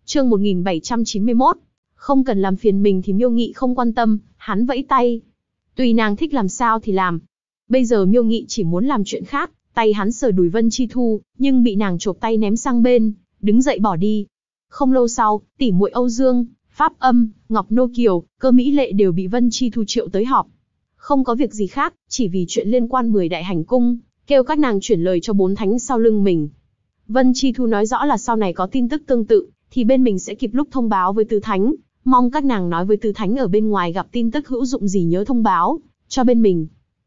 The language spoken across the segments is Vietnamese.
Chương 1791. Không cần làm phiền mình thì Miêu Nghị không quan tâm, hắn vẫy tay. Tùy nàng thích làm sao thì làm. Bây giờ Miêu Nghị chỉ muốn làm chuyện khác, tay hắn sờ đùi Vân Chi Thu, nhưng bị nàng chộp tay ném sang bên, đứng dậy bỏ đi. Không lâu sau, tỷ muội Âu Dương, Pháp Âm, Ngọc Nô Kiều, Cơ Mỹ Lệ đều bị Vân Chi Thu triệu tới họp. Không có việc gì khác, chỉ vì chuyện liên quan 10 đại hành cung, kêu các nàng chuyển lời cho 4 thánh sau lưng mình. Vân Chi Thu nói rõ là sau này có tin tức tương tự, thì bên mình sẽ kịp lúc thông báo với tứ thánh, mong các nàng nói với tứ thánh ở bên ngoài gặp tin tức hữu dụng gì nhớ thông báo cho bên mình.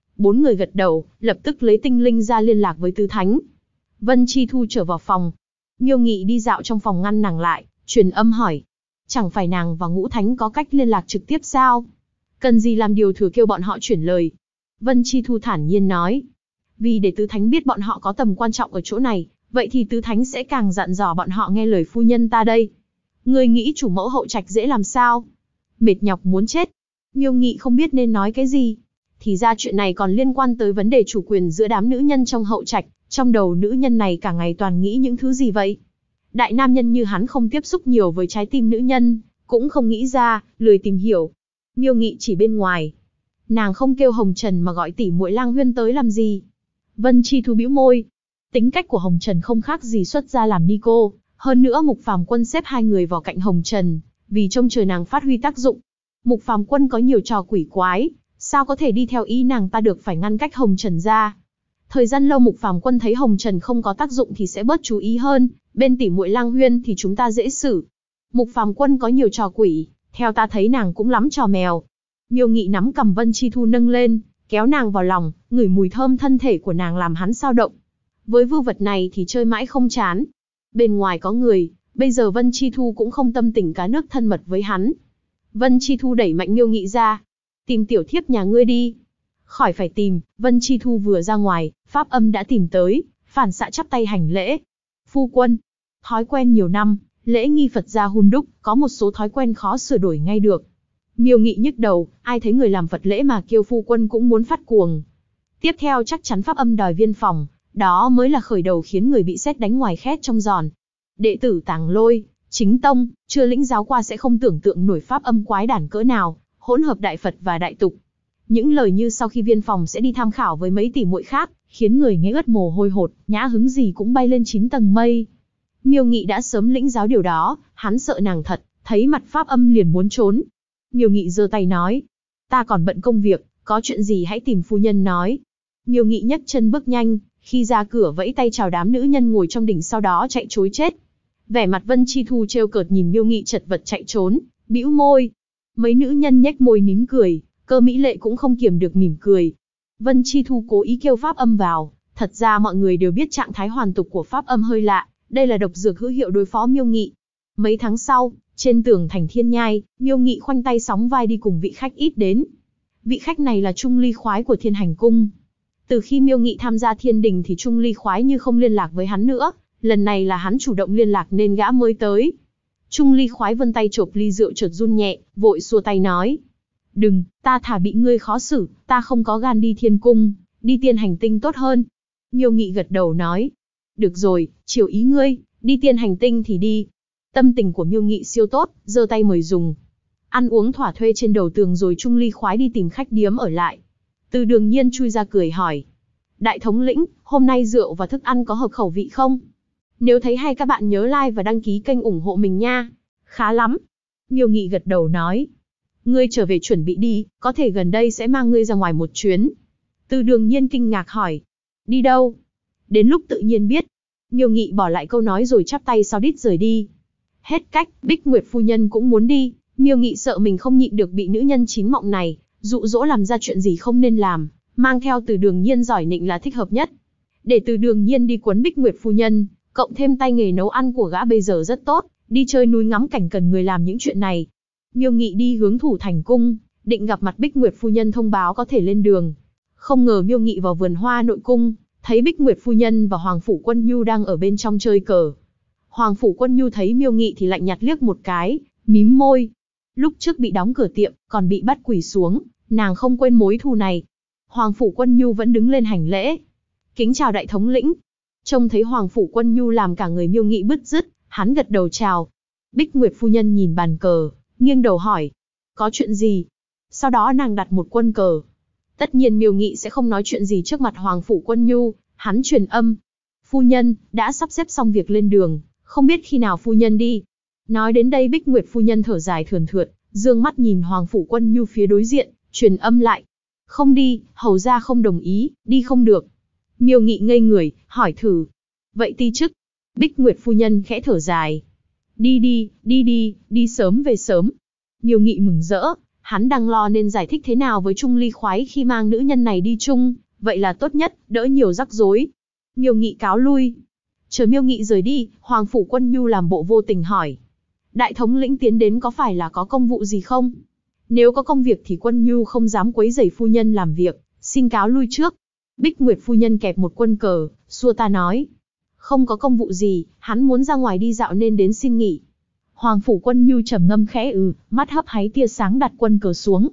4 người gật đầu, lập tức lấy tinh linh ra liên lạc với tứ thánh. Vân Chi Thu trở vào phòng. Miêu Nghị đi dạo trong phòng ngăn nàng lại, truyền âm hỏi. Chẳng phải nàng và Ngũ Thánh có cách liên lạc trực tiếp sao? Cần gì làm điều thừa kêu bọn họ chuyển lời? Vân Chi Thu thản nhiên nói. Vì để tứ thánh biết bọn họ có tầm quan trọng ở chỗ này, vậy thì tứ thánh sẽ càng dặn dò bọn họ nghe lời phu nhân ta đây. Ngươi nghĩ chủ mẫu hậu trạch dễ làm sao? Mệt nhọc muốn chết. Miêu Nghị không biết nên nói cái gì. Thì ra chuyện này còn liên quan tới vấn đề chủ quyền giữa đám nữ nhân trong hậu trạch, trong đầu nữ nhân này cả ngày toàn nghĩ những thứ gì vậy? Đại nam nhân như hắn không tiếp xúc nhiều với trái tim nữ nhân, cũng không nghĩ ra, lười tìm hiểu. Miêu Nghị chỉ bên ngoài. Nàng không kêu Hồng Trần mà gọi tỷ muội Lang Huyên tới làm gì? Vân Chi Thu bĩu môi. Tính cách của Hồng Trần không khác gì xuất gia làm ni cô, hơn nữa Mục Phàm Quân xếp 2 người vào cạnh Hồng Trần, vì trông chờ nàng phát huy tác dụng. Mục Phàm Quân có nhiều trò quỷ quái, sao có thể đi theo ý nàng ta được, phải ngăn cách Hồng Trần ra. Thời gian lâu Mục Phàm Quân thấy Hồng Trần không có tác dụng thì sẽ bớt chú ý hơn, bên tỷ muội Lang Huyên thì chúng ta dễ xử. Mục Phàm Quân có nhiều trò quỷ, theo ta thấy nàng cũng lắm trò mèo. Miêu Nghị nắm cầm Vân Chi Thu nâng lên, kéo nàng vào lòng, ngửi mùi thơm thân thể của nàng làm hắn sao động. Với vưu vật này thì chơi mãi không chán. Bên ngoài có người, bây giờ Vân Chi Thu cũng không tâm tình cá nước thân mật với hắn. Vân Chi Thu đẩy mạnh Miêu Nghị ra. Tìm tiểu thiếp nhà ngươi đi. Khỏi phải tìm, Vân Chi Thu vừa ra ngoài, Pháp Âm đã tìm tới, phản xạ chắp tay hành lễ. Phu quân, thói quen nhiều năm, lễ nghi Phật gia hun đúc, có một số thói quen khó sửa đổi ngay được. Miêu Nghị nhức đầu, ai thấy người làm Phật lễ mà kêu phu quân cũng muốn phát cuồng. Tiếp theo chắc chắn Pháp Âm đòi viên phòng, đó mới là khởi đầu khiến người bị sét đánh ngoài khét trong giòn. Đệ tử Tàng Lôi, Chính Tông, chưa lĩnh giáo qua sẽ không tưởng tượng nổi Pháp Âm quái đản cỡ nào, hỗn hợp đại Phật và đại tục. Những lời như sau khi viên phòng sẽ đi tham khảo với mấy tỷ muội khác, khiến người nghe ướt mồ hôi hột, nhã hứng gì cũng bay lên 9 tầng mây. Miêu Nghị đã sớm lĩnh giáo điều đó, hắn sợ nàng thật, thấy mặt Pháp Âm liền muốn trốn. Miêu Nghị giơ tay nói, ta còn bận công việc, có chuyện gì hãy tìm phu nhân nói. Miêu Nghị nhấc chân bước nhanh, khi ra cửa vẫy tay chào đám nữ nhân ngồi trong đỉnh, sau đó chạy trối chết. Vẻ mặt Vân Chi Thu trêu cợt nhìn Miêu Nghị chật vật chạy trốn, bĩu môi. Mấy nữ nhân nhếch môi nín cười, Cơ Mỹ Lệ cũng không kiềm được mỉm cười. Vân Chi Thu cố ý kêu Pháp Âm vào, thật ra mọi người đều biết trạng thái hoàn tục của Pháp Âm hơi lạ, đây là độc dược hữu hiệu đối phó Miêu Nghị. Mấy tháng sau, trên tường thành Thiên Nhai, Miêu Nghị khoanh tay sóng vai đi cùng vị khách ít đến. Vị khách này là Trung Ly Khoái của Thiên Hành Cung. Từ khi Miêu Nghị tham gia Thiên Đình thì Trung Ly Khoái như không liên lạc với hắn nữa, lần này là hắn chủ động liên lạc nên gã mới tới. Trung Ly Khoái vươn tay chộp ly rượu chợt run nhẹ, vội xua tay nói. Đừng, ta thà bị ngươi khó xử, ta không có gan đi Thiên Cung, đi Tiên Hành Tinh tốt hơn. Miêu Nghị gật đầu nói. Được rồi, chiều ý ngươi, đi Tiên Hành Tinh thì đi. Tâm tình của Miêu Nghị siêu tốt, giơ tay mời dùng. Ăn uống thỏa thuê trên đầu tường rồi Trung Ly Khoái đi tìm khách điếm ở lại. Từ Đường Nhiên chui ra cười hỏi. Đại thống lĩnh, hôm nay rượu và thức ăn có hợp khẩu vị không? Nếu thấy hay các bạn nhớ like và đăng ký kênh ủng hộ mình nha. Khá lắm. Miêu Nghị gật đầu nói. Ngươi trở về chuẩn bị đi, có thể gần đây sẽ mang ngươi ra ngoài một chuyến. Từ Đường Nhiên kinh ngạc hỏi. Đi đâu? Đến lúc tự nhiên biết. Miêu Nghị bỏ lại câu nói rồi chắp tay sau đít rời đi. Hết cách, Bích Nguyệt phu nhân cũng muốn đi. Miêu Nghị sợ mình không nhịn được bị nữ nhân chín mọng này dụ dỗ làm ra chuyện gì không nên làm, mang theo Từ Đường Nhiên giỏi nịnh là thích hợp nhất. Để Từ Đường Nhiên đi quấn Bích Nguyệt phu nhân, cộng thêm tay nghề nấu ăn của gã bây giờ rất tốt, đi chơi núi ngắm cảnh cần người làm những chuyện này. Miêu Nghị đi hướng Thủ Thành Cung, định gặp mặt Bích Nguyệt phu nhân thông báo có thể lên đường. Không ngờ Miêu Nghị vào vườn hoa nội cung, thấy Bích Nguyệt phu nhân và Hoàng Phủ Quân Nhu đang ở bên trong chơi cờ. Hoàng Phủ Quân Nhu thấy Miêu Nghị thì lạnh nhạt liếc một cái, mím môi. Lúc trước bị đóng cửa tiệm, còn bị bắt quỳ xuống, nàng không quên mối thù này. Hoàng Phủ Quân Nhu vẫn đứng lên hành lễ. Kính chào đại thống lĩnh. Trông thấy Hoàng Phủ Quân Nhu làm cả người Miêu Nghị bứt rứt, hắn gật đầu chào. Bích Nguyệt phu nhân nhìn bàn cờ, nghiêng đầu hỏi. Có chuyện gì? Sau đó nàng đặt một quân cờ. Tất nhiên Miêu Nghị sẽ không nói chuyện gì trước mặt Hoàng Phủ Quân Nhu, hắn truyền âm. Phu nhân, đã sắp xếp xong việc lên đường, không biết khi nào phu nhân đi. Nói đến đây Bích Nguyệt phu nhân thở dài thườn thượt, dương mắt nhìn Hoàng Phủ Quân Nhu phía đối diện, truyền âm lại. Không đi, hầu gia không đồng ý, đi không được. Miêu Nghị ngây người, hỏi thử. Vậy ti chức? Bích Nguyệt phu nhân khẽ thở dài. Đi sớm về sớm. Miêu Nghị mừng rỡ, hắn đang lo nên giải thích thế nào với Trung Ly khoái khi mang nữ nhân này đi chung, vậy là tốt nhất, đỡ nhiều rắc rối. Miêu Nghị cáo lui. Chờ Miêu Nghị rời đi, Hoàng Phủ Quân Nhu làm bộ vô tình hỏi. Đại thống lĩnh tiến đến có phải là có công vụ gì không? Nếu có công việc thì Quân Nhu không dám quấy rầy phu nhân làm việc, xin cáo lui trước. Bích Nguyệt phu nhân kẹp một quân cờ, xua ta nói. Không có công vụ gì, hắn muốn ra ngoài đi dạo nên đến xin nghỉ. Hoàng Phủ Quân Nhu trầm ngâm khẽ mắt hấp háy tia sáng đặt quân cờ xuống.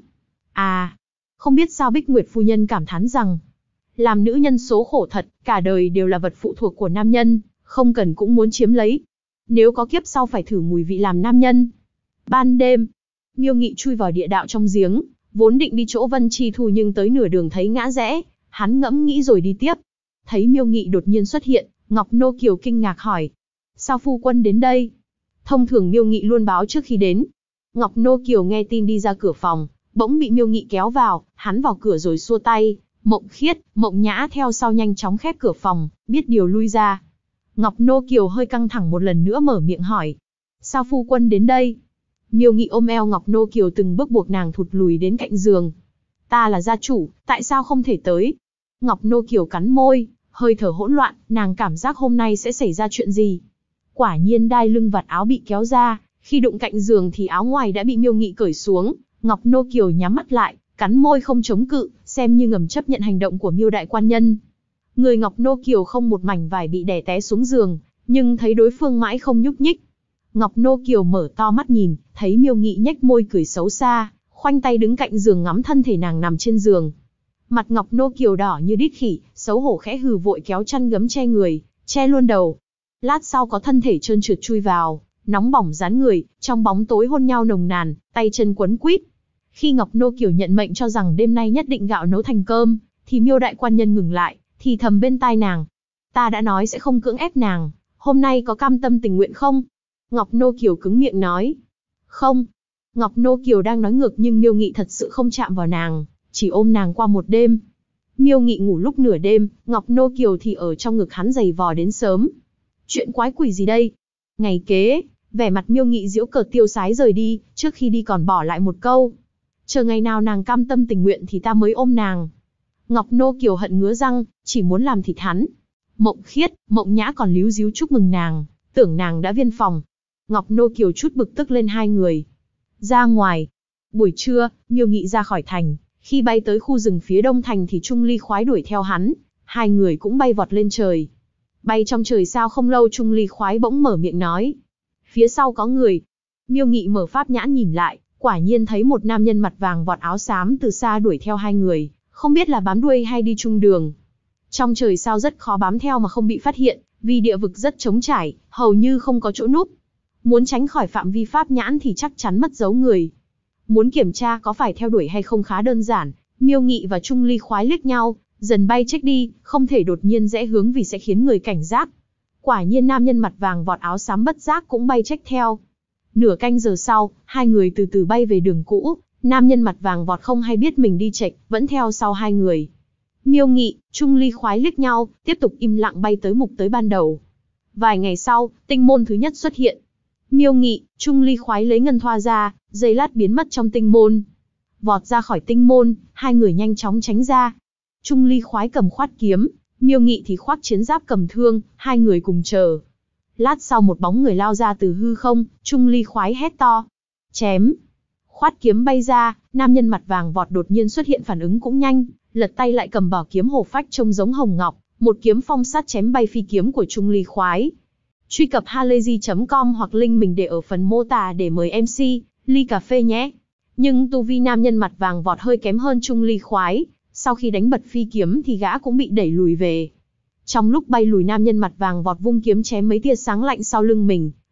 À, không biết sao Bích Nguyệt phu nhân cảm thán rằng, làm nữ nhân số khổ thật, cả đời đều là vật phụ thuộc của nam nhân, không cần cũng muốn chiếm lấy. Nếu có kiếp sau phải thử mùi vị làm nam nhân. Ban đêm, Miêu Nghị chui vào địa đạo trong giếng, vốn định đi chỗ Vân Chi Thu nhưng tới nửa đường thấy ngã rẽ, hắn ngẫm nghĩ rồi đi tiếp. Thấy Miêu Nghị đột nhiên xuất hiện, Ngọc Nô Kiều kinh ngạc hỏi. Sao phu quân đến đây? Thông thường Miêu Nghị luôn báo trước khi đến. Ngọc Nô Kiều nghe tin đi ra cửa phòng, bỗng bị Miêu Nghị kéo vào, hắn vào cửa rồi xua tay. Mộng Khiết, Mộng Nhã theo sau nhanh chóng khép cửa phòng, biết điều lui ra. Ngọc Nô Kiều hơi căng thẳng một lần nữa mở miệng hỏi. Sao phu quân đến đây? Miêu Nghị ôm eo Ngọc Nô Kiều từng bước buộc nàng thụt lùi đến cạnh giường. Ta là gia chủ, tại sao không thể tới? Ngọc Nô Kiều cắn môi, hơi thở hỗn loạn, nàng cảm giác hôm nay sẽ xảy ra chuyện gì. Quả nhiên đai lưng vạt áo bị kéo ra, khi đụng cạnh giường thì áo ngoài đã bị Miêu Nghị cởi xuống. Ngọc Nô Kiều nhắm mắt lại, cắn môi không chống cự, xem như ngầm chấp nhận hành động của Miêu đại quan nhân. Người Ngọc Nô Kiều không một mảnh vải bị đè té xuống giường, nhưng thấy đối phương mãi không nhúc nhích. Ngọc Nô Kiều mở to mắt nhìn, thấy Miêu Nghị nhếch môi cười xấu xa, khoanh tay đứng cạnh giường ngắm thân thể nàng nằm trên giường. Mặt Ngọc Nô Kiều đỏ như đít khỉ, xấu hổ khẽ hừ vội kéo chăn gấm che người, che luôn đầu. Lát sau có thân thể trơn trượt chui vào, nóng bỏng dán người, trong bóng tối hôn nhau nồng nàn, tay chân quấn quýt. Khi Ngọc Nô Kiều nhận mệnh cho rằng đêm nay nhất định gạo nấu thành cơm, thì Miêu đại quan nhân ngừng lại, thì thầm bên tai nàng. Ta đã nói sẽ không cưỡng ép nàng, hôm nay có cam tâm tình nguyện không? Ngọc Nô Kiều cứng miệng nói. Không. Ngọc Nô Kiều đang nói ngược nhưng Miêu Nghị thật sự không chạm vào nàng, chỉ ôm nàng qua một đêm. Miêu Nghị ngủ lúc nửa đêm, Ngọc Nô Kiều thì ở trong ngực hắn giày vò đến sớm. Chuyện quái quỷ gì đây? Ngày kế, vẻ mặt Miêu Nghị giễu cợt tiêu sái rời đi, trước khi đi còn bỏ lại một câu. Chờ ngày nào nàng cam tâm tình nguyện thì ta mới ôm nàng. Ngọc Nô Kiều hận ngứa răng, chỉ muốn làm thịt hắn. Mộng Khiết, Mộng Nhã còn líu ríu chúc mừng nàng, tưởng nàng đã viên phòng. Ngọc Nô Kiều chút bực tức lên hai người. Ra ngoài. Buổi trưa, Miêu Nghị ra khỏi thành. Khi bay tới khu rừng phía đông thành thì Trung Ly khoái đuổi theo hắn. Hai người cũng bay vọt lên trời. Bay trong trời sao không lâu Trung Ly khoái bỗng mở miệng nói. Phía sau có người. Miêu Nghị mở pháp nhãn nhìn lại, quả nhiên thấy một nam nhân mặt vàng vọt áo xám từ xa đuổi theo hai người, không biết là bám đuôi hay đi chung đường. Trong trời sao rất khó bám theo mà không bị phát hiện, vì địa vực rất trống trải, hầu như không có chỗ núp. Muốn tránh khỏi phạm vi pháp nhãn thì chắc chắn mất dấu người. Muốn kiểm tra có phải theo đuổi hay không khá đơn giản, Miêu Nghị và Trung Ly khoái liếc nhau, dần bay chết đi, không thể đột nhiên rẽ hướng vì sẽ khiến người cảnh giác. Quả nhiên nam nhân mặt vàng vọt áo xám bất giác cũng bay chết theo. Nửa canh giờ sau, hai người từ từ bay về đường cũ, nam nhân mặt vàng vọt không hay biết mình đi chệch, vẫn theo sau hai người. Miêu Nghị, Trung Ly khoái liếc nhau, tiếp tục im lặng bay tới mục tới ban đầu. Vài ngày sau, tinh môn thứ nhất xuất hiện. Miêu Nghị, Trung Ly khoái lấy ngân thoa ra, giây lát biến mất trong tinh môn. Vọt ra khỏi tinh môn, hai người nhanh chóng tránh ra. Trung Ly khoái cầm khoát kiếm, Miêu Nghị thì khoác chiến giáp cầm thương, hai người cùng chờ. Lát sau một bóng người lao ra từ hư không, Trung Ly khoái hét to. Chém! Khoát kiếm bay ra, nam nhân mặt vàng vọt đột nhiên xuất hiện phản ứng cũng nhanh, lật tay lại cầm bảo kiếm hổ phách trông giống hồng ngọc, một kiếm phong sát chém bay phi kiếm của Trung Ly khoái. Truy cập halayzi.com hoặc link mình để ở phần mô tả để mời MC, ly cà phê nhé. Nhưng tu vi nam nhân mặt vàng vọt hơi kém hơn Trung Ly khoái, sau khi đánh bật phi kiếm thì gã cũng bị đẩy lùi về. Trong lúc bay lùi nam nhân mặt vàng vọt vung kiếm chém mấy tia sáng lạnh sau lưng mình,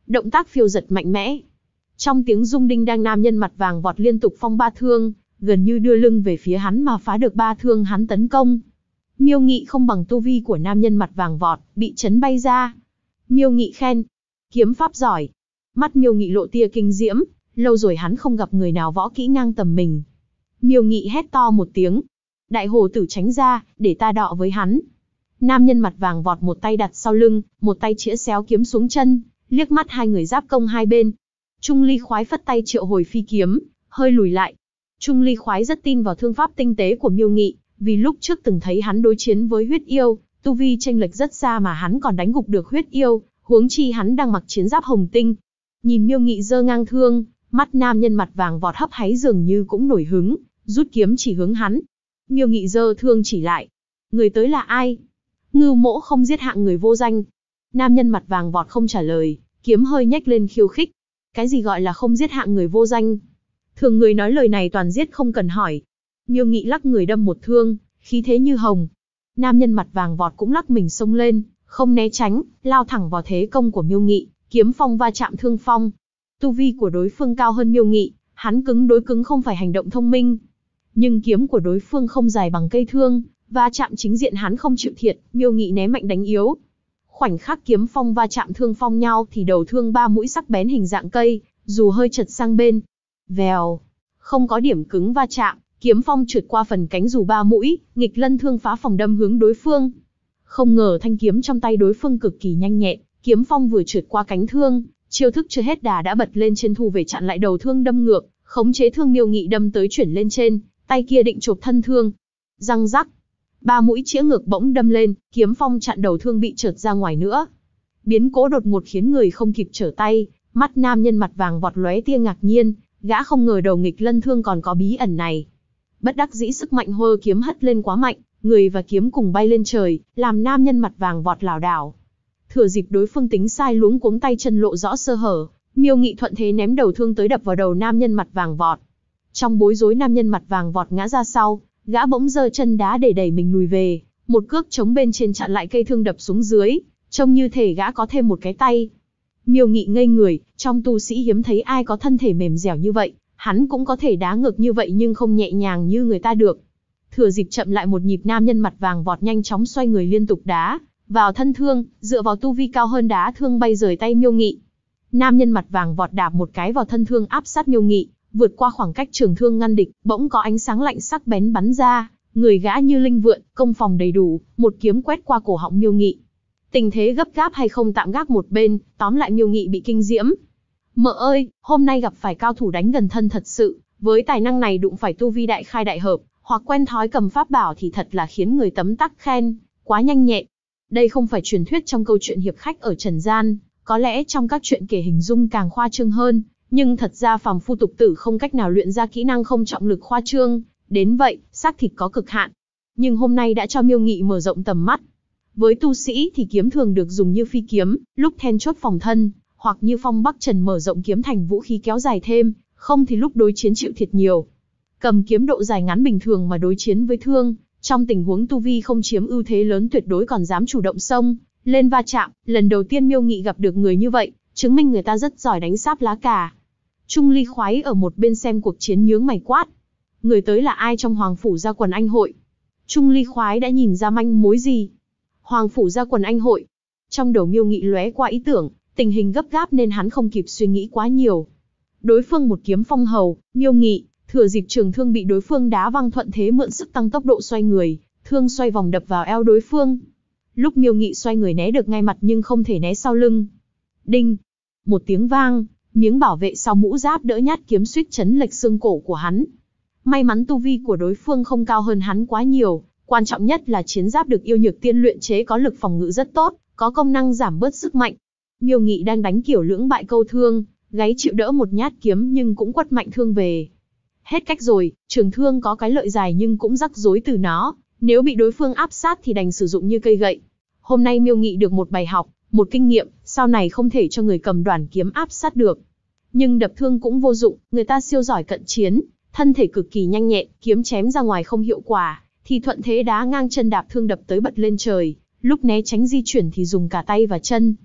động tác phiêu giật mạnh mẽ. Trong tiếng rung đinh đang, nam nhân mặt vàng vọt liên tục phong 3 thương, gần như đưa lưng về phía hắn mà phá được 3 thương hắn tấn công. Miêu Nghị không bằng tu vi của nam nhân mặt vàng vọt, bị chấn bay ra. Miêu Nghị khen, kiếm pháp giỏi. Mắt Miêu Nghị lộ tia kinh diễm, lâu rồi hắn không gặp người nào võ kỹ ngang tầm mình. Miêu Nghị hét to một tiếng, đại hồ tử tránh ra, để ta đọ với hắn. Nam nhân mặt vàng vọt một tay đặt sau lưng, một tay chĩa xéo kiếm xuống chân, liếc mắt hai người giáp công hai bên. Trung Ly Khoái phất tay triệu hồi phi kiếm, hơi lùi lại. Trung Ly Khoái rất tin vào thương pháp tinh tế của Miêu Nghị, vì lúc trước từng thấy hắn đối chiến với huyết yêu, tu vi chênh lệch rất xa mà hắn còn đánh gục được huyết yêu, huống chi hắn đang mặc chiến giáp hồng tinh. Nhìn Miêu Nghị giơ ngang thương, mắt nam nhân mặt vàng vọt hấp háy dường như cũng nổi hứng, rút kiếm chỉ hướng hắn. Miêu Nghị giơ thương chỉ lại. Người tới là ai? Ngưu Mỗ không giết hạng người vô danh. Nam nhân mặt vàng vọt không trả lời, kiếm hơi nhếch lên khiêu khích. Cái gì gọi là không giết hạng người vô danh? Thường người nói lời này toàn giết không cần hỏi. Miêu Nghị lắc người đâm một thương, khí thế như hồng. Nam nhân mặt vàng vọt cũng lắc mình xông lên, không né tránh, lao thẳng vào thế công của Miêu Nghị, kiếm phong va chạm thương phong. Tu vi của đối phương cao hơn Miêu Nghị, hắn cứng đối cứng không phải hành động thông minh. Nhưng kiếm của đối phương không dài bằng cây thương, va chạm chính diện hắn không chịu thiệt, Miêu Nghị né mạnh đánh yếu. Khoảnh khắc kiếm phong va chạm thương phong nhau thì đầu thương 3 mũi sắc bén hình dạng cây, dù hơi chật sang bên. Vèo, không có điểm cứng va chạm, kiếm phong trượt qua phần cánh dù 3 mũi, nghịch lân thương phá phòng đâm hướng đối phương. Không ngờ thanh kiếm trong tay đối phương cực kỳ nhanh nhẹn, kiếm phong vừa trượt qua cánh thương, chiêu thức chưa hết đà đã bật lên trên thu về chặn lại đầu thương đâm ngược, khống chế thương Miêu Nghị đâm tới chuyển lên trên, tay kia định chộp thân thương. Răng rắc, 3 mũi chĩa ngược bỗng đâm lên, kiếm phong chặn đầu thương bị trượt ra ngoài nữa. Biến cố đột ngột khiến người không kịp trở tay, mắt nam nhân mặt vàng vọt lóe tia ngạc nhiên, gã không ngờ đầu nghịch lân thương còn có bí ẩn này. Bất đắc dĩ sức mạnh hơ kiếm hất lên quá mạnh, người và kiếm cùng bay lên trời, làm nam nhân mặt vàng vọt lảo đảo. Thừa dịp đối phương tính sai luống cuống tay chân lộ rõ sơ hở, Miêu Nghị thuận thế ném đầu thương tới đập vào đầu nam nhân mặt vàng vọt. Trong bối rối nam nhân mặt vàng vọt ngã ra sau, gã bỗng giơ chân đá để đẩy mình lùi về, một cước chống bên trên chặn lại cây thương đập xuống dưới, trông như thể gã có thêm một cái tay. Miêu Nghị ngây người, trong tu sĩ hiếm thấy ai có thân thể mềm dẻo như vậy, hắn cũng có thể đá ngược như vậy nhưng không nhẹ nhàng như người ta được. Thừa dịp chậm lại một nhịp, nam nhân mặt vàng vọt nhanh chóng xoay người liên tục đá vào thân thương, dựa vào tu vi cao hơn đá thương bay rời tay Miêu Nghị. Nam nhân mặt vàng vọt đạp một cái vào thân thương áp sát Miêu Nghị, vượt qua khoảng cách trường thương ngăn địch, bỗng có ánh sáng lạnh sắc bén bắn ra, người gã như linh vượn, công phòng đầy đủ, một kiếm quét qua cổ họng Miêu Nghị. Tình thế gấp gáp hay không tạm gác một bên, tóm lại Miêu Nghị bị kinh diễm. Mợ ơi, hôm nay gặp phải cao thủ đánh gần thân thật sự, với tài năng này đụng phải tu vi đại khai đại hợp, hoặc quen thói cầm pháp bảo thì thật là khiến người tấm tắc khen, quá nhanh nhẹn. Đây không phải truyền thuyết trong câu chuyện hiệp khách ở trần gian, có lẽ trong các chuyện kể hình dung càng khoa trương hơn, nhưng thật ra phàm phu tục tử không cách nào luyện ra kỹ năng không trọng lực khoa trương, đến vậy, xác thịt có cực hạn. Nhưng hôm nay đã cho Miêu Nghị mở rộng tầm mắt. Với tu sĩ thì kiếm thường được dùng như phi kiếm, lúc then chốt phòng thân, hoặc như Phong Bắc Trần mở rộng kiếm thành vũ khí kéo dài thêm, không thì lúc đối chiến chịu thiệt nhiều. Cầm kiếm độ dài ngắn bình thường mà đối chiến với thương, trong tình huống tu vi không chiếm ưu thế lớn tuyệt đối còn dám chủ động xông lên va chạm. Lần đầu tiên Miêu Nghị gặp được người như vậy, chứng minh người ta rất giỏi đánh sáp lá cà. Trung Ly Khoái ở một bên xem cuộc chiến nhướng mày quát. Người tới là ai trong Hoàng Phủ Gia Quần Anh Hội? Trung Ly Khoái đã nhìn ra manh mối gì? Hoàng Phủ Gia Quần Anh Hội. Trong đầu Miêu Nghị lóe qua ý tưởng, tình hình gấp gáp nên hắn không kịp suy nghĩ quá nhiều. Đối phương một kiếm phong hầu, Miêu Nghị thừa dịp trường thương bị đối phương đá văng thuận thế mượn sức tăng tốc độ xoay người, thương xoay vòng đập vào eo đối phương. Lúc Miêu Nghị xoay người né được ngay mặt nhưng không thể né sau lưng. Đinh! Một tiếng vang, miếng bảo vệ sau mũ giáp đỡ nhát kiếm suýt chấn lệch xương cổ của hắn. May mắn tu vi của đối phương không cao hơn hắn quá nhiều, quan trọng nhất là chiến giáp được yêu nhược tiên luyện chế có lực phòng ngự rất tốt, có công năng giảm bớt sức mạnh. Miêu Nghị đang đánh kiểu lưỡng bại câu thương, gáy chịu đỡ một nhát kiếm nhưng cũng quất mạnh thương về. Hết cách rồi, trường thương có cái lợi dài nhưng cũng rắc rối từ nó, nếu bị đối phương áp sát thì đành sử dụng như cây gậy. Hôm nay Miêu Nghị được một bài học, một kinh nghiệm, sau này không thể cho người cầm đoản kiếm áp sát được. Nhưng đập thương cũng vô dụng, người ta siêu giỏi cận chiến, thân thể cực kỳ nhanh nhẹn, kiếm chém ra ngoài không hiệu quả, thì thuận thế đá ngang chân đạp thương đập tới bật lên trời, lúc né tránh di chuyển thì dùng cả tay và chân.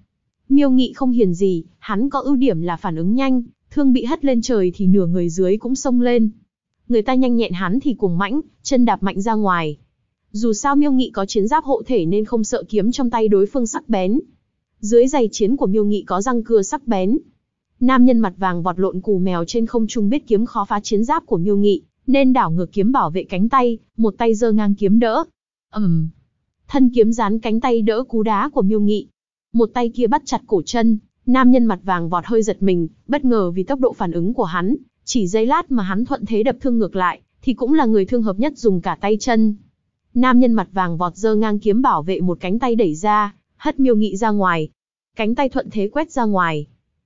Miêu Nghị không hiền gì, hắn có ưu điểm là phản ứng nhanh, thương bị hất lên trời thì nửa người dưới cũng xông lên. Người ta nhanh nhẹn hắn thì cuồng mãnh, chân đạp mạnh ra ngoài. Dù sao Miêu Nghị có chiến giáp hộ thể nên không sợ kiếm trong tay đối phương sắc bén. Dưới giày chiến của Miêu Nghị có răng cưa sắc bén. Nam nhân mặt vàng vọt lộn cù mèo trên không trung biết kiếm khó phá chiến giáp của Miêu Nghị, nên đảo ngược kiếm bảo vệ cánh tay, một tay giơ ngang kiếm đỡ. Thân kiếm dán cánh tay đỡ cú đá của Miêu Nghị. Một tay kia bắt chặt cổ chân, nam nhân mặt vàng vọt hơi giật mình, bất ngờ vì tốc độ phản ứng của hắn, chỉ giây lát mà hắn thuận thế đập thương ngược lại, thì cũng là người thương hợp nhất dùng cả tay chân. Nam nhân mặt vàng vọt giơ ngang kiếm bảo vệ một cánh tay đẩy ra, hất Miêu Nghị ra ngoài. Cánh tay thuận thế quét ra ngoài.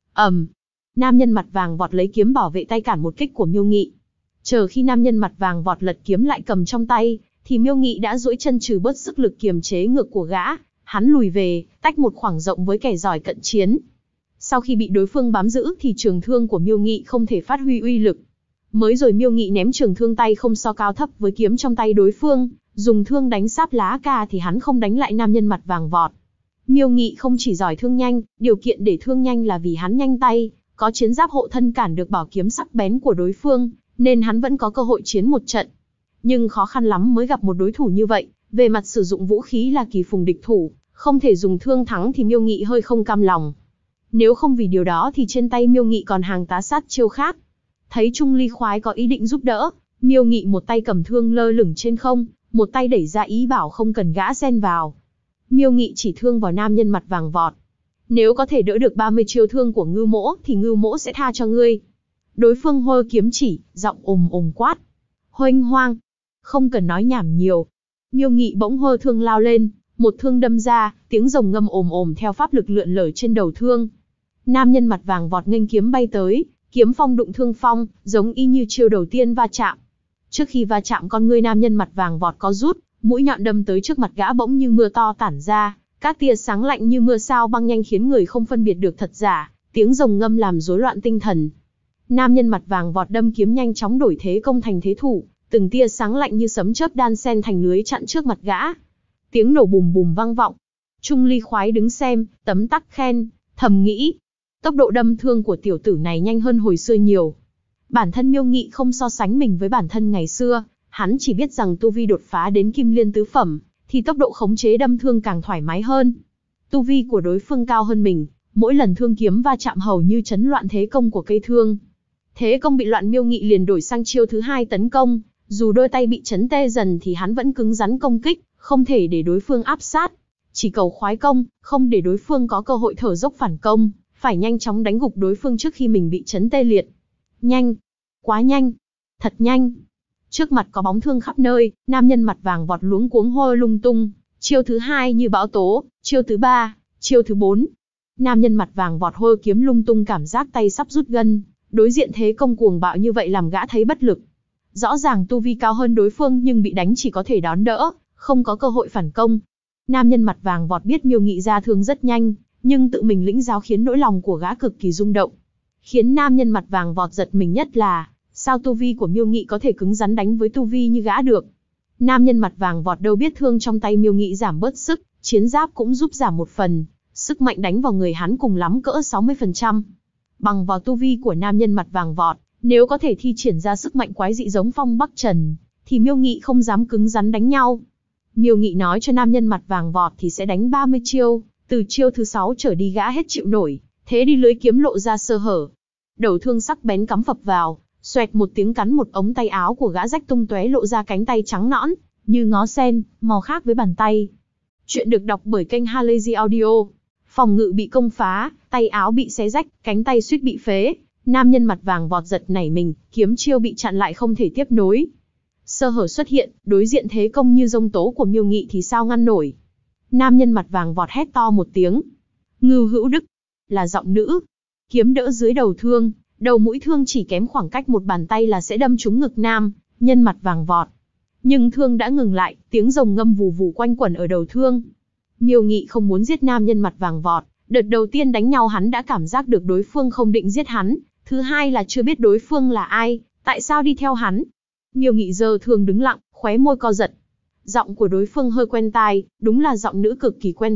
Nam nhân mặt vàng vọt lấy kiếm bảo vệ tay cản một kích của Miêu Nghị. Chờ khi nam nhân mặt vàng vọt lật kiếm lại cầm trong tay, thì Miêu Nghị đã duỗi chân trừ bớt sức lực kiềm chế ngược của gã, hắn lùi về, tách một khoảng rộng với kẻ giỏi cận chiến. Sau khi bị đối phương bám giữ thì trường thương của Miêu Nghị không thể phát huy uy lực. Mới rồi Miêu Nghị ném trường thương tay không so cao thấp với kiếm trong tay đối phương, dùng thương đánh sáp lá ca thì hắn không đánh lại nam nhân mặt vàng vọt. Miêu Nghị không chỉ giỏi thương nhanh, điều kiện để thương nhanh là vì hắn nhanh tay, có chiến giáp hộ thân cản được bảo kiếm sắc bén của đối phương, nên hắn vẫn có cơ hội chiến một trận. Nhưng khó khăn lắm mới gặp một đối thủ như vậy, về mặt sử dụng vũ khí là kỳ phùng địch thủ, không thể dùng thương thắng thì Miêu Nghị hơi không cam lòng. Nếu không vì điều đó thì trên tay Miêu Nghị còn hàng tá sát chiêu khác. Thấy Trung Ly khoái có ý định giúp đỡ, Miêu Nghị một tay cầm thương lơ lửng trên không, một tay đẩy ra ý bảo không cần gã xen vào. Miêu Nghị chỉ thương vào nam nhân mặt vàng vọt. Nếu có thể đỡ được 30 chiêu thương của Ngưu Mỗ thì Ngưu Mỗ sẽ tha cho ngươi. Đối phương hô kiếm chỉ, giọng ồm quát. Huênh hoang. Không cần nói nhảm nhiều. Miêu Nghị bỗng hô thương lao lên, một thương đâm ra, tiếng rồng ngâm ồm theo pháp lực lượn lờ trên đầu thương. Nam nhân mặt vàng vọt nghênh kiếm bay tới, kiếm phong đụng thương phong, giống y như chiêu đầu tiên va chạm. Trước khi va chạm con ngươi nam nhân mặt vàng vọt có rút, mũi nhọn đâm tới trước mặt gã bỗng như mưa to tản ra, các tia sáng lạnh như mưa sao băng nhanh khiến người không phân biệt được thật giả, tiếng rồng ngâm làm rối loạn tinh thần. Nam nhân mặt vàng vọt đâm kiếm nhanh chóng đổi thế công thành thế thủ, từng tia sáng lạnh như sấm chớp đan xen thành lưới chặn trước mặt gã. Tiếng nổ bùm bùm vang vọng. Trung Ly khoái đứng xem, tấm tắc khen, thầm nghĩ, tốc độ đâm thương của tiểu tử này nhanh hơn hồi xưa nhiều. Bản thân Miêu Nghị không so sánh mình với bản thân ngày xưa, hắn chỉ biết rằng tu vi đột phá đến Kim Liên tứ phẩm, thì tốc độ khống chế đâm thương càng thoải mái hơn. Tu vi của đối phương cao hơn mình, mỗi lần thương kiếm va chạm hầu như chấn loạn thế công của cây thương. Thế công bị loạn Miêu Nghị liền đổi sang chiêu thứ hai tấn công, dù đôi tay bị chấn tê dần thì hắn vẫn cứng rắn công kích, không thể để đối phương áp sát. Chỉ cầu khoái công, không để đối phương có cơ hội thở dốc phản công, phải nhanh chóng đánh gục đối phương trước khi mình bị chấn tê liệt. Nhanh, quá nhanh, thật nhanh. Trước mặt có bóng thương khắp nơi, nam nhân mặt vàng vọt luống cuống hô lung tung, chiêu thứ hai như bão tố, chiêu thứ ba, chiêu thứ bốn. Nam nhân mặt vàng vọt hô kiếm lung tung cảm giác tay sắp rút gân, đối diện thế công cuồng bạo như vậy làm gã thấy bất lực. Rõ ràng tu vi cao hơn đối phương nhưng bị đánh chỉ có thể đón đỡ, không có cơ hội phản công. Nam nhân mặt vàng vọt biết Miêu Nghị ra thương rất nhanh, nhưng tự mình lĩnh giáo khiến nỗi lòng của gã cực kỳ rung động. Khiến nam nhân mặt vàng vọt giật mình nhất là, sao tu vi của Miêu Nghị có thể cứng rắn đánh với tu vi như gã được. Nam nhân mặt vàng vọt đâu biết thương trong tay Miêu Nghị giảm bớt sức, chiến giáp cũng giúp giảm một phần, sức mạnh đánh vào người hắn cùng lắm cỡ 60%. Bằng vào tu vi của nam nhân mặt vàng vọt, nếu có thể thi triển ra sức mạnh quái dị giống Phong Bắc Trần, thì Miêu Nghị không dám cứng rắn đánh nhau. Miêu Nghị nói cho nam nhân mặt vàng vọt thì sẽ đánh 30 chiêu, từ chiêu thứ 6 trở đi gã hết chịu nổi, thế đi lưới kiếm lộ ra sơ hở. Đầu thương sắc bén cắm phập vào, xoẹt một tiếng cắn một ống tay áo của gã rách tung tóe lộ ra cánh tay trắng nõn, như ngó sen, màu khác với bàn tay. Chuyện được đọc bởi kênh Halazy Audio. Phòng ngự bị công phá, tay áo bị xé rách, cánh tay suýt bị phế. Nam nhân mặt vàng vọt giật nảy mình, kiếm chiêu bị chặn lại không thể tiếp nối. Sơ hở xuất hiện, đối diện thế công như giông tố của Miêu Nghị thì sao ngăn nổi. Nam nhân mặt vàng vọt hét to một tiếng. Ngưu Hữu Đức, là giọng nữ. Kiếm đỡ dưới đầu thương, đầu mũi thương chỉ kém khoảng cách một bàn tay là sẽ đâm trúng ngực nam nhân mặt vàng vọt. Nhưng thương đã ngừng lại, tiếng rồng ngâm vù vù quanh quẩn ở đầu thương. Miêu Nghị không muốn giết nam nhân mặt vàng vọt, đợt đầu tiên đánh nhau hắn đã cảm giác được đối phương không định giết hắn, thứ hai là chưa biết đối phương là ai, tại sao đi theo hắn. Miêu Nghị giơ thương đứng lặng, khóe môi co giật. Giọng của đối phương hơi quen tai, đúng là giọng nữ cực kỳ quen thuộc,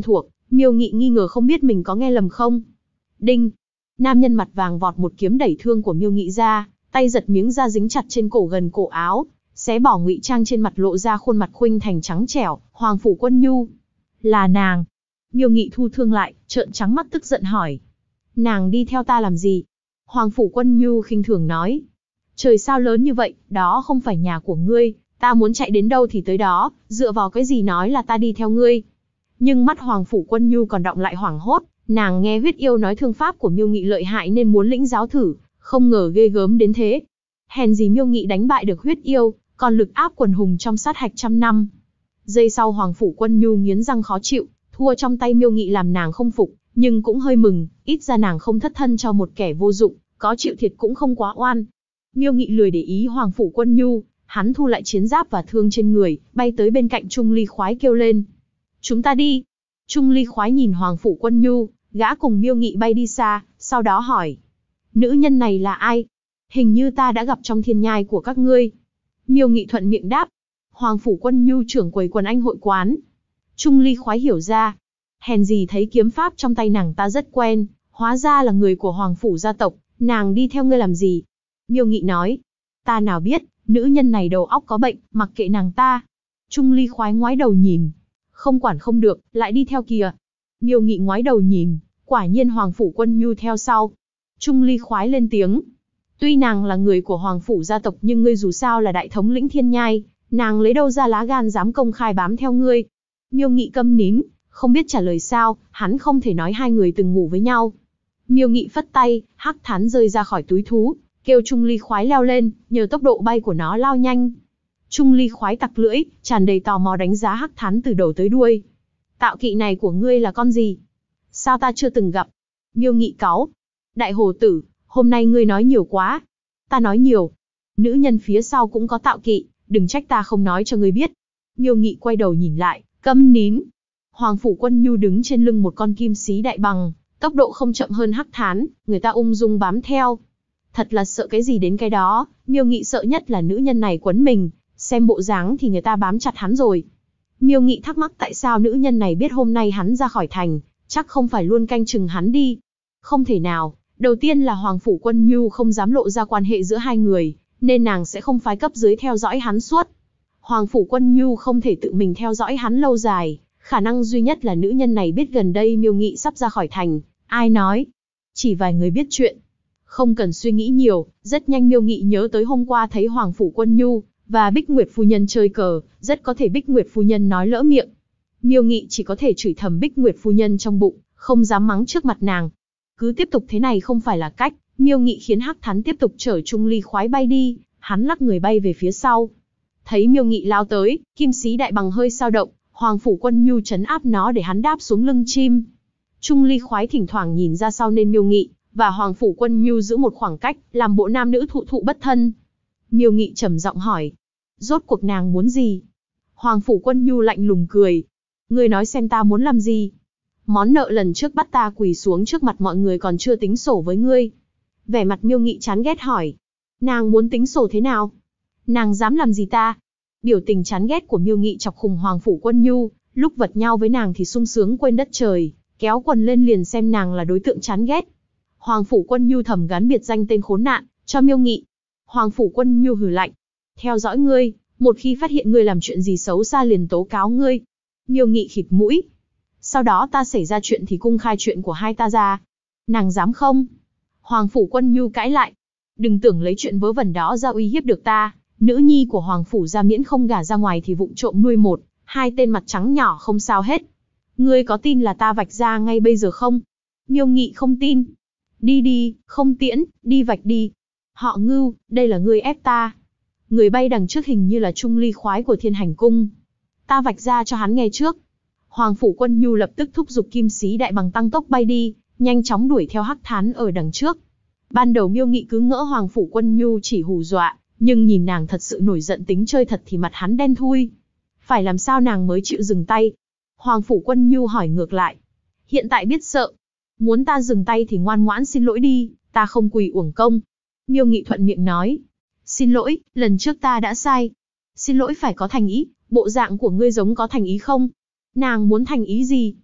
Miêu Nghị nghi ngờ không biết mình có nghe lầm không. Đinh! Nam nhân mặt vàng vọt một kiếm đẩy thương của Miêu Nghị ra, tay giật miếng da dính chặt trên cổ gần cổ áo, xé bỏ ngụy trang trên mặt lộ ra khuôn mặt khuynh thành trắng trẻo, Hoàng Phủ Quân Nhu. Là nàng. Miêu Nghị thu thương lại, trợn trắng mắt tức giận hỏi. Nàng đi theo ta làm gì? Hoàng Phủ Quân Nhu khinh thường nói. Trời sao lớn như vậy, đó không phải nhà của ngươi, ta muốn chạy đến đâu thì tới đó, dựa vào cái gì nói là ta đi theo ngươi. Nhưng mắt Hoàng Phủ Quân Nhu còn đọng lại hoảng hốt, nàng nghe huyết yêu nói thương pháp của Miêu Nghị lợi hại nên muốn lĩnh giáo thử, không ngờ ghê gớm đến thế. Hèn gì Miêu Nghị đánh bại được huyết yêu, còn lực áp quần hùng trong sát hạch trăm năm. Giây sau Hoàng Phủ Quân Nhu nghiến răng khó chịu, thua trong tay Miêu Nghị làm nàng không phục, nhưng cũng hơi mừng, ít ra nàng không thất thân cho một kẻ vô dụng, có chịu thiệt cũng không quá oan. Miêu Nghị lười để ý Hoàng Phủ Quân Nhu, hắn thu lại chiến giáp và thương trên người, bay tới bên cạnh Trung Ly Khoái kêu lên. Chúng ta đi. Trung Ly Khoái nhìn Hoàng Phủ Quân Nhu, gã cùng Miêu Nghị bay đi xa, sau đó hỏi. Nữ nhân này là ai? Hình như ta đã gặp trong thiên nhai của các ngươi. Miêu Nghị thuận miệng đáp. Hoàng Phủ Quân Nhu trưởng quầy quần anh hội quán. Trung Ly Khoái hiểu ra. Hèn gì thấy kiếm pháp trong tay nàng ta rất quen, hóa ra là người của Hoàng Phủ gia tộc, nàng đi theo ngươi làm gì? Miêu Nghị nói. Ta nào biết, nữ nhân này đầu óc có bệnh, mặc kệ nàng ta. Trung Ly Khoái ngoái đầu nhìn. Không quản không được, lại đi theo kìa. Miêu Nghị ngoái đầu nhìn, quả nhiên Hoàng Phủ Quân Nhu theo sau. Trung Ly Khoái lên tiếng. Tuy nàng là người của Hoàng Phủ gia tộc nhưng ngươi dù sao là đại thống lĩnh thiên nhai, nàng lấy đâu ra lá gan dám công khai bám theo ngươi. Miêu Nghị câm nín, không biết trả lời sao, hắn không thể nói hai người từng ngủ với nhau. Miêu Nghị phất tay, hắc thán rơi ra khỏi túi thú, kêu Trung Ly Khoái leo lên, nhờ tốc độ bay của nó lao nhanh. Trung Ly Khoái tặc lưỡi, tràn đầy tò mò đánh giá hắc thán từ đầu tới đuôi. Tạo kỵ này của ngươi là con gì? Sao ta chưa từng gặp? Miêu Nghị cáu. Đại hồ tử, hôm nay ngươi nói nhiều quá. Ta nói nhiều. Nữ nhân phía sau cũng có tạo kỵ, đừng trách ta không nói cho ngươi biết. Miêu Nghị quay đầu nhìn lại, câm nín. Hoàng Phủ Quân Nhu đứng trên lưng một con kim xí đại bằng, tốc độ không chậm hơn hắc thán, người ta ung dung bám theo. Thật là sợ cái gì đến cái đó, Miêu Nghị sợ nhất là nữ nhân này quấn mình, xem bộ dáng thì người ta bám chặt hắn rồi. Miêu Nghị thắc mắc tại sao nữ nhân này biết hôm nay hắn ra khỏi thành, chắc không phải luôn canh chừng hắn đi. Không thể nào, đầu tiên là Hoàng Phủ Quân Nhu không dám lộ ra quan hệ giữa hai người, nên nàng sẽ không phái cấp dưới theo dõi hắn suốt. Hoàng Phủ Quân Nhu không thể tự mình theo dõi hắn lâu dài, khả năng duy nhất là nữ nhân này biết gần đây Miêu Nghị sắp ra khỏi thành, ai nói? Chỉ vài người biết chuyện. Không cần suy nghĩ nhiều, rất nhanh Miêu Nghị nhớ tới hôm qua thấy Hoàng Phủ Quân Nhu và Bích Nguyệt phu nhân chơi cờ, rất có thể Bích Nguyệt phu nhân nói lỡ miệng. Miêu Nghị chỉ có thể chửi thầm Bích Nguyệt phu nhân trong bụng, không dám mắng trước mặt nàng. Cứ tiếp tục thế này không phải là cách, Miêu Nghị khiến hắc thán tiếp tục chở Trung Ly Khoái bay đi, hắn lắc người bay về phía sau. Thấy Miêu Nghị lao tới, kim xí đại bằng hơi dao động, Hoàng Phủ Quân Nhu trấn áp nó để hắn đáp xuống lưng chim. Trung Ly Khoái thỉnh thoảng nhìn ra sau nên Miêu Nghị và Hoàng Phủ Quân Nhu giữ một khoảng cách, làm bộ nam nữ thụ thụ bất thân. Miêu Nghị trầm giọng hỏi, rốt cuộc nàng muốn gì? Hoàng Phủ Quân Nhu lạnh lùng cười, ngươi nói xem ta muốn làm gì? Món nợ lần trước bắt ta quỳ xuống trước mặt mọi người còn chưa tính sổ với ngươi. Vẻ mặt Miêu Nghị chán ghét hỏi, nàng muốn tính sổ thế nào? Nàng dám làm gì ta? Biểu tình chán ghét của Miêu Nghị chọc khùng Hoàng Phủ Quân Nhu, lúc vật nhau với nàng thì sung sướng quên đất trời, kéo quần lên liền xem nàng là đối tượng chán ghét. Hoàng Phủ Quân Nhu thầm gắn biệt danh tên khốn nạn cho Miêu Nghị. Hoàng Phủ Quân Nhu hừ lạnh, theo dõi ngươi, một khi phát hiện ngươi làm chuyện gì xấu xa liền tố cáo ngươi. Miêu Nghị khịt mũi, sau đó ta xảy ra chuyện thì cung khai chuyện của hai ta ra. Nàng dám không? Hoàng Phủ Quân Nhu cãi lại, đừng tưởng lấy chuyện vớ vẩn đó ra uy hiếp được ta. Nữ nhi của Hoàng Phủ gia miễn không gả ra ngoài thì vụng trộm nuôi một, hai tên mặt trắng nhỏ không sao hết. Ngươi có tin là ta vạch ra ngay bây giờ không? Miêu Nghị không tin. Đi đi, không tiễn, đi vạch đi. Họ Ngưu, đây là ngươi ép ta. Người bay đằng trước hình như là Trung Ly Khoái của Thiên Hành Cung. Ta vạch ra cho hắn nghe trước. Hoàng Phủ Quân Nhu lập tức thúc giục kim xí đại bằng tăng tốc bay đi, nhanh chóng đuổi theo hắc thán ở đằng trước. Ban đầu Miêu Nghị cứ ngỡ Hoàng Phủ Quân Nhu chỉ hù dọa, nhưng nhìn nàng thật sự nổi giận tính chơi thật thì mặt hắn đen thui. Phải làm sao nàng mới chịu dừng tay? Hoàng Phủ Quân Nhu hỏi ngược lại. Hiện tại biết sợ. Muốn ta dừng tay thì ngoan ngoãn xin lỗi đi, ta không quỳ uổng công. Miêu Nghị thuận miệng nói. Xin lỗi, lần trước ta đã sai. Xin lỗi phải có thành ý, bộ dạng của ngươi giống có thành ý không? Nàng muốn thành ý gì?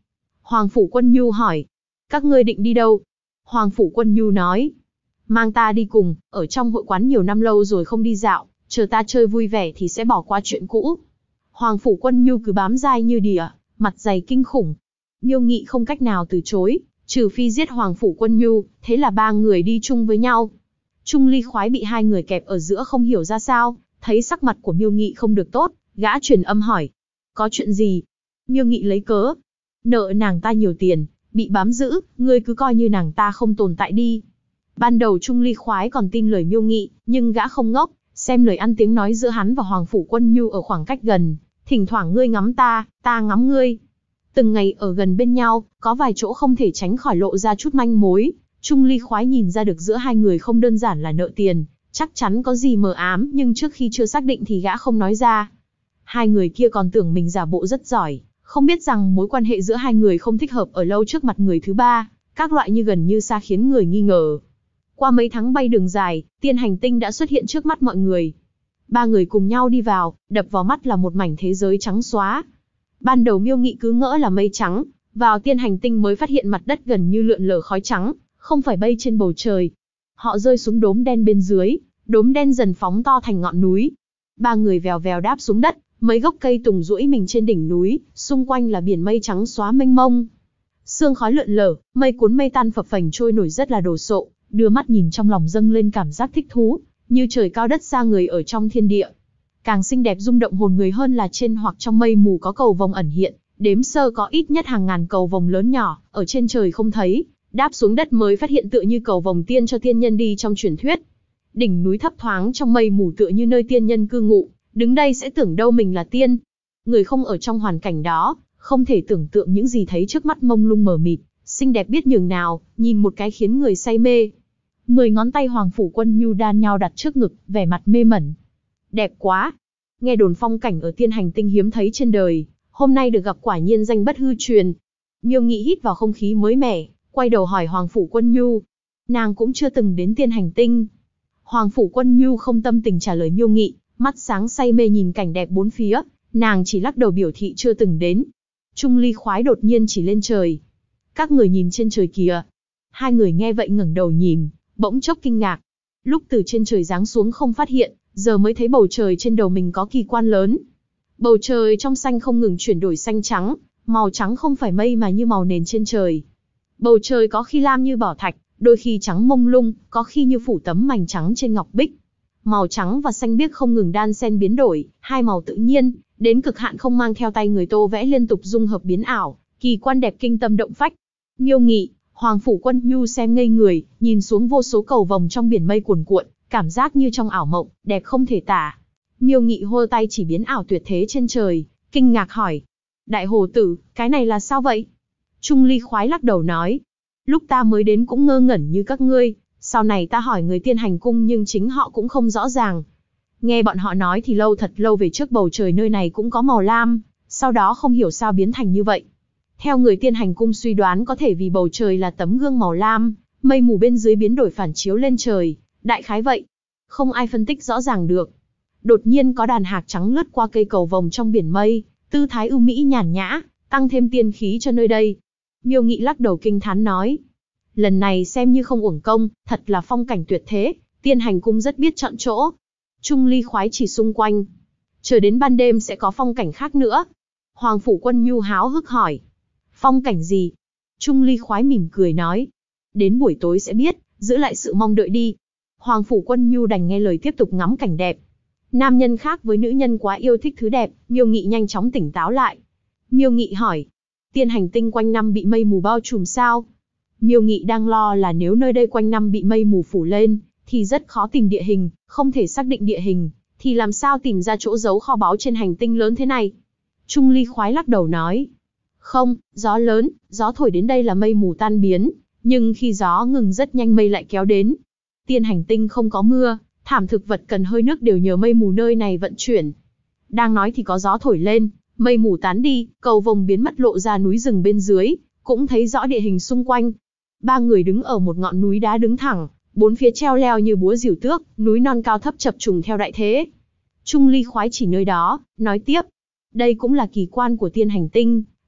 Hoàng Phủ Quân Nhu hỏi. Các ngươi định đi đâu? Hoàng Phủ Quân Nhu nói. Mang ta đi cùng, ở trong hội quán nhiều năm lâu rồi không đi dạo, chờ ta chơi vui vẻ thì sẽ bỏ qua chuyện cũ. Hoàng Phủ Quân Nhu cứ bám dai như đỉa, mặt dày kinh khủng. Miêu Nghị không cách nào từ chối, trừ phi giết Hoàng Phủ Quân Nhu, thế là ba người đi chung với nhau. Trung Ly Khoái bị hai người kẹp ở giữa không hiểu ra sao, thấy sắc mặt của Miêu Nghị không được tốt, gã truyền âm hỏi. Có chuyện gì? Miêu Nghị lấy cớ. Nợ nàng ta nhiều tiền, bị bám giữ, ngươi cứ coi như nàng ta không tồn tại đi. Ban đầu Trung Ly Khoái còn tin lời Miêu Nghị, nhưng gã không ngốc, xem lời ăn tiếng nói giữa hắn và Hoàng Phủ Quân Nhu ở khoảng cách gần, thỉnh thoảng ngươi ngắm ta ngắm ngươi. Từng ngày ở gần bên nhau, có vài chỗ không thể tránh khỏi lộ ra chút manh mối. Trung Ly Khoái nhìn ra được giữa hai người không đơn giản là nợ tiền, chắc chắn có gì mờ ám, nhưng trước khi chưa xác định thì gã không nói ra. Hai người kia còn tưởng mình giả bộ rất giỏi, không biết rằng mối quan hệ giữa hai người không thích hợp ở lâu trước mặt người thứ ba, các loại như gần như xa khiến người nghi ngờ. Qua mấy tháng bay đường dài, Tiên Hành Tinh đã xuất hiện trước mắt mọi người. Ba người cùng nhau đi vào, đập vào mắt là một mảnh thế giới trắng xóa. Ban đầu Miêu Nghị cứ ngỡ là mây trắng, vào Tiên Hành Tinh mới phát hiện mặt đất gần như lượn lờ khói trắng, không phải bay trên bầu trời. Họ rơi xuống đốm đen bên dưới, đốm đen dần phóng to thành ngọn núi. Ba người vèo vèo đáp xuống đất, mấy gốc cây tùng duỗi mình trên đỉnh núi, xung quanh là biển mây trắng xóa mênh mông. Sương khói lượn lờ, mây cuốn mây tan phập phành trôi nổi rất là đồ sộ, đưa mắt nhìn trong lòng dâng lên cảm giác thích thú, như trời cao đất xa người ở trong thiên địa. Càng xinh đẹp rung động hồn người hơn là trên hoặc trong mây mù có cầu vồng ẩn hiện, đếm sơ có ít nhất hàng ngàn cầu vồng lớn nhỏ, ở trên trời không thấy, đáp xuống đất mới phát hiện tựa như cầu vồng tiên cho tiên nhân đi trong truyền thuyết. Đỉnh núi thấp thoáng trong mây mù tựa như nơi tiên nhân cư ngụ, đứng đây sẽ tưởng đâu mình là tiên. Người không ở trong hoàn cảnh đó, không thể tưởng tượng những gì thấy trước mắt mông lung mờ mịt, xinh đẹp biết nhường nào, nhìn một cái khiến người say mê. 10 ngón tay Hoàng Phủ Quân Nhu đan nhau đặt trước ngực, vẻ mặt mê mẩn. Đẹp quá! Nghe đồn phong cảnh ở Tiên Hành Tinh hiếm thấy trên đời, hôm nay được gặp quả nhiên danh bất hư truyền. Miêu Nghị hít vào không khí mới mẻ, quay đầu hỏi Hoàng Phủ Quân Nhu. Nàng cũng chưa từng đến Tiên Hành Tinh. Hoàng Phủ Quân Nhu không tâm tình trả lời Miêu Nghị, mắt sáng say mê nhìn cảnh đẹp bốn phía, nàng chỉ lắc đầu biểu thị chưa từng đến. Trung Ly Khoái đột nhiên chỉ lên trời. Các người nhìn trên trời kìa. Hai người nghe vậy ngẩng đầu nhìn, bỗng chốc kinh ngạc. Lúc từ trên trời giáng xuống không phát hiện, giờ mới thấy bầu trời trên đầu mình có kỳ quan lớn. Bầu trời trong xanh không ngừng chuyển đổi xanh trắng, màu trắng không phải mây mà như màu nền trên trời. Bầu trời có khi lam như bảo thạch, đôi khi trắng mông lung, có khi như phủ tấm mảnh trắng trên ngọc bích. Màu trắng và xanh biếc không ngừng đan xen biến đổi, hai màu tự nhiên, đến cực hạn không mang theo tay người tô vẽ liên tục dung hợp biến ảo, kỳ quan đẹp kinh tâm động phách. Miêu Nghị, Hoàng Phủ Quân Nhu xem ngây người, nhìn xuống vô số cầu vồng trong biển mây cuồn cuộn, cảm giác như trong ảo mộng, đẹp không thể tả. Miêu Nghị hô tay chỉ biến ảo tuyệt thế trên trời, kinh ngạc hỏi. Đại hồ tử, cái này là sao vậy? Trung Ly Khoái lắc đầu nói. Lúc ta mới đến cũng ngơ ngẩn như các ngươi, sau này ta hỏi người Tiên Hành Cung nhưng chính họ cũng không rõ ràng. Nghe bọn họ nói thì thật lâu về trước bầu trời nơi này cũng có màu lam, sau đó không hiểu sao biến thành như vậy. Theo người Tiên Hành Cung suy đoán có thể vì bầu trời là tấm gương màu lam, mây mù bên dưới biến đổi phản chiếu lên trời, đại khái vậy. Không ai phân tích rõ ràng được. Đột nhiên có đàn hạc trắng lướt qua cây cầu vồng trong biển mây, tư thái ưu mỹ nhàn nhã, tăng thêm tiên khí cho nơi đây. Miêu Nghị lắc đầu kinh thán nói. Lần này xem như không uổng công, thật là phong cảnh tuyệt thế, Tiên Hành Cung rất biết chọn chỗ. Trung Ly Khoái chỉ xung quanh. Chờ đến ban đêm sẽ có phong cảnh khác nữa. Hoàng Phủ Quân Nhu háo hức hỏi. Phong cảnh gì? Trung Ly Khoái mỉm cười nói. Đến buổi tối sẽ biết, giữ lại sự mong đợi đi. Hoàng Phủ Quân Nhu đành nghe lời tiếp tục ngắm cảnh đẹp. Nam nhân khác với nữ nhân quá yêu thích thứ đẹp, Miêu Nghị nhanh chóng tỉnh táo lại. Miêu Nghị hỏi. Tiên Hành Tinh quanh năm bị mây mù bao trùm sao? Miêu Nghị đang lo là nếu nơi đây quanh năm bị mây mù phủ lên, thì rất khó tìm địa hình, không thể xác định địa hình, thì làm sao tìm ra chỗ giấu kho báu trên hành tinh lớn thế này? Trung Ly Khoái lắc đầu nói. Không, gió lớn, gió thổi đến đây là mây mù tan biến, nhưng khi gió ngừng rất nhanh mây lại kéo đến. Tiên Hành Tinh không có mưa, thảm thực vật cần hơi nước đều nhờ mây mù nơi này vận chuyển. Đang nói thì có gió thổi lên, mây mù tán đi, cầu vồng biến mất lộ ra núi rừng bên dưới, cũng thấy rõ địa hình xung quanh. Ba người đứng ở một ngọn núi đá đứng thẳng, bốn phía treo leo như búa rìu tước, núi non cao thấp chập trùng theo đại thế. Trung Ly Khoái chỉ nơi đó, nói tiếp. Đây cũng là kỳ quan của Tiên Hành Tinh,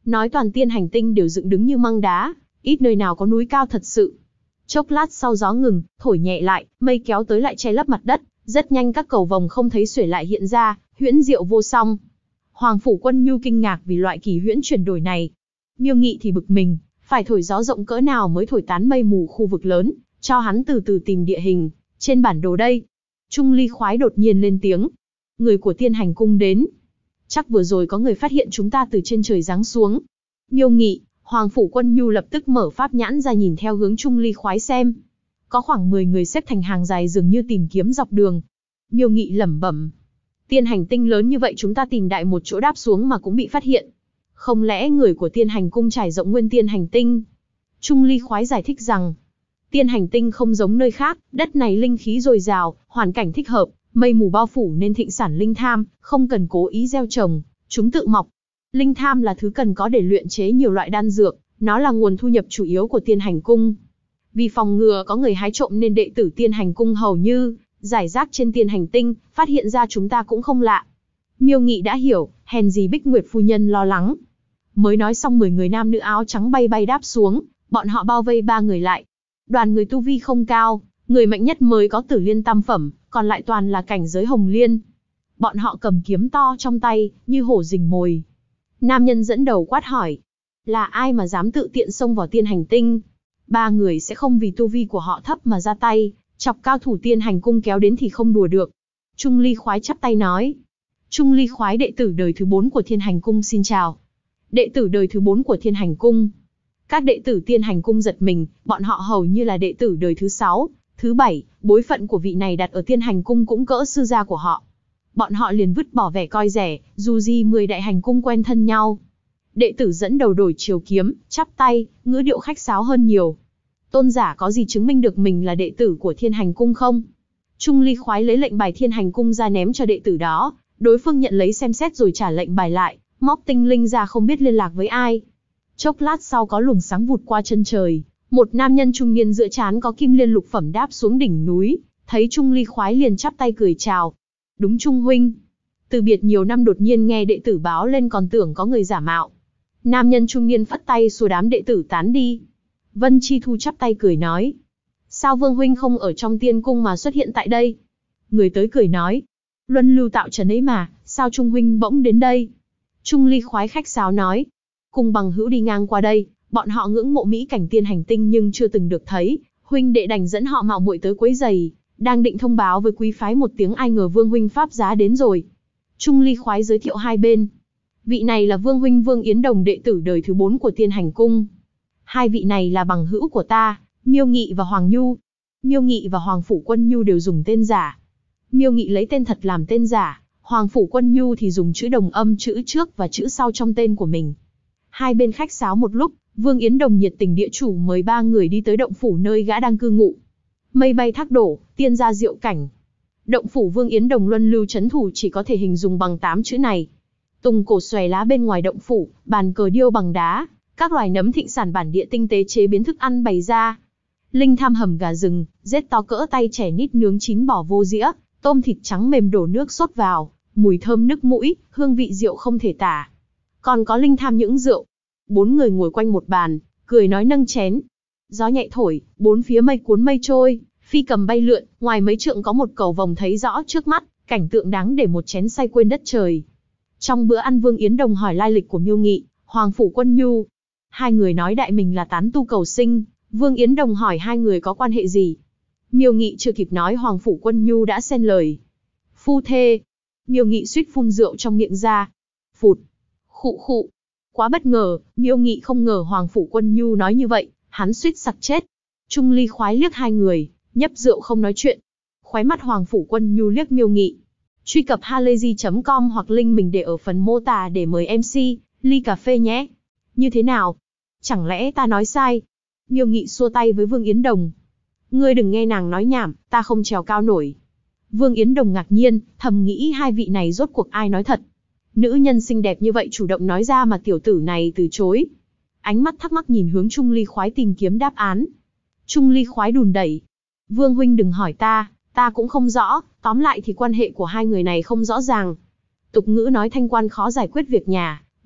nói toàn tiên hành tinh đều dựng đứng như măng đá, ít nơi nào có núi cao thật sự. Chốc lát sau gió ngừng, thổi nhẹ lại, mây kéo tới lại che lấp mặt đất, rất nhanh các cầu vồng không thấy xuể lại hiện ra, huyễn diệu vô song. Hoàng Phủ Quân Nhu kinh ngạc vì loại kỳ huyễn chuyển đổi này. Miêu Nghị thì bực mình, phải thổi gió rộng cỡ nào mới thổi tán mây mù khu vực lớn, cho hắn từ từ tìm địa hình, trên bản đồ đây. Trung Ly Khoái đột nhiên lên tiếng. Người của Tiên Hành Cung đến. Chắc vừa rồi có người phát hiện chúng ta từ trên trời giáng xuống. Miêu Nghị, Hoàng Phủ Quân Nhu lập tức mở pháp nhãn ra nhìn theo hướng Trung Ly Khoái xem. Có khoảng 10 người xếp thành hàng dài dường như tìm kiếm dọc đường. Miêu Nghị lẩm bẩm. Tiên hành tinh lớn như vậy chúng ta tìm đại một chỗ đáp xuống mà cũng bị phát hiện. Không lẽ người của Tiên Hành Cung trải rộng nguyên tiên hành tinh? Trung Ly Khoái giải thích rằng, tiên hành tinh không giống nơi khác, đất này linh khí dồi dào, hoàn cảnh thích hợp, mây mù bao phủ nên thịnh sản linh tham, không cần cố ý gieo trồng, chúng tự mọc. Linh tham là thứ cần có để luyện chế nhiều loại đan dược, nó là nguồn thu nhập chủ yếu của Tiên Hành Cung. Vì phòng ngừa có người hái trộm nên đệ tử Tiên Hành Cung hầu như giải rác trên tiên hành tinh, phát hiện ra chúng ta cũng không lạ. Miêu Nghị đã hiểu, hèn gì Bích Nguyệt phu nhân lo lắng. Mới nói xong 10 người nam nữ áo trắng bay bay đáp xuống, bọn họ bao vây 3 người lại. Đoàn người tu vi không cao, người mạnh nhất mới có Tử Liên tam phẩm, còn lại toàn là cảnh giới Hồng Liên. Bọn họ cầm kiếm to trong tay, như hổ rình mồi. Nam nhân dẫn đầu quát hỏi, là ai mà dám tự tiện xông vào tiên hành tinh? 3 người sẽ không vì tu vi của họ thấp mà ra tay, chọc cao thủ Tiên Hành Cung kéo đến thì không đùa được. Trung Ly Khoái chắp tay nói. Trung Ly Khoái đệ tử đời thứ 4 của Tiên Hành Cung xin chào. Đệ tử đời thứ 4 của Tiên Hành Cung. Các đệ tử Tiên Hành Cung giật mình, bọn họ hầu như là đệ tử đời thứ 6, thứ 7, bối phận của vị này đặt ở Tiên Hành Cung cũng cỡ sư gia của họ. Bọn họ liền vứt bỏ vẻ coi rẻ, dù gì 10 đại hành cung quen thân nhau. Đệ tử dẫn đầu đổi chiều kiếm, chắp tay, ngữ điệu khách sáo hơn nhiều. Tôn giả có gì chứng minh được mình là đệ tử của Thiên Hành Cung không? Trung Ly Khoái lấy lệnh bài Thiên Hành Cung ra ném cho đệ tử đó, đối phương nhận lấy xem xét rồi trả lệnh bài lại, móc tinh linh ra không biết liên lạc với ai. Chốc lát sau có luồng sáng vụt qua chân trời, một nam nhân trung niên giữa trán có kim liên lục phẩm đáp xuống đỉnh núi, thấy Trung Ly Khoái liền chắp tay cười chào. Đúng Trung huynh. Từ biệt nhiều năm đột nhiên nghe đệ tử báo lên còn tưởng có người giả mạo. Nam nhân trung niên phất tay xua đám đệ tử tán đi. Vân Chi Thu chắp tay cười nói. Sao Vương huynh không ở trong tiên cung mà xuất hiện tại đây? Người tới cười nói. Luân lưu tạo trần ấy mà, sao Trung huynh bỗng đến đây? Trung Ly Khoái khách sáo nói. Cùng bằng hữu đi ngang qua đây, bọn họ ngưỡng mộ mỹ cảnh tiên hành tinh nhưng chưa từng được thấy. Huynh đệ đành dẫn họ mạo muội tới quấy giày, đang định thông báo với quý phái một tiếng ai ngờ Vương huynh pháp giá đến rồi. Trung Ly Khoái giới thiệu hai bên. Vị này là Vương huynh Vương Yến Đồng đệ tử đời thứ 4 của Tiên Hành Cung. Hai vị này là bằng hữu của ta, Miêu Nghị và Hoàng Nhu. Miêu Nghị và Hoàng Phủ Quân Nhu đều dùng tên giả. Miêu Nghị lấy tên thật làm tên giả, Hoàng Phủ Quân Nhu thì dùng chữ đồng âm chữ trước và chữ sau trong tên của mình. Hai bên khách sáo một lúc, Vương Yến Đồng nhiệt tình địa chủ mời 3 người đi tới động phủ nơi gã đang cư ngụ. Mây bay thác đổ, tiên gia diệu cảnh. Động phủ Vương Yến Đồng luân lưu trấn thủ chỉ có thể hình dung bằng 8 chữ này. Tùng cổ xòe lá bên ngoài động phủ, bàn cờ điêu bằng đá, các loài nấm thịnh sản bản địa tinh tế chế biến thức ăn bày ra. Linh tham hầm gà rừng, rết to cỡ tay trẻ nít nướng chín bỏ vô dĩa, tôm thịt trắng mềm đổ nước sốt vào, mùi thơm nức mũi, hương vị rượu không thể tả. Còn có linh tham những rượu. 4 người ngồi quanh một bàn, cười nói nâng chén. Gió nhẹ thổi, bốn phía mây cuốn mây trôi, phi cầm bay lượn, ngoài mấy trượng có một cầu vồng thấy rõ trước mắt, cảnh tượng đáng để một chén say quên đất trời. Trong bữa ăn Vương Yến Đồng hỏi lai lịch của Miêu Nghị, Hoàng Phủ Quân Nhu. Hai người nói đại mình là tán tu cầu sinh, Vương Yến Đồng hỏi hai người có quan hệ gì. Miêu Nghị chưa kịp nói Hoàng Phủ Quân Nhu đã xen lời. Phu thê. Miêu Nghị suýt phun rượu trong miệng ra. Phụt. Khụ khụ. Quá bất ngờ, Miêu Nghị không ngờ Hoàng Phủ Quân Nhu nói như vậy, hắn suýt sặc chết. Trung Ly Khoái liếc hai người, nhấp rượu không nói chuyện. Khóe mắt Hoàng Phủ Quân Nhu liếc Miêu Nghị. Truy cập halayzi.com hoặc link mình để ở phần mô tả để mời MC, ly cà phê nhé. Như thế nào? Chẳng lẽ ta nói sai? Miêu Nghị xua tay với Vương Yến Đồng. Ngươi đừng nghe nàng nói nhảm, ta không trèo cao nổi. Vương Yến Đồng ngạc nhiên, thầm nghĩ hai vị này rốt cuộc ai nói thật. Nữ nhân xinh đẹp như vậy chủ động nói ra mà tiểu tử này từ chối. Ánh mắt thắc mắc nhìn hướng Trung Ly Khoái tìm kiếm đáp án. Trung Ly Khoái đùn đẩy. Vương huynh đừng hỏi ta cũng không rõ, tóm lại thì quan hệ của hai người này không rõ ràng. Tục ngữ nói thanh quan khó giải quyết việc nhà,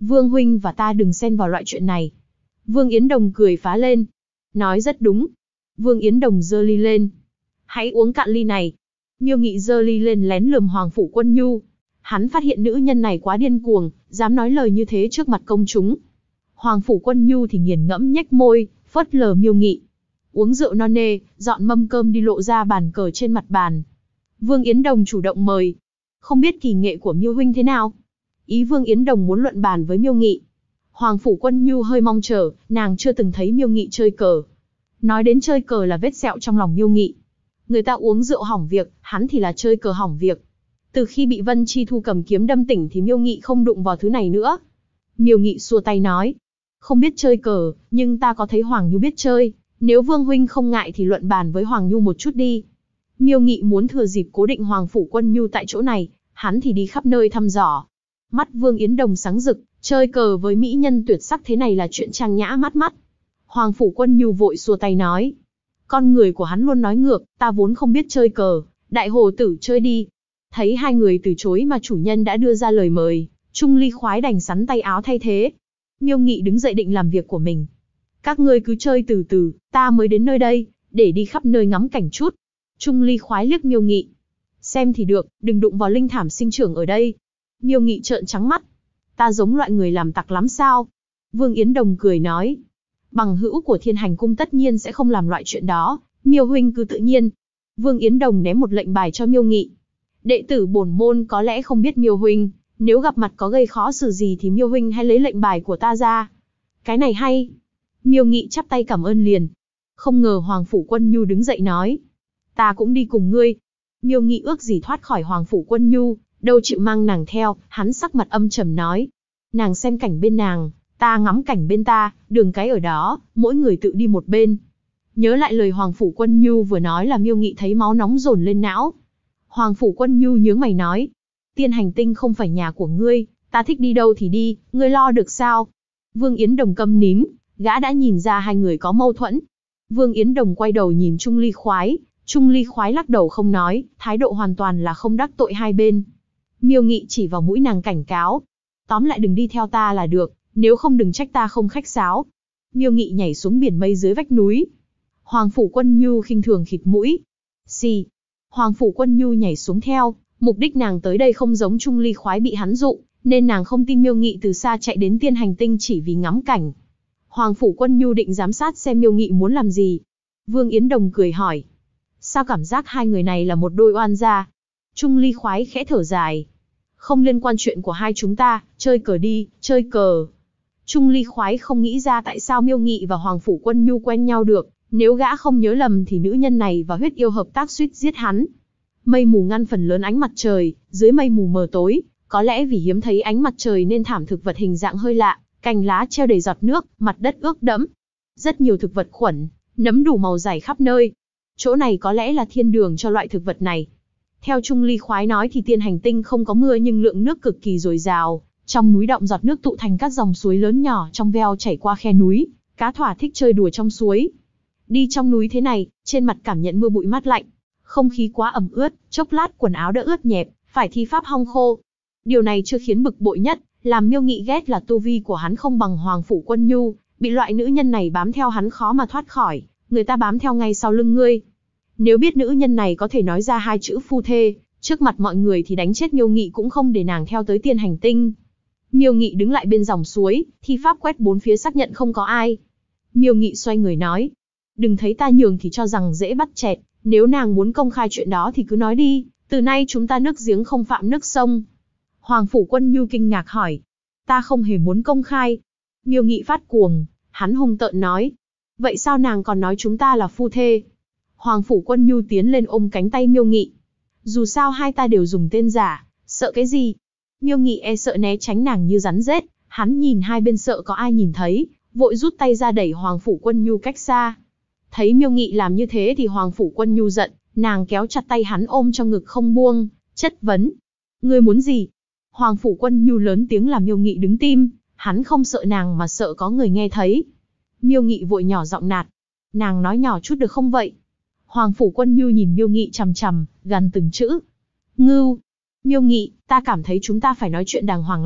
Vương huynh và ta đừng xen vào loại chuyện này. Vương Yến Đồng cười phá lên. Nói rất đúng. Vương Yến Đồng giơ ly lên. Hãy uống cạn ly này. Miêu Nghị giơ ly lên lén lườm Hoàng Phủ Quân Nhu. Hắn phát hiện nữ nhân này quá điên cuồng, dám nói lời như thế trước mặt công chúng. Hoàng Phủ Quân Nhu thì nghiền ngẫm nhếch môi, phớt lờ Miêu Nghị. Uống rượu no nê, dọn mâm cơm đi lộ ra bàn cờ trên mặt bàn. Vương Yến Đồng chủ động mời. Không biết kỳ nghệ của Miêu huynh thế nào? Ý Vương Yến Đồng muốn luận bàn với Miêu Nghị. Hoàng Phủ Quân Nhu hơi mong chờ, nàng chưa từng thấy Miêu Nghị chơi cờ. Nói đến chơi cờ là vết sẹo trong lòng Miêu Nghị. Người ta uống rượu hỏng việc, hắn thì là chơi cờ hỏng việc. Từ khi bị Vân Chi Thu cầm kiếm đâm tỉnh thì Miêu Nghị không đụng vào thứ này nữa. Miêu Nghị xua tay nói. Không biết chơi cờ, nhưng ta có thấy Hoàng Nhu biết chơi. Nếu Vương huynh không ngại thì luận bàn với Hoàng Nhu một chút đi. Miêu Nghị muốn thừa dịp cố định Hoàng Phủ Quân Nhu tại chỗ này, hắn thì đi khắp nơi thăm dò. Mắt Vương Yến Đồng sáng rực, chơi cờ với mỹ nhân tuyệt sắc thế này là chuyện trang nhã mắt mắt. Hoàng Phủ Quân Nhu vội xua tay nói. Con người của hắn luôn nói ngược, ta vốn không biết chơi cờ, đại hồ tử chơi đi. Thấy hai người từ chối mà chủ nhân đã đưa ra lời mời, Trung Ly khoái đành sắn tay áo thay thế. Miêu Nghị đứng dậy định làm việc của mình. Các ngươi cứ chơi từ từ, ta mới đến nơi đây, để đi khắp nơi ngắm cảnh chút. Trung Ly khoái liếc Miêu Nghị. Xem thì được, đừng đụng vào linh thảm sinh trưởng ở đây. Miêu Nghị trợn trắng mắt. Ta giống loại người làm tặc lắm sao? Vương Yến Đồng cười nói. Bằng hữu của Thiên Hành Cung tất nhiên sẽ không làm loại chuyện đó, Miêu huynh cứ tự nhiên. Vương Yến Đồng ném một lệnh bài cho Miêu Nghị. Đệ tử bổn môn có lẽ không biết Miêu huynh, nếu gặp mặt có gây khó xử gì thì Miêu huynh hãy lấy lệnh bài của ta ra. Cái này hay. Miêu Nghị chắp tay cảm ơn liền. Không ngờ Hoàng Phủ Quân Nhu đứng dậy nói. Ta cũng đi cùng ngươi. Miêu Nghị ước gì thoát khỏi Hoàng Phủ Quân Nhu, đâu chịu mang nàng theo, hắn sắc mặt âm trầm nói. Nàng xem cảnh bên nàng, ta ngắm cảnh bên ta, đường cái ở đó, mỗi người tự đi một bên. Nhớ lại lời Hoàng Phủ Quân Nhu vừa nói là Miêu Nghị thấy máu nóng dồn lên não. Hoàng Phủ Quân Nhu nhướng mày nói. Tiên Hành Tinh không phải nhà của ngươi, ta thích đi đâu thì đi, ngươi lo được sao? Vương Yến Đồng câm nín, gã đã nhìn ra hai người có mâu thuẫn. Vương Yến Đồng quay đầu nhìn Trung Ly khoái. Trung Ly khoái lắc đầu không nói, thái độ hoàn toàn là không đắc tội hai bên. Miêu Nghị chỉ vào mũi nàng cảnh cáo. Tóm lại đừng đi theo ta là được, nếu không đừng trách ta không khách sáo. Miêu Nghị nhảy xuống biển mây dưới vách núi. Hoàng Phủ Quân Nhu khinh thường khịt mũi. Xì. Hoàng Phủ Quân Nhu nhảy xuống theo, mục đích nàng tới đây không giống Trung Ly khoái bị hắn dụ, nên nàng không tin Miêu Nghị từ xa chạy đến Tiên Hành Tinh chỉ vì ngắm cảnh. Hoàng Phủ Quân Nhu định giám sát xem Miêu Nghị muốn làm gì. Vương Yến Đồng cười hỏi. Sao cảm giác hai người này là một đôi oan gia? Trung Ly khoái khẽ thở dài. Không liên quan chuyện của hai chúng ta, chơi cờ đi, chơi cờ. Trung Ly khoái không nghĩ ra tại sao Miêu Nghị và Hoàng Phủ Quân Nhu quen nhau được, nếu gã không nhớ lầm thì nữ nhân này và huyết yêu hợp tác suýt giết hắn. Mây mù ngăn phần lớn ánh mặt trời, dưới mây mù mờ tối, có lẽ vì hiếm thấy ánh mặt trời nên thảm thực vật hình dạng hơi lạ, cành lá treo đầy giọt nước, mặt đất ướt đẫm. Rất nhiều thực vật khuẩn, nấm đủ màu rải khắp nơi. Chỗ này có lẽ là thiên đường cho loại thực vật này. Theo Trung Ly khoái nói thì Tiên Hành Tinh không có mưa nhưng lượng nước cực kỳ dồi dào, trong núi động giọt nước tụ thành các dòng suối lớn nhỏ trong veo chảy qua khe núi, cá thỏa thích chơi đùa trong suối. Đi trong núi thế này, trên mặt cảm nhận mưa bụi mát lạnh, không khí quá ẩm ướt, chốc lát quần áo đã ướt nhẹp, phải thi pháp hong khô. Điều này chưa khiến bực bội nhất, làm Miêu Nghị ghét là tu vi của hắn không bằng Hoàng Phủ Quân Nhu, bị loại nữ nhân này bám theo hắn khó mà thoát khỏi, người ta bám theo ngay sau lưng ngươi. Nếu biết nữ nhân này có thể nói ra hai chữ phu thê, trước mặt mọi người thì đánh chết Miêu Nghị cũng không để nàng theo tới Tiên Hành Tinh. Miêu Nghị đứng lại bên dòng suối, thi pháp quét bốn phía xác nhận không có ai. Miêu Nghị xoay người nói, đừng thấy ta nhường thì cho rằng dễ bắt chẹt, nếu nàng muốn công khai chuyện đó thì cứ nói đi, từ nay chúng ta nước giếng không phạm nước sông. Hoàng Phủ Quân Nhu kinh ngạc hỏi, ta không hề muốn công khai. Miêu Nghị phát cuồng, hắn hung tợn nói, vậy sao nàng còn nói chúng ta là phu thê? Hoàng Phủ Quân Nhu tiến lên ôm cánh tay Miêu Nghị. Dù sao hai ta đều dùng tên giả, sợ cái gì? Miêu Nghị e sợ né tránh nàng như rắn rết, hắn nhìn hai bên sợ có ai nhìn thấy, vội rút tay ra đẩy Hoàng Phủ Quân Nhu cách xa. Thấy Miêu Nghị làm như thế thì Hoàng Phủ Quân Nhu giận, nàng kéo chặt tay hắn ôm trong ngực không buông, chất vấn. Ngươi muốn gì? Hoàng Phủ Quân Nhu lớn tiếng làm Miêu Nghị đứng tim, hắn không sợ nàng mà sợ có người nghe thấy. Miêu Nghị vội nhỏ giọng nạt. Nàng nói nhỏ chút được không vậy? Hoàng Phủ Quân Nhu nhìn Miêu Nghị chằm chằm, gằn từng chữ. Ngưu. Miêu Nghị, ta cảm thấy chúng ta phải nói chuyện đàng hoàng lại,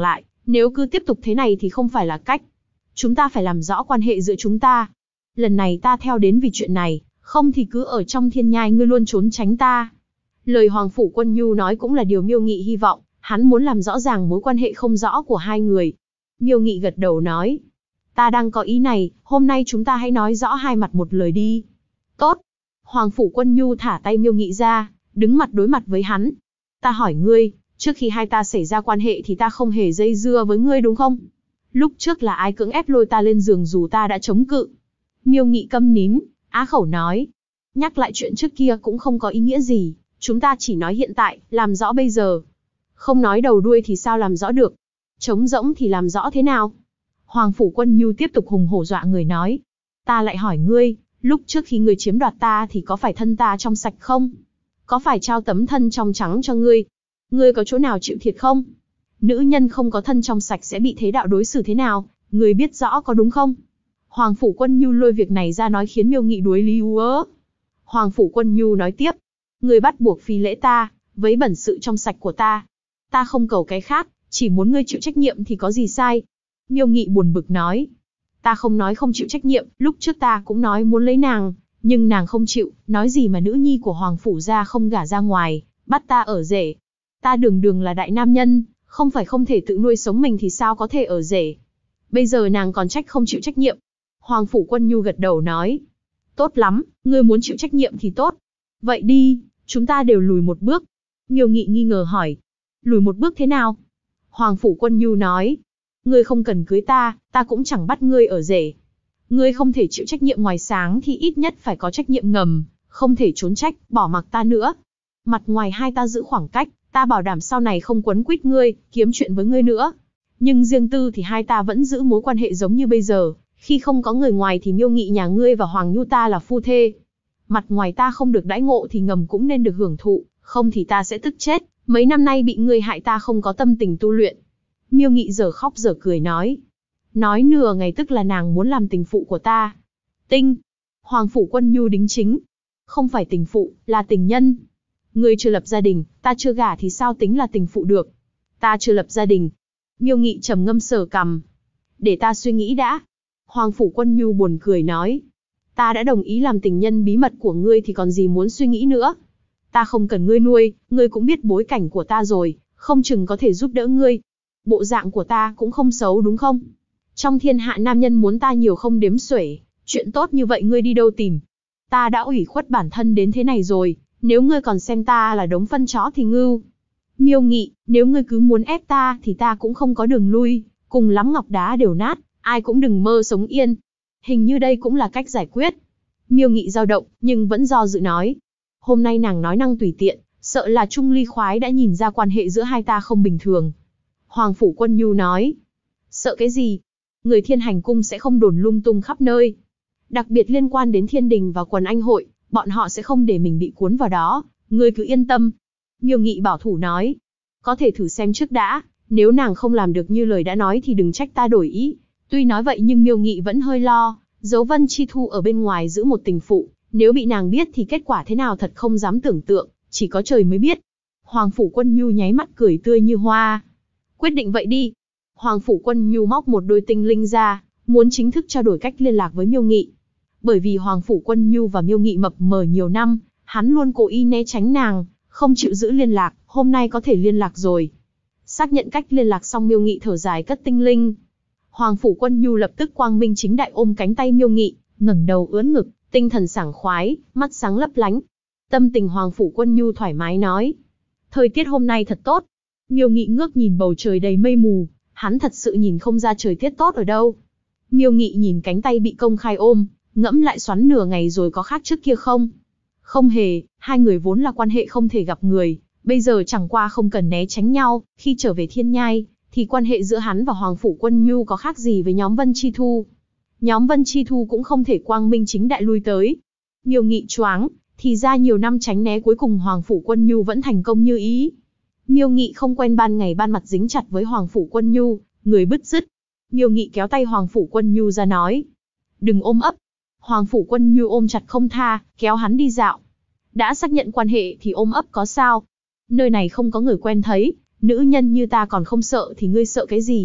Nếu cứ tiếp tục thế này thì không phải là cách. Chúng ta phải làm rõ quan hệ giữa chúng ta. Lần này ta theo đến vì chuyện này, không thì cứ ở trong thiên nhai ngươi luôn trốn tránh ta. Lời Hoàng Phủ Quân Nhu nói cũng là điều Miêu Nghị hy vọng, hắn muốn làm rõ ràng mối quan hệ không rõ của hai người. Miêu Nghị gật đầu nói, ta đang có ý này, hôm nay chúng ta hãy nói rõ hai mặt một lời đi. Tốt. Hoàng Phủ Quân Nhu thả tay Miêu Nghị ra, đứng mặt đối mặt với hắn. Ta hỏi ngươi, trước khi hai ta xảy ra quan hệ thì ta không hề dây dưa với ngươi đúng không? Lúc trước là ai cưỡng ép lôi ta lên giường dù ta đã chống cự? Miêu Nghị câm nín, á khẩu nói, nhắc lại chuyện trước kia cũng không có ý nghĩa gì, chúng ta chỉ nói hiện tại, làm rõ bây giờ. Không nói đầu đuôi thì sao làm rõ được? Trống rỗng thì làm rõ thế nào? Hoàng Phủ Quân Nhu tiếp tục hùng hổ dọa người nói, ta lại hỏi ngươi, lúc trước khi ngươi chiếm đoạt ta thì có phải thân ta trong sạch không? Có phải trao tấm thân trong trắng cho ngươi? Ngươi có chỗ nào chịu thiệt không? Nữ nhân không có thân trong sạch sẽ bị thế đạo đối xử thế nào, ngươi biết rõ có đúng không? Hoàng Phủ Quân Nhu lôi việc này ra nói khiến Miêu Nghị đuối lý ứa. Hoàng Phủ Quân Nhu nói tiếp, ngươi bắt buộc phi lễ ta, vấy bẩn sự trong sạch của ta. Ta không cầu cái khác, chỉ muốn ngươi chịu trách nhiệm thì có gì sai? Miêu Nghị buồn bực nói, ta không nói không chịu trách nhiệm, lúc trước ta cũng nói muốn lấy nàng, nhưng nàng không chịu, nói gì mà nữ nhi của Hoàng Phủ gia không gả ra ngoài, bắt ta ở rể. Ta đường đường là đại nam nhân, không phải không thể tự nuôi sống mình thì sao có thể ở rể. Bây giờ nàng còn trách không chịu trách nhiệm. Hoàng Phủ Quân Nhu gật đầu nói, tốt lắm, ngươi muốn chịu trách nhiệm thì tốt. Vậy đi, chúng ta đều lùi một bước. Miêu Nghị nghi ngờ hỏi, lùi một bước thế nào? Hoàng Phủ Quân Nhu nói, ngươi không cần cưới ta, ta cũng chẳng bắt ngươi ở rể. Ngươi không thể chịu trách nhiệm ngoài sáng thì ít nhất phải có trách nhiệm ngầm, không thể trốn trách, bỏ mặc ta nữa. Mặt ngoài hai ta giữ khoảng cách, ta bảo đảm sau này không quấn quýt ngươi, kiếm chuyện với ngươi nữa. Nhưng riêng tư thì hai ta vẫn giữ mối quan hệ giống như bây giờ, khi không có người ngoài thì Miêu Nghị nhà ngươi và Hoàng Nhu ta là phu thê. Mặt ngoài ta không được đãi ngộ thì ngầm cũng nên được hưởng thụ, không thì ta sẽ tức chết, mấy năm nay bị ngươi hại ta không có tâm tình tu luyện. Miêu Nghị giờ khóc giờ cười nói. Nói nửa ngày tức là nàng muốn làm tình phụ của ta. Tinh. Hoàng Phủ Quân Nhu đính chính. Không phải tình phụ, là tình nhân. Ngươi chưa lập gia đình, ta chưa gả thì sao tính là tình phụ được? Ta chưa lập gia đình. Miêu Nghị trầm ngâm sờ cằm. Để ta suy nghĩ đã. Hoàng Phủ Quân Nhu buồn cười nói. Ta đã đồng ý làm tình nhân bí mật của ngươi thì còn gì muốn suy nghĩ nữa. Ta không cần ngươi nuôi, ngươi cũng biết bối cảnh của ta rồi, không chừng có thể giúp đỡ ngươi. Bộ dạng của ta cũng không xấu đúng không? Trong thiên hạ nam nhân muốn ta nhiều không đếm xuể, chuyện tốt như vậy ngươi đi đâu tìm? Ta đã ủy khuất bản thân đến thế này rồi, nếu ngươi còn xem ta là đống phân chó thì ngưu. Miêu Nghị, nếu ngươi cứ muốn ép ta thì ta cũng không có đường lui, cùng lắm ngọc đá đều nát, ai cũng đừng mơ sống yên. Hình như đây cũng là cách giải quyết. Miêu Nghị dao động, nhưng vẫn do dự nói. Hôm nay nàng nói năng tùy tiện, sợ là Trung Ly Khoái đã nhìn ra quan hệ giữa hai ta không bình thường. Hoàng Phủ Quân Nhu nói. Sợ cái gì? Người Thiên Hành Cung sẽ không đồn lung tung khắp nơi. Đặc biệt liên quan đến thiên đình và quần anh hội, bọn họ sẽ không để mình bị cuốn vào đó, ngươi cứ yên tâm. Miêu Nghị bảo thủ nói. Có thể thử xem trước đã, nếu nàng không làm được như lời đã nói thì đừng trách ta đổi ý. Tuy nói vậy nhưng Miêu Nghị vẫn hơi lo, dấu Vân Chi Thu ở bên ngoài giữ một tình phụ, nếu bị nàng biết thì kết quả thế nào thật không dám tưởng tượng, chỉ có trời mới biết. Hoàng Phủ Quân Nhu nháy mắt cười tươi như hoa. Quyết định vậy đi. Hoàng Phủ Quân Nhu móc một đôi tinh linh ra, muốn chính thức trao đổi cách liên lạc với Miêu Nghị. Bởi vì Hoàng Phủ Quân Nhu và Miêu Nghị mập mờ nhiều năm, hắn luôn cố ý né tránh nàng, không chịu giữ liên lạc, hôm nay có thể liên lạc rồi. Xác nhận cách liên lạc xong Miêu Nghị thở dài cất tinh linh. Hoàng Phủ Quân Nhu lập tức quang minh chính đại ôm cánh tay Miêu Nghị, ngẩng đầu ưỡn ngực, tinh thần sảng khoái, mắt sáng lấp lánh. Tâm tình Hoàng Phủ Quân Nhu thoải mái nói. Thời tiết hôm nay thật tốt. Miêu Nghị ngước nhìn bầu trời đầy mây mù, hắn thật sự nhìn không ra trời tiết tốt ở đâu. Miêu Nghị nhìn cánh tay bị công khai ôm, ngẫm lại xoắn nửa ngày rồi có khác trước kia không? Không hề, hai người vốn là quan hệ không thể gặp người, bây giờ chẳng qua không cần né tránh nhau, khi trở về thiên nhai, thì quan hệ giữa hắn và Hoàng Phủ Quân Nhu có khác gì với nhóm Vân Chi Thu. Nhóm Vân Chi Thu cũng không thể quang minh chính đại lui tới. Miêu Nghị choáng, thì ra nhiều năm tránh né cuối cùng Hoàng Phủ Quân Nhu vẫn thành công như ý. Miêu Nghị không quen ban ngày ban mặt dính chặt với Hoàng Phủ Quân Nhu, người bứt rứt. Miêu Nghị kéo tay Hoàng Phủ Quân Nhu ra nói. Đừng ôm ấp. Hoàng Phủ Quân Nhu ôm chặt không tha, kéo hắn đi dạo. Đã xác nhận quan hệ thì ôm ấp có sao? Nơi này không có người quen thấy, nữ nhân như ta còn không sợ thì ngươi sợ cái gì?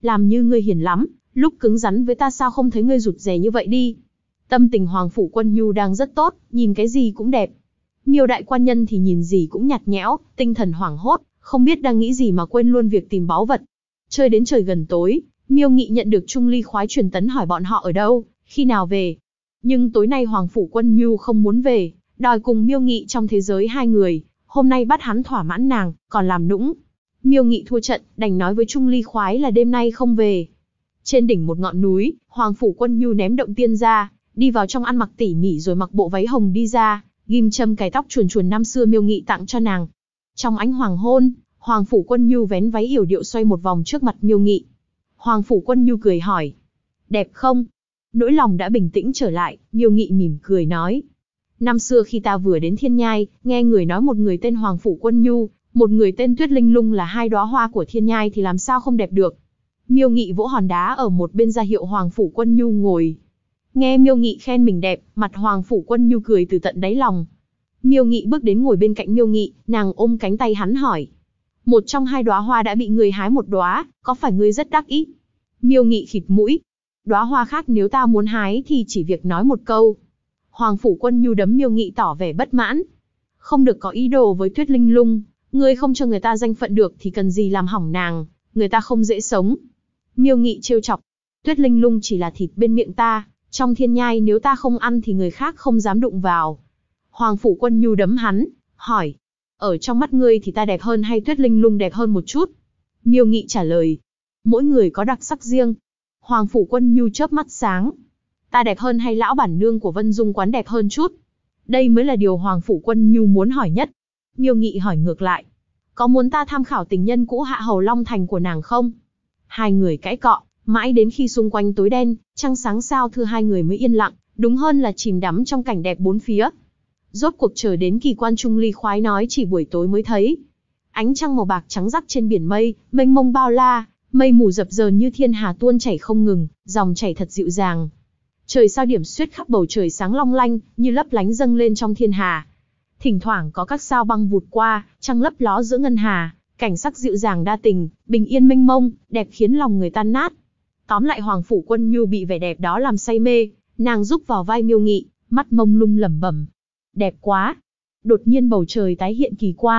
Làm như ngươi hiền lắm, lúc cứng rắn với ta sao không thấy ngươi rụt rè như vậy đi. Tâm tình Hoàng Phủ Quân Nhu đang rất tốt, nhìn cái gì cũng đẹp. Miêu đại quan nhân thì nhìn gì cũng nhạt nhẽo, tinh thần hoảng hốt, không biết đang nghĩ gì mà quên luôn việc tìm báu vật. Chơi đến trời gần tối, Miêu Nghị nhận được Trung Ly khoái truyền tấn hỏi bọn họ ở đâu, khi nào về. Nhưng tối nay Hoàng Phủ Quân Nhu không muốn về, đòi cùng Miêu Nghị trong thế giới hai người, hôm nay bắt hắn thỏa mãn nàng, còn làm nũng. Miêu Nghị thua trận, đành nói với Trung Ly khoái là đêm nay không về. Trên đỉnh một ngọn núi, Hoàng Phủ Quân Nhu ném động tiên ra, đi vào trong ăn mặc tỉ mỉ rồi mặc bộ váy hồng đi ra, ghim châm cài tóc chuồn chuồn năm xưa Miêu Nghị tặng cho nàng. Trong ánh hoàng hôn, Hoàng Phủ Quân Nhu vén váy yểu điệu xoay một vòng trước mặt Miêu Nghị. Hoàng Phủ Quân Nhu cười hỏi, đẹp không? Nỗi lòng đã bình tĩnh trở lại, Miêu Nghị mỉm cười nói. Năm xưa khi ta vừa đến Thiên Nhai, nghe người nói một người tên Hoàng Phủ Quân Nhu, một người tên Tuyết Linh Lung là hai đóa hoa của Thiên Nhai thì làm sao không đẹp được. Miêu Nghị vỗ hòn đá ở một bên ra hiệu Hoàng Phủ Quân Nhu ngồi. Nghe Miêu Nghị khen mình đẹp, mặt Hoàng Phủ Quân Nhu cười từ tận đáy lòng. Miêu Nghị bước đến ngồi bên cạnh Miêu Nghị, nàng ôm cánh tay hắn hỏi. Một trong hai đóa hoa đã bị ngươi hái một đóa, có phải ngươi rất đắc ý? Miêu Nghị khịt mũi. Đóa hoa khác nếu ta muốn hái thì chỉ việc nói một câu. Hoàng Phủ Quân Nhu đấm Miêu Nghị tỏ vẻ bất mãn. Không được có ý đồ với Tuyết Linh Lung, ngươi không cho người ta danh phận được thì cần gì làm hỏng nàng, người ta không dễ sống. Miêu Nghị trêu chọc. Tuyết Linh Lung chỉ là thịt bên miệng ta, trong Thiên Nhai nếu ta không ăn thì người khác không dám đụng vào. Hoàng Phủ Quân Nhu đấm hắn, hỏi. Ở trong mắt ngươi thì ta đẹp hơn hay Tuyết Linh Lung đẹp hơn một chút? Miêu Nghị trả lời. Mỗi người có đặc sắc riêng. Hoàng Phủ Quân Nhu chớp mắt sáng. Ta đẹp hơn hay lão bản nương của Vân Dung quán đẹp hơn chút? Đây mới là điều Hoàng Phủ Quân Nhu muốn hỏi nhất. Miêu Nghị hỏi ngược lại. Có muốn ta tham khảo tình nhân cũ Hạ Hầu Long Thành của nàng không? Hai người cãi cọ, mãi đến khi xung quanh tối đen, trăng sáng sao thưa hai người mới yên lặng, đúng hơn là chìm đắm trong cảnh đẹp bốn phía. Rốt cuộc chờ đến Kỳ Quan Trung Ly khoái nói chỉ buổi tối mới thấy. Ánh trăng màu bạc trắng rắc trên biển mây, mênh mông bao la, mây mù dập dờn như thiên hà tuôn chảy không ngừng, dòng chảy thật dịu dàng. Trời sao điểm xuyết khắp bầu trời sáng long lanh, như lấp lánh dâng lên trong thiên hà. Thỉnh thoảng có các sao băng vụt qua, trăng lấp ló giữa ngân hà, cảnh sắc dịu dàng đa tình, bình yên mênh mông, đẹp khiến lòng người tan nát. Tóm lại Hoàng Phủ Quân Nhu bị vẻ đẹp đó làm say mê, nàng rúc vào vai Miêu Nghị, mắt mông lung lẩm bẩm. Đẹp quá. Đột nhiên bầu trời tái hiện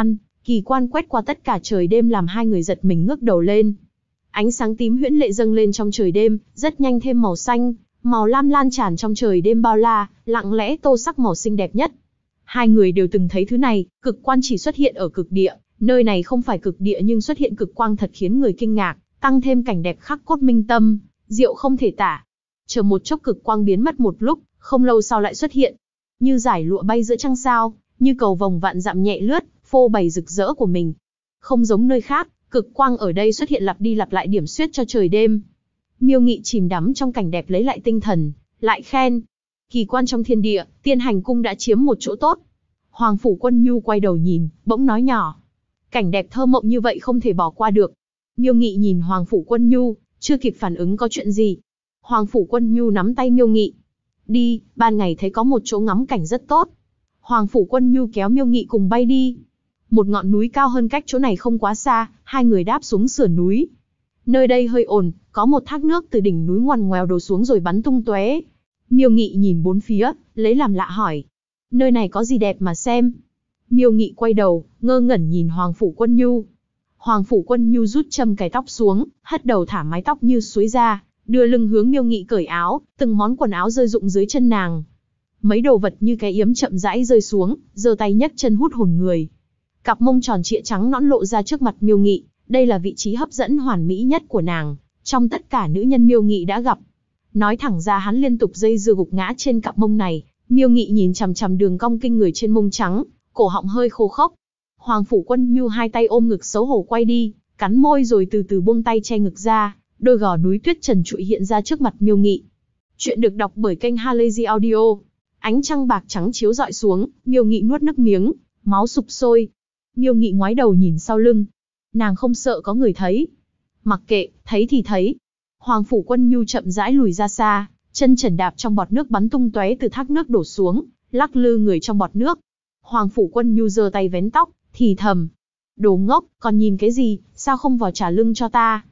kỳ quan quét qua tất cả trời đêm làm hai người giật mình ngước đầu lên. Ánh sáng tím huyễn lệ dâng lên trong trời đêm, rất nhanh thêm màu xanh, màu lam lan tràn trong trời đêm bao la, lặng lẽ tô sắc màu xinh đẹp nhất. Hai người đều từng thấy thứ này, cực quan chỉ xuất hiện ở cực địa, nơi này không phải cực địa nhưng xuất hiện cực quang thật khiến người kinh ngạc, tăng thêm cảnh đẹp khắc cốt minh tâm, diệu không thể tả. Chờ một chốc cực quang biến mất một lúc, không lâu sau lại xuất hiện, như dải lụa bay giữa trăng sao, như cầu vồng vạn dặm nhẹ lướt, phô bày rực rỡ của mình. Không giống nơi khác, cực quang ở đây xuất hiện lặp đi lặp lại điểm xuyết cho trời đêm. Miêu Nghị chìm đắm trong cảnh đẹp lấy lại tinh thần, lại khen. Kỳ quan trong thiên địa, Tiên Hành Cung đã chiếm một chỗ tốt. Hoàng Phủ Quân Nhu quay đầu nhìn, bỗng nói nhỏ. Cảnh đẹp thơ mộng như vậy không thể bỏ qua được. Miêu Nghị nhìn Hoàng Phủ Quân Nhu, chưa kịp phản ứng có chuyện gì. Hoàng Phủ Quân Nhu nắm tay Miêu Nghị. Đi, ban ngày thấy có một chỗ ngắm cảnh rất tốt. Hoàng Phủ Quân Nhu kéo Miêu Nghị cùng bay đi. Một ngọn núi cao hơn cách chỗ này không quá xa, hai người đáp xuống sườn núi. Nơi đây hơi ồn, có một thác nước từ đỉnh núi ngoằn ngoèo đổ xuống rồi bắn tung tóe. Miêu Nghị nhìn bốn phía, lấy làm lạ hỏi. Nơi này có gì đẹp mà xem? Miêu Nghị quay đầu, ngơ ngẩn nhìn Hoàng Phủ Quân Nhu. Hoàng Phủ Quân Nhu rút châm cài tóc xuống, hất đầu thả mái tóc như suối ra, đưa lưng hướng Miêu Nghị cởi áo, từng món quần áo rơi rụng dưới chân nàng. Mấy đồ vật như cái yếm chậm rãi rơi xuống, giơ tay nhấc chân hút hồn người. Cặp mông tròn trịa trắng nõn lộ ra trước mặt Miêu Nghị, đây là vị trí hấp dẫn hoàn mỹ nhất của nàng, trong tất cả nữ nhân Miêu Nghị đã gặp. Nói thẳng ra hắn liên tục dây dưa gục ngã trên cặp mông này, Miêu Nghị nhìn chằm chằm đường cong kinh người trên mông trắng, cổ họng hơi khô khốc. Hoàng Phủ Quân Nhu hai tay ôm ngực xấu hổ quay đi, cắn môi rồi từ từ buông tay che ngực ra, đôi gò núi tuyết trần trụi hiện ra trước mặt Miêu Nghị. Chuyện được đọc bởi kênh Halazy Audio. Ánh trăng bạc trắng chiếu rọi xuống, Miêu Nghị nuốt nước miếng, máu sục sôi. Miêu Nghị ngoái đầu nhìn sau lưng. Nàng không sợ có người thấy. Mặc kệ, thấy thì thấy. Hoàng Phủ Quân Nhu chậm rãi lùi ra xa, chân trần đạp trong bọt nước bắn tung tóe từ thác nước đổ xuống, lắc lư người trong bọt nước. Hoàng Phủ Quân Nhu giơ tay vén tóc, thì thầm. Đồ ngốc, còn nhìn cái gì, sao không vào trả lưng cho ta?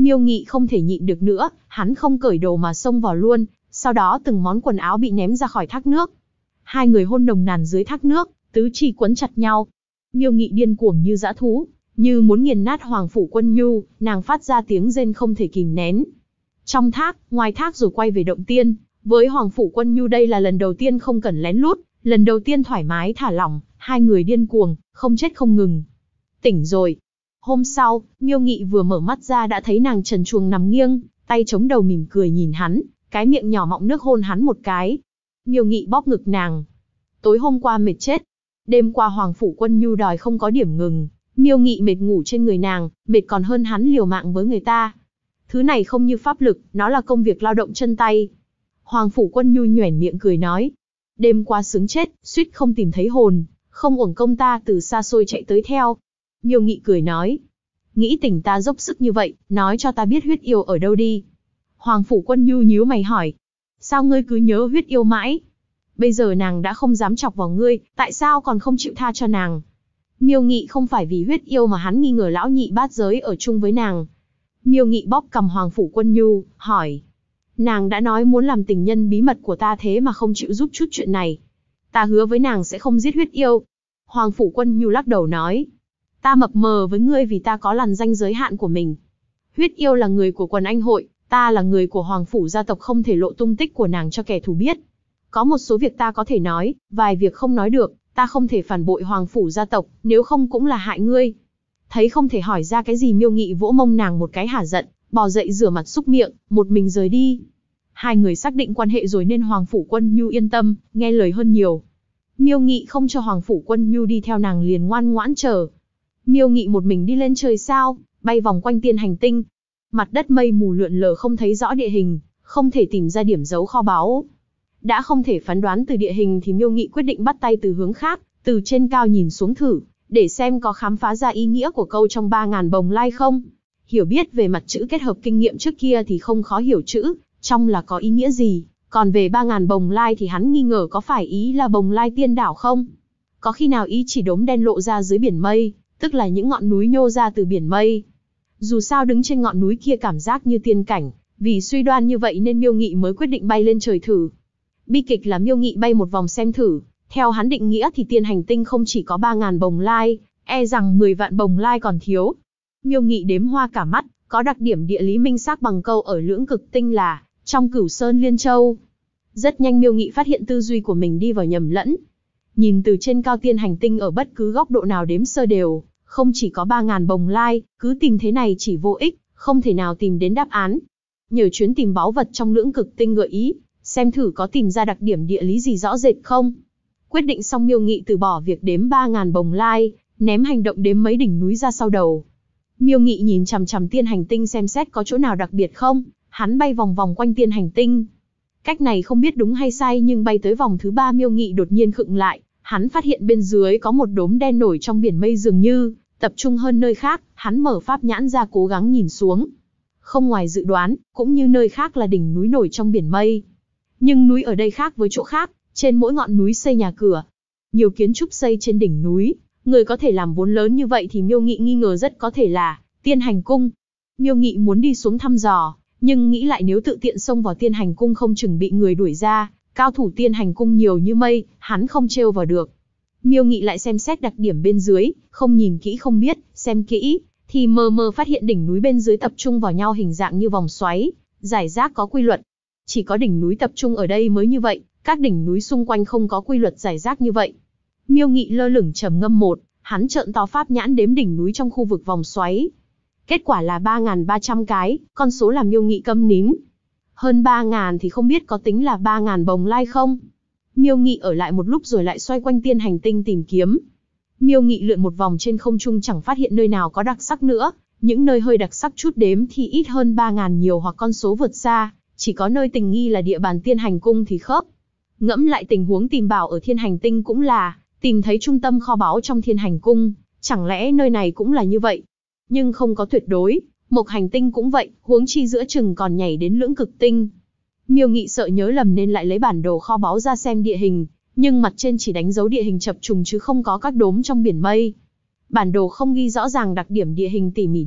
Miêu Nghị không thể nhịn được nữa, hắn không cởi đồ mà xông vào luôn, sau đó từng món quần áo bị ném ra khỏi thác nước. Hai người hôn nồng nàn dưới thác nước, tứ chi quấn chặt nhau. Miêu Nghị điên cuồng như dã thú, như muốn nghiền nát Hoàng Phủ Quân Nhu, nàng phát ra tiếng rên không thể kìm nén. Trong thác, ngoài thác rồi quay về động tiên, với Hoàng Phủ Quân Nhu đây là lần đầu tiên không cần lén lút, lần đầu tiên thoải mái thả lỏng, hai người điên cuồng, không chết không ngừng. Tỉnh rồi. Hôm sau, Miêu Nghị vừa mở mắt ra đã thấy nàng trần truồng nằm nghiêng, tay chống đầu mỉm cười nhìn hắn, cái miệng nhỏ mọng nước hôn hắn một cái. Miêu Nghị bóp ngực nàng. Tối hôm qua mệt chết. Đêm qua Hoàng Phủ Quân Nhu đòi không có điểm ngừng, Miêu Nghị mệt ngủ trên người nàng, mệt còn hơn hắn liều mạng với người ta. Thứ này không như pháp lực, nó là công việc lao động chân tay. Hoàng Phủ Quân Nhu nhoẻn miệng cười nói. Đêm qua sướng chết, suýt không tìm thấy hồn, không uổng công ta từ xa xôi chạy tới theo. Miêu Nghị cười nói. Nghĩ tỉnh ta dốc sức như vậy, nói cho ta biết huyết yêu ở đâu đi. Hoàng Phủ Quân Nhu nhíu mày hỏi. Sao ngươi cứ nhớ huyết yêu mãi? Bây giờ nàng đã không dám chọc vào ngươi, tại sao còn không chịu tha cho nàng? Miêu Nghị không phải vì huyết yêu mà hắn nghi ngờ lão nhị bát giới ở chung với nàng. Miêu Nghị bóp cầm Hoàng Phủ Quân Nhu, hỏi. Nàng đã nói muốn làm tình nhân bí mật của ta thế mà không chịu giúp chút chuyện này. Ta hứa với nàng sẽ không giết huyết yêu. Hoàng Phủ Quân Nhu lắc đầu nói. Ta mập mờ với ngươi vì ta có làn danh giới hạn của mình. Huyết yêu là người của quần anh hội, ta là người của Hoàng Phủ gia tộc không thể lộ tung tích của nàng cho kẻ thù biết. Có một số việc ta có thể nói, vài việc không nói được, ta không thể phản bội Hoàng Phủ gia tộc, nếu không cũng là hại ngươi. Thấy không thể hỏi ra cái gì Miêu Nghị vỗ mông nàng một cái hả giận, bò dậy rửa mặt xúc miệng, một mình rời đi. Hai người xác định quan hệ rồi nên Hoàng Phủ Quân Nhu yên tâm, nghe lời hơn nhiều. Miêu Nghị không cho Hoàng Phủ Quân Nhu đi theo nàng liền ngoan ngoãn chờ. Miêu Nghị một mình đi lên trời sao, bay vòng quanh tiên hành tinh. Mặt đất mây mù lượn lờ không thấy rõ địa hình, không thể tìm ra điểm dấu kho báu. Đã không thể phán đoán từ địa hình thì Miêu Nghị quyết định bắt tay từ hướng khác, từ trên cao nhìn xuống thử, để xem có khám phá ra ý nghĩa của câu trong 3.000 bồng lai không. Hiểu biết về mặt chữ kết hợp kinh nghiệm trước kia thì không khó hiểu chữ, trong là có ý nghĩa gì, còn về 3.000 bồng lai thì hắn nghi ngờ có phải ý là bồng lai tiên đảo không? Có khi nào ý chỉ đốm đen lộ ra dưới biển mây, tức là những ngọn núi nhô ra từ biển mây. Dù sao đứng trên ngọn núi kia cảm giác như tiên cảnh, vì suy đoan như vậy nên Miêu Nghị mới quyết định bay lên trời thử. Bi kịch là Miêu Nghị bay một vòng xem thử, theo hắn định nghĩa thì tiên hành tinh không chỉ có 3.000 bồng lai, e rằng 10 vạn bồng lai còn thiếu. Miêu Nghị đếm hoa cả mắt, có đặc điểm địa lý minh xác bằng câu ở lưỡng cực tinh là trong Cửu Sơn Liên Châu. Rất nhanh Miêu Nghị phát hiện tư duy của mình đi vào nhầm lẫn. Nhìn từ trên cao tiên hành tinh ở bất cứ góc độ nào đếm sơ đều, không chỉ có 3.000 bồng lai, cứ tìm thế này chỉ vô ích, không thể nào tìm đến đáp án. Nhờ chuyến tìm báu vật trong lưỡng cực tinh gợi ý, xem thử có tìm ra đặc điểm địa lý gì rõ rệt không. Quyết định xong Miêu Nghị từ bỏ việc đếm 3.000 bồng lai, ném hành động đếm mấy đỉnh núi ra sau đầu. Miêu Nghị nhìn chằm chằm tiên hành tinh xem xét có chỗ nào đặc biệt không, hắn bay vòng vòng quanh tiên hành tinh. Cách này không biết đúng hay sai nhưng bay tới vòng thứ 3 Miêu Nghị đột nhiên khựng lại, hắn phát hiện bên dưới có một đốm đen nổi trong biển mây dường như tập trung hơn nơi khác, hắn mở pháp nhãn ra cố gắng nhìn xuống. Không ngoài dự đoán, cũng như nơi khác là đỉnh núi nổi trong biển mây. Nhưng núi ở đây khác với chỗ khác, trên mỗi ngọn núi xây nhà cửa. Nhiều kiến trúc xây trên đỉnh núi, người có thể làm vốn lớn như vậy thì Miêu Nghị nghi ngờ rất có thể là tiên hành cung. Miêu Nghị muốn đi xuống thăm dò, nhưng nghĩ lại nếu tự tiện xông vào tiên hành cung không chừng bị người đuổi ra, cao thủ tiên hành cung nhiều như mây, hắn không trêu vào được. Miêu Nghị lại xem xét đặc điểm bên dưới, không nhìn kỹ không biết, xem kỹ, thì mờ mờ phát hiện đỉnh núi bên dưới tập trung vào nhau hình dạng như vòng xoáy, rải rác có quy luật. Chỉ có đỉnh núi tập trung ở đây mới như vậy, các đỉnh núi xung quanh không có quy luật rải rác như vậy. Miêu Nghị lơ lửng trầm ngâm một, hắn trợn to pháp nhãn đếm đỉnh núi trong khu vực vòng xoáy. Kết quả là 3.300 cái, con số làm Miêu Nghị câm nín. Hơn 3.000 thì không biết có tính là 3.000 bồng lai không? Miêu Nghị ở lại một lúc rồi lại xoay quanh tiên hành tinh tìm kiếm. Miêu Nghị lượn một vòng trên không trung chẳng phát hiện nơi nào có đặc sắc nữa, những nơi hơi đặc sắc chút đếm thì ít hơn 3.000 nhiều hoặc con số vượt xa, chỉ có nơi tình nghi là địa bàn tiên hành cung thì khớp. Ngẫm lại tình huống tìm bảo ở thiên hành tinh cũng là tìm thấy trung tâm kho báu trong thiên hành cung, chẳng lẽ nơi này cũng là như vậy? Nhưng không có tuyệt đối, Mộc hành tinh cũng vậy, huống chi giữa chừng còn nhảy đến lưỡng cực tinh. Miêu Nghị sợ nhớ lầm nên lại lấy bản đồ kho báu ra xem địa hình, nhưng mặt trên chỉ đánh dấu địa hình chập trùng chứ không có các đốm trong biển mây. Bản đồ không ghi rõ ràng đặc điểm địa hình tỉ mỉ được,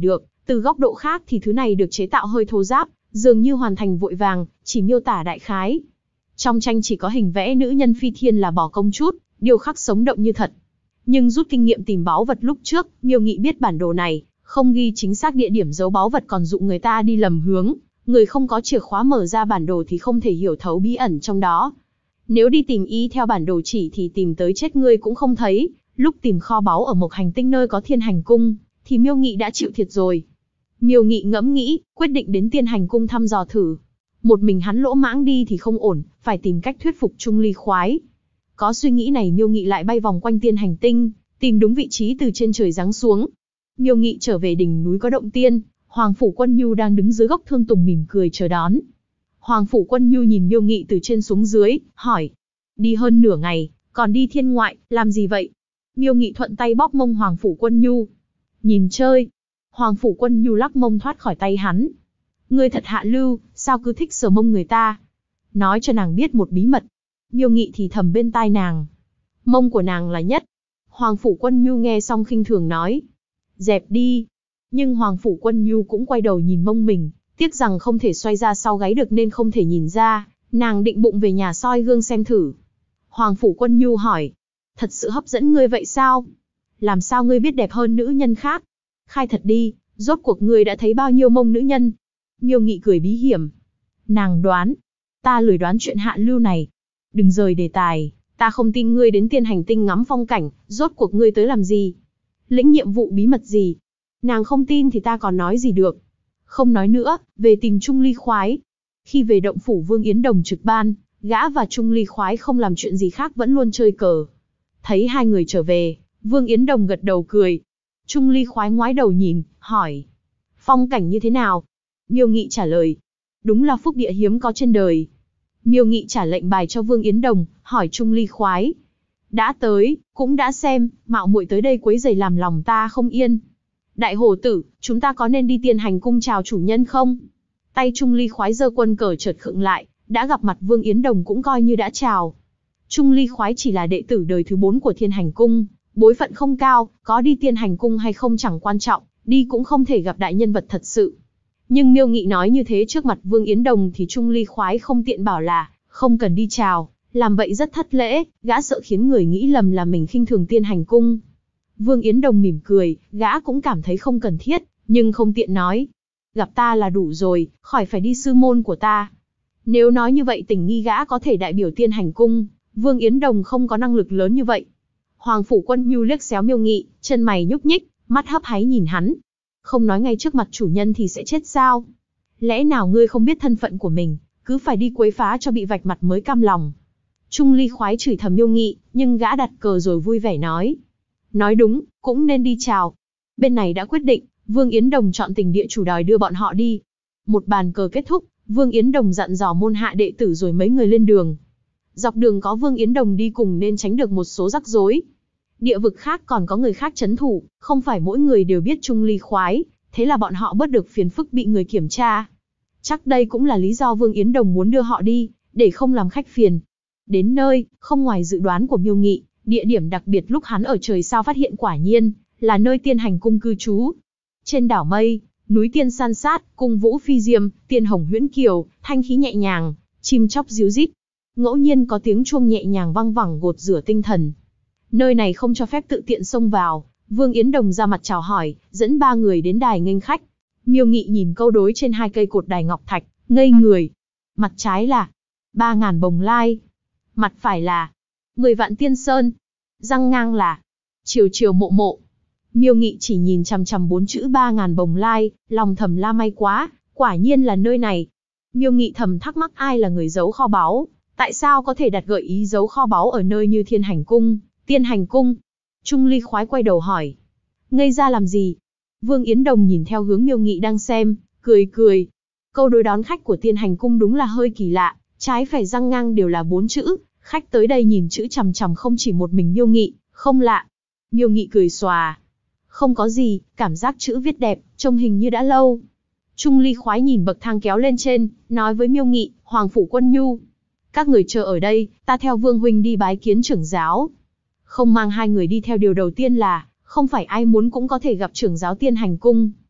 Từ góc độ khác thì thứ này được chế tạo hơi thô ráp, dường như hoàn thành vội vàng, chỉ miêu tả đại khái. Trong tranh chỉ có hình vẽ nữ nhân phi thiên là bỏ công chút, điêu khắc sống động như thật. Nhưng rút kinh nghiệm tìm báu vật lúc trước, Miêu Nghị biết bản đồ này không ghi chính xác địa điểm giấu báu vật còn dụ người ta đi lầm hướng. Người không có chìa khóa mở ra bản đồ thì không thể hiểu thấu bí ẩn trong đó. Nếu đi tìm y theo bản đồ chỉ thì tìm tới chết ngươi cũng không thấy. Lúc tìm kho báu ở một hành tinh nơi có Thiên Hành Cung, thì Miêu Nghị đã chịu thiệt rồi. Miêu Nghị ngẫm nghĩ, quyết định đến Thiên Hành Cung thăm dò thử. Một mình hắn lỗ mãng đi thì không ổn, phải tìm cách thuyết phục Chung Ly Khoái. Có suy nghĩ này Miêu Nghị lại bay vòng quanh Thiên Hành Tinh, tìm đúng vị trí từ trên trời giáng xuống. Miêu Nghị trở về đỉnh núi có động tiên, Hoàng Phủ Quân Nhu đang đứng dưới gốc thương tùng mỉm cười chờ đón. Hoàng Phủ Quân Nhu nhìn Miêu Nghị từ trên xuống dưới, hỏi. Đi hơn nửa ngày, còn đi thiên ngoại, làm gì vậy? Miêu Nghị thuận tay bóp mông Hoàng Phủ Quân Nhu. Nhìn chơi. Hoàng Phủ Quân Nhu lắc mông thoát khỏi tay hắn. Ngươi thật hạ lưu, sao cứ thích sờ mông người ta? Nói cho nàng biết một bí mật. Miêu Nghị thì thầm bên tai nàng. Mông của nàng là nhất. Hoàng Phủ Quân Nhu nghe xong khinh thường nói. Dẹp đi. Nhưng Hoàng Phủ Quân Nhu cũng quay đầu nhìn mông mình, tiếc rằng không thể xoay ra sau gáy được nên không thể nhìn ra, nàng định bụng về nhà soi gương xem thử. Hoàng Phủ Quân Nhu hỏi, thật sự hấp dẫn ngươi vậy sao? Làm sao ngươi biết đẹp hơn nữ nhân khác? Khai thật đi, rốt cuộc ngươi đã thấy bao nhiêu mông nữ nhân? Miêu Nghị cười bí hiểm. Nàng đoán, ta lười đoán chuyện hạ lưu này. Đừng rời đề tài, ta không tin ngươi đến Thiên Hành Tinh ngắm phong cảnh, rốt cuộc ngươi tới làm gì? Lĩnh nhiệm vụ bí mật gì? Nàng không tin thì ta còn nói gì được. Không nói nữa, về tìm Chung Ly Khoái. Khi về động phủ Vương Yến Đồng trực ban, gã và Chung Ly Khoái không làm chuyện gì khác vẫn luôn chơi cờ. Thấy hai người trở về, Vương Yến Đồng gật đầu cười. Chung Ly Khoái ngoái đầu nhìn, hỏi. Phong cảnh như thế nào? Miêu Nghị trả lời. Đúng là phúc địa hiếm có trên đời. Miêu Nghị trả lệnh bài cho Vương Yến Đồng, hỏi Chung Ly Khoái. Đã tới, cũng đã xem, mạo muội tới đây quấy rầy làm lòng ta không yên. Đại hổ tử, chúng ta có nên đi Thiên Hành Cung chào chủ nhân không? Tay Chung Ly Khoái giơ quân cờ chợt khựng lại, đã gặp mặt Vương Yến Đồng cũng coi như đã chào. Chung Ly Khoái chỉ là đệ tử đời thứ 4 của Thiên Hành Cung, bối phận không cao, có đi Thiên Hành Cung hay không chẳng quan trọng, đi cũng không thể gặp đại nhân vật thật sự. Nhưng Miêu Nghị nói như thế trước mặt Vương Yến Đồng thì Chung Ly Khoái không tiện bảo là không cần đi chào, làm vậy rất thất lễ, gã sợ khiến người nghĩ lầm là mình khinh thường Thiên Hành Cung. Vương Yến Đồng mỉm cười, gã cũng cảm thấy không cần thiết, nhưng không tiện nói. Gặp ta là đủ rồi, khỏi phải đi sư môn của ta. Nếu nói như vậy tình nghi gã có thể đại biểu Thiên Hành Cung, Vương Yến Đồng không có năng lực lớn như vậy. Hoàng Phủ Quân Nhu liếc xéo Miêu Nghị, chân mày nhúc nhích, mắt hấp háy nhìn hắn. Không nói ngay trước mặt chủ nhân thì sẽ chết sao? Lẽ nào ngươi không biết thân phận của mình, cứ phải đi quấy phá cho bị vạch mặt mới cam lòng? Chung Ly Khoái chửi thầm Miêu Nghị, nhưng gã đặt cờ rồi vui vẻ nói. Nói đúng, cũng nên đi chào. Bên này đã quyết định, Vương Yến Đồng chọn tình địa chủ đòi đưa bọn họ đi. Một bàn cờ kết thúc, Vương Yến Đồng dặn dò môn hạ đệ tử rồi mấy người lên đường. Dọc đường có Vương Yến Đồng đi cùng nên tránh được một số rắc rối. Địa vực khác còn có người khác trấn thủ, không phải mỗi người đều biết Chung Ly Khoái, thế là bọn họ bớt được phiền phức bị người kiểm tra. Chắc đây cũng là lý do Vương Yến Đồng muốn đưa họ đi, để không làm khách phiền. Đến nơi, không ngoài dự đoán của Miêu Nghị, địa điểm đặc biệt lúc hắn ở trời sao phát hiện quả nhiên là nơi Thiên Hành Cung cư trú. Trên đảo mây, núi tiên san sát, cung vũ phi diêm, tiên hồng huyễn kiều, thanh khí nhẹ nhàng, chim chóc ríu rít. Ngẫu nhiên có tiếng chuông nhẹ nhàng vang vẳng gột rửa tinh thần. Nơi này không cho phép tự tiện xông vào. Vương Yến Đồng ra mặt chào hỏi, dẫn ba người đến đài nghênh khách. Miêu Nghị nhìn câu đối trên hai cây cột đài ngọc thạch, ngây người. Mặt trái là 3.000 bồng lai, mặt phải là 10 vạn tiên sơn, răng ngang là triều triều mộ mộ. Miêu Nghị chỉ nhìn chằm chằm 4 chữ 3.000 bồng lai, lòng thầm la may quá, quả nhiên là nơi này. Miêu Nghị thầm thắc mắc ai là người giấu kho báu, tại sao có thể đặt gợi ý giấu kho báu ở nơi như Thiên Hành Cung, Thiên Hành Cung. Chung Ly Khoái quay đầu hỏi, ngây ra làm gì? Vương Yến Đồng nhìn theo hướng Miêu Nghị đang xem, cười cười. Câu đối đón khách của Thiên Hành Cung đúng là hơi kỳ lạ, trái phải răng ngang đều là 4 chữ, khách tới đây nhìn chữ chằm chằm không chỉ một mình Miêu Nghị, không lạ. Miêu Nghị cười xòa. Không có gì, cảm giác chữ viết đẹp, trông hình như đã lâu. Chung Ly Khoái nhìn bậc thang kéo lên trên, nói với Miêu Nghị, Hoàng Phủ Quân Nhu. Các người chờ ở đây, ta theo Vương huynh đi bái kiến trưởng giáo. Không mang hai người đi theo điều đầu tiên là, không phải ai muốn cũng có thể gặp trưởng giáo Thiên Hành Cung.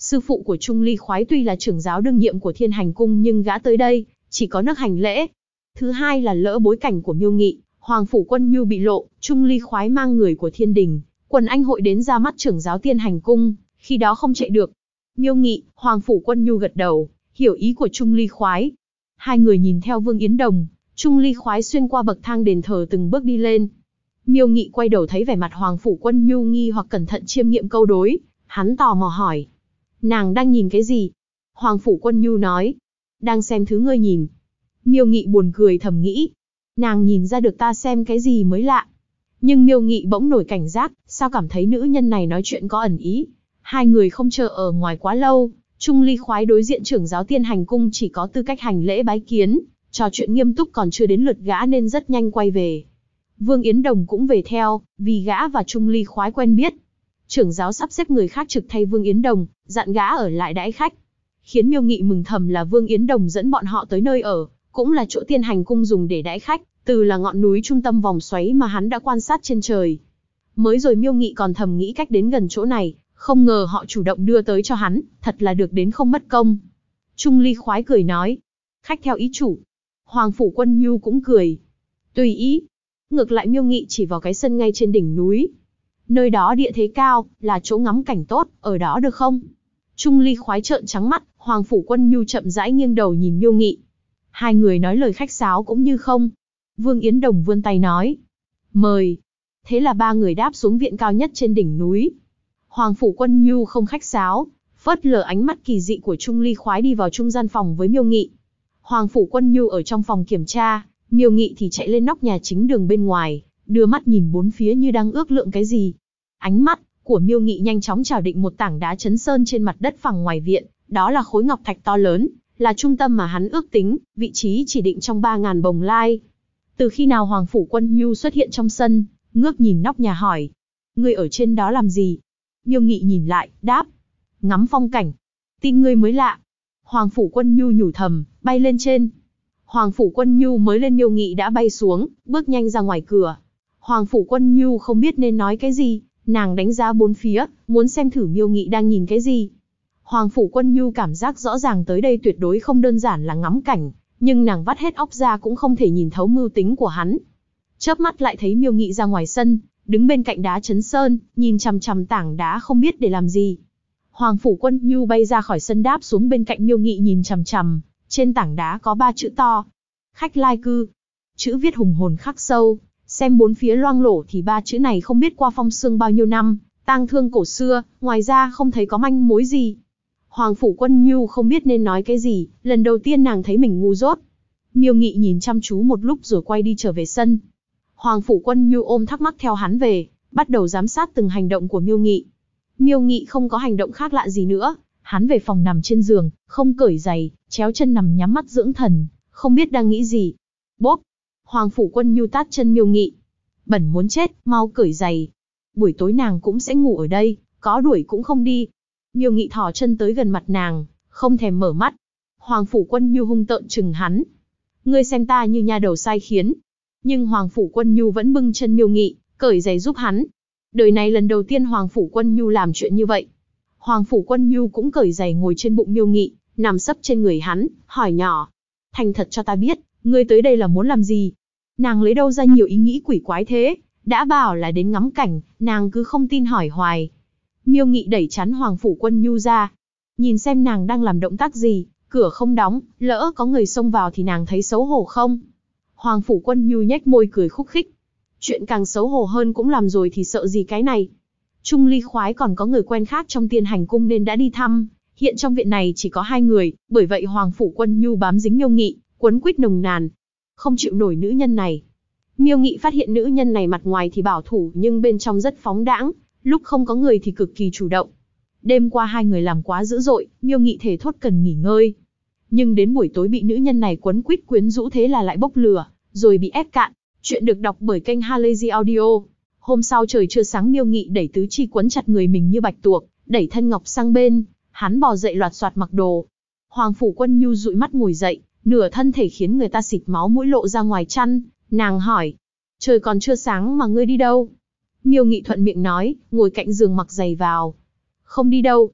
Sư phụ của Trung Ly Khoái tuy là trưởng giáo đương nhiệm của Thiên Hành Cung nhưng gã tới đây, chỉ có nước hành lễ. Thứ hai là lỡ bối cảnh của Miêu Nghị, Hoàng Phủ Quân Nhu bị lộ, Trung Ly Khoái mang người của Thiên Đình, quần anh hội đến ra mắt trưởng giáo Thiên Hành Cung, khi đó không chạy được. Miêu Nghị, Hoàng Phủ Quân Nhu gật đầu, hiểu ý của Trung Ly Khoái. Hai người nhìn theo Vương Yến Đồng, Trung Ly Khoái xuyên qua bậc thang đền thờ từng bước đi lên. Miêu Nghị quay đầu thấy vẻ mặt Hoàng Phủ Quân Nhu nghi hoặc cẩn thận chiêm nghiệm câu đối, hắn tò mò hỏi. Nàng đang nhìn cái gì? Hoàng Phủ Quân Nhu nói. Đang xem thứ ngươi nhìn. Miêu Nghị buồn cười thầm nghĩ. Nàng nhìn ra được ta xem cái gì mới lạ. Nhưng Miêu Nghị bỗng nổi cảnh giác, sao cảm thấy nữ nhân này nói chuyện có ẩn ý. Hai người không chờ ở ngoài quá lâu, Trung Ly Khoái đối diện trưởng giáo Thiên Hành Cung chỉ có tư cách hành lễ bái kiến, trò chuyện nghiêm túc còn chưa đến lượt gã nên rất nhanh quay về. Vương Yến Đồng cũng về theo, vì gã và Trung Ly Khoái quen biết. Trưởng giáo sắp xếp người khác trực thay Vương Yến Đồng, dặn gã ở lại đãi khách. Khiến Miêu Nghị mừng thầm là Vương Yến Đồng dẫn bọn họ tới nơi ở, cũng là chỗ Thiên Hành Cung dùng để đãi khách, từ là ngọn núi trung tâm vòng xoáy mà hắn đã quan sát trên trời. Mới rồi Miêu Nghị còn thầm nghĩ cách đến gần chỗ này, không ngờ họ chủ động đưa tới cho hắn, thật là được đến không mất công. Trung Ly Khoái cười nói, khách theo ý chủ. Hoàng Phủ Quân Nhu cũng cười, tùy ý. Ngược lại Miêu Nghị chỉ vào cái sân ngay trên đỉnh núi. Nơi đó địa thế cao, là chỗ ngắm cảnh tốt, ở đó được không? Trung Ly Khoái trợn trắng mắt, Hoàng Phủ Quân Nhu chậm rãi nghiêng đầu nhìn Miêu Nghị. Hai người nói lời khách sáo cũng như không. Vương Yến Đồng vươn tay nói, mời. Thế là ba người đáp xuống viện cao nhất trên đỉnh núi. Hoàng Phủ Quân Nhu không khách sáo, phớt lờ ánh mắt kỳ dị của Trung Ly Khoái đi vào trung gian phòng với Miêu Nghị. Hoàng Phủ Quân Nhu ở trong phòng kiểm tra, Miêu Nghị thì chạy lên nóc nhà chính đường bên ngoài, đưa mắt nhìn bốn phía như đang ước lượng cái gì. Ánh mắt của Miêu Nghị nhanh chóng trào định một tảng đá chấn sơn trên mặt đất phẳng ngoài viện, đó là khối ngọc thạch to lớn, là trung tâm mà hắn ước tính, vị trí chỉ định trong 3.000 bồng lai. Từ khi nào Hoàng Phủ Quân Nhu xuất hiện trong sân, ngước nhìn nóc nhà hỏi, ngươi ở trên đó làm gì? Miêu Nghị nhìn lại, đáp, ngắm phong cảnh. Tin ngươi mới lạ. Hoàng Phủ Quân Nhu nhủ thầm, bay lên trên. Hoàng Phủ Quân Nhu mới lên Miêu Nghị đã bay xuống, bước nhanh ra ngoài cửa. Hoàng Phủ Quân Nhu không biết nên nói cái gì, nàng đánh giá bốn phía, muốn xem thử Miêu Nghị đang nhìn cái gì. Hoàng Phủ Quân Nhu cảm giác rõ ràng tới đây tuyệt đối không đơn giản là ngắm cảnh, nhưng nàng vắt hết óc ra cũng không thể nhìn thấu mưu tính của hắn. Chớp mắt lại thấy Miêu Nghị ra ngoài sân, đứng bên cạnh đá chấn sơn, nhìn chằm chằm tảng đá không biết để làm gì. Hoàng Phủ Quân Nhu bay ra khỏi sân đáp xuống bên cạnh Miêu Nghị nhìn chằm chằm, trên tảng đá có 3 chữ to. Khách lai cư. Chữ viết hùng hồn khắc sâu, xem bốn phía loang lổ thì 3 chữ này không biết qua phong sương bao nhiêu năm, tang thương cổ xưa, ngoài ra không thấy có manh mối gì. Hoàng Phủ Quân Nhu không biết nên nói cái gì, lần đầu tiên nàng thấy mình ngu dốt. Miêu Nghị nhìn chăm chú một lúc rồi quay đi trở về sân. Hoàng Phủ Quân Nhu ôm thắc mắc theo hắn về, bắt đầu giám sát từng hành động của Miêu Nghị. Miêu Nghị không có hành động khác lạ gì nữa, hắn về phòng nằm trên giường, không cởi giày, chéo chân nằm nhắm mắt dưỡng thần, không biết đang nghĩ gì. Bốp! Hoàng Phủ Quân Nhu tát chân Miêu Nghị. Bẩn muốn chết, mau cởi giày. Buổi tối nàng cũng sẽ ngủ ở đây, có đuổi cũng không đi. Miêu Nghị thò chân tới gần mặt nàng, không thèm mở mắt. Hoàng Phủ Quân Nhu hung tợn chừng hắn. Ngươi xem ta như nha đầu sai khiến. Nhưng Hoàng Phủ Quân Nhu vẫn bưng chân Miêu Nghị, cởi giày giúp hắn. Đời này lần đầu tiên Hoàng Phủ Quân Nhu làm chuyện như vậy. Hoàng Phủ Quân Nhu cũng cởi giày ngồi trên bụng Miêu Nghị, nằm sấp trên người hắn, hỏi nhỏ. Thành thật cho ta biết, ngươi tới đây là muốn làm gì? Nàng lấy đâu ra nhiều ý nghĩ quỷ quái thế? Đã bảo là đến ngắm cảnh, nàng cứ không tin hỏi hoài. Miêu Nghị đẩy chắn Hoàng Phủ Quân Nhu ra. Nhìn xem nàng đang làm động tác gì, cửa không đóng, lỡ có người xông vào thì nàng thấy xấu hổ không? Hoàng Phủ Quân Nhu nhếch môi cười khúc khích. Chuyện càng xấu hổ hơn cũng làm rồi thì sợ gì cái này. Trung Ly Khoái còn có người quen khác trong Thiên Hành Cung nên đã đi thăm. Hiện trong viện này chỉ có 2 người, bởi vậy Hoàng Phủ Quân Nhu bám dính Miêu Nghị, quấn quýt nồng nàn. Không chịu nổi nữ nhân này. Miêu Nghị phát hiện nữ nhân này mặt ngoài thì bảo thủ nhưng bên trong rất phóng đãng, lúc không có người thì cực kỳ chủ động. Đêm qua 2 người làm quá dữ dội, Miêu Nghị thề thốt cần nghỉ ngơi. Nhưng đến buổi tối bị nữ nhân này quấn quýt quyến rũ thế là lại bốc lửa, rồi bị ép cạn. Chuyện được đọc bởi kênh Halazy Audio. Hôm sau trời chưa sáng Miêu Nghị đẩy tứ chi quấn chặt người mình như bạch tuộc, đẩy thân ngọc sang bên, hắn bò dậy loạt soạt mặc đồ. Hoàng Phủ Quân Nhu dụi mắt ngồi dậy, nửa thân thể khiến người ta xịt máu mũi lộ ra ngoài chăn, nàng hỏi. Trời còn chưa sáng mà ngươi đi đâu? Miêu Nghị thuận miệng nói, ngồi cạnh giường mặc giày vào. Không đi đâu.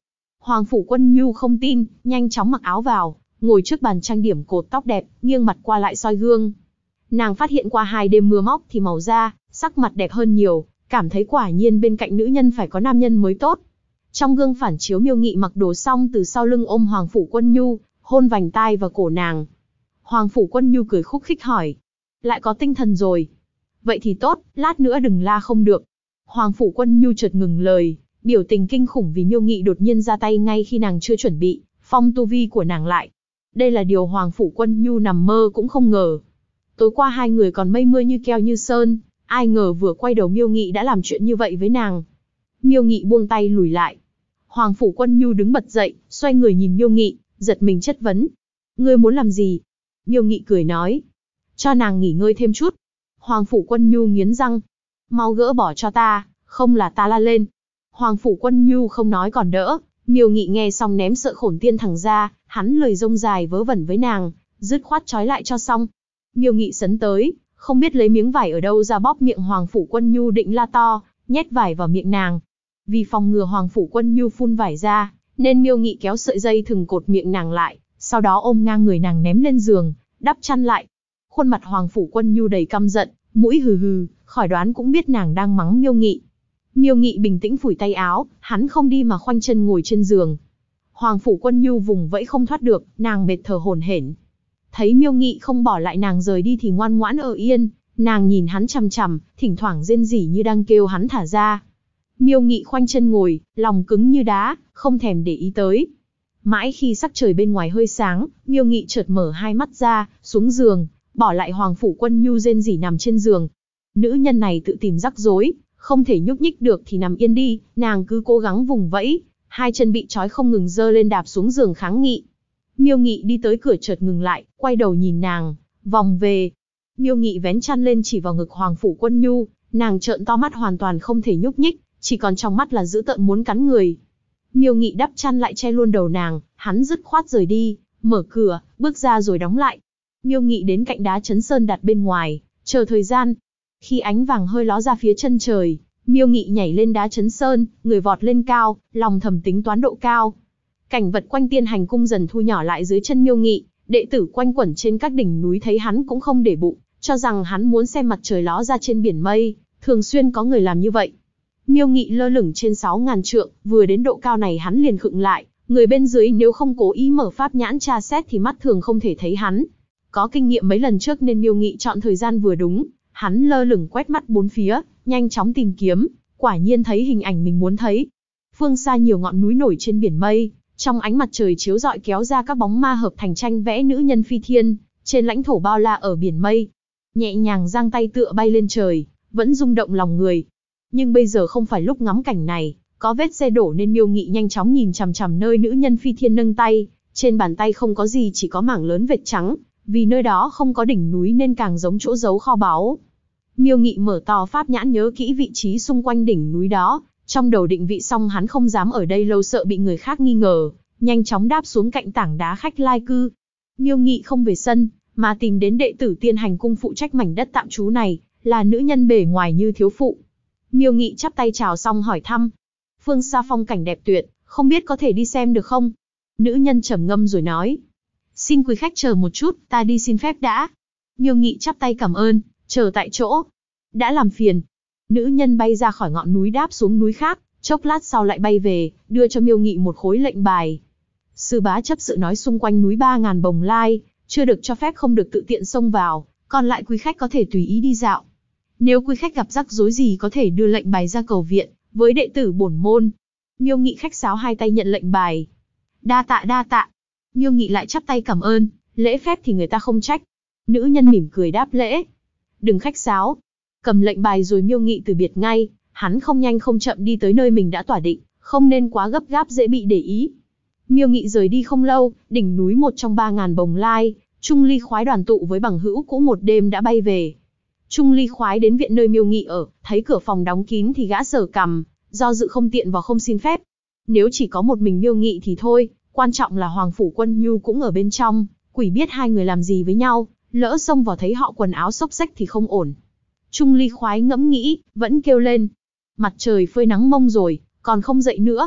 Hoàng Phủ Quân Nhu không tin, nhanh chóng mặc áo vào, ngồi trước bàn trang điểm cột tóc đẹp, nghiêng mặt qua lại soi gương. Nàng phát hiện qua 2 đêm mưa móc thì màu da, sắc mặt đẹp hơn nhiều, cảm thấy quả nhiên bên cạnh nữ nhân phải có nam nhân mới tốt. Trong gương phản chiếu Miêu Nghị mặc đồ xong từ sau lưng ôm Hoàng Phủ Quân Nhu, hôn vành tai và cổ nàng. Hoàng Phủ Quân Nhu cười khúc khích hỏi, lại có tinh thần rồi. Vậy thì tốt, lát nữa đừng la không được. Hoàng Phủ Quân Nhu chợt ngừng lời, biểu tình kinh khủng vì Miêu Nghị đột nhiên ra tay ngay khi nàng chưa chuẩn bị, phong tu vi của nàng lại. Đây là điều Hoàng Phủ Quân Nhu nằm mơ cũng không ngờ. Tối qua 2 người còn mây mưa như keo như sơn, ai ngờ vừa quay đầu Miêu Nghị đã làm chuyện như vậy với nàng. Miêu Nghị buông tay lùi lại. Hoàng Phủ Quân Nhu đứng bật dậy, xoay người nhìn Miêu Nghị, giật mình chất vấn. Ngươi muốn làm gì? Miêu Nghị cười nói. Cho nàng nghỉ ngơi thêm chút. Hoàng Phủ Quân Nhu nghiến răng. Mau gỡ bỏ cho ta, không là ta la lên. Hoàng Phủ Quân Nhu không nói còn đỡ. Miêu Nghị nghe xong ném sợ khổn tiên thẳng ra, hắn lời rông dài vớ vẩn với nàng, dứt khoát trói lại cho xong. Miêu Nghị sấn tới, không biết lấy miếng vải ở đâu ra bóp miệng Hoàng Phủ Quân Nhu định la to, nhét vải vào miệng nàng. Vì phòng ngừa Hoàng Phủ Quân Nhu phun vải ra, nên Miêu Nghị kéo sợi dây thừng cột miệng nàng lại, sau đó ôm ngang người nàng ném lên giường, đắp chăn lại. Khuôn mặt Hoàng Phủ Quân Nhu đầy căm giận, mũi hừ hừ, khỏi đoán cũng biết nàng đang mắng Miêu Nghị. Miêu Nghị bình tĩnh phủi tay áo, hắn không đi mà khoanh chân ngồi trên giường. Hoàng Phủ Quân Nhu vùng vẫy không thoát được, nàng mệt thở hổn hển. Thấy Miêu Nghị không bỏ lại nàng rời đi thì ngoan ngoãn ở yên, nàng nhìn hắn chằm chằm, thỉnh thoảng rên rỉ như đang kêu hắn thả ra. Miêu Nghị khoanh chân ngồi, lòng cứng như đá, không thèm để ý tới. Mãi khi sắc trời bên ngoài hơi sáng, Miêu Nghị chợt mở 2 mắt ra, xuống giường, bỏ lại Hoàng Phủ Quân Nhu rên rỉ nằm trên giường. Nữ nhân này tự tìm rắc rối, không thể nhúc nhích được thì nằm yên đi, nàng cứ cố gắng vùng vẫy, 2 chân bị trói không ngừng giơ lên đạp xuống giường kháng nghị. Miêu Nghị đi tới cửa chợt ngừng lại, quay đầu nhìn nàng, vòng về. Miêu Nghị vén chăn lên chỉ vào ngực Hoàng Phủ Quân Nhu, nàng trợn to mắt hoàn toàn không thể nhúc nhích, chỉ còn trong mắt là dữ tợn muốn cắn người. Miêu Nghị đắp chăn lại che luôn đầu nàng, hắn dứt khoát rời đi, mở cửa, bước ra rồi đóng lại. Miêu Nghị đến cạnh đá chấn sơn đặt bên ngoài, chờ thời gian. Khi ánh vàng hơi ló ra phía chân trời, Miêu Nghị nhảy lên đá chấn sơn, người vọt lên cao, lòng thầm tính toán độ cao. Cảnh vật quanh Tiên Hành cung dần thu nhỏ lại dưới chân Miêu Nghị, đệ tử quanh quẩn trên các đỉnh núi thấy hắn cũng không để bụng, cho rằng hắn muốn xem mặt trời ló ra trên biển mây, thường xuyên có người làm như vậy. Miêu Nghị lơ lửng trên 6.000 trượng, vừa đến độ cao này hắn liền khựng lại, người bên dưới nếu không cố ý mở pháp nhãn tra xét thì mắt thường không thể thấy hắn. Có kinh nghiệm mấy lần trước nên Miêu Nghị chọn thời gian vừa đúng, hắn lơ lửng quét mắt bốn phía, nhanh chóng tìm kiếm, quả nhiên thấy hình ảnh mình muốn thấy. Phương xa nhiều ngọn núi nổi trên biển mây, trong ánh mặt trời chiếu rọi kéo ra các bóng ma hợp thành tranh vẽ nữ nhân phi thiên, trên lãnh thổ bao la ở biển mây. Nhẹ nhàng giang tay tựa bay lên trời, vẫn rung động lòng người. Nhưng bây giờ không phải lúc ngắm cảnh này, có vết xe đổ nên Miêu Nghị nhanh chóng nhìn chằm chằm nơi nữ nhân phi thiên nâng tay, trên bàn tay không có gì chỉ có mảng lớn vệt trắng, vì nơi đó không có đỉnh núi nên càng giống chỗ giấu kho báu. Miêu Nghị mở to pháp nhãn nhớ kỹ vị trí xung quanh đỉnh núi đó, trong đầu định vị xong hắn không dám ở đây lâu sợ bị người khác nghi ngờ, nhanh chóng đáp xuống cạnh tảng đá khách lai cư. Miêu Nghị không về sân, mà tìm đến đệ tử Tiên Hành cung phụ trách mảnh đất tạm trú này, là nữ nhân bề ngoài như thiếu phụ. Miêu Nghị chắp tay chào xong hỏi thăm. Phương xa phong cảnh đẹp tuyệt, không biết có thể đi xem được không? Nữ nhân trầm ngâm rồi nói. Xin quý khách chờ một chút, ta đi xin phép đã. Miêu Nghị chắp tay cảm ơn, chờ tại chỗ. Đã làm phiền. Nữ nhân bay ra khỏi ngọn núi đáp xuống núi khác, chốc lát sau lại bay về, đưa cho Miêu Nghị một khối lệnh bài. Sư bá chấp sự nói xung quanh núi 3.000 bồng lai, chưa được cho phép không được tự tiện xông vào, còn lại quý khách có thể tùy ý đi dạo. Nếu quý khách gặp rắc rối gì có thể đưa lệnh bài ra cầu viện, với đệ tử bổn môn. Miêu Nghị khách sáo hai tay nhận lệnh bài. Đa tạ đa tạ. Miêu Nghị lại chắp tay cảm ơn, lễ phép thì người ta không trách. Nữ nhân mỉm cười đáp lễ. Đừng khách sáo. Cầm lệnh bài rồi Miêu Nghị từ biệt ngay, hắn không nhanh không chậm đi tới nơi mình đã tỏa định, không nên quá gấp gáp dễ bị để ý. Miêu Nghị rời đi không lâu, đỉnh núi một trong 3.000 bồng lai, Trung Ly Khoái đoàn tụ với bằng hữu cũ một đêm đã bay về. Trung Ly Khoái đến viện nơi Miêu Nghị ở, thấy cửa phòng đóng kín thì gã sờ cằm, do dự không tiện vào không xin phép. Nếu chỉ có một mình Miêu Nghị thì thôi, quan trọng là Hoàng Phủ Quân Nhu cũng ở bên trong, quỷ biết hai người làm gì với nhau, lỡ xông vào thấy họ quần áo xốc xếch thì không ổn. Trung Ly Khoái ngẫm nghĩ, vẫn kêu lên. Mặt trời phơi nắng mông rồi, còn không dậy nữa.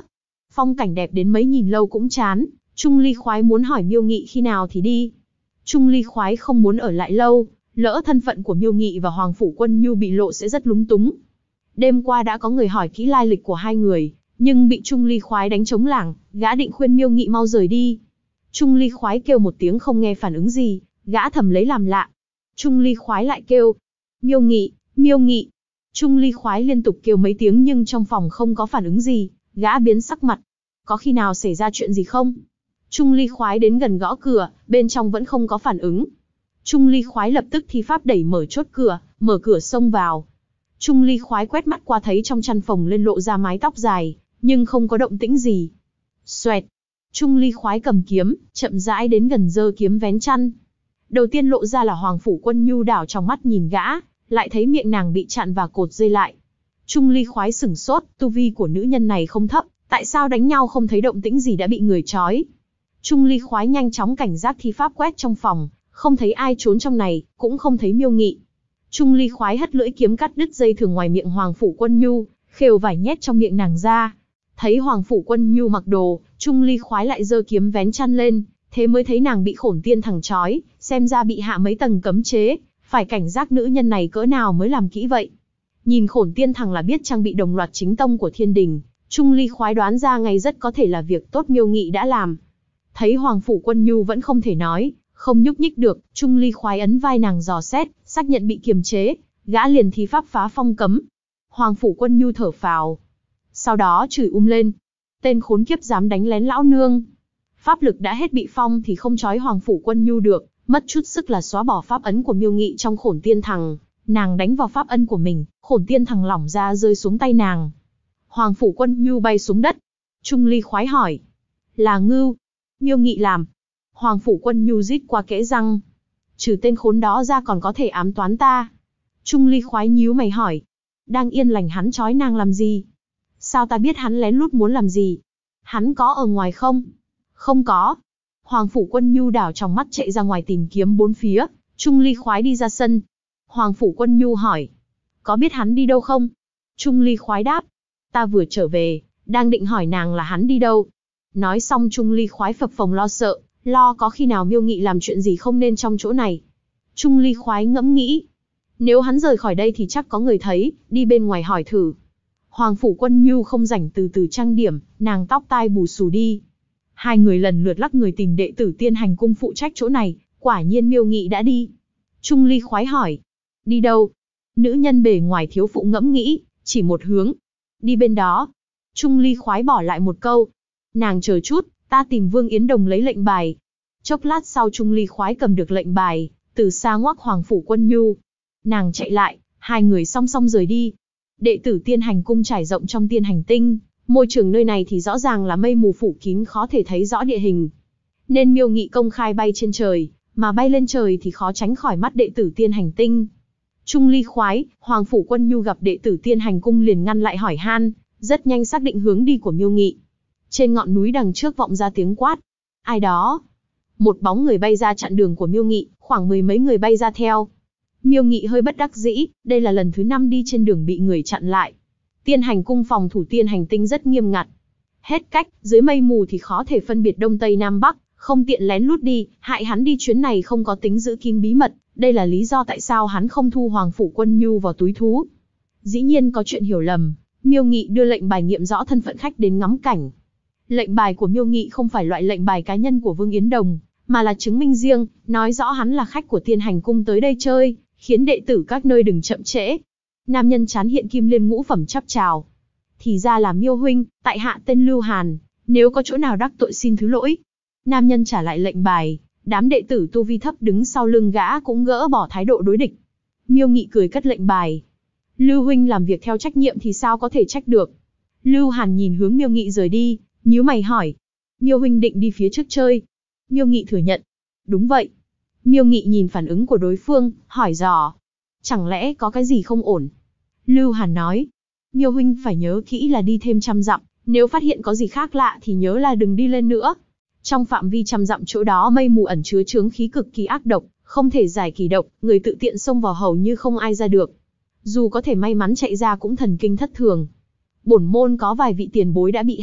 Phong cảnh đẹp đến mấy nhìn lâu cũng chán, Trung Ly khoái muốn hỏi Miêu Nghị khi nào thì đi. Trung Ly khoái không muốn ở lại lâu, lỡ thân phận của Miêu Nghị và Hoàng Phủ Quân Nhu bị lộ sẽ rất lúng túng. Đêm qua đã có người hỏi kỹ lai lịch của hai người, nhưng bị Trung Ly khoái đánh trống lảng, gã định khuyên Miêu Nghị mau rời đi. Trung Ly khoái kêu một tiếng không nghe phản ứng gì, gã thầm lấy làm lạ. Trung Ly khoái lại kêu, Miêu Nghị, Miêu Nghị. Trung Ly khoái liên tục kêu mấy tiếng nhưng trong phòng không có phản ứng gì, gã biến sắc mặt. Có khi nào xảy ra chuyện gì không? Trung Ly khoái đến gần gõ cửa, bên trong vẫn không có phản ứng. Trung Ly khoái lập tức thi pháp đẩy mở chốt cửa, mở cửa xông vào. Trung Ly khoái quét mắt qua thấy trong chăn phòng lên lộ ra mái tóc dài, nhưng không có động tĩnh gì. Xoẹt. Trung Ly khoái cầm kiếm, chậm rãi đến gần giơ kiếm vén chăn. Đầu tiên lộ ra là Hoàng Phủ Quân Nhu đảo trong mắt nhìn gã, lại thấy miệng nàng bị chặn và cột dây lại. Trung Ly khoái sửng sốt, tu vi của nữ nhân này không thấp, tại sao đánh nhau không thấy động tĩnh gì đã bị người trói. Trung Ly khoái nhanh chóng cảnh giác thi pháp quét trong phòng, không thấy ai trốn trong này, cũng không thấy Miêu Nghị. Trung Ly khoái hất lưỡi kiếm cắt đứt dây thừng ngoài miệng Hoàng Phủ Quân Nhu, khều vải nhét trong miệng nàng ra. Thấy Hoàng Phủ Quân Nhu mặc đồ, Trung Ly khoái lại giơ kiếm vén chăn lên, thế mới thấy nàng bị Khổn Tiên Thằng trói, xem ra bị hạ mấy tầng cấm chế, phải cảnh giác nữ nhân này cỡ nào mới làm kỹ vậy. Nhìn Khổn Tiên Thằng là biết trang bị đồng loạt chính tông của Thiên Đình, Trung Ly khoái đoán ra ngay rất có thể là việc tốt Miêu Nghị đã làm. Thấy Hoàng Phủ Quân Nhu vẫn không thể nói, không nhúc nhích được, Trung Ly khoái ấn vai nàng dò xét, xác nhận bị kiềm chế, gã liền thi pháp phá phong cấm. Hoàng Phủ Quân Nhu thở phào, sau đó chửi lên. Tên khốn kiếp dám đánh lén lão nương. Pháp lực đã hết bị phong thì không trói Hoàng Phủ Quân Nhu được, mất chút sức là xóa bỏ pháp ấn của Miêu Nghị trong Khổn Tiên Thằng. Nàng đánh vào pháp ấn của mình, Khổn Tiên Thằng lỏng ra rơi xuống tay nàng. Hoàng Phủ Quân Nhu bay xuống đất. Trung Ly khoái hỏi, là Ngưu Miêu Nghị làm? Hoàng Phủ Quân Nhu rít qua kẽ răng, trừ tên khốn đó ra còn có thể ám toán ta. Trung Ly khoái nhíu mày hỏi, đang yên lành hắn trói nàng làm gì? Sao ta biết hắn lén lút muốn làm gì? Hắn có ở ngoài không? Không có. Hoàng Phủ Quân Nhu đảo trong mắt chạy ra ngoài tìm kiếm bốn phía. Trung Ly khoái đi ra sân. Hoàng Phủ Quân Nhu hỏi, có biết hắn đi đâu không? Trung Ly khoái đáp, ta vừa trở về, đang định hỏi nàng là hắn đi đâu. Nói xong Trung Ly khoái phập phồng lo sợ, lo có khi nào Miêu Nghị làm chuyện gì không nên trong chỗ này. Trung Ly khoái ngẫm nghĩ, nếu hắn rời khỏi đây thì chắc có người thấy, đi bên ngoài hỏi thử. Hoàng Phủ Quân Nhu không rảnh từ từ trang điểm, nàng tóc tai bù xù đi. Hai người lần lượt lắc người tìm đệ tử Tiên Hành Cung phụ trách chỗ này, quả nhiên Miêu Nghị đã đi. Trung Ly khoái hỏi, đi đâu? Nữ nhân bề ngoài thiếu phụ ngẫm nghĩ, chỉ một hướng, đi bên đó. Trung Ly khoái bỏ lại một câu, nàng chờ chút, ta tìm Vương Yến Đồng lấy lệnh bài. Chốc lát sau Trung Ly khoái cầm được lệnh bài, từ xa ngoắc Hoàng Phủ Quân Nhu. Nàng chạy lại, hai người song song rời đi. Đệ tử Tiên Hành Cung trải rộng trong Tiên Hành Tinh, môi trường nơi này thì rõ ràng là mây mù phủ kín khó thể thấy rõ địa hình. Nên Miêu Nghị công khai bay trên trời, mà bay lên trời thì khó tránh khỏi mắt đệ tử Tiên Hành Tinh. Trung Ly khoái, Hoàng Phủ Quân Nhu gặp đệ tử Tiên Hành Cung liền ngăn lại hỏi han, rất nhanh xác định hướng đi của Miêu Nghị. Trên ngọn núi đằng trước vọng ra tiếng quát, ai đó? Một bóng người bay ra chặn đường của Miêu Nghị, khoảng mười mấy người bay ra theo. Miêu Nghị hơi bất đắc dĩ, đây là lần thứ 5 đi trên đường bị người chặn lại. Tiên Hành Cung phòng thủ Tiên Hành Tinh rất nghiêm ngặt. Hết cách, dưới mây mù thì khó thể phân biệt đông tây nam bắc, không tiện lén lút đi, hại hắn đi chuyến này không có tính giữ kín bí mật, đây là lý do tại sao hắn không thu Hoàng Phủ Quân Nhu vào túi thú. Dĩ nhiên có chuyện hiểu lầm, Miêu Nghị đưa lệnh bài nghiệm rõ thân phận khách đến ngắm cảnh. Lệnh bài của Miêu Nghị không phải loại lệnh bài cá nhân của Vương Yến Đồng, mà là chứng minh riêng, nói rõ hắn là khách của Tiên Hành Cung tới đây chơi, khiến đệ tử các nơi đừng chậm trễ. Nam nhân trán hiện kim liên ngũ phẩm chắp chào. Thì ra là Miêu huynh, tại hạ tên Lưu Hàn, nếu có chỗ nào đắc tội xin thứ lỗi. Nam nhân trả lại lệnh bài, đám đệ tử tu vi thấp đứng sau lưng gã cũng gỡ bỏ thái độ đối địch. Miêu Nghị cười cất lệnh bài. Lưu huynh làm việc theo trách nhiệm thì sao có thể trách được. Lưu Hàn nhìn hướng Miêu Nghị rời đi, nhíu mày hỏi, Miêu huynh định đi phía trước chơi? Miêu Nghị thừa nhận, đúng vậy. Miêu Nghị nhìn phản ứng của đối phương, hỏi dò, chẳng lẽ có cái gì không ổn? Lưu Hàn nói, Miêu huynh phải nhớ kỹ là đi thêm 100 dặm, nếu phát hiện có gì khác lạ thì nhớ là đừng đi lên nữa. Trong phạm vi 100 dặm chỗ đó mây mù ẩn chứa chướng khí cực kỳ ác độc, không thể giải kỳ độc, người tự tiện xông vào hầu như không ai ra được. Dù có thể may mắn chạy ra cũng thần kinh thất thường. Bổn môn có vài vị tiền bối đã bị hại,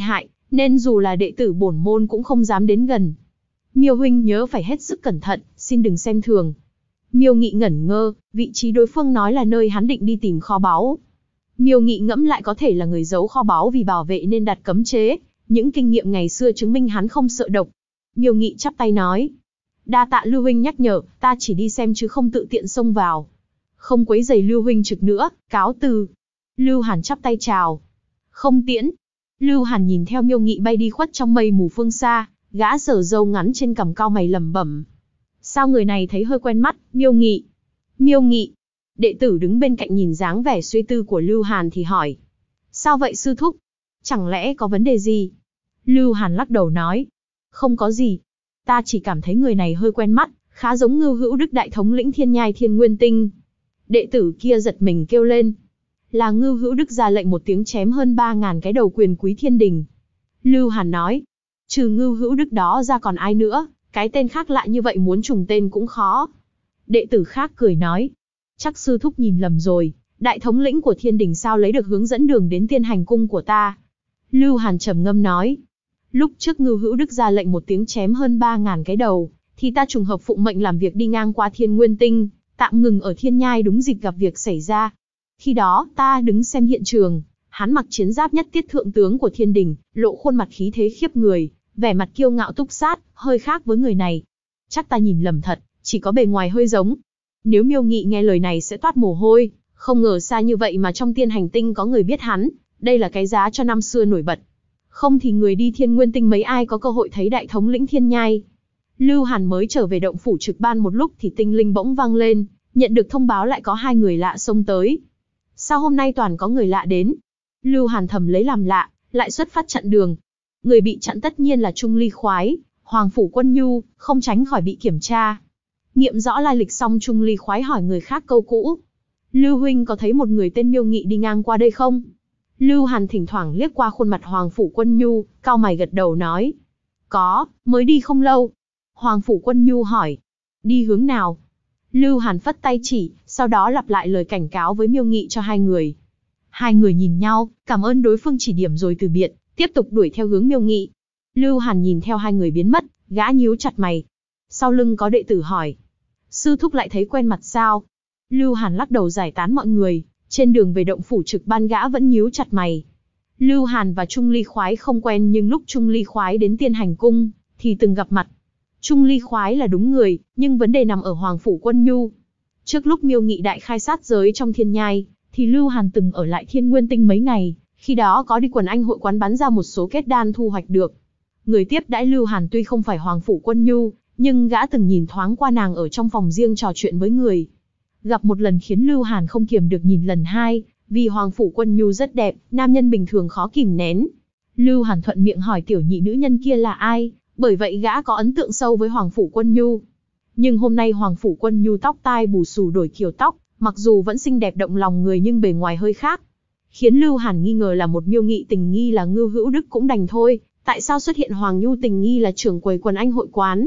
nên dù là đệ tử bổn môn cũng không dám đến gần. Miêu huynh nhớ phải hết sức cẩn thận, xin đừng xem thường. Miêu Nghị ngẩn ngơ, vị trí đối phương nói là nơi hắn định đi tìm kho báu. Miêu Nghị ngẫm lại có thể là người giấu kho báu vì bảo vệ nên đặt cấm chế, những kinh nghiệm ngày xưa chứng minh hắn không sợ độc. Miêu Nghị chắp tay nói, đa tạ Lưu huynh nhắc nhở, ta chỉ đi xem chứ không tự tiện xông vào. Không quấy rầy Lưu huynh trực nữa, cáo từ. Lưu Hàn chắp tay chào. Không tiễn. Lưu Hàn nhìn theo Miêu Nghị bay đi khuất trong mây mù phương xa, gã sờ râu ngắn trên cằm cau mày lẩm bẩm. Sao người này thấy hơi quen mắt, Miêu Nghị. Miêu Nghị. Đệ tử đứng bên cạnh nhìn dáng vẻ suy tư của Lưu Hàn thì hỏi. Sao vậy sư thúc? Chẳng lẽ có vấn đề gì? Lưu Hàn lắc đầu nói. Không có gì. Ta chỉ cảm thấy người này hơi quen mắt, khá giống Ngưu Hữu Đức đại thống lĩnh Thiên Nhai Thiên Nguyên Tinh. Đệ tử kia giật mình kêu lên. Là Ngưu Hữu Đức ra lệnh một tiếng chém hơn 3.000 cái đầu quyền quý thiên đình. Lưu Hàn nói. Trừ Ngưu Hữu Đức đó ra còn ai nữa, cái tên khác lạ như vậy muốn trùng tên cũng khó. Đệ tử khác cười nói. Chắc sư thúc nhìn lầm rồi, đại thống lĩnh của thiên đình sao lấy được hướng dẫn đường đến Tiên Hành Cung của ta. Lưu Hàn trầm ngâm nói. Lúc trước Ngưu Hữu Đức ra lệnh một tiếng chém hơn 3.000 cái đầu, thì ta trùng hợp phụng mệnh làm việc đi ngang qua Thiên Nguyên Tinh, tạm ngừng ở Thiên Nhai đúng dịp gặp việc xảy ra. Khi đó, ta đứng xem hiện trường, hắn mặc chiến giáp nhất tiết thượng tướng của thiên đình, lộ khuôn mặt khí thế khiếp người, vẻ mặt kiêu ngạo túc sát, hơi khác với người này. Chắc ta nhìn lầm thật, chỉ có bề ngoài hơi giống. Nếu Miêu Nghị nghe lời này sẽ toát mồ hôi, không ngờ xa như vậy mà trong Tiên Hành Tinh có người biết hắn, đây là cái giá cho năm xưa nổi bật. Không thì người đi Thiên Nguyên Tinh mấy ai có cơ hội thấy đại thống lĩnh Thiên Nhai. Lưu Hàn mới trở về động phủ trực ban một lúc thì tinh linh bỗng vang lên, nhận được thông báo lại có 2 người lạ xông tới. Sao hôm nay toàn có người lạ đến? Lưu Hàn thầm lấy làm lạ, lại xuất phát chặn đường. Người bị chặn tất nhiên là Trung Ly Khoái, Hoàng Phủ Quân Nhu, không tránh khỏi bị kiểm tra. Nghiệm rõ lai lịch xong Trung Ly Khoái hỏi người khác câu cũ. Lưu huynh có thấy một người tên Miêu Nghị đi ngang qua đây không? Lưu Hàn thỉnh thoảng liếc qua khuôn mặt Hoàng Phủ Quân Nhu, cau mày gật đầu nói. Có, mới đi không lâu. Hoàng Phủ Quân Nhu hỏi. Đi hướng nào? Lưu Hàn phất tay chỉ, sau đó lặp lại lời cảnh cáo với Miêu Nghị cho 2 người. 2 người nhìn nhau, cảm ơn đối phương chỉ điểm rồi từ biệt, tiếp tục đuổi theo hướng Miêu Nghị. Lưu Hàn nhìn theo 2 người biến mất, gã nhíu chặt mày. Sau lưng có đệ tử hỏi. Sư thúc lại thấy quen mặt sao? Lưu Hàn lắc đầu giải tán mọi người, trên đường về động phủ trực ban gã vẫn nhíu chặt mày. Lưu Hàn và Trung Ly Khoái không quen nhưng lúc Trung Ly Khoái đến Tiên Hành Cung, thì từng gặp mặt. Trung Ly Khoái là đúng người, nhưng vấn đề nằm ở Hoàng Phủ Quân Nhu. Trước lúc Miêu Nghị đại khai sát giới trong Thiên Nhai, thì Lưu Hàn từng ở lại Thiên Nguyên Tinh mấy ngày, khi đó có đi quần anh hội quán bắn ra một số kết đan thu hoạch được. Người tiếp đãi Lưu Hàn tuy không phải Hoàng Phủ Quân Nhu, nhưng gã từng nhìn thoáng qua nàng ở trong phòng riêng trò chuyện với người. Gặp một lần khiến Lưu Hàn không kiềm được nhìn lần hai, vì Hoàng Phủ Quân Nhu rất đẹp, nam nhân bình thường khó kìm nén. Lưu Hàn thuận miệng hỏi tiểu nhị nữ nhân kia là ai, bởi vậy gã có ấn tượng sâu với Hoàng Phủ Quân Nhu. Nhưng hôm nay Hoàng Phủ Quân Nhu tóc tai bù xù đổi kiểu tóc, mặc dù vẫn xinh đẹp động lòng người nhưng bề ngoài hơi khác. Khiến Lưu Hàn nghi ngờ là một Miêu Nghị tình nghi là Ngưu Hữu Đức cũng đành thôi, tại sao xuất hiện Hoàng Nhu tình nghi là trưởng quầy quần anh hội quán.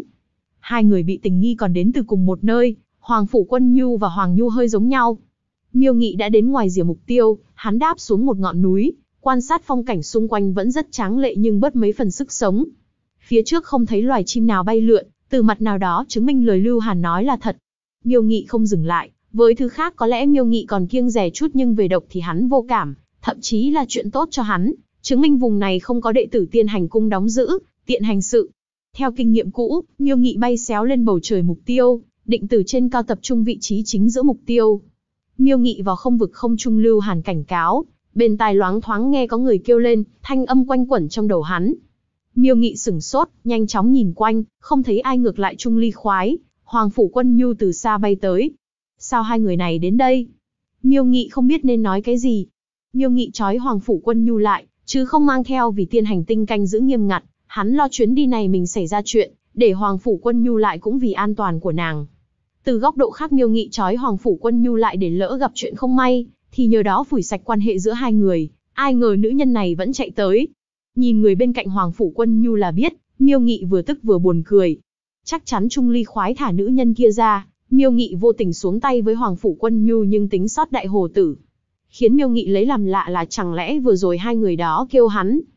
2 người bị tình nghi còn đến từ cùng một nơi, Hoàng Phủ Quân Nhu và Hoàng Nhu hơi giống nhau. Miêu Nghị đã đến ngoài rìa mục tiêu, hắn đáp xuống một ngọn núi, quan sát phong cảnh xung quanh vẫn rất tráng lệ nhưng bớt mấy phần sức sống. Phía trước không thấy loài chim nào bay lượn, từ mặt nào đó chứng minh lời Lưu Hàn nói là thật. Miêu Nghị không dừng lại, với thứ khác có lẽ Miêu Nghị còn kiêng dè chút nhưng về độc thì hắn vô cảm, thậm chí là chuyện tốt cho hắn, chứng minh vùng này không có đệ tử Tiên Hành Cung đóng giữ, tiện hành sự. Theo kinh nghiệm cũ, Miêu Nghị bay xéo lên bầu trời mục tiêu, định từ trên cao tập trung vị trí chính giữa mục tiêu. Miêu Nghị vào không vực không trung. Lưu Hàn cảnh cáo, bên tai loáng thoáng nghe có người kêu lên, thanh âm quanh quẩn trong đầu hắn. Miêu Nghị sửng sốt, nhanh chóng nhìn quanh, không thấy ai, ngược lại Trung Ly Khoái, Hoàng Phủ Quân Nhu từ xa bay tới. Sao 2 người này đến đây? Miêu Nghị không biết nên nói cái gì. Miêu Nghị trói Hoàng Phủ Quân Nhu lại, chứ không mang theo vì Tiên Hành Tinh canh giữ nghiêm ngặt, hắn lo chuyến đi này mình xảy ra chuyện, để Hoàng Phủ Quân Nhu lại cũng vì an toàn của nàng. Từ góc độ khác Miêu Nghị trói Hoàng Phủ Quân Nhu lại để lỡ gặp chuyện không may, thì nhờ đó phủi sạch quan hệ giữa 2 người, ai ngờ nữ nhân này vẫn chạy tới. Nhìn người bên cạnh Hoàng Phủ Quân Nhu là biết, Miêu Nghị vừa tức vừa buồn cười. Chắc chắn Trung Ly Khoái thả nữ nhân kia ra, Miêu Nghị vô tình xuống tay với Hoàng Phủ Quân Nhu nhưng tính sót đại hồ tử. Khiến Miêu Nghị lấy làm lạ là chẳng lẽ vừa rồi 2 người đó kêu hắn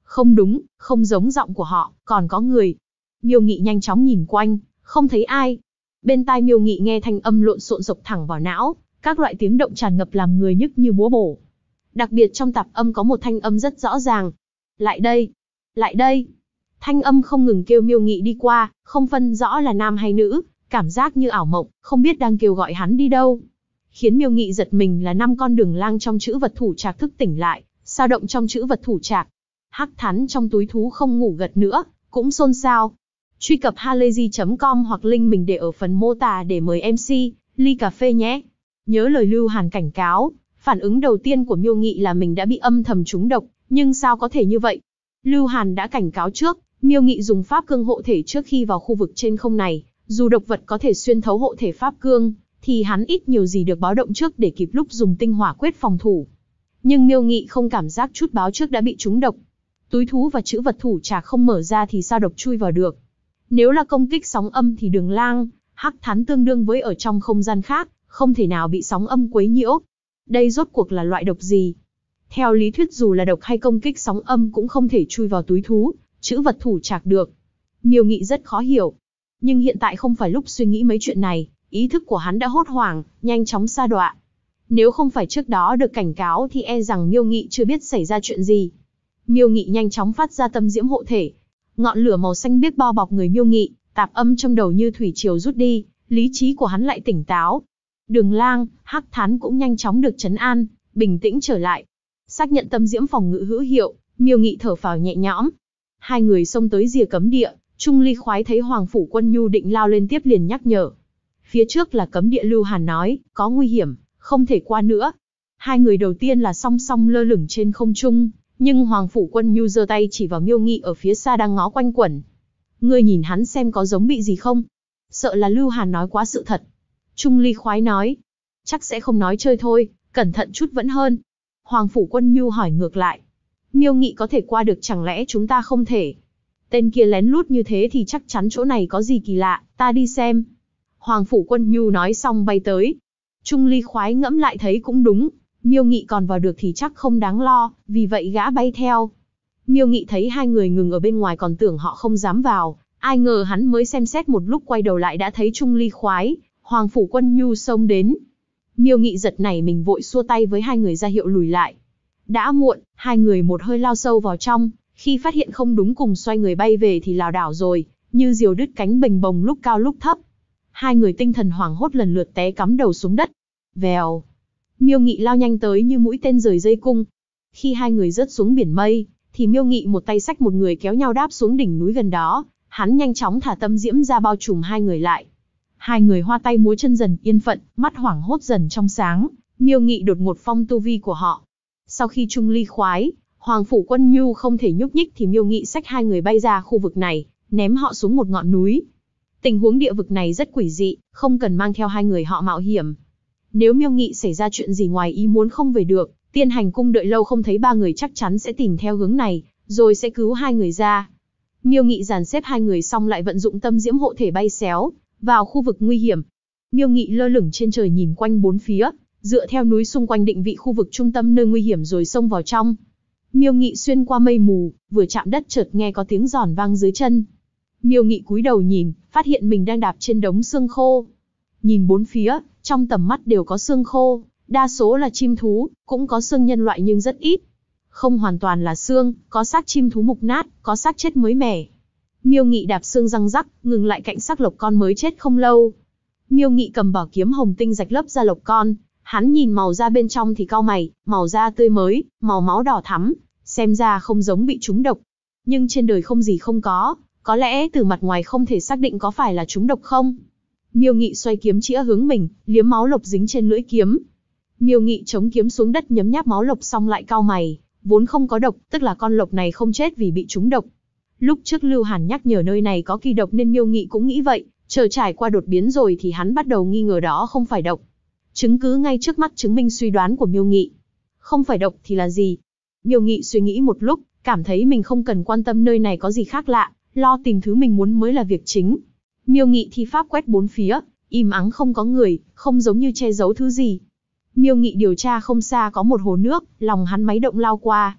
Không đúng, không giống giọng của họ, còn có người. Miêu Nghị nhanh chóng nhìn quanh, không thấy ai. Bên tai Miêu Nghị nghe thanh âm lộn xộn xộc thẳng vào não, các loại tiếng động tràn ngập làm người nhức như búa bổ. Đặc biệt trong tạp âm có một thanh âm rất rõ ràng. Lại đây, lại đây. Thanh âm không ngừng kêu Miêu Nghị đi qua, không phân rõ là nam hay nữ, cảm giác như ảo mộng, không biết đang kêu gọi hắn đi đâu. Khiến Miêu Nghị giật mình là 5 con đường lang trong chữ vật thủ trạc thức tỉnh lại, sao động trong chữ vật thủ trạc. Hắc Thắn trong túi thú không ngủ gật nữa, cũng xôn xao. Truy cập halayzi.com hoặc link mình để ở phần mô tả để mời MC, ly cà phê nhé. Nhớ lời Lưu Hàn cảnh cáo, phản ứng đầu tiên của Miêu Nghị là mình đã bị âm thầm trúng độc, nhưng sao có thể như vậy? Lưu Hàn đã cảnh cáo trước, Miêu Nghị dùng pháp cương hộ thể trước khi vào khu vực trên không này, dù độc vật có thể xuyên thấu hộ thể pháp cương, thì hắn ít nhiều gì được báo động trước để kịp lúc dùng tinh hỏa quyết phòng thủ. Nhưng Miêu Nghị không cảm giác chút báo trước đã bị trúng độc. Túi thú và chữ vật thủ trạc không mở ra thì sao độc chui vào được? Nếu là công kích sóng âm thì đường lang, Hắc Thắn tương đương với ở trong không gian khác, không thể nào bị sóng âm quấy nhiễu. Đây rốt cuộc là loại độc gì? Theo lý thuyết dù là độc hay công kích sóng âm cũng không thể chui vào túi thú, chữ vật thủ trạc được. Miêu Nghị rất khó hiểu. Nhưng hiện tại không phải lúc suy nghĩ mấy chuyện này, ý thức của hắn đã hốt hoảng, nhanh chóng sa đọa. Nếu không phải trước đó được cảnh cáo thì e rằng Miêu Nghị chưa biết xảy ra chuyện gì. Miêu Nghị nhanh chóng phát ra tâm diễm hộ thể. Ngọn lửa màu xanh biếc bao bọc người Miêu Nghị, tạp âm trong đầu như thủy triều rút đi, lý trí của hắn lại tỉnh táo. Đường lang, Hắc Thắn cũng nhanh chóng được trấn an, bình tĩnh trở lại. Xác nhận tâm diễm phòng ngự hữu hiệu, Miêu Nghị thở phào nhẹ nhõm. Hai người xông tới rìa cấm địa, Trung Ly Khoái thấy Hoàng Phủ Quân Nhu định lao lên tiếp liền nhắc nhở. Phía trước là cấm địa, Lưu Hàn nói, có nguy hiểm, không thể qua nữa. Hai người đầu tiên là song song lơ lửng trên không trung, nhưng Hoàng Phủ Quân Nhu giơ tay chỉ vào Miêu Nghị ở phía xa đang ngó quanh quẩn. Ngươi nhìn hắn xem có giống bị gì không? Sợ là Lưu Hàn nói quá sự thật. Trung Ly Khoái nói, chắc sẽ không nói chơi thôi, cẩn thận chút vẫn hơn. Hoàng Phủ Quân Nhu hỏi ngược lại, Miêu Nghị có thể qua được chẳng lẽ chúng ta không thể? Tên kia lén lút như thế thì chắc chắn chỗ này có gì kỳ lạ, ta đi xem. Hoàng Phủ Quân Nhu nói xong bay tới. Trung Ly Khoái ngẫm lại thấy cũng đúng, Miêu Nghị còn vào được thì chắc không đáng lo, vì vậy gã bay theo. Miêu Nghị thấy hai người ngừng ở bên ngoài còn tưởng họ không dám vào, ai ngờ hắn mới xem xét một lúc quay đầu lại đã thấy Trung Ly Khoái, Hoàng Phủ Quân Nhu xông đến. Miêu Nghị giật nảy mình vội xua tay với hai người ra hiệu lùi lại. Đã muộn, hai người một hơi lao sâu vào trong, khi phát hiện không đúng cùng xoay người bay về thì lảo đảo rồi, như diều đứt cánh bềnh bồng lúc cao lúc thấp. Hai người tinh thần hoảng hốt lần lượt té cắm đầu xuống đất. Vèo. Miêu Nghị lao nhanh tới như mũi tên rời dây cung. Khi hai người rớt xuống biển mây, thì Miêu Nghị một tay xách một người kéo nhau đáp xuống đỉnh núi gần đó, hắn nhanh chóng thả tâm diễm ra bao trùm hai người lại. Hai người hoa tay múa chân dần yên phận, mắt hoảng hốt dần trong sáng, Miêu Nghị đột ngột phong tu vi của họ. Sau khi Trung Ly Khoái, Hoàng Phủ Quân Nhu không thể nhúc nhích thì Miêu Nghị xách hai người bay ra khu vực này, ném họ xuống một ngọn núi. Tình huống địa vực này rất quỷ dị, không cần mang theo hai người họ mạo hiểm. Nếu Miêu Nghị xảy ra chuyện gì ngoài ý muốn không về được, Tiên Hành Cung đợi lâu không thấy ba người chắc chắn sẽ tìm theo hướng này, rồi sẽ cứu hai người ra. Miêu Nghị dàn xếp hai người xong lại vận dụng tâm diễm hộ thể bay xéo vào khu vực nguy hiểm. Miêu Nghị lơ lửng trên trời nhìn quanh bốn phía, dựa theo núi xung quanh định vị khu vực trung tâm nơi nguy hiểm rồi xông vào trong. Miêu Nghị xuyên qua mây mù, vừa chạm đất chợt nghe có tiếng giòn vang dưới chân. Miêu Nghị cúi đầu nhìn, phát hiện mình đang đạp trên đống xương khô. Nhìn bốn phía, trong tầm mắt đều có xương khô, đa số là chim thú, cũng có xương nhân loại nhưng rất ít. Không hoàn toàn là xương, có xác chim thú mục nát, có xác chết mới mẻ. Miêu Nghị đạp xương răng rắc, ngừng lại cạnh xác lộc con mới chết không lâu. Miêu Nghị cầm bảo kiếm hồng tinh rạch lớp da lộc con, hắn nhìn màu da bên trong thì cau mày, màu da tươi mới, màu máu đỏ thắm, xem ra không giống bị trúng độc. Nhưng trên đời không gì không có lẽ từ mặt ngoài không thể xác định có phải là trúng độc không. Miêu Nghị xoay kiếm chĩa hướng mình, liếm máu lộc dính trên lưỡi kiếm. Miêu Nghị chống kiếm xuống đất nhấm nháp máu lộc xong lại cau mày, vốn không có độc, tức là con lộc này không chết vì bị trúng độc. Lúc trước Lưu Hàn nhắc nhở nơi này có kỳ độc nên Miêu Nghị cũng nghĩ vậy, chờ trải qua đột biến rồi thì hắn bắt đầu nghi ngờ đó không phải độc. Chứng cứ ngay trước mắt chứng minh suy đoán của Miêu Nghị. Không phải độc thì là gì? Miêu Nghị suy nghĩ một lúc, cảm thấy mình không cần quan tâm nơi này có gì khác lạ, lo tìm thứ mình muốn mới là việc chính. Miêu Nghị thi pháp quét bốn phía, im ắng không có người, không giống như che giấu thứ gì. Miêu Nghị điều tra không xa có một hồ nước, lòng hắn máy động lao qua.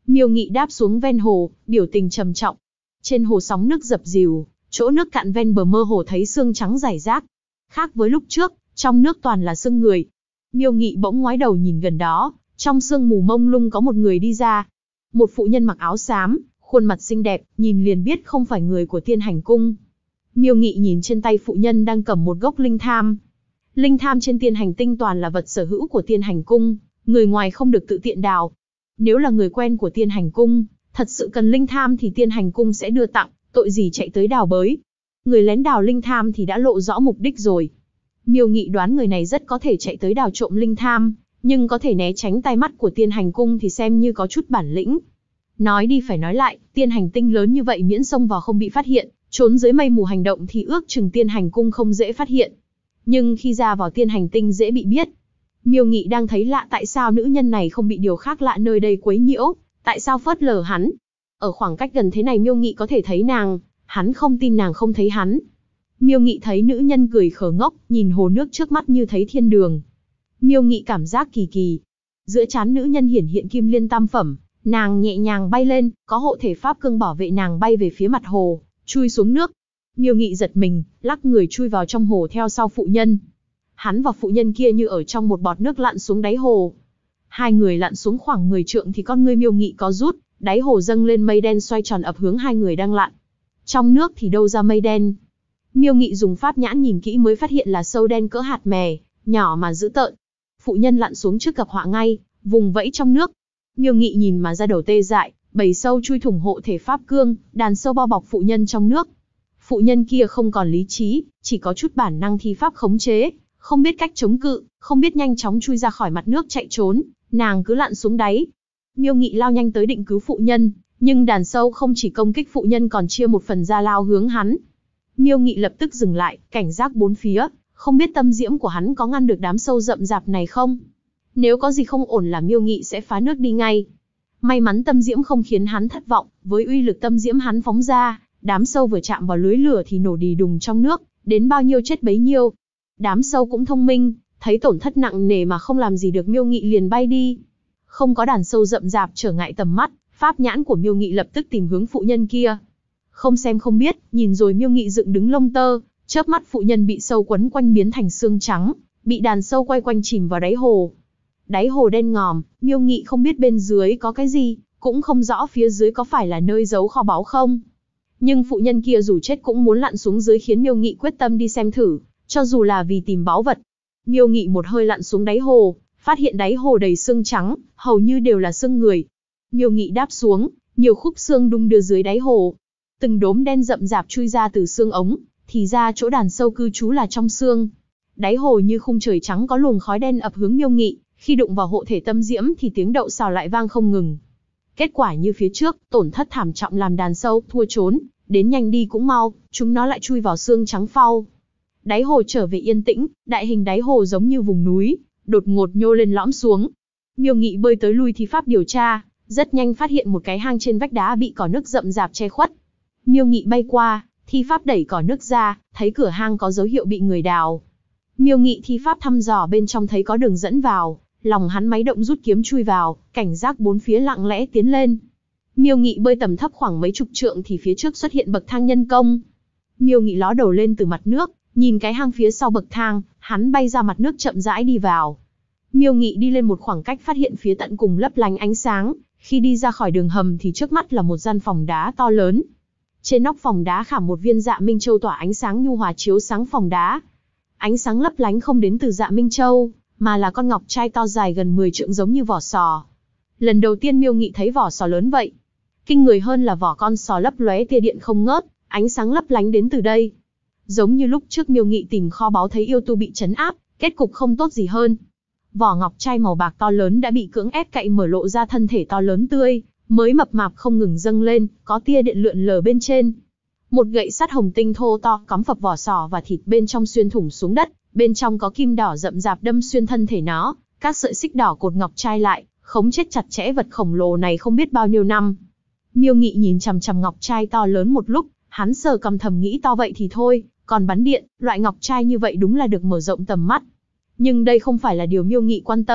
Miêu Nghị đáp xuống ven hồ, biểu tình trầm trọng. Trên hồ sóng nước dập dìu, chỗ nước cạn ven bờ mơ hồ thấy xương trắng rải rác. Khác với lúc trước, trong nước toàn là xương người. Miêu Nghị bỗng ngoái đầu nhìn gần đó, trong sương mù mông lung có một người đi ra. Một phụ nhân mặc áo xám, khuôn mặt xinh đẹp, nhìn liền biết không phải người của Tiên Hành Cung. Miêu Nghị nhìn trên tay phụ nhân đang cầm một gốc linh tham. Linh tham trên Tiên Hành Tinh toàn là vật sở hữu của Tiên Hành Cung, người ngoài không được tự tiện đào. Nếu là người quen của Tiên Hành Cung, thật sự cần linh tham thì Tiên Hành Cung sẽ đưa tặng, tội gì chạy tới đào bới. Người lén đào linh tham thì đã lộ rõ mục đích rồi. Miêu Nghị đoán người này rất có thể chạy tới đào trộm linh tham, nhưng có thể né tránh tai mắt của Tiên Hành Cung thì xem như có chút bản lĩnh. Nói đi phải nói lại, Tiên Hành Tinh lớn như vậy miễn xông vào không bị phát hiện, trốn dưới mây mù hành động thì ước chừng Tiên Hành Cung không dễ phát hiện. Nhưng khi ra vào Tiên Hành Tinh dễ bị biết. Miêu Nghị đang thấy lạ tại sao nữ nhân này không bị điều khác lạ nơi đây quấy nhiễu, tại sao phớt lờ hắn. Ở khoảng cách gần thế này Miêu Nghị có thể thấy nàng, hắn không tin nàng không thấy hắn. Miêu Nghị thấy nữ nhân cười khờ ngốc, nhìn hồ nước trước mắt như thấy thiên đường. Miêu Nghị cảm giác kỳ kỳ. Giữa trán nữ nhân hiển hiện kim liên tam phẩm, nàng nhẹ nhàng bay lên, có hộ thể pháp cương bảo vệ nàng bay về phía mặt hồ, chui xuống nước. Miêu Nghị giật mình, lắc người chui vào trong hồ theo sau phụ nhân. Hắn và phụ nhân kia như ở trong một bọt nước lặn xuống đáy hồ. Hai người lặn xuống khoảng 10 trượng thì con ngươi Miêu Nghị có rút, đáy hồ dâng lên mây đen xoay tròn ập hướng hai người đang lặn. Trong nước thì đâu ra mây đen. Miêu Nghị dùng pháp nhãn nhìn kỹ mới phát hiện là sâu đen cỡ hạt mè, nhỏ mà dữ tợn. Phụ nhân lặn xuống trước gặp họa ngay, vùng vẫy trong nước. Miêu Nghị nhìn mà ra đầu tê dại, bầy sâu chui thủng hộ thể pháp cương, đàn sâu bao bọc phụ nhân trong nước. Phụ nhân kia không còn lý trí, chỉ có chút bản năng thi pháp khống chế, không biết cách chống cự, không biết nhanh chóng chui ra khỏi mặt nước chạy trốn, nàng cứ lặn xuống đáy. Miêu Nghị lao nhanh tới định cứu phụ nhân, nhưng đàn sâu không chỉ công kích phụ nhân còn chia một phần ra lao hướng hắn. Miêu Nghị lập tức dừng lại, cảnh giác bốn phía, không biết tâm diễm của hắn có ngăn được đám sâu rậm rạp này không. Nếu có gì không ổn là Miêu Nghị sẽ phá nước đi ngay. May mắn tâm diễm không khiến hắn thất vọng, với uy lực tâm diễm hắn phóng ra, đám sâu vừa chạm vào lưới lửa thì nổ đì đùng trong nước, đến bao nhiêu chết bấy nhiêu. Đám sâu cũng thông minh, thấy tổn thất nặng nề mà không làm gì được Miêu Nghị liền bay đi. Không có đàn sâu rậm rạp trở ngại tầm mắt, pháp nhãn của Miêu Nghị lập tức tìm hướng phụ nhân kia. Không xem không biết, nhìn rồi Miêu Nghị dựng đứng lông tơ, chớp mắt phụ nhân bị sâu quấn quanh biến thành xương trắng, bị đàn sâu quay quanh chìm vào đáy hồ. Đáy hồ đen ngòm, Miêu Nghị không biết bên dưới có cái gì, cũng không rõ phía dưới có phải là nơi giấu kho báu không. Nhưng phụ nhân kia dù chết cũng muốn lặn xuống dưới khiến Miêu Nghị quyết tâm đi xem thử, cho dù là vì tìm báu vật. Miêu Nghị một hơi lặn xuống đáy hồ, phát hiện đáy hồ đầy xương trắng, hầu như đều là xương người. Miêu Nghị đáp xuống, nhiều khúc xương đung đưa dưới đáy hồ. Từng đốm đen rậm rạp chui ra từ xương ống, thì ra chỗ đàn sâu cư trú là trong xương. Đáy hồ như khung trời trắng có luồng khói đen ập hướng Miêu Nghị, khi đụng vào hộ thể tâm diễm thì tiếng đậu xào lại vang không ngừng. Kết quả như phía trước, tổn thất thảm trọng làm đàn sâu thua trốn, đến nhanh đi cũng mau, chúng nó lại chui vào xương trắng phau. Đáy hồ trở về yên tĩnh, đại hình đáy hồ giống như vùng núi, đột ngột nhô lên lõm xuống. Miêu Nghị bơi tới lui thi pháp điều tra, rất nhanh phát hiện một cái hang trên vách đá bị cỏ nước rậm rạp che khuất. Miêu Nghị bay qua, thi pháp đẩy cỏ nước ra, thấy cửa hang có dấu hiệu bị người đào. Miêu Nghị thi pháp thăm dò bên trong thấy có đường dẫn vào, lòng hắn máy động rút kiếm chui vào, cảnh giác bốn phía lặng lẽ tiến lên. Miêu Nghị bơi tầm thấp khoảng mấy chục trượng thì phía trước xuất hiện bậc thang nhân công. Miêu Nghị ló đầu lên từ mặt nước, nhìn cái hang phía sau bậc thang, hắn bay ra mặt nước chậm rãi đi vào. Miêu Nghị đi lên một khoảng cách phát hiện phía tận cùng lấp lánh ánh sáng, khi đi ra khỏi đường hầm thì trước mắt là một gian phòng đá to lớn. Trên nóc phòng đá khảm một viên dạ minh châu tỏa ánh sáng nhu hòa chiếu sáng phòng đá. Ánh sáng lấp lánh không đến từ dạ minh châu, mà là con ngọc trai to dài gần 10 trượng giống như vỏ sò. Lần đầu tiên Miêu Nghị thấy vỏ sò lớn vậy. Kinh người hơn là vỏ con sò lấp lóe tia điện không ngớt, ánh sáng lấp lánh đến từ đây. Giống như lúc trước Miêu Nghị tìm kho báu thấy yêu tu bị trấn áp, kết cục không tốt gì hơn. Vỏ ngọc trai màu bạc to lớn đã bị cưỡng ép cạy mở lộ ra thân thể to lớn tươi, mới mập mạp không ngừng dâng lên, có tia điện lượn lờ bên trên. Một gậy sắt hồng tinh thô to cắm phập vỏ sò và thịt bên trong xuyên thủng xuống đất, bên trong có kim đỏ rậm rạp đâm xuyên thân thể nó, các sợi xích đỏ cột ngọc trai lại, khống chết chặt chẽ vật khổng lồ này không biết bao nhiêu năm. Miêu Nghị nhìn chằm chằm ngọc trai to lớn một lúc, hắn sờ cầm thầm nghĩ to vậy thì thôi, còn bắn điện, loại ngọc trai như vậy đúng là được mở rộng tầm mắt. Nhưng đây không phải là điều Miêu Nghị quan tâm,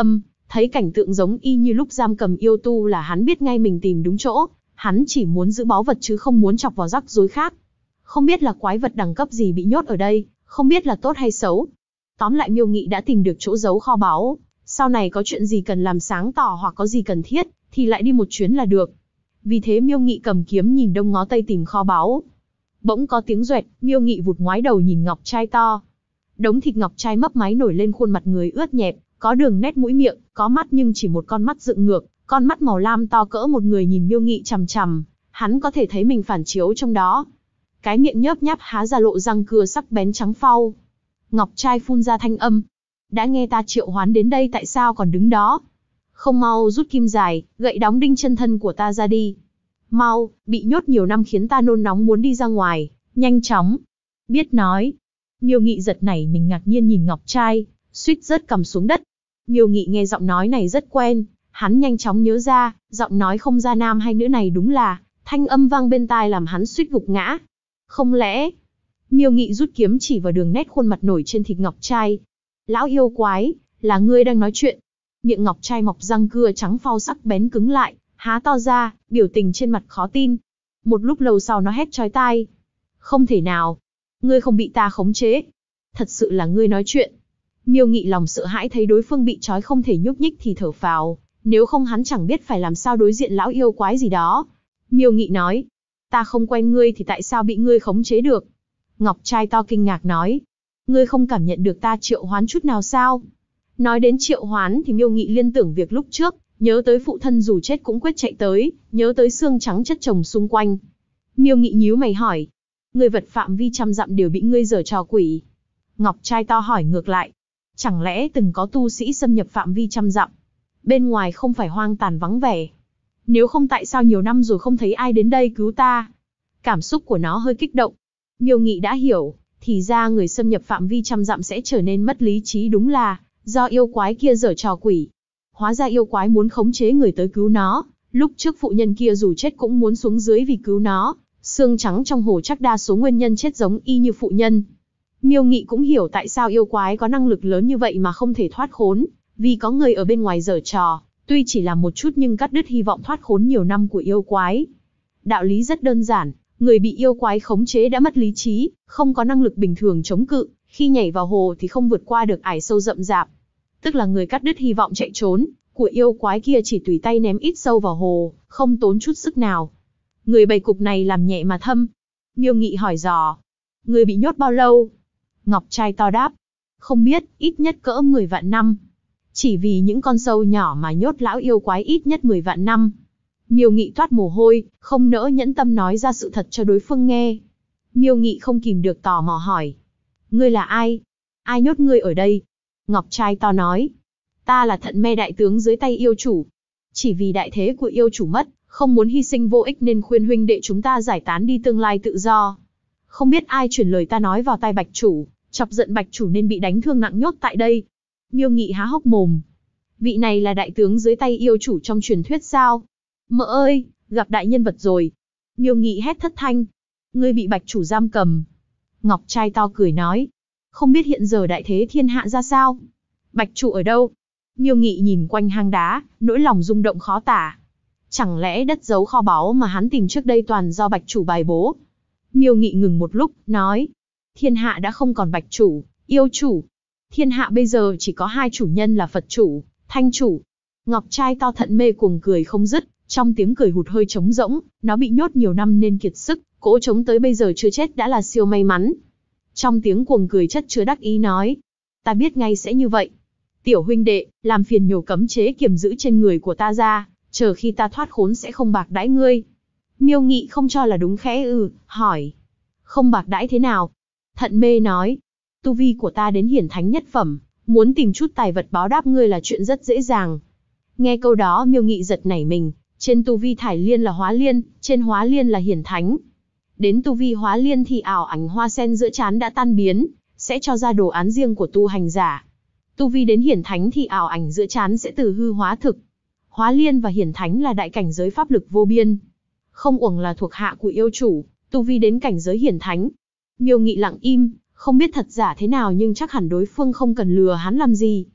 Thấy cảnh tượng giống y như lúc giam cầm yêu tu là hắn biết ngay mình tìm đúng chỗ, hắn chỉ muốn giữ báu vật chứ không muốn chọc vào rắc rối khác. Không biết là quái vật đẳng cấp gì bị nhốt ở đây, không biết là tốt hay xấu. Tóm lại Miêu Nghị đã tìm được chỗ giấu kho báu, sau này có chuyện gì cần làm sáng tỏ hoặc có gì cần thiết, thì lại đi một chuyến là được. Vì thế Miêu Nghị cầm kiếm nhìn đông ngó tây tìm kho báu. Bỗng có tiếng doẹt, Miêu Nghị vụt ngoái đầu nhìn ngọc trai to. Đống thịt ngọc trai mấp máy nổi lên khuôn mặt người ướt nhẹp, có đường nét mũi miệng, có mắt nhưng chỉ một con mắt dựng ngược, con mắt màu lam to cỡ một người nhìn Miêu Nghị chằm chằm, hắn có thể thấy mình phản chiếu trong đó. Cái miệng nhớp nháp há ra lộ răng cưa sắc bén trắng phau. Ngọc trai phun ra thanh âm. Đã nghe ta triệu hoán đến đây tại sao còn đứng đó? Không mau rút kim dài, gậy đóng đinh chân thân của ta ra đi. Mau, bị nhốt nhiều năm khiến ta nôn nóng muốn đi ra ngoài, nhanh chóng. Biết nói. Miêu Nghị giật nảy mình ngạc nhiên nhìn ngọc trai, suýt rớt cầm xuống đất. Miêu Nghị nghe giọng nói này rất quen, hắn nhanh chóng nhớ ra, giọng nói không ra nam hay nữ này đúng là, thanh âm vang bên tai làm hắn suýt gục ngã. Không lẽ? Miêu Nghị rút kiếm chỉ vào đường nét khuôn mặt nổi trên thịt ngọc trai. Lão yêu quái, là ngươi đang nói chuyện. Miệng ngọc trai mọc răng cưa trắng phau sắc bén cứng lại, há to ra, biểu tình trên mặt khó tin. Một lúc lâu sau nó hét chói tai. Không thể nào. Ngươi không bị ta khống chế. Thật sự là ngươi nói chuyện. Miêu Nghị lòng sợ hãi thấy đối phương bị trói không thể nhúc nhích thì thở phào. Nếu không hắn chẳng biết phải làm sao đối diện lão yêu quái gì đó. Miêu Nghị nói. Ta không quen ngươi thì tại sao bị ngươi khống chế được? Ngọc trai to kinh ngạc nói. Ngươi không cảm nhận được ta triệu hoán chút nào sao? Nói đến triệu hoán thì Miêu Nghị liên tưởng việc lúc trước, nhớ tới phụ thân dù chết cũng quyết chạy tới, nhớ tới xương trắng chất chồng xung quanh. Miêu Nghị nhíu mày hỏi. Người vật phạm vi trăm dặm đều bị ngươi giở trò quỷ. Ngọc trai to hỏi ngược lại. Chẳng lẽ từng có tu sĩ xâm nhập phạm vi trăm dặm? Bên ngoài không phải hoang tàn vắng vẻ. Nếu không tại sao nhiều năm rồi không thấy ai đến đây cứu ta? Cảm xúc của nó hơi kích động. Miêu Nghị đã hiểu, thì ra người xâm nhập phạm vi trăm dặm sẽ trở nên mất lý trí đúng là do yêu quái kia giở trò quỷ. Hóa ra yêu quái muốn khống chế người tới cứu nó, lúc trước phụ nhân kia dù chết cũng muốn xuống dưới vì cứu nó, xương trắng trong hồ chắc đa số nguyên nhân chết giống y như phụ nhân. Miêu Nghị cũng hiểu tại sao yêu quái có năng lực lớn như vậy mà không thể thoát khốn, vì có người ở bên ngoài giở trò, tuy chỉ là một chút nhưng cắt đứt hy vọng thoát khốn nhiều năm của yêu quái. Đạo lý rất đơn giản, người bị yêu quái khống chế đã mất lý trí, không có năng lực bình thường chống cự, khi nhảy vào hồ thì không vượt qua được ải sâu rậm rạp. Tức là người cắt đứt hy vọng chạy trốn, của yêu quái kia chỉ tùy tay ném ít sâu vào hồ, không tốn chút sức nào. Người bày cục này làm nhẹ mà thâm. Miêu Nghị hỏi dò. Người bị nhốt bao lâu? Ngọc trai to đáp. Không biết, ít nhất cỡ 10 vạn năm. Chỉ vì những con sâu nhỏ mà nhốt lão yêu quái ít nhất 10 vạn năm. Miêu Nghị toát mồ hôi, không nỡ nhẫn tâm nói ra sự thật cho đối phương nghe. Miêu Nghị không kìm được tò mò hỏi. Ngươi là ai? Ai nhốt ngươi ở đây? Ngọc trai to nói. Ta là Thận Me đại tướng dưới tay yêu chủ. Chỉ vì đại thế của yêu chủ mất, không muốn hy sinh vô ích nên khuyên huynh đệ chúng ta giải tán đi tương lai tự do. Không biết ai truyền lời ta nói vào tai Bạch chủ, chọc giận Bạch chủ nên bị đánh thương nặng nhốt tại đây. Miêu Nghị há hốc mồm. Vị này là đại tướng dưới tay yêu chủ trong truyền thuyết sao? Mợ ơi, gặp đại nhân vật rồi. Miêu Nghị hét thất thanh. Ngươi bị Bạch chủ giam cầm. Ngọc trai to cười nói. Không biết hiện giờ đại thế thiên hạ ra sao? Bạch chủ ở đâu? Miêu Nghị nhìn quanh hang đá, nỗi lòng rung động khó tả. Chẳng lẽ đất giấu kho báu mà hắn tìm trước đây toàn do Bạch chủ bài bố? Miêu Nghị ngừng một lúc, nói. Thiên hạ đã không còn Bạch chủ, yêu chủ. Thiên hạ bây giờ chỉ có hai chủ nhân là Phật chủ, Thanh chủ. Ngọc trai to Thận Mê cuồng cười không dứt, trong tiếng cười hụt hơi trống rỗng, nó bị nhốt nhiều năm nên kiệt sức, cỗ trống tới bây giờ chưa chết đã là siêu may mắn. Trong tiếng cuồng cười chất chứa đắc ý nói. Ta biết ngay sẽ như vậy. Tiểu huynh đệ, làm phiền nhổ cấm chế kiềm giữ trên người của ta ra, chờ khi ta thoát khốn sẽ không bạc đãi ngươi. Miêu Nghị không cho là đúng khẽ hỏi. Không bạc đãi thế nào? Thận Mê nói. Tu vi của ta đến hiển thánh nhất phẩm, muốn tìm chút tài vật báo đáp ngươi là chuyện rất dễ dàng. Nghe câu đó Miêu Nghị giật nảy mình, trên tu vi thải liên là hóa liên, trên hóa liên là hiển thánh. Đến tu vi hóa liên thì ảo ảnh hoa sen giữa trán đã tan biến, sẽ cho ra đồ án riêng của tu hành giả. Tu vi đến hiển thánh thì ảo ảnh giữa trán sẽ từ hư hóa thực. Hóa liên và hiển thánh là đại cảnh giới pháp lực vô biên. Không uổng là thuộc hạ của yêu chủ, tu vi đến cảnh giới hiển thánh. Miêu Nghị lặng im, không biết thật giả thế nào nhưng chắc hẳn đối phương không cần lừa hắn làm gì.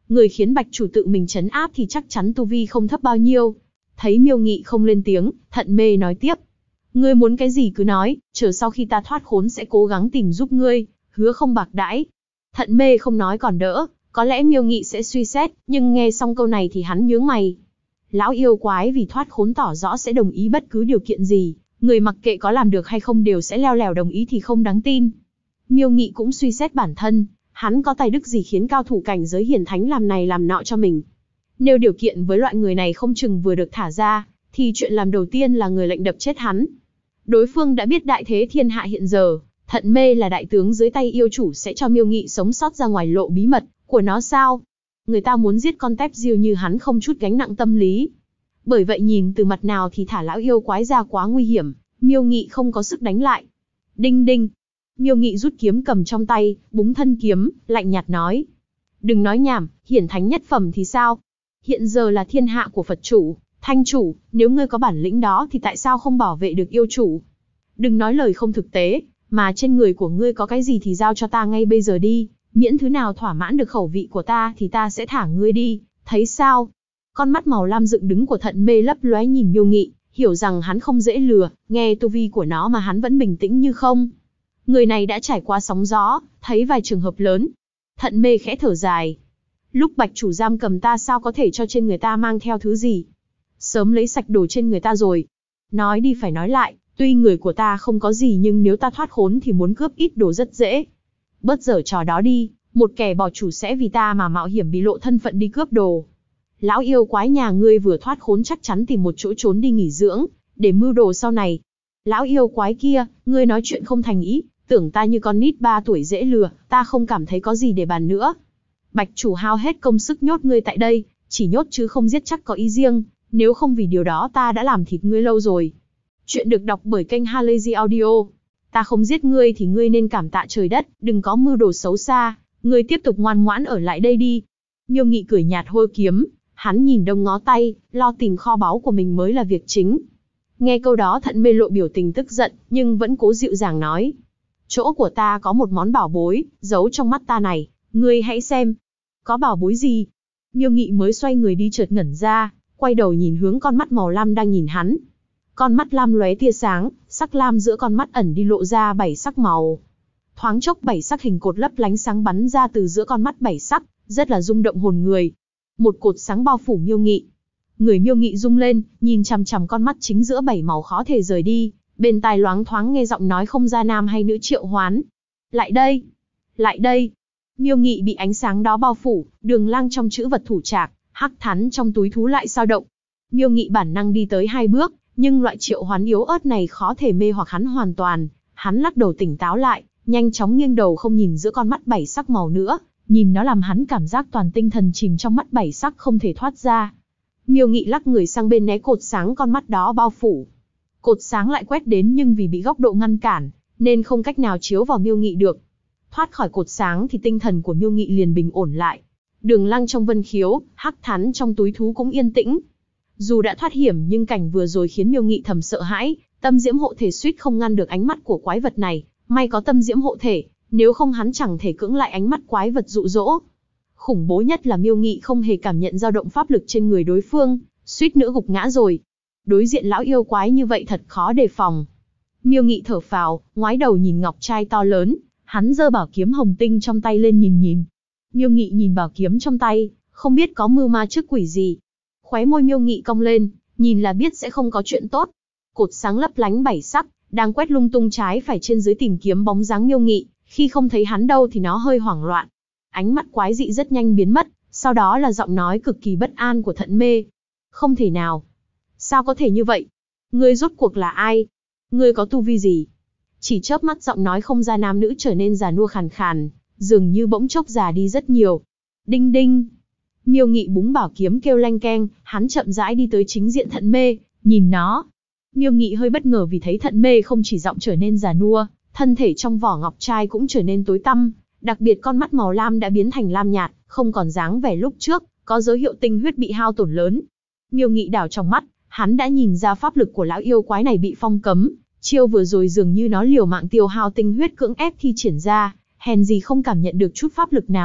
Người khiến Bạch chủ tự mình trấn áp thì chắc chắn tu vi không thấp bao nhiêu. Thấy Miêu Nghị không lên tiếng, Thận Mê nói tiếp. Ngươi muốn cái gì cứ nói, chờ sau khi ta thoát khốn sẽ cố gắng tìm giúp ngươi, hứa không bạc đãi. Thận Mê không nói còn đỡ, có lẽ Miêu Nghị sẽ suy xét, nhưng nghe xong câu này thì hắn nhướng mày. Lão yêu quái vì thoát khốn tỏ rõ sẽ đồng ý bất cứ điều kiện gì, người mặc kệ có làm được hay không đều sẽ leo lẻo đồng ý thì không đáng tin. Miêu Nghị cũng suy xét bản thân, hắn có tài đức gì khiến cao thủ cảnh giới hiển thánh làm này làm nọ cho mình. Nếu điều kiện với loại người này không chừng vừa được thả ra, thì chuyện làm đầu tiên là người lệnh đập chết hắn. Đối phương đã biết đại thế thiên hạ hiện giờ, Thận Mê là đại tướng dưới tay yêu chủ sẽ cho Miêu Nghị sống sót ra ngoài lộ bí mật của nó sao? Người ta muốn giết con tép diêu như hắn không chút gánh nặng tâm lý. Bởi vậy nhìn từ mặt nào thì thả lão yêu quái ra quá nguy hiểm, Miêu Nghị không có sức đánh lại. Đinh đinh. Miêu Nghị rút kiếm cầm trong tay, búng thân kiếm, lạnh nhạt nói. Đừng nói nhảm, hiển thánh nhất phẩm thì sao? Hiện giờ là thiên hạ của Phật chủ, Thanh chủ, nếu ngươi có bản lĩnh đó thì tại sao không bảo vệ được yêu chủ? Đừng nói lời không thực tế, mà trên người của ngươi có cái gì thì giao cho ta ngay bây giờ đi, miễn thứ nào thỏa mãn được khẩu vị của ta thì ta sẽ thả ngươi đi, thấy sao? Con mắt màu lam dựng đứng của Thận Mê lấp lóe nhìn Miêu Nghị, hiểu rằng hắn không dễ lừa, nghe tu vi của nó mà hắn vẫn bình tĩnh như không. Người này đã trải qua sóng gió, thấy vài trường hợp lớn. Thận Mê khẽ thở dài. Lúc Bạch chủ giam cầm ta sao có thể cho trên người ta mang theo thứ gì? Sớm lấy sạch đồ trên người ta rồi. Nói đi phải nói lại, tuy người của ta không có gì nhưng nếu ta thoát khốn thì muốn cướp ít đồ rất dễ. Bớt giở trò đó đi, một kẻ bỏ chủ sẽ vì ta mà mạo hiểm bị lộ thân phận đi cướp đồ. Lão yêu quái nhà ngươi vừa thoát khốn chắc chắn tìm một chỗ trốn đi nghỉ dưỡng, để mưu đồ sau này. Lão yêu quái kia, ngươi nói chuyện không thành ý, tưởng ta như con nít 3 tuổi dễ lừa, ta không cảm thấy có gì để bàn nữa. Bạch chủ hao hết công sức nhốt ngươi tại đây, chỉ nhốt chứ không giết chắc có ý riêng, nếu không vì điều đó ta đã làm thịt ngươi lâu rồi. Chuyện được đọc bởi kênh Halazy Audio. Ta không giết ngươi thì ngươi nên cảm tạ trời đất, đừng có mưu đồ xấu xa, ngươi tiếp tục ngoan ngoãn ở lại đây đi. Miêu Nghị cười nhạt hôi kiếm, hắn nhìn đông ngó tay, lo tìm kho báu của mình mới là việc chính. Nghe câu đó Thận Mê lộ biểu tình tức giận, nhưng vẫn cố dịu dàng nói. Chỗ của ta có một món bảo bối, giấu trong mắt ta này, ngươi hãy xem. Có bảo bối gì? Miêu Nghị mới xoay người đi chợt ngẩn ra, quay đầu nhìn hướng con mắt màu lam đang nhìn hắn. Con mắt lam lóe tia sáng, sắc lam giữa con mắt ẩn đi lộ ra 7 sắc màu. Thoáng chốc 7 sắc hình cột lấp lánh sáng bắn ra từ giữa con mắt 7 sắc, rất là rung động hồn người. Một cột sáng bao phủ Miêu Nghị. Người Miêu Nghị rung lên, nhìn chằm chằm con mắt chính giữa 7 màu khó thể rời đi, bên tai loáng thoáng nghe giọng nói không ra nam hay nữ triệu hoán. Lại đây! Lại đây! Miêu Nghị bị ánh sáng đó bao phủ, Đường Lang trong chữ vật thủ trạc, hắc thắn trong túi thú lại dao động. Miêu Nghị bản năng đi tới 2 bước, nhưng loại triệu hoán yếu ớt này khó thể mê hoặc hắn hoàn toàn. Hắn lắc đầu tỉnh táo lại, nhanh chóng nghiêng đầu không nhìn giữa con mắt 7 sắc màu nữa, nhìn nó làm hắn cảm giác toàn tinh thần chìm trong mắt 7 sắc không thể thoát ra. Miêu Nghị lắc người sang bên né cột sáng con mắt đó bao phủ. Cột sáng lại quét đến nhưng vì bị góc độ ngăn cản, nên không cách nào chiếu vào Miêu Nghị được. Thoát khỏi cột sáng thì tinh thần của Miêu Nghị liền bình ổn lại. Đường Lăng trong vân khiếu, hắc thắn trong túi thú cũng yên tĩnh. Dù đã thoát hiểm nhưng cảnh vừa rồi khiến Miêu Nghị thầm sợ hãi, tâm diễm hộ thể suýt không ngăn được ánh mắt của quái vật này, may có tâm diễm hộ thể, nếu không hắn chẳng thể cưỡng lại ánh mắt quái vật dụ dỗ. Khủng bố nhất là Miêu Nghị không hề cảm nhận dao động pháp lực trên người đối phương, suýt nữa gục ngã rồi. Đối diện lão yêu quái như vậy thật khó đề phòng. Miêu Nghị thở phào, ngoái đầu nhìn ngọc trai to lớn, hắn giơ bảo kiếm hồng tinh trong tay lên nhìn. Miêu Nghị nhìn bảo kiếm trong tay, không biết có mưu ma trước quỷ gì. Khóe môi Miêu Nghị cong lên, nhìn là biết sẽ không có chuyện tốt. Cột sáng lấp lánh 7 sắc, đang quét lung tung trái phải trên dưới tìm kiếm bóng dáng Miêu Nghị, khi không thấy hắn đâu thì nó hơi hoảng loạn. Ánh mắt quái dị rất nhanh biến mất, sau đó là giọng nói cực kỳ bất an của Thận Mê. Không thể nào. Sao có thể như vậy? Ngươi rốt cuộc là ai? Ngươi có tu vi gì? Chỉ chớp mắt giọng nói không ra nam nữ trở nên già nua khàn khàn, dường như bỗng chốc già đi rất nhiều. Đinh đinh. Miêu Nghị búng bảo kiếm kêu leng keng, hắn chậm rãi đi tới chính diện Thận Mê, nhìn nó. Miêu Nghị hơi bất ngờ vì thấy Thận Mê không chỉ giọng trở nên già nua, thân thể trong vỏ ngọc trai cũng trở nên tối tăm, đặc biệt con mắt màu lam đã biến thành lam nhạt, không còn dáng vẻ lúc trước, có dấu hiệu tinh huyết bị hao tổn lớn. Miêu Nghị đảo trong mắt, hắn đã nhìn ra pháp lực của lão yêu quái này bị phong cấm, chiêu vừa rồi dường như nó liều mạng tiêu hao tinh huyết cưỡng ép thi triển ra, hèn gì không cảm nhận được chút pháp lực nào,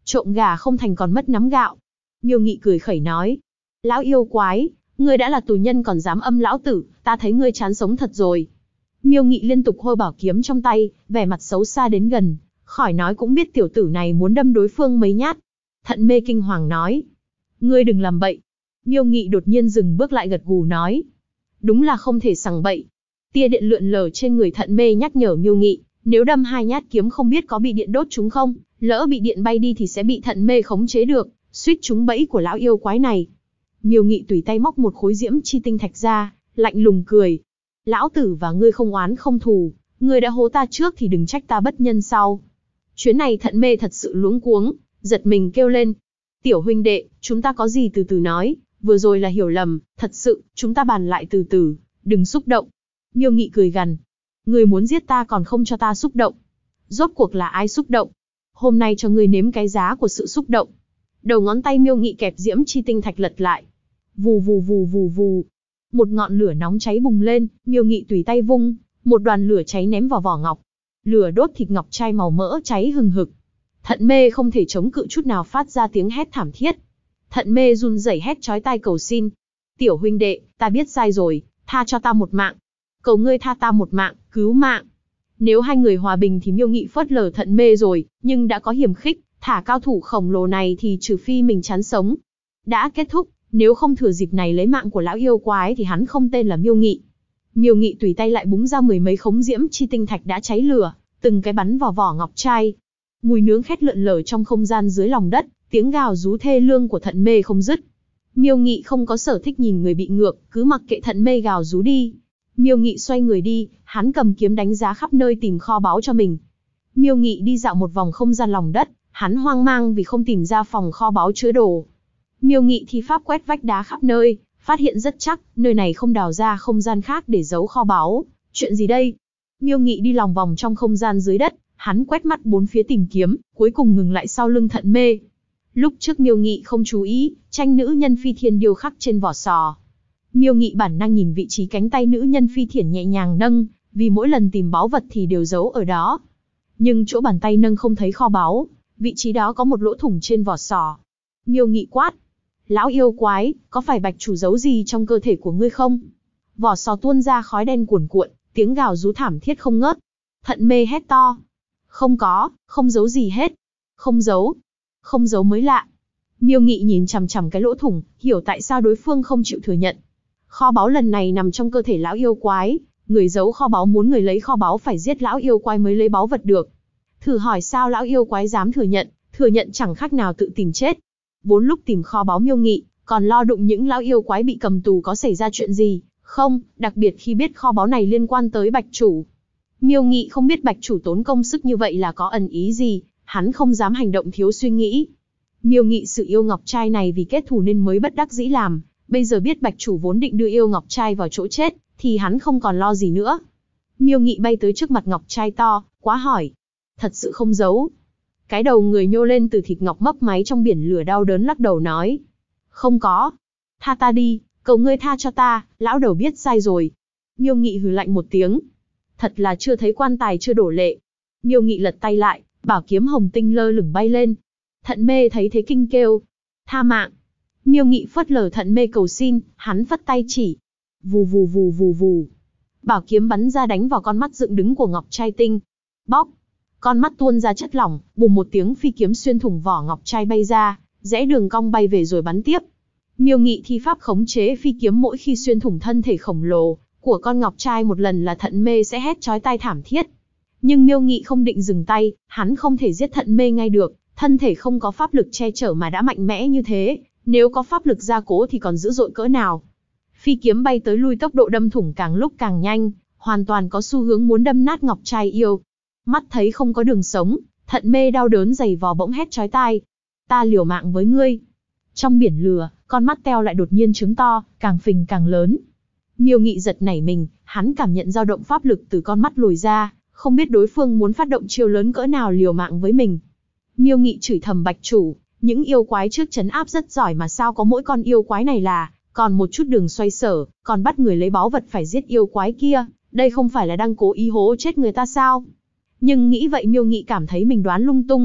Trộm gà không thành còn mất nắm gạo. Miêu Nghị cười khẩy nói. Lão yêu quái, ngươi đã là tù nhân còn dám âm lão tử, ta thấy ngươi chán sống thật rồi. Miêu Nghị liên tục hôi bảo kiếm trong tay, vẻ mặt xấu xa đến gần, khỏi nói cũng biết tiểu tử này muốn đâm đối phương mấy nhát. Thận Mê kinh hoàng nói. Ngươi đừng làm bậy. Miêu Nghị đột nhiên dừng bước lại gật gù nói. Đúng là không thể sằng bậy. Tia điện lượn lờ trên người Thận Mê nhắc nhở Miêu Nghị, nếu đâm 2 nhát kiếm không biết có bị điện đốt chúng không, lỡ bị điện bay đi thì sẽ bị Thận Mê khống chế được, suýt trúng bẫy của lão yêu quái này. Miêu Nghị tùy tay móc một khối diễm chi tinh thạch ra, lạnh lùng cười. Lão tử và ngươi không oán không thù, ngươi đã hố ta trước thì đừng trách ta bất nhân sau. Chuyến này Thận Mê thật sự luống cuống, giật mình kêu lên. Tiểu huynh đệ, chúng ta có gì từ từ nói, vừa rồi là hiểu lầm, thật sự, chúng ta bàn lại từ từ, đừng xúc động. Miêu Nghị cười gằn. Ngươi muốn giết ta còn không cho ta xúc động. Rốt cuộc là ai xúc động? Hôm nay cho ngươi nếm cái giá của sự xúc động. Đầu ngón tay Miêu Nghị kẹp diễm chi tinh thạch lật lại. Vù vù vù vù vù. Một ngọn lửa nóng cháy bùng lên, Miêu Nghị tùy tay vung, một đoàn lửa cháy ném vào vỏ ngọc. Lửa đốt thịt ngọc trai màu mỡ cháy hừng hực. Thận Mê không thể chống cự chút nào phát ra tiếng hét thảm thiết. Thận Mê run rẩy hét chói tai cầu xin. Tiểu huynh đệ, ta biết sai rồi, tha cho ta một mạng. Cầu ngươi tha ta một mạng, cứu mạng. Nếu hai người hòa bình thì Miêu Nghị phớt lờ Thận Mê rồi, nhưng đã có hiểm khích, thả cao thủ khổng lồ này thì trừ phi mình chán sống. Đã kết thúc, nếu không thừa dịp này lấy mạng của lão yêu quái thì hắn không tên là Miêu Nghị. Miêu Nghị tùy tay lại búng ra 10 mấy khống diễm chi tinh thạch đã cháy lửa, từng cái bắn vào vỏ ngọc trai. Mùi nướng khét lượn lờ trong không gian dưới lòng đất, tiếng gào rú thê lương của Thận Mê không dứt. Miêu Nghị không có sở thích nhìn người bị ngược, cứ mặc kệ Thận Mê gào rú đi. Miêu Nghị xoay người đi, hắn cầm kiếm đánh giá khắp nơi tìm kho báu cho mình. Miêu Nghị đi dạo một vòng không gian lòng đất, hắn hoang mang vì không tìm ra phòng kho báu chứa đồ. Miêu Nghị thi pháp quét vách đá khắp nơi, phát hiện rất chắc, nơi này không đào ra không gian khác để giấu kho báu. Chuyện gì đây? Miêu Nghị đi lòng vòng trong không gian dưới đất, hắn quét mắt bốn phía tìm kiếm, cuối cùng ngừng lại sau lưng Thận Mê. Lúc trước Miêu Nghị không chú ý, tranh nữ nhân phi thiên điêu khắc trên vỏ sò. Miêu Nghị bản năng nhìn vị trí cánh tay nữ nhân phi thiển nhẹ nhàng nâng, vì mỗi lần tìm báu vật thì đều giấu ở đó. Nhưng chỗ bàn tay nâng không thấy kho báu, vị trí đó có một lỗ thủng trên vỏ sò. Miêu Nghị quát. Lão yêu quái, có phải bạch chủ giấu gì trong cơ thể của ngươi không? Vỏ sò tuôn ra khói đen cuồn cuộn, tiếng gào rú thảm thiết không ngớt. Thận Mê hét to. Không có, không giấu gì hết. Không giấu mới lạ. Miêu Nghị nhìn chằm chằm cái lỗ thủng, hiểu tại sao đối phương không chịu thừa nhận. Kho báu lần này nằm trong cơ thể lão yêu quái, người giấu kho báu muốn người lấy kho báu phải giết lão yêu quái mới lấy báu vật được. Thử hỏi sao lão yêu quái dám thừa nhận chẳng khác nào tự tìm chết. Vốn lúc tìm kho báu Miêu Nghị, còn lo đụng những lão yêu quái bị cầm tù có xảy ra chuyện gì, không, đặc biệt khi biết kho báu này liên quan tới bạch chủ. Miêu Nghị không biết bạch chủ tốn công sức như vậy là có ẩn ý gì, hắn không dám hành động thiếu suy nghĩ. Miêu Nghị sự yêu ngọc trai này vì kết thù nên mới bất đắc dĩ làm, bây giờ biết bạch chủ vốn định đưa yêu ngọc trai vào chỗ chết, thì hắn không còn lo gì nữa. Miêu Nghị bay tới trước mặt ngọc trai to, quá hỏi. Thật sự không giấu. Cái đầu người nhô lên từ thịt ngọc mấp máy trong biển lửa đau đớn lắc đầu nói. Không có. Tha ta đi, cầu ngươi tha cho ta, lão đầu biết sai rồi. Miêu Nghị hừ lạnh một tiếng. Thật là chưa thấy quan tài chưa đổ lệ. Miêu Nghị lật tay lại, bảo kiếm hồng tinh lơ lửng bay lên. Thận Mê thấy thế kinh kêu. Tha mạng. Miêu Nghị phớt lờ Thận Mê cầu xin, hắn phất tay chỉ. Vù vù vù vù vù. Bảo kiếm bắn ra đánh vào con mắt dựng đứng của ngọc trai tinh. Bóc. Con mắt tuôn ra chất lỏng, bùm một tiếng phi kiếm xuyên thủng vỏ ngọc trai bay ra, rẽ đường cong bay về rồi bắn tiếp. Miêu Nghị thi pháp khống chế phi kiếm mỗi khi xuyên thủng thân thể khổng lồ của con ngọc trai một lần là Thận Mê sẽ hét chói tai thảm thiết. Nhưng Miêu Nghị không định dừng tay, hắn không thể giết Thận Mê ngay được, thân thể không có pháp lực che chở mà đã mạnh mẽ như thế, nếu có pháp lực gia cố thì còn dữ dội cỡ nào. Phi kiếm bay tới lui tốc độ đâm thủng càng lúc càng nhanh, hoàn toàn có xu hướng muốn đâm nát ngọc trai yêu. Mắt thấy không có đường sống, Thận Mê đau đớn giày vò bỗng hét chói tai. Ta liều mạng với ngươi. Trong biển lửa, con mắt teo lại đột nhiên trứng to, càng phình càng lớn. Miêu Nghị giật nảy mình, hắn cảm nhận dao động pháp lực từ con mắt lồi ra, không biết đối phương muốn phát động chiêu lớn cỡ nào liều mạng với mình. Miêu Nghị chửi thầm bạch chủ, những yêu quái trước trấn áp rất giỏi mà sao có mỗi con yêu quái này là, còn một chút đường xoay sở, còn bắt người lấy báu vật phải giết yêu quái kia, đây không phải là đang cố ý hố chết người ta sao? Nhưng nghĩ vậy Miêu Nghị cảm thấy mình đoán lung tung,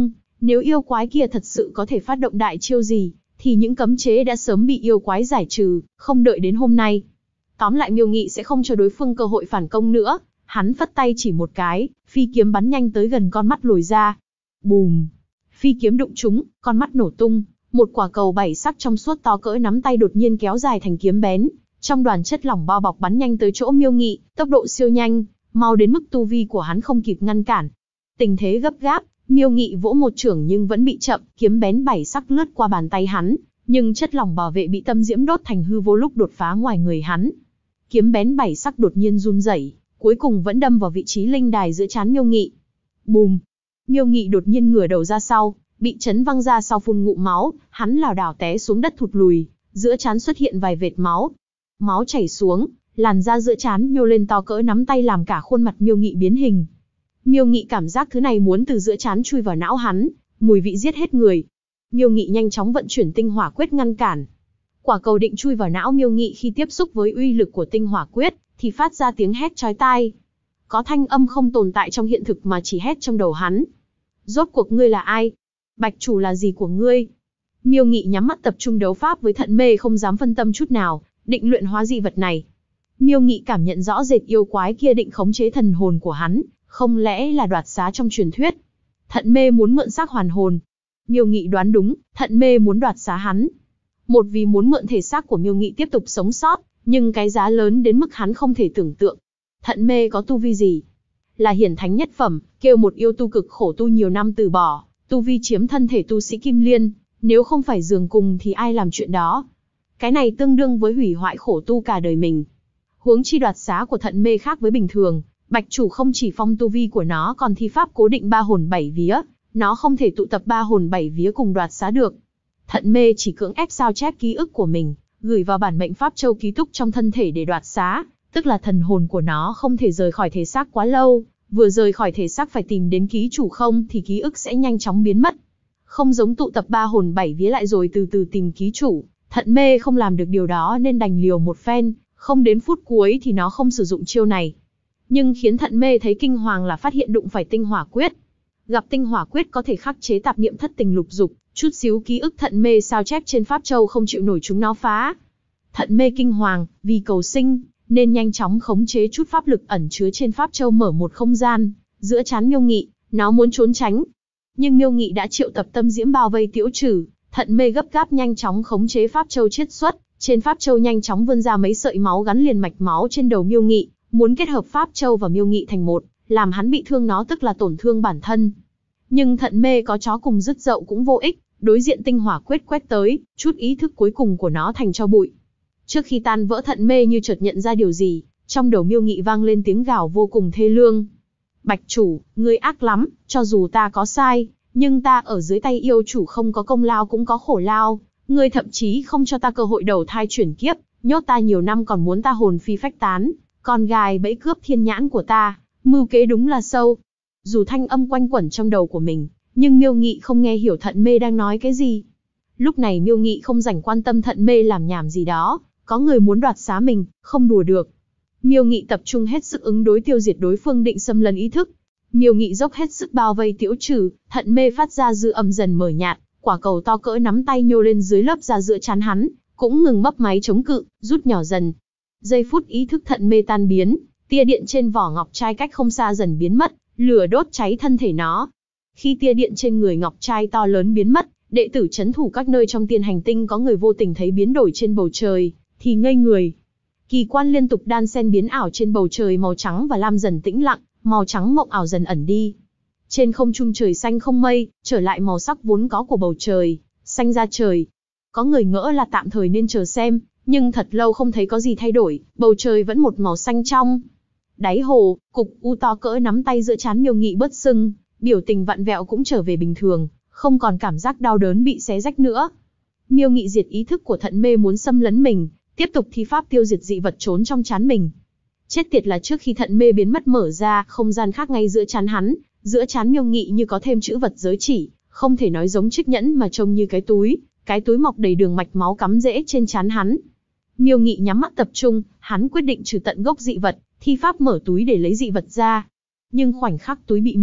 Nếu yêu quái kia thật sự có thể phát động đại chiêu gì, thì những cấm chế đã sớm bị yêu quái giải trừ, không đợi đến hôm nay. Tóm lại Miêu Nghị sẽ không cho đối phương cơ hội phản công nữa, hắn phất tay chỉ một cái, phi kiếm bắn nhanh tới gần con mắt lồi ra. Bùm! Phi kiếm đụng trúng, con mắt nổ tung, một quả cầu bảy sắc trong suốt to cỡ nắm tay đột nhiên kéo dài thành kiếm bén, trong đoàn chất lỏng bao bọc bắn nhanh tới chỗ Miêu Nghị, tốc độ siêu nhanh, mau đến mức tu vi của hắn không kịp ngăn cản. Tình thế gấp gáp, Miêu Nghị vỗ một chưởng nhưng vẫn bị chậm, kiếm bén bảy sắc lướt qua bàn tay hắn, nhưng chất lỏng bảo vệ bị tâm diễm đốt thành hư vô lúc đột phá ngoài người hắn. Kiếm bén bảy sắc đột nhiên run rẩy, cuối cùng vẫn đâm vào vị trí linh đài giữa trán Miêu Nghị. Bùm! Miêu Nghị đột nhiên ngửa đầu ra sau, bị chấn văng ra sau phun ngụm máu, hắn lảo đảo té xuống đất thụt lùi, giữa trán xuất hiện vài vệt máu. Máu chảy xuống, làn da giữa trán nhô lên to cỡ nắm tay làm cả khuôn mặt Miêu Nghị biến hình. Miêu Nghị cảm giác thứ này muốn từ giữa trán chui vào não hắn, mùi vị giết hết người. Miêu Nghị nhanh chóng vận chuyển tinh hỏa quyết ngăn cản. Quả cầu định chui vào não Miêu Nghị khi tiếp xúc với uy lực của tinh hỏa quyết, thì phát ra tiếng hét chói tai. Có thanh âm không tồn tại trong hiện thực mà chỉ hét trong đầu hắn. Rốt cuộc ngươi là ai? Bạch chủ là gì của ngươi? Miêu Nghị nhắm mắt tập trung đấu pháp với Thận Mê không dám phân tâm chút nào, định luyện hóa dị vật này. Miêu Nghị cảm nhận rõ rệt yêu quái kia định khống chế thần hồn của hắn, không lẽ là đoạt xá trong truyền thuyết? Thận Mê muốn mượn xác hoàn hồn. Miêu Nghị đoán đúng, Thận Mê muốn đoạt xá hắn. Một vì muốn mượn thể xác của Miêu Nghị tiếp tục sống sót, nhưng cái giá lớn đến mức hắn không thể tưởng tượng. Thận Mê có tu vi gì? Là hiển thánh nhất phẩm, kêu một yêu tu cực khổ tu nhiều năm từ bỏ, tu vi chiếm thân thể tu sĩ Kim Liên, nếu không phải giường cùng thì ai làm chuyện đó? Cái này tương đương với hủy hoại khổ tu cả đời mình. Huống chi đoạt xá của Thận Mê khác với bình thường, Bạch chủ không chỉ phong tu vi của nó còn thi pháp cố định 3 hồn 7 vía, nó không thể tụ tập 3 hồn 7 vía cùng đoạt xá được. Thận Mê chỉ cưỡng ép sao chép ký ức của mình, gửi vào bản mệnh pháp châu ký túc trong thân thể để đoạt xá, tức là thần hồn của nó không thể rời khỏi thể xác quá lâu, vừa rời khỏi thể xác phải tìm đến ký chủ không thì ký ức sẽ nhanh chóng biến mất. Không giống tụ tập 3 hồn 7 vía lại rồi từ từ tìm ký chủ, Thận Mê không làm được điều đó nên đành liều một phen, không đến phút cuối thì nó không sử dụng chiêu này. Nhưng khiến Thận Mê thấy kinh hoàng là phát hiện đụng phải tinh hỏa quyết. Gặp tinh hỏa quyết có thể khắc chế tạp niệm thất tình lục dục, chút xíu ký ức Thận Mê sao chép trên pháp châu không chịu nổi chúng nó phá. Thận Mê kinh hoàng, vì cầu sinh, nên nhanh chóng khống chế chút pháp lực ẩn chứa trên pháp châu mở một không gian, giữa trán Miêu Nghị, nó muốn trốn tránh. Nhưng Miêu Nghị đã triệu tập tâm diễm bao vây tiễu trừ, Thận Mê gấp gáp nhanh chóng khống chế pháp châu chiết xuất, trên pháp châu nhanh chóng vươn ra mấy sợi máu gắn liền mạch máu trên đầu Miêu Nghị, muốn kết hợp pháp châu và Miêu Nghị thành một, làm hắn bị thương nó tức là tổn thương bản thân. Nhưng Thận Mê có chó cùng dứt dậu cũng vô ích, đối diện tinh hỏa quyết quét tới, chút ý thức cuối cùng của nó thành tro bụi. Trước khi tan vỡ Thận Mê như chợt nhận ra điều gì, trong đầu Miêu Nghị vang lên tiếng gào vô cùng thê lương. Bạch chủ, ngươi ác lắm, cho dù ta có sai, nhưng ta ở dưới tay yêu chủ không có công lao cũng có khổ lao, ngươi thậm chí không cho ta cơ hội đầu thai chuyển kiếp, nhốt ta nhiều năm còn muốn ta hồn phi phách tán, còn gài bẫy cướp thiên nhãn của ta, mưu kế đúng là sâu. Dù thanh âm quanh quẩn trong đầu của mình, nhưng Miêu Nghị không nghe hiểu Thận Mê đang nói cái gì. Lúc này Miêu Nghị không rảnh quan tâm Thận Mê làm nhảm gì đó, có người muốn đoạt xá mình, không đùa được. Miêu Nghị tập trung hết sức ứng đối tiêu diệt đối phương định xâm lấn ý thức. Miêu Nghị dốc hết sức bao vây tiễu trừ, Thận Mê phát ra dư âm dần mở nhạt, quả cầu to cỡ nắm tay nhô lên dưới lớp da giữa trán hắn, cũng ngừng mấp máy chống cự, rút nhỏ dần. Giây phút ý thức Thận Mê tan biến, tia điện trên vỏ ngọc trai cách không xa dần biến mất, lửa đốt cháy thân thể nó. Khi tia điện trên người ngọc trai to lớn biến mất, đệ tử trấn thủ các nơi trong tiên hành tinh có người vô tình thấy biến đổi trên bầu trời, thì ngây người. Kỳ quan liên tục đan xen biến ảo trên bầu trời màu trắng và lam dần tĩnh lặng, màu trắng mộng ảo dần ẩn đi. Trên không trung trời xanh không mây, trở lại màu sắc vốn có của bầu trời, xanh ra trời. Có người ngỡ là tạm thời nên chờ xem, nhưng thật lâu không thấy có gì thay đổi, bầu trời vẫn một màu xanh trong. Đáy hồ, cục u to cỡ nắm tay giữa trán Miêu Nghị bớt sưng, biểu tình vặn vẹo cũng trở về bình thường, không còn cảm giác đau đớn bị xé rách nữa. Miêu Nghị diệt ý thức của Thận Mê muốn xâm lấn mình, tiếp tục thi pháp tiêu diệt dị vật trốn trong trán mình. Chết tiệt là trước khi Thận Mê biến mất mở ra, không gian khác ngay giữa trán hắn, giữa trán Miêu Nghị như có thêm chữ vật giới chỉ, không thể nói giống chiếc nhẫn mà trông như cái túi mọc đầy đường mạch máu cắm rễ trên trán hắn. Miêu Nghị nhắm mắt tập trung, hắn quyết định trừ tận gốc dị vật, thi pháp mở túi để lấy dị vật ra. Nhưng khoảnh khắc túi bị mở,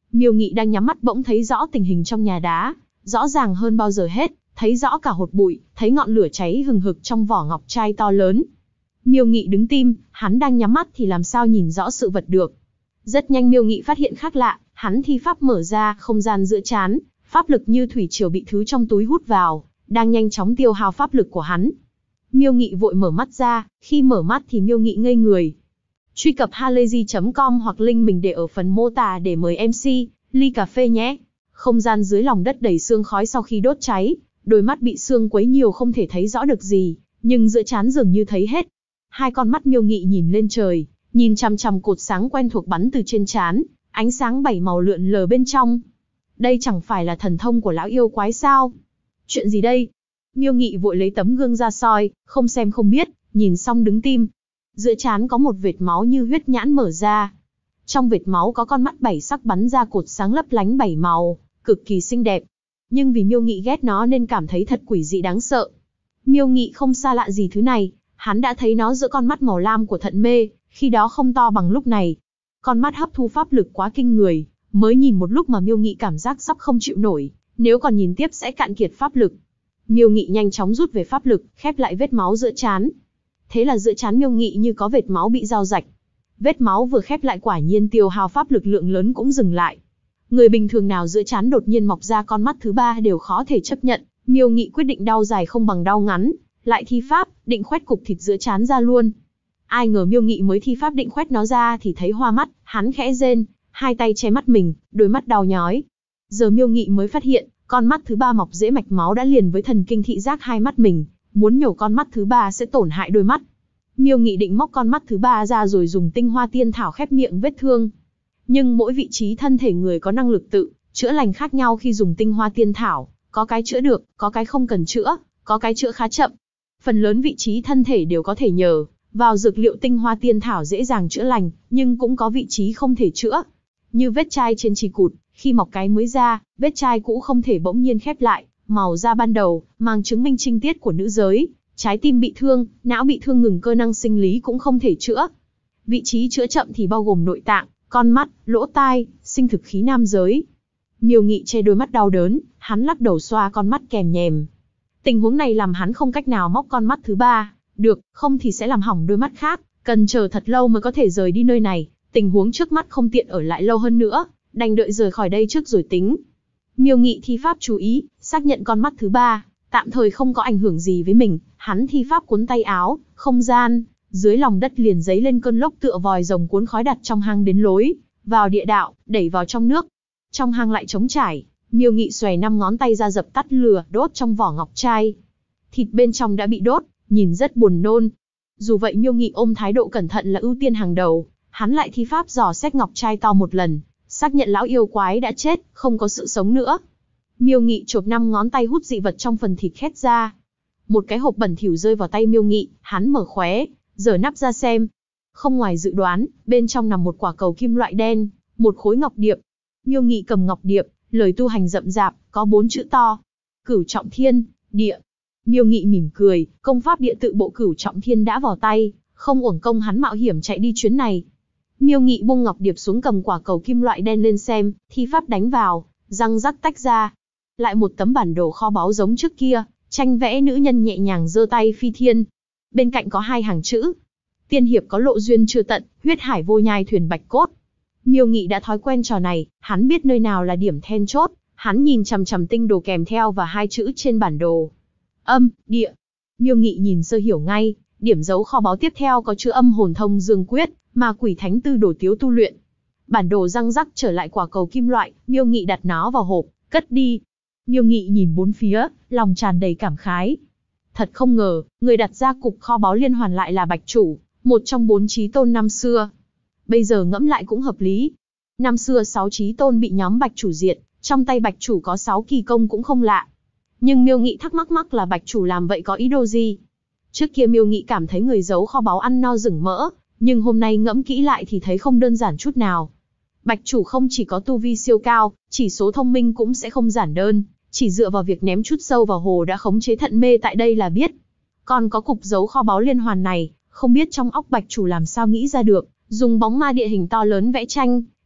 Miêu Nghị đang nhắm mắt bỗng thấy rõ tình hình trong nhà đá, rõ ràng hơn bao giờ hết, thấy rõ cả hột bụi, thấy ngọn lửa cháy hừng hực trong vỏ ngọc trai to lớn. Miêu Nghị đứng tim, hắn đang nhắm mắt thì làm sao nhìn rõ sự vật được. Rất nhanh Miêu Nghị phát hiện khác lạ, hắn thi pháp mở ra không gian giữa trán, pháp lực như thủy triều bị thứ trong túi hút vào, đang nhanh chóng tiêu hao pháp lực của hắn. Miêu Nghị vội mở mắt ra, khi mở mắt thì Miêu Nghị ngây người. Truy cập halayzi.com hoặc link mình để ở phần mô tả để mời MC, ly cà phê nhé. Không gian dưới lòng đất đầy sương khói sau khi đốt cháy, đôi mắt bị sương quấy nhiều không thể thấy rõ được gì, nhưng giữa trán dường như thấy hết. Hai con mắt Miêu Nghị nhìn lên trời, nhìn chằm chằm cột sáng quen thuộc bắn từ trên trán, ánh sáng bảy màu lượn lờ bên trong. Đây chẳng phải là thần thông của lão yêu quái sao? Chuyện gì đây? Miêu Nghị vội lấy tấm gương ra soi, không xem không biết, nhìn xong đứng tim. Giữa trán có một vệt máu như huyết nhãn mở ra. Trong vệt máu có con mắt bảy sắc bắn ra cột sáng lấp lánh bảy màu, cực kỳ xinh đẹp. Nhưng vì Miêu Nghị ghét nó nên cảm thấy thật quỷ dị đáng sợ. Miêu Nghị không xa lạ gì thứ này, hắn đã thấy nó giữa con mắt màu lam của thận mê, khi đó không to bằng lúc này. Con mắt hấp thu pháp lực quá kinh người, mới nhìn một lúc mà Miêu Nghị cảm giác sắp không chịu nổi, nếu còn nhìn tiếp sẽ cạn kiệt pháp lực. Miêu Nghị nhanh chóng rút về pháp lực, khép lại vết máu giữa trán. Thế là giữa trán Miêu Nghị như có vệt máu bị dao rạch. Vết máu vừa khép lại quả nhiên tiêu hao pháp lực lượng lớn cũng dừng lại. Người bình thường nào giữa trán đột nhiên mọc ra con mắt thứ ba đều khó thể chấp nhận. Miêu Nghị quyết định đau dài không bằng đau ngắn, lại thi pháp, định khoét cục thịt giữa trán ra luôn. Ai ngờ Miêu Nghị mới thi pháp định khoét nó ra thì thấy hoa mắt, hắn khẽ rên, hai tay che mắt mình, đôi mắt đau nhói. Giờ Miêu Nghị mới phát hiện, con mắt thứ ba mọc rễ mạch máu đã liền với thần kinh thị giác hai mắt mình, muốn nhổ con mắt thứ ba sẽ tổn hại đôi mắt. Miêu Nghị định móc con mắt thứ ba ra rồi dùng tinh hoa tiên thảo khép miệng vết thương. Nhưng mỗi vị trí thân thể người có năng lực tự chữa lành khác nhau khi dùng tinh hoa tiên thảo, có cái chữa được, có cái không cần chữa, có cái chữa khá chậm. Phần lớn vị trí thân thể đều có thể nhờ vào dược liệu tinh hoa tiên thảo dễ dàng chữa lành, nhưng cũng có vị trí không thể chữa. Như vết chai trên chì cụt, khi mọc cái mới ra, vết chai cũ không thể bỗng nhiên khép lại, màu da ban đầu, mang chứng minh trinh tiết của nữ giới, trái tim bị thương, não bị thương ngừng cơ năng sinh lý cũng không thể chữa. Vị trí chữa chậm thì bao gồm nội tạng, con mắt, lỗ tai, sinh thực khí nam giới. Miêu Nghị che đôi mắt đau đớn, hắn lắc đầu xoa con mắt kèm nhèm. Tình huống này làm hắn không cách nào móc con mắt thứ ba được, không thì sẽ làm hỏng đôi mắt khác, cần chờ thật lâu mới có thể rời đi nơi này. Tình huống trước mắt không tiện ở lại lâu hơn nữa, đành đợi rời khỏi đây trước rồi tính. Miêu Nghị thi pháp chú ý, xác nhận con mắt thứ ba tạm thời không có ảnh hưởng gì với mình, hắn thi pháp cuốn tay áo, không gian dưới lòng đất liền dấy lên cơn lốc tựa vòi rồng cuốn khói đặt trong hang đến lối vào địa đạo, đẩy vào trong nước. Trong hang lại trống trải, Miêu Nghị xòe 5 ngón tay ra dập tắt lửa đốt trong vỏ ngọc trai. Thịt bên trong đã bị đốt, nhìn rất buồn nôn. Dù vậy Miêu Nghị ôm thái độ cẩn thận là ưu tiên hàng đầu, hắn lại thi pháp dò xét ngọc trai to một lần, xác nhận lão yêu quái đã chết, không có sự sống nữa. Miêu Nghị chộp 5 ngón tay hút dị vật trong phần thịt khét ra. Một cái hộp bẩn thỉu rơi vào tay Miêu Nghị, hắn mở khóe, giở nắp ra xem. Không ngoài dự đoán, bên trong nằm một quả cầu kim loại đen, một khối ngọc điệp. Miêu Nghị cầm ngọc điệp, lời tu hành rậm rạp, có 4 chữ to: Cửu Trọng Thiên, Địa. Miêu Nghị mỉm cười, công pháp địa tự bộ Cửu Trọng Thiên đã vào tay, không uổng công hắn mạo hiểm chạy đi chuyến này. Miêu Nghị buông ngọc điệp xuống cầm quả cầu kim loại đen lên xem, thi pháp đánh vào, răng rắc tách ra. Lại một tấm bản đồ kho báu giống trước kia, tranh vẽ nữ nhân nhẹ nhàng giơ tay phi thiên. Bên cạnh có 2 hàng chữ: Tiên hiệp có lộ duyên chưa tận, huyết hải vô nhai thuyền bạch cốt. Miêu Nghị đã thói quen trò này, hắn biết nơi nào là điểm then chốt, hắn nhìn chằm chằm tinh đồ kèm theo và 2 chữ trên bản đồ. Âm, địa. Miêu Nghị nhìn sơ hiểu ngay, điểm dấu kho báu tiếp theo có chữ âm hồn thông dương quyết, mà quỷ thánh tư đồ tiếu tu luyện. Bản đồ răng rắc trở lại quả cầu kim loại, Miêu Nghị đặt nó vào hộp, cất đi. Miêu Nghị nhìn bốn phía, lòng tràn đầy cảm khái. Thật không ngờ, người đặt ra cục kho báu liên hoàn lại là Bạch Chủ, một trong 4 chí tôn năm xưa. Bây giờ ngẫm lại cũng hợp lý. Năm xưa 6 chí tôn bị nhóm Bạch Chủ diệt, trong tay Bạch Chủ có 6 kỳ công cũng không lạ. Nhưng Miêu Nghị thắc mắc là Bạch Chủ làm vậy có ý đồ gì? Trước kia Miêu Nghị cảm thấy người giấu kho báu ăn no rừng mỡ, nhưng hôm nay ngẫm kỹ lại thì thấy không đơn giản chút nào. Bạch Chủ không chỉ có tu vi siêu cao, chỉ số thông minh cũng sẽ không giản đơn, chỉ dựa vào việc ném chút sâu vào hồ đã khống chế thận mê tại đây là biết. Còn có cục giấu kho báu liên hoàn này, không biết trong óc Bạch Chủ làm sao nghĩ ra được, dùng bóng ma địa hình to lớn vẽ tranh,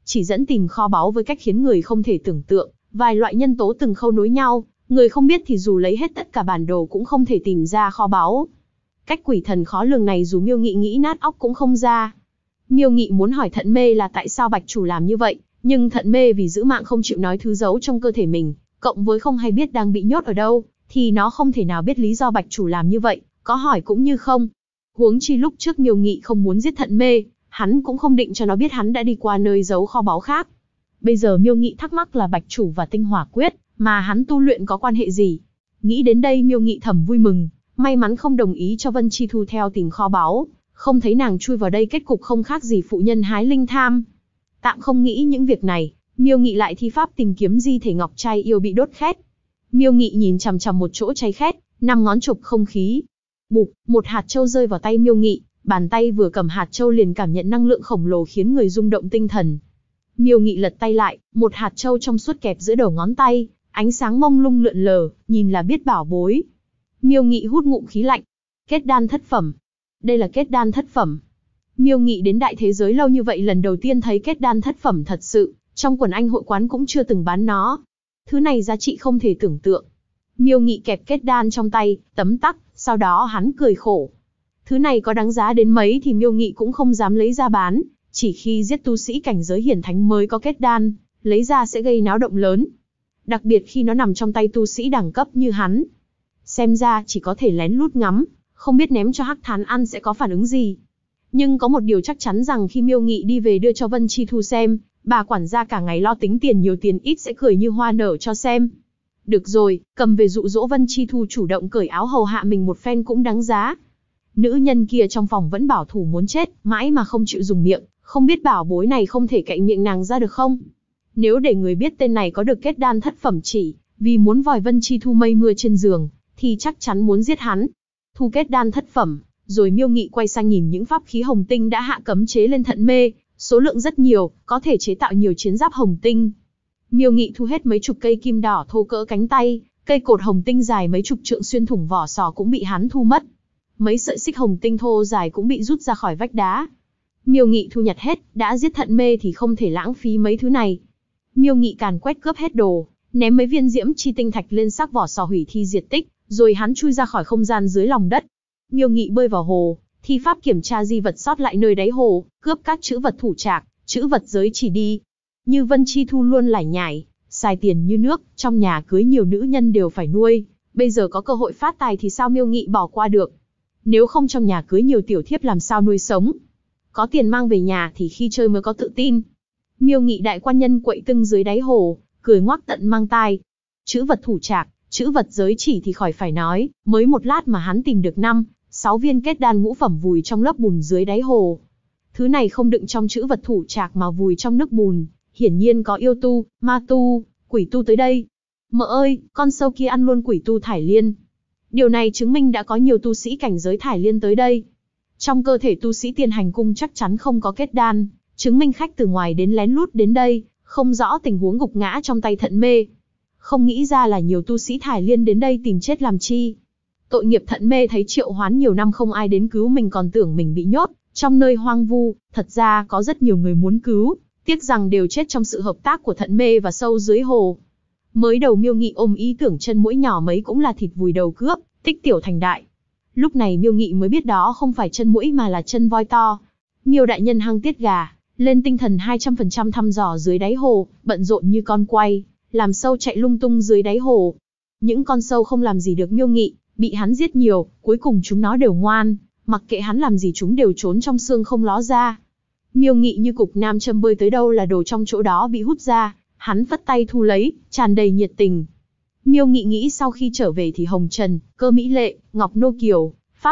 chỉ dẫn tìm kho báu với cách khiến người không thể tưởng tượng, vài loại nhân tố từng khâu nối nhau, người không biết thì dù lấy hết tất cả bản đồ cũng không thể tìm ra kho báu. Cách quỷ thần khó lường này dù Miêu Nghị nghĩ nát óc cũng không ra. Miêu Nghị muốn hỏi Thận Mê là tại sao Bạch Chủ làm như vậy, nhưng Thận Mê vì giữ mạng không chịu nói thứ giấu trong cơ thể mình, cộng với không hay biết đang bị nhốt ở đâu, thì nó không thể nào biết lý do Bạch Chủ làm như vậy, có hỏi cũng như không. Huống chi lúc trước Miêu Nghị không muốn giết Thận Mê, hắn cũng không định cho nó biết hắn đã đi qua nơi giấu kho báu khác. Bây giờ Miêu Nghị thắc mắc là Bạch Chủ và Tinh Hỏa Quyết mà hắn tu luyện có quan hệ gì. Nghĩ đến đây Miêu Nghị thầm vui mừng, may mắn không đồng ý cho Vân Chi Thu theo tìm kho báu, không thấy nàng chui vào đây kết cục không khác gì phụ nhân hái linh tham. Tạm không nghĩ những việc này, Miêu Nghị lại thi pháp tìm kiếm di thể ngọc trai yêu bị đốt khét. Miêu Nghị nhìn chằm chằm một chỗ cháy khét, 5 ngón chụp không khí. Bụp, một hạt châu rơi vào tay Miêu Nghị, bàn tay vừa cầm hạt châu liền cảm nhận năng lượng khổng lồ khiến người rung động tinh thần. Miêu Nghị lật tay lại, một hạt châu trong suốt kẹp giữa đầu ngón tay, ánh sáng mông lung lượn lờ, nhìn là biết bảo bối. Miêu Nghị hút ngụm khí lạnh. Kết đan thất phẩm. Đây là kết đan thất phẩm. Miêu Nghị đến đại thế giới lâu như vậy lần đầu tiên thấy kết đan thất phẩm thật sự, trong quần anh hội quán cũng chưa từng bán nó. Thứ này giá trị không thể tưởng tượng. Miêu Nghị kẹp kết đan trong tay, tấm tắc, sau đó hắn cười khổ. Thứ này có đáng giá đến mấy thì Miêu Nghị cũng không dám lấy ra bán, chỉ khi giết tu sĩ cảnh giới hiển thánh mới có kết đan, lấy ra sẽ gây náo động lớn. Đặc biệt khi nó nằm trong tay tu sĩ đẳng cấp như hắn. Xem ra chỉ có thể lén lút ngắm, không biết ném cho Hắc Thán ăn sẽ có phản ứng gì. Nhưng có một điều chắc chắn rằng khi Miêu Nghị đi về đưa cho Vân Chi Thu xem, bà quản gia cả ngày lo tính tiền nhiều tiền ít sẽ cười như hoa nở cho xem. Được rồi, cầm về dụ dỗ Vân Chi Thu chủ động cởi áo hầu hạ mình một phen cũng đáng giá. Nữ nhân kia trong phòng vẫn bảo thủ muốn chết, mãi mà không chịu dùng miệng, không biết bảo bối này không thể cậy miệng nàng ra được không? Nếu để người biết tên này có được kết đan thất phẩm chỉ, vì muốn vòi Vân Chi Thu mây mưa trên giường, thì chắc chắn muốn giết hắn. Thu kết đan thất phẩm, rồi Miêu Nghị quay sang nhìn những pháp khí hồng tinh đã hạ cấm chế lên Thận Mê, số lượng rất nhiều, có thể chế tạo nhiều chiến giáp hồng tinh. Miêu Nghị thu hết mấy chục cây kim đỏ thô cỡ cánh tay, cây cột hồng tinh dài mấy chục trượng xuyên thủng vỏ sò cũng bị hắn thu mất. Mấy sợi xích hồng tinh thô dài cũng bị rút ra khỏi vách đá. Miêu Nghị thu nhặt hết, đã giết Thận Mê thì không thể lãng phí mấy thứ này. Miêu Nghị càn quét cướp hết đồ, ném mấy viên diễm chi tinh thạch lên xác vỏ sò hủy thi diệt tích, rồi hắn chui ra khỏi không gian dưới lòng đất. Miêu Nghị bơi vào hồ, thi pháp kiểm tra di vật sót lại nơi đáy hồ, cướp các chữ vật thủ trạc, chữ vật giới chỉ đi. Như Vân Chi Thu luôn lải nhải, xài tiền như nước, trong nhà cưới nhiều nữ nhân đều phải nuôi, bây giờ có cơ hội phát tài thì sao Miêu Nghị bỏ qua được. Nếu không trong nhà cưới nhiều tiểu thiếp làm sao nuôi sống. Có tiền mang về nhà thì khi chơi mới có tự tin. Miêu Nghị đại quan nhân quậy tưng dưới đáy hồ, cười ngoác tận mang tai. Chữ vật thủ trạc, chữ vật giới chỉ thì khỏi phải nói, mới một lát mà hắn tìm được 5-6 viên kết đan ngũ phẩm vùi trong lớp bùn dưới đáy hồ. Thứ này không đựng trong chữ vật thủ trạc mà vùi trong nước bùn, hiển nhiên có yêu tu, ma tu, quỷ tu tới đây. Mợ ơi, con sâu kia ăn luôn quỷ tu Thải Liên. Điều này chứng minh đã có nhiều tu sĩ cảnh giới Thải Liên tới đây. Trong cơ thể tu sĩ Tiên Hành Cung chắc chắn không có kết đan, chứng minh khách từ ngoài đến lén lút đến đây, không rõ tình huống gục ngã trong tay Thận Mê. Không nghĩ ra là nhiều tu sĩ Thải Liên đến đây tìm chết làm chi. Tội nghiệp Thận Mê thấy triệu hoán nhiều năm không ai đến cứu mình còn tưởng mình bị nhốt trong nơi hoang vu, thật ra có rất nhiều người muốn cứu, tiếc rằng đều chết trong sự hợp tác của Thận Mê và sâu dưới hồ. Mới đầu Miêu Nghị ôm ý tưởng chân muỗi nhỏ mấy cũng là thịt vùi đầu cướp, tích tiểu thành đại. Lúc này Miêu Nghị mới biết đó không phải chân muỗi mà là chân voi to. Miêu đại nhân hăng tiết gà, lên tinh thần 200% thăm dò dưới đáy hồ, bận rộn như con quay, làm sâu chạy lung tung dưới đáy hồ. Những con sâu không làm gì được Miêu Nghị, bị hắn giết nhiều, cuối cùng chúng nó đều ngoan, mặc kệ hắn làm gì chúng đều trốn trong xương không ló ra. Miêu Nghị như cục nam châm bơi tới đâu là đồ trong chỗ đó bị hút ra, hắn phất tay thu lấy, tràn đầy nhiệt tình. Miêu Nghị nghĩ sau khi trở về thì Hồng Trần, Cơ Mỹ Lệ, Ngọc Nô Kiều,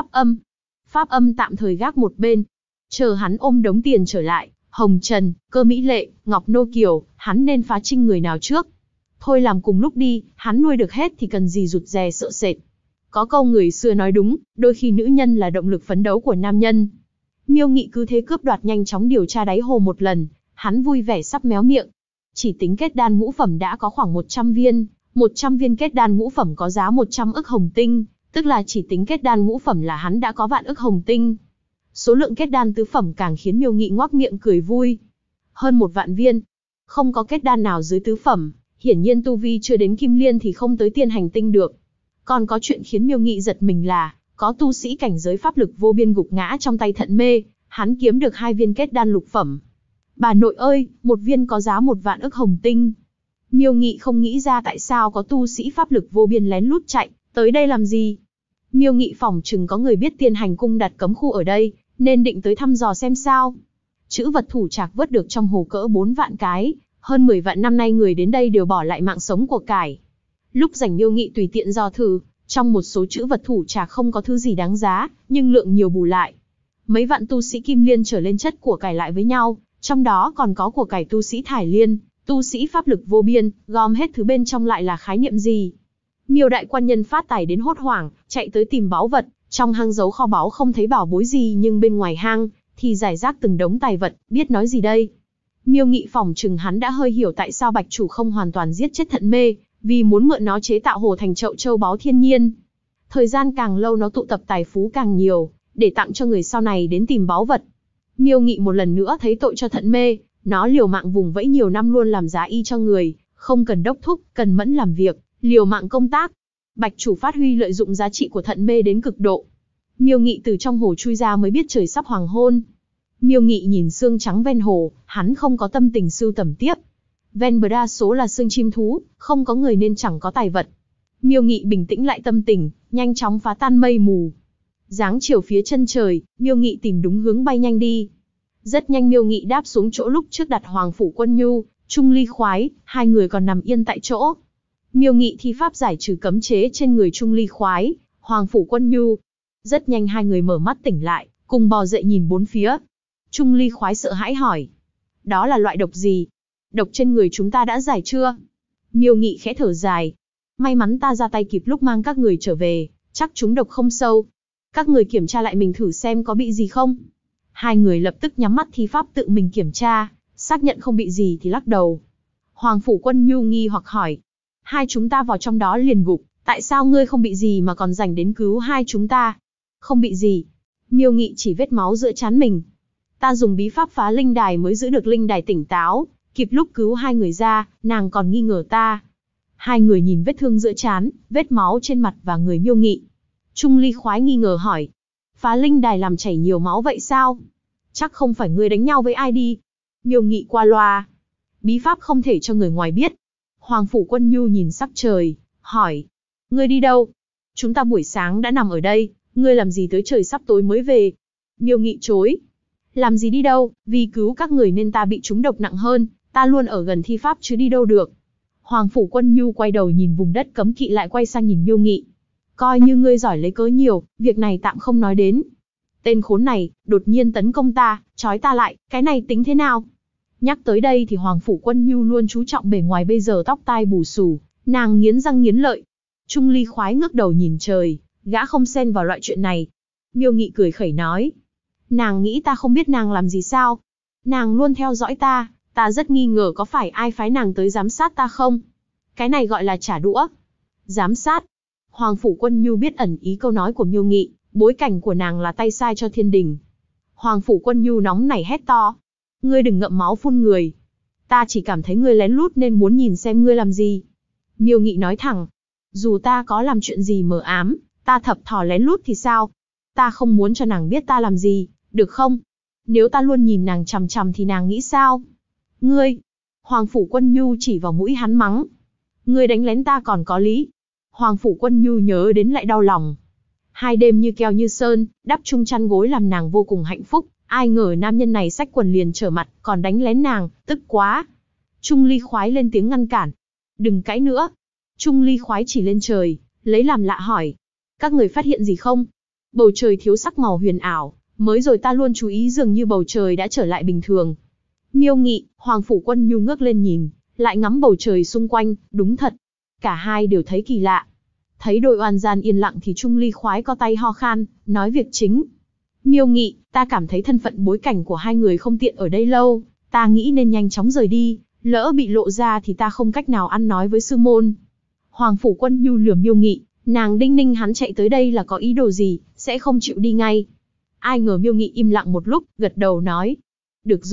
Pháp Âm tạm thời gác một bên. Chờ hắn ôm đống tiền trở lại, Hồng Trần, Cơ Mỹ Lệ, Ngọc Nô Kiều, hắn nên phá trinh người nào trước. Thôi làm cùng lúc đi, hắn nuôi được hết thì cần gì rụt rè sợ sệt. Có câu người xưa nói đúng, đôi khi nữ nhân là động lực phấn đấu của nam nhân. Miêu Nghị cứ thế cướp đoạt nhanh chóng điều tra đáy hồ một lần, hắn vui vẻ sắp méo miệng. Chỉ tính kết đan ngũ phẩm đã có khoảng 100 viên, 100 viên kết đan ngũ phẩm có giá 100 ức hồng tinh, tức là chỉ tính kết đan ngũ phẩm là hắn đã có vạn ức hồng tinh. Số lượng kết đan tứ phẩm càng khiến Miêu Nghị ngoác miệng cười vui. hơn 1 vạn viên. Không có kết đan nào dưới tứ phẩm, hiển nhiên tu vi chưa đến kim liên thì không tới tiên hành tinh được. Còn có chuyện khiến Miêu Nghị giật mình là, có tu sĩ cảnh giới pháp lực vô biên gục ngã trong tay Thận Mê, hắn kiếm được 2 viên kết đan lục phẩm. Bà nội ơi, 1 viên có giá 1 vạn ức hồng tinh. Miêu Nghị không nghĩ ra tại sao có tu sĩ pháp lực vô biên lén lút chạy tới đây làm gì. Miêu Nghị phỏng chừng có người biết tiên hành cung đặt cấm khu ở đây, nên định tới thăm dò xem sao. Chữ vật thủ trạc vớt được trong hồ cỡ 4 vạn cái, hơn 10 vạn năm nay người đến đây đều bỏ lại mạng sống của cải. Lúc rảnh Miêu Nghị tùy tiện dò thử, trong một số chữ vật thủ trạc không có thứ gì đáng giá, nhưng lượng nhiều bù lại. Mấy vạn tu sĩ kim liên trở lên chất của cải lại với nhau, trong đó còn có của cải tu sĩ thải liên, tu sĩ pháp lực vô biên, gom hết thứ bên trong lại là khái niệm gì. Miêu đại quan nhân phát tài đến hốt hoảng, chạy tới tìm báu vật, trong hang giấu kho báu không thấy bảo bối gì nhưng bên ngoài hang thì rải rác từng đống tài vật, biết nói gì đây. Miêu Nghị phỏng chừng hắn đã hơi hiểu tại sao Bạch chủ không hoàn toàn giết chết Thận Mê, vì muốn mượn nó chế tạo hồ thành chậu châu báu thiên nhiên. Thời gian càng lâu nó tụ tập tài phú càng nhiều, để tặng cho người sau này đến tìm báu vật. Miêu Nghị một lần nữa thấy tội cho Thận Mê, nó liều mạng vùng vẫy nhiều năm luôn làm giá y cho người, không cần đốc thúc, cần mẫn làm việc, liều mạng công tác. Bạch chủ phát huy lợi dụng giá trị của Thận Mê đến cực độ. Miêu Nghị từ trong hồ chui ra mới biết trời sắp hoàng hôn. Miêu Nghị nhìn xương trắng ven hồ, hắn không có tâm tình sưu tầm tiếp. Ven bờ đa số là xương chim thú, không có người nên chẳng có tài vật. Miêu Nghị bình tĩnh lại tâm tình, nhanh chóng phá tan mây mù. Dáng chiều phía chân trời, Miêu Nghị tìm đúng hướng bay nhanh đi. Rất nhanh Miêu Nghị đáp xuống chỗ lúc trước đặt Hoàng Phủ Quân Nhu, Trung Ly Khoái, hai người còn nằm yên tại chỗ. Miêu Nghị thi pháp giải trừ cấm chế trên người Trung Ly Khoái, Hoàng Phủ Quân Nhu. Rất nhanh hai người mở mắt tỉnh lại, cùng bò dậy nhìn bốn phía. Trung Ly Khoái sợ hãi hỏi. Đó là loại độc gì? Độc trên người chúng ta đã giải chưa? Miêu Nghị khẽ thở dài. May mắn ta ra tay kịp lúc mang các người trở về, chắc chúng độc không sâu. Các người kiểm tra lại mình thử xem có bị gì không? Hai người lập tức nhắm mắt thi pháp tự mình kiểm tra, xác nhận không bị gì thì lắc đầu. Hoàng Phủ Quân Nhu nghi hoặc hỏi. Hai chúng ta vào trong đó liền gục, tại sao ngươi không bị gì mà còn dành đến cứu hai chúng ta? Không bị gì. Miêu Nghị chỉ vết máu giữa trán mình. Ta dùng bí pháp phá linh đài mới giữ được linh đài tỉnh táo, kịp lúc cứu hai người ra, nàng còn nghi ngờ ta. Hai người nhìn vết thương giữa trán, vết máu trên mặt và người Miêu Nghị. Trung Ly Khoái nghi ngờ hỏi. Phá linh đài làm chảy nhiều máu vậy sao? Chắc không phải ngươi đánh nhau với ai đi. Miêu Nghị qua loa. Bí pháp không thể cho người ngoài biết. Hoàng Phủ Quân Nhu nhìn sắc trời, hỏi. Ngươi đi đâu? Chúng ta buổi sáng đã nằm ở đây, ngươi làm gì tới trời sắp tối mới về? Miêu Nghị chối. Làm gì đi đâu, vì cứu các người nên ta bị trúng độc nặng hơn, ta luôn ở gần thi pháp chứ đi đâu được. Hoàng Phủ Quân Nhu quay đầu nhìn vùng đất cấm kỵ lại quay sang nhìn Miêu Nghị. Coi như ngươi giỏi lấy cớ nhiều, việc này tạm không nói đến. Tên khốn này, đột nhiên tấn công ta, trói ta lại, cái này tính thế nào? Nhắc tới đây thì Hoàng Phủ Quân Nhu luôn chú trọng bề ngoài bây giờ tóc tai bù xù, nàng nghiến răng nghiến lợi. Trung Ly Khoái ngước đầu nhìn trời, gã không xen vào loại chuyện này. Miêu Nghị cười khẩy nói. Nàng nghĩ ta không biết nàng làm gì sao? Nàng luôn theo dõi ta, ta rất nghi ngờ có phải ai phái nàng tới giám sát ta không? Cái này gọi là trả đũa. Giám sát. Hoàng Phủ Quân Nhu biết ẩn ý câu nói của Miêu Nghị, bối cảnh của nàng là tay sai cho thiên đình. Hoàng Phủ Quân Nhu nóng nảy hét to. Ngươi đừng ngậm máu phun người. Ta chỉ cảm thấy ngươi lén lút nên muốn nhìn xem ngươi làm gì. Miêu Nghị nói thẳng. Dù ta có làm chuyện gì mờ ám, ta thập thò lén lút thì sao? Ta không muốn cho nàng biết ta làm gì, được không? Nếu ta luôn nhìn nàng chằm chằm thì nàng nghĩ sao? Ngươi! Hoàng Phủ Quân Nhu chỉ vào mũi hắn mắng. Ngươi đánh lén ta còn có lý. Hoàng Phủ Quân Nhu nhớ đến lại đau lòng. 2 đêm như keo như sơn, đắp chung chăn gối làm nàng vô cùng hạnh phúc. Ai ngờ nam nhân này xách quần liền trở mặt, còn đánh lén nàng, tức quá. Trung Ly Khoái lên tiếng ngăn cản. Đừng cãi nữa. Trung Ly Khoái chỉ lên trời, lấy làm lạ hỏi. Các người phát hiện gì không? Bầu trời thiếu sắc màu huyền ảo, mới rồi ta luôn chú ý dường như bầu trời đã trở lại bình thường. Miêu Nghị, Hoàng Phủ Quân Nhu ngước lên nhìn, lại ngắm bầu trời xung quanh, đúng thật. Cả hai đều thấy kỳ lạ. Thấy đội oan gian yên lặng thì Trung Ly Khoái co tay ho khan, nói việc chính. Miêu Nghị, ta cảm thấy thân phận bối cảnh của hai người không tiện ở đây lâu, ta nghĩ nên nhanh chóng rời đi, lỡ bị lộ ra thì ta không cách nào ăn nói với sư môn. Hoàng Phủ Quân Nhu lườm Miêu Nghị, nàng đinh ninh hắn chạy tới đây là có ý đồ gì, sẽ không chịu đi ngay. Ai ngờ Miêu Nghị im lặng một lúc, gật đầu nói. Được rồi,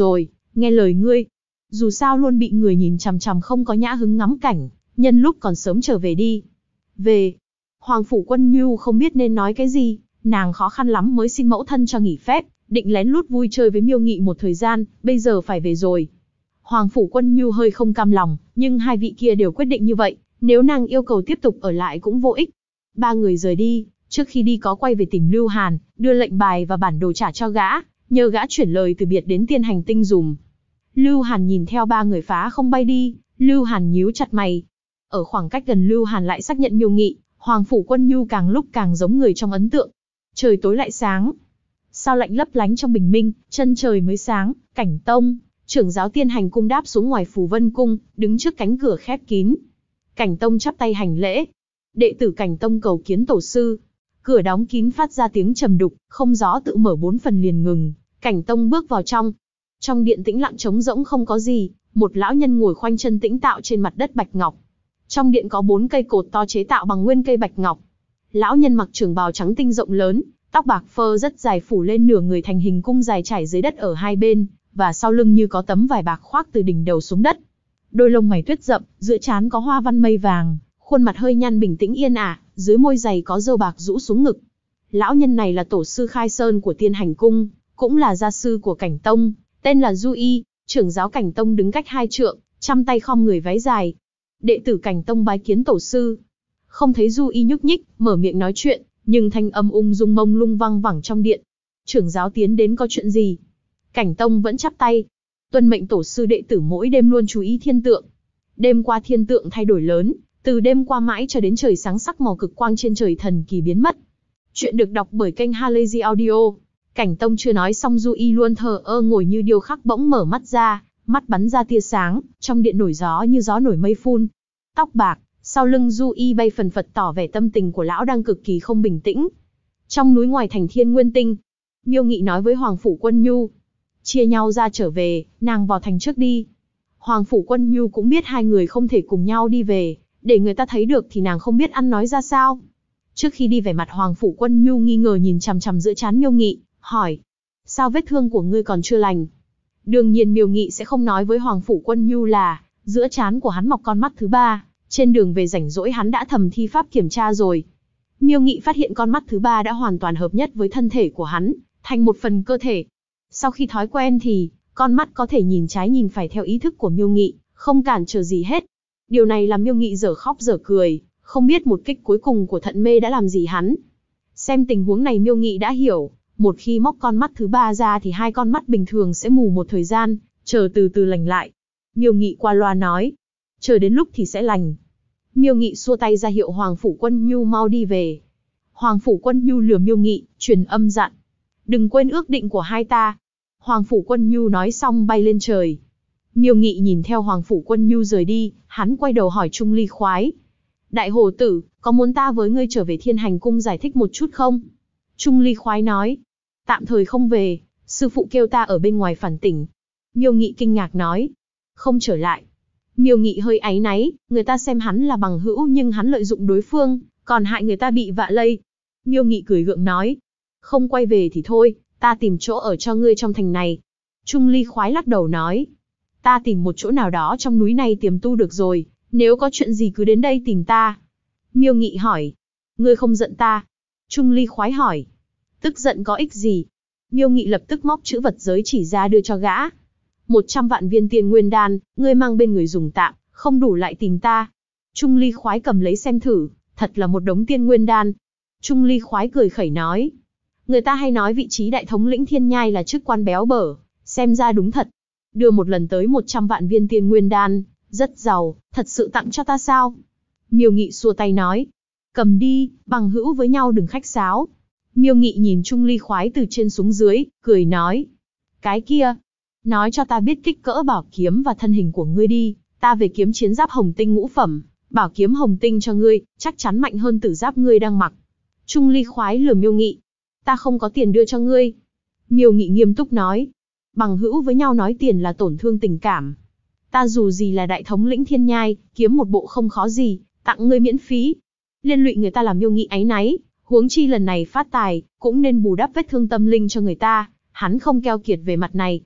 nghe lời ngươi. Dù sao luôn bị người nhìn chằm chằm không có nhã hứng ngắm cảnh, nhân lúc còn sớm trở về đi. Về. Hoàng Phủ Quân Nhu không biết nên nói cái gì, nàng khó khăn lắm mới xin mẫu thân cho nghỉ phép, định lén lút vui chơi với Miêu Nghị một thời gian, bây giờ phải về rồi. Hoàng Phủ Quân Nhu hơi không cam lòng, nhưng hai vị kia đều quyết định như vậy, nếu nàng yêu cầu tiếp tục ở lại cũng vô ích. Ba người rời đi, trước khi đi có quay về tìm Lưu Hàn, đưa lệnh bài và bản đồ trả cho gã, nhờ gã chuyển lời từ biệt đến Tiên Hành Tinh dùm. Lưu Hàn nhìn theo ba người phá không bay đi, Lưu Hàn nhíu chặt mày. Ở khoảng cách gần Lưu Hàn lại xác nhận Miêu Nghị, Hoàng Phủ Quân Nhu càng lúc càng giống người trong ấn tượng. Trời tối lại sáng. Sao lạnh lấp lánh trong bình minh, chân trời mới sáng, Cảnh Tông, trưởng giáo Tiên Hành Cung đáp xuống ngoài Phù Vân Cung, đứng trước cánh cửa khép kín. Cảnh Tông chắp tay hành lễ. Đệ tử Cảnh Tông cầu kiến tổ sư. Cửa đóng kín phát ra tiếng trầm đục, không gió tự mở 4 phần liền ngừng. Cảnh Tông bước vào trong. Trong điện tĩnh lặng trống rỗng không có gì, một lão nhân ngồi khoanh chân tĩnh tạo trên mặt đất bạch ngọc. Trong điện có 4 cây cột to chế tạo bằng nguyên cây bạch ngọc. Lão nhân mặc trường bào trắng tinh rộng lớn, tóc bạc phơ rất dài phủ lên nửa người thành hình cung dài trải dưới đất ở hai bên, và sau lưng như có tấm vải bạc khoác từ đỉnh đầu xuống đất. Đôi lông mày tuyết rậm, giữa trán có hoa văn mây vàng, khuôn mặt hơi nhăn bình tĩnh yên ả, dưới môi dày có râu bạc rũ xuống ngực. Lão nhân này là tổ sư Khai Sơn của Tiên Hành Cung, cũng là gia sư của Cảnh Tông, tên là Du Y, trưởng giáo Cảnh Tông đứng cách 2 trượng, chăm tay khom người váy dài. Đệ tử Cảnh Tông bái kiến tổ sư. Không thấy Du Y nhúc nhích, mở miệng nói chuyện, nhưng thanh âm ung dung mông lung vang vẳng trong điện. Trưởng giáo tiến đến có chuyện gì? Cảnh Tông vẫn chắp tay. Tuân mệnh tổ sư, đệ tử mỗi đêm luôn chú ý thiên tượng. Đêm qua thiên tượng thay đổi lớn, từ đêm qua mãi cho đến trời sáng sắc màu cực quang trên trời thần kỳ biến mất. Chuyện được đọc bởi kênh Halazy Audio. Cảnh Tông chưa nói xong, Du Y luôn thờ ơ ngồi như điêu khắc bỗng mở mắt ra, mắt bắn ra tia sáng, trong điện nổi gió như gió nổi mây phun. Tóc bạc, sau lưng Du Y bay phần phật tỏ vẻ tâm tình của lão đang cực kỳ không bình tĩnh. Trong núi ngoài thành Thiên Nguyên Tinh, Miêu Nghị nói với Hoàng Phủ Quân Nhu. Chia nhau ra trở về, nàng vào thành trước đi. Hoàng Phủ Quân Nhu cũng biết hai người không thể cùng nhau đi về, để người ta thấy được thì nàng không biết ăn nói ra sao. Trước khi đi, vẻ mặt Hoàng Phủ Quân Nhu nghi ngờ nhìn chằm chằm giữa trán Miêu Nghị, hỏi. Sao vết thương của ngươi còn chưa lành? Đương nhiên Miêu Nghị sẽ không nói với Hoàng Phủ Quân Nhu là, giữa trán của hắn mọc con mắt thứ 3, trên đường về rảnh rỗi hắn đã thầm thi pháp kiểm tra rồi. Miêu Nghị phát hiện con mắt thứ 3 đã hoàn toàn hợp nhất với thân thể của hắn, thành một phần cơ thể. Sau khi thói quen thì, con mắt có thể nhìn trái nhìn phải theo ý thức của Miêu Nghị, không cản trở gì hết. Điều này làm Miêu Nghị dở khóc dở cười, không biết một kích cuối cùng của thận mê đã làm gì hắn. Xem tình huống này Miêu Nghị đã hiểu, một khi móc con mắt thứ 3 ra thì hai con mắt bình thường sẽ mù một thời gian, chờ từ từ lành lại. Miêu Nghị qua loa nói, chờ đến lúc thì sẽ lành. Miêu Nghị xua tay ra hiệu Hoàng Phủ Quân Nhu mau đi về. Hoàng Phủ Quân Nhu lườm Miêu Nghị, truyền âm dặn. Đừng quên ước định của hai ta. Hoàng Phủ Quân Nhu nói xong bay lên trời. Miêu Nghị nhìn theo Hoàng Phủ Quân Nhu rời đi, hắn quay đầu hỏi Trung Ly Khoái. Đại hồ tử, có muốn ta với ngươi trở về Thiên Hành Cung giải thích một chút không? Trung Ly Khoái nói. Tạm thời không về, sư phụ kêu ta ở bên ngoài phản tỉnh. Miêu Nghị kinh ngạc nói. Không trở lại. Miêu Nghị hơi áy náy, người ta xem hắn là bằng hữu nhưng hắn lợi dụng đối phương, còn hại người ta bị vạ lây. Miêu Nghị cười gượng nói. Không quay về thì thôi, ta tìm chỗ ở cho ngươi trong thành này. Trung Ly Khoái lắc đầu nói. Ta tìm một chỗ nào đó trong núi này tiềm tu được rồi, nếu có chuyện gì cứ đến đây tìm ta. Miêu Nghị hỏi. Ngươi không giận ta? Trung Ly Khoái hỏi. Tức giận có ích gì? Miêu Nghị lập tức móc chữ vật giới chỉ ra đưa cho gã. 100 vạn viên tiên nguyên đan, ngươi mang bên người dùng tạm, không đủ lại tìm ta. Trung Ly Khoái cầm lấy xem thử, thật là một đống tiên nguyên đan. Trung Ly Khoái cười khẩy nói. Người ta hay nói vị trí đại thống lĩnh Thiên Nhai là chức quan béo bở, xem ra đúng thật. Đưa một lần tới 100 vạn viên tiên nguyên đan, rất giàu, thật sự tặng cho ta sao? Miêu Nghị xua tay nói. Cầm đi, bằng hữu với nhau đừng khách sáo. Miêu Nghị nhìn Trung Ly Khoái từ trên xuống dưới, cười nói. Cái kia, nói cho ta biết kích cỡ bảo kiếm và thân hình của ngươi đi, ta về kiếm chiến giáp hồng tinh ngũ phẩm, bảo kiếm hồng tinh cho ngươi, chắc chắn mạnh hơn tử giáp ngươi đang mặc. Trung Ly Khoái lườm Miêu Nghị. Ta không có tiền đưa cho ngươi. Miêu Nghị nghiêm túc nói. Bằng hữu với nhau nói tiền là tổn thương tình cảm. Ta dù gì là đại thống lĩnh Thiên Nhai, kiếm một bộ không khó gì, tặng ngươi miễn phí. Liên lụy người ta làm Miêu Nghị áy náy, huống chi lần này phát tài, cũng nên bù đắp vết thương tâm linh cho người ta, hắn không keo kiệt về mặt này.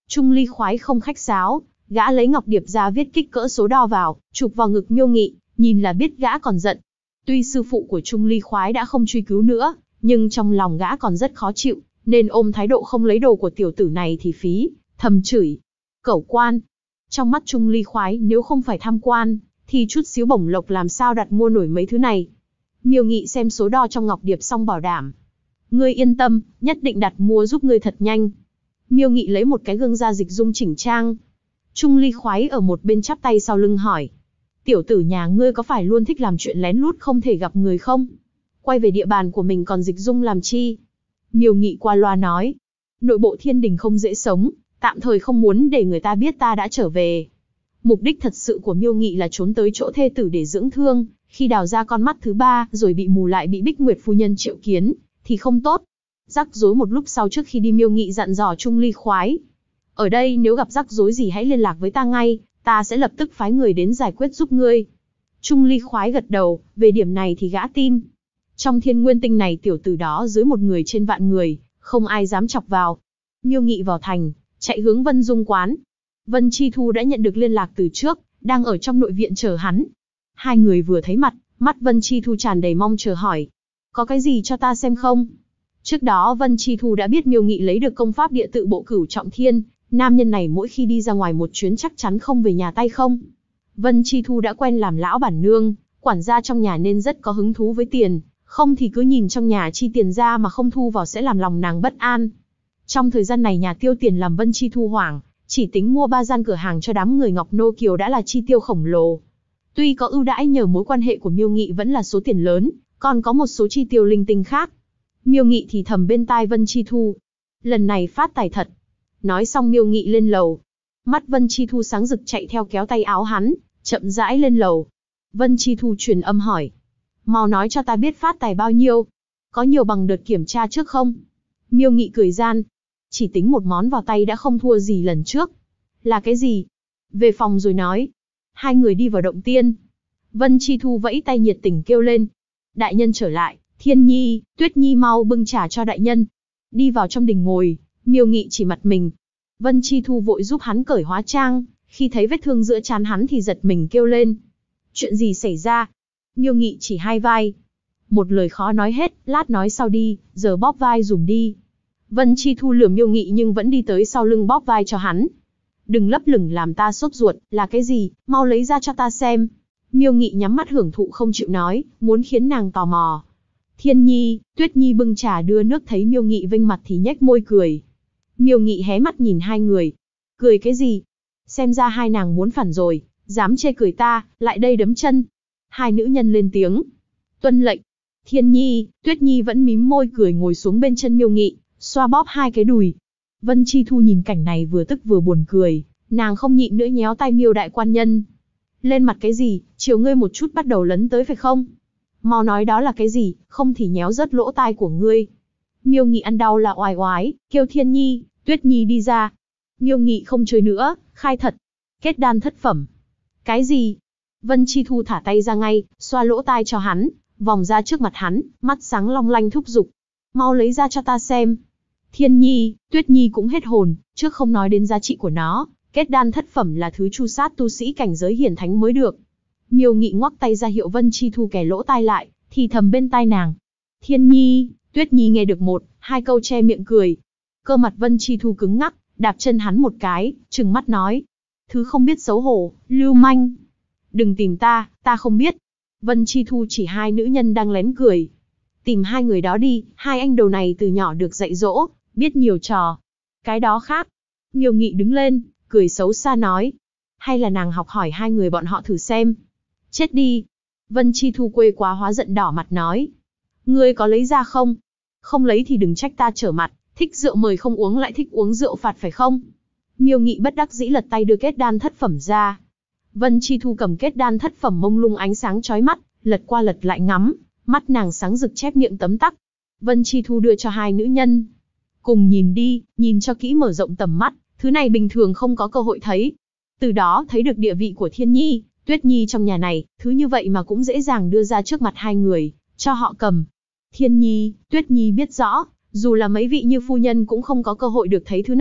Trung Ly khoái không khách sáo, gã lấy ngọc điệp ra viết kích cỡ số đo vào, chụp vào ngực Miêu Nghị, nhìn là biết gã còn giận. Tuy sư phụ của Trung Ly khoái đã không truy cứu nữa, nhưng trong lòng gã còn rất khó chịu, nên ôm thái độ không lấy đồ của tiểu tử này thì phí, thầm chửi. Cẩu quan. Trong mắt Trung Ly khoái nếu không phải tham quan, thì chút xíu bổng lộc làm sao đặt mua nổi mấy thứ này. Miêu Nghị xem số đo trong ngọc điệp xong bảo đảm. Ngươi yên tâm, nhất định đặt mua giúp ngươi thật nhanh. Miêu Nghị lấy một cái gương ra dịch dung chỉnh trang. Trung Ly khoái ở một bên chắp tay sau lưng hỏi. Tiểu tử nhà ngươi có phải luôn thích làm chuyện lén lút không thể gặp người không? Quay về địa bàn của mình còn dịch dung làm chi? Miêu Nghị qua loa nói. Nội bộ Thiên Đình không dễ sống, tạm thời không muốn để người ta biết ta đã trở về. Mục đích thật sự của Miêu Nghị là trốn tới chỗ thê tử để dưỡng thương, khi đào ra con mắt thứ ba rồi bị mù lại bị Bích Nguyệt phu nhân triệu kiến, thì không tốt. Rắc rối một lúc sau trước khi đi Miêu Nghị dặn dò Trung Ly khoái. Ở đây nếu gặp rắc rối gì hãy liên lạc với ta ngay, ta sẽ lập tức phái người đến giải quyết giúp ngươi. Trung Ly khoái gật đầu, về điểm này thì gã tin. Trong Thiên Nguyên Tinh này tiểu tử đó dưới một người trên vạn người, không ai dám chọc vào. Miêu Nghị vào thành, chạy hướng Vân Dung quán. Vân Chi Thu đã nhận được liên lạc từ trước, đang ở trong nội viện chờ hắn. Hai người vừa thấy mặt, mắt Vân Chi Thu tràn đầy mong chờ hỏi. Có cái gì cho ta xem không? Trước đó Vân Chi Thu đã biết Miêu Nghị lấy được công pháp địa tự bộ Cửu Trọng Thiên, nam nhân này mỗi khi đi ra ngoài một chuyến chắc chắn không về nhà tay không. Vân Chi Thu đã quen làm lão bản nương, quản gia trong nhà nên rất có hứng thú với tiền, không thì cứ nhìn trong nhà chi tiền ra mà không thu vào sẽ làm lòng nàng bất an. Trong thời gian này nhà tiêu tiền làm Vân Chi Thu hoảng, chỉ tính mua 3 gian cửa hàng cho đám người Ngọc Nô Kiều đã là chi tiêu khổng lồ. Tuy có ưu đãi nhờ mối quan hệ của Miêu Nghị vẫn là số tiền lớn, còn có một số chi tiêu linh tinh khác. Miêu Nghị thì thầm bên tai Vân Chi Thu. Lần này phát tài thật. Nói xong Miêu Nghị lên lầu. Mắt Vân Chi Thu sáng rực chạy theo kéo tay áo hắn, chậm rãi lên lầu. Vân Chi Thu truyền âm hỏi. Mau nói cho ta biết phát tài bao nhiêu. Có nhiều bằng đợt kiểm tra trước không? Miêu Nghị cười gian. Chỉ tính một món vào tay đã không thua gì lần trước. Là cái gì? Về phòng rồi nói. Hai người đi vào động tiên. Vân Chi Thu vẫy tay nhiệt tình kêu lên. Đại nhân trở lại, Thiên Nhi, Tuyết Nhi mau bưng trà cho đại nhân. Đi vào trong đình ngồi, Miêu Nghị chỉ mặt mình. Vân Chi Thu vội giúp hắn cởi hóa trang, khi thấy vết thương giữa trán hắn thì giật mình kêu lên. Chuyện gì xảy ra? Miêu Nghị chỉ hai vai. Một lời khó nói hết, lát nói sau đi, giờ bóp vai dùm đi. Vân Chi Thu lườm Miêu Nghị nhưng vẫn đi tới sau lưng bóp vai cho hắn. Đừng lấp lửng làm ta sốt ruột, là cái gì, mau lấy ra cho ta xem. Miêu Nghị nhắm mắt hưởng thụ không chịu nói, muốn khiến nàng tò mò. Thiên Nhi, Tuyết Nhi bưng trà đưa nước thấy Miêu Nghị vênh mặt thì nhếch môi cười. Miêu Nghị hé mắt nhìn hai người. Cười cái gì? Xem ra hai nàng muốn phản rồi, dám chê cười ta, lại đây đấm chân. Hai nữ nhân lên tiếng. Tuân lệnh. Thiên Nhi, Tuyết Nhi vẫn mím môi cười ngồi xuống bên chân Miêu Nghị, xoa bóp hai cái đùi. Vân Chi Thu nhìn cảnh này vừa tức vừa buồn cười, nàng không nhịn nữa nhéo tay Miêu đại quan nhân. Lên mặt cái gì, chiều ngươi một chút bắt đầu lấn tới phải không? Mau nói đó là cái gì, không thì nhéo rớt lỗ tai của ngươi. Miêu Nghị ăn đau là oai oái, kêu Thiên Nhi, Tuyết Nhi đi ra. Miêu Nghị không chơi nữa, khai thật. Kết đan thất phẩm. Cái gì? Vân Chi Thu thả tay ra ngay, xoa lỗ tai cho hắn, vòng ra trước mặt hắn, mắt sáng long lanh thúc giục. Mau lấy ra cho ta xem. Thiên Nhi, Tuyết Nhi cũng hết hồn, trước không nói đến giá trị của nó, kết đan thất phẩm là thứ chu sát tu sĩ cảnh giới hiển thánh mới được. Miêu Nghị ngoắc tay ra hiệu Vân Chi Thu kẻ lỗ tai lại, thì thầm bên tai nàng. Thiên Nhi, Tuyết Nhi nghe được một, hai câu che miệng cười. Cơ mặt Vân Chi Thu cứng ngắc, đạp chân hắn một cái, trừng mắt nói. Thứ không biết xấu hổ, lưu manh. Đừng tìm ta, ta không biết. Vân Chi Thu chỉ hai nữ nhân đang lén cười. Tìm hai người đó đi, hai anh đầu này từ nhỏ được dạy dỗ, biết nhiều trò. Cái đó khác. Miêu Nghị đứng lên, cười xấu xa nói. Hay là nàng học hỏi hai người bọn họ thử xem. Chết đi. Vân Chi Thu quê quá hóa giận đỏ mặt nói. Ngươi có lấy ra không? Không lấy thì đừng trách ta trở mặt, thích rượu mời không uống lại thích uống rượu phạt phải không? Miêu Nghị bất đắc dĩ lật tay đưa kết đan thất phẩm ra. Vân Chi Thu cầm kết đan thất phẩm mông lung ánh sáng chói mắt, lật qua lật lại ngắm, mắt nàng sáng rực chép miệng tấm tắc. Vân Chi Thu đưa cho hai nữ nhân. Cùng nhìn đi, nhìn cho kỹ mở rộng tầm mắt, thứ này bình thường không có cơ hội thấy. Từ đó thấy được địa vị của Thiên Nhi, Tuyết Nhi trong nhà này, thứ như vậy mà cũng dễ dàng đưa ra trước mặt hai người, cho họ cầm. Thiên Nhi, Tuyết Nhi biết rõ, dù là mấy vị như phu nhân cũng không có cơ hội được thấy thứ này,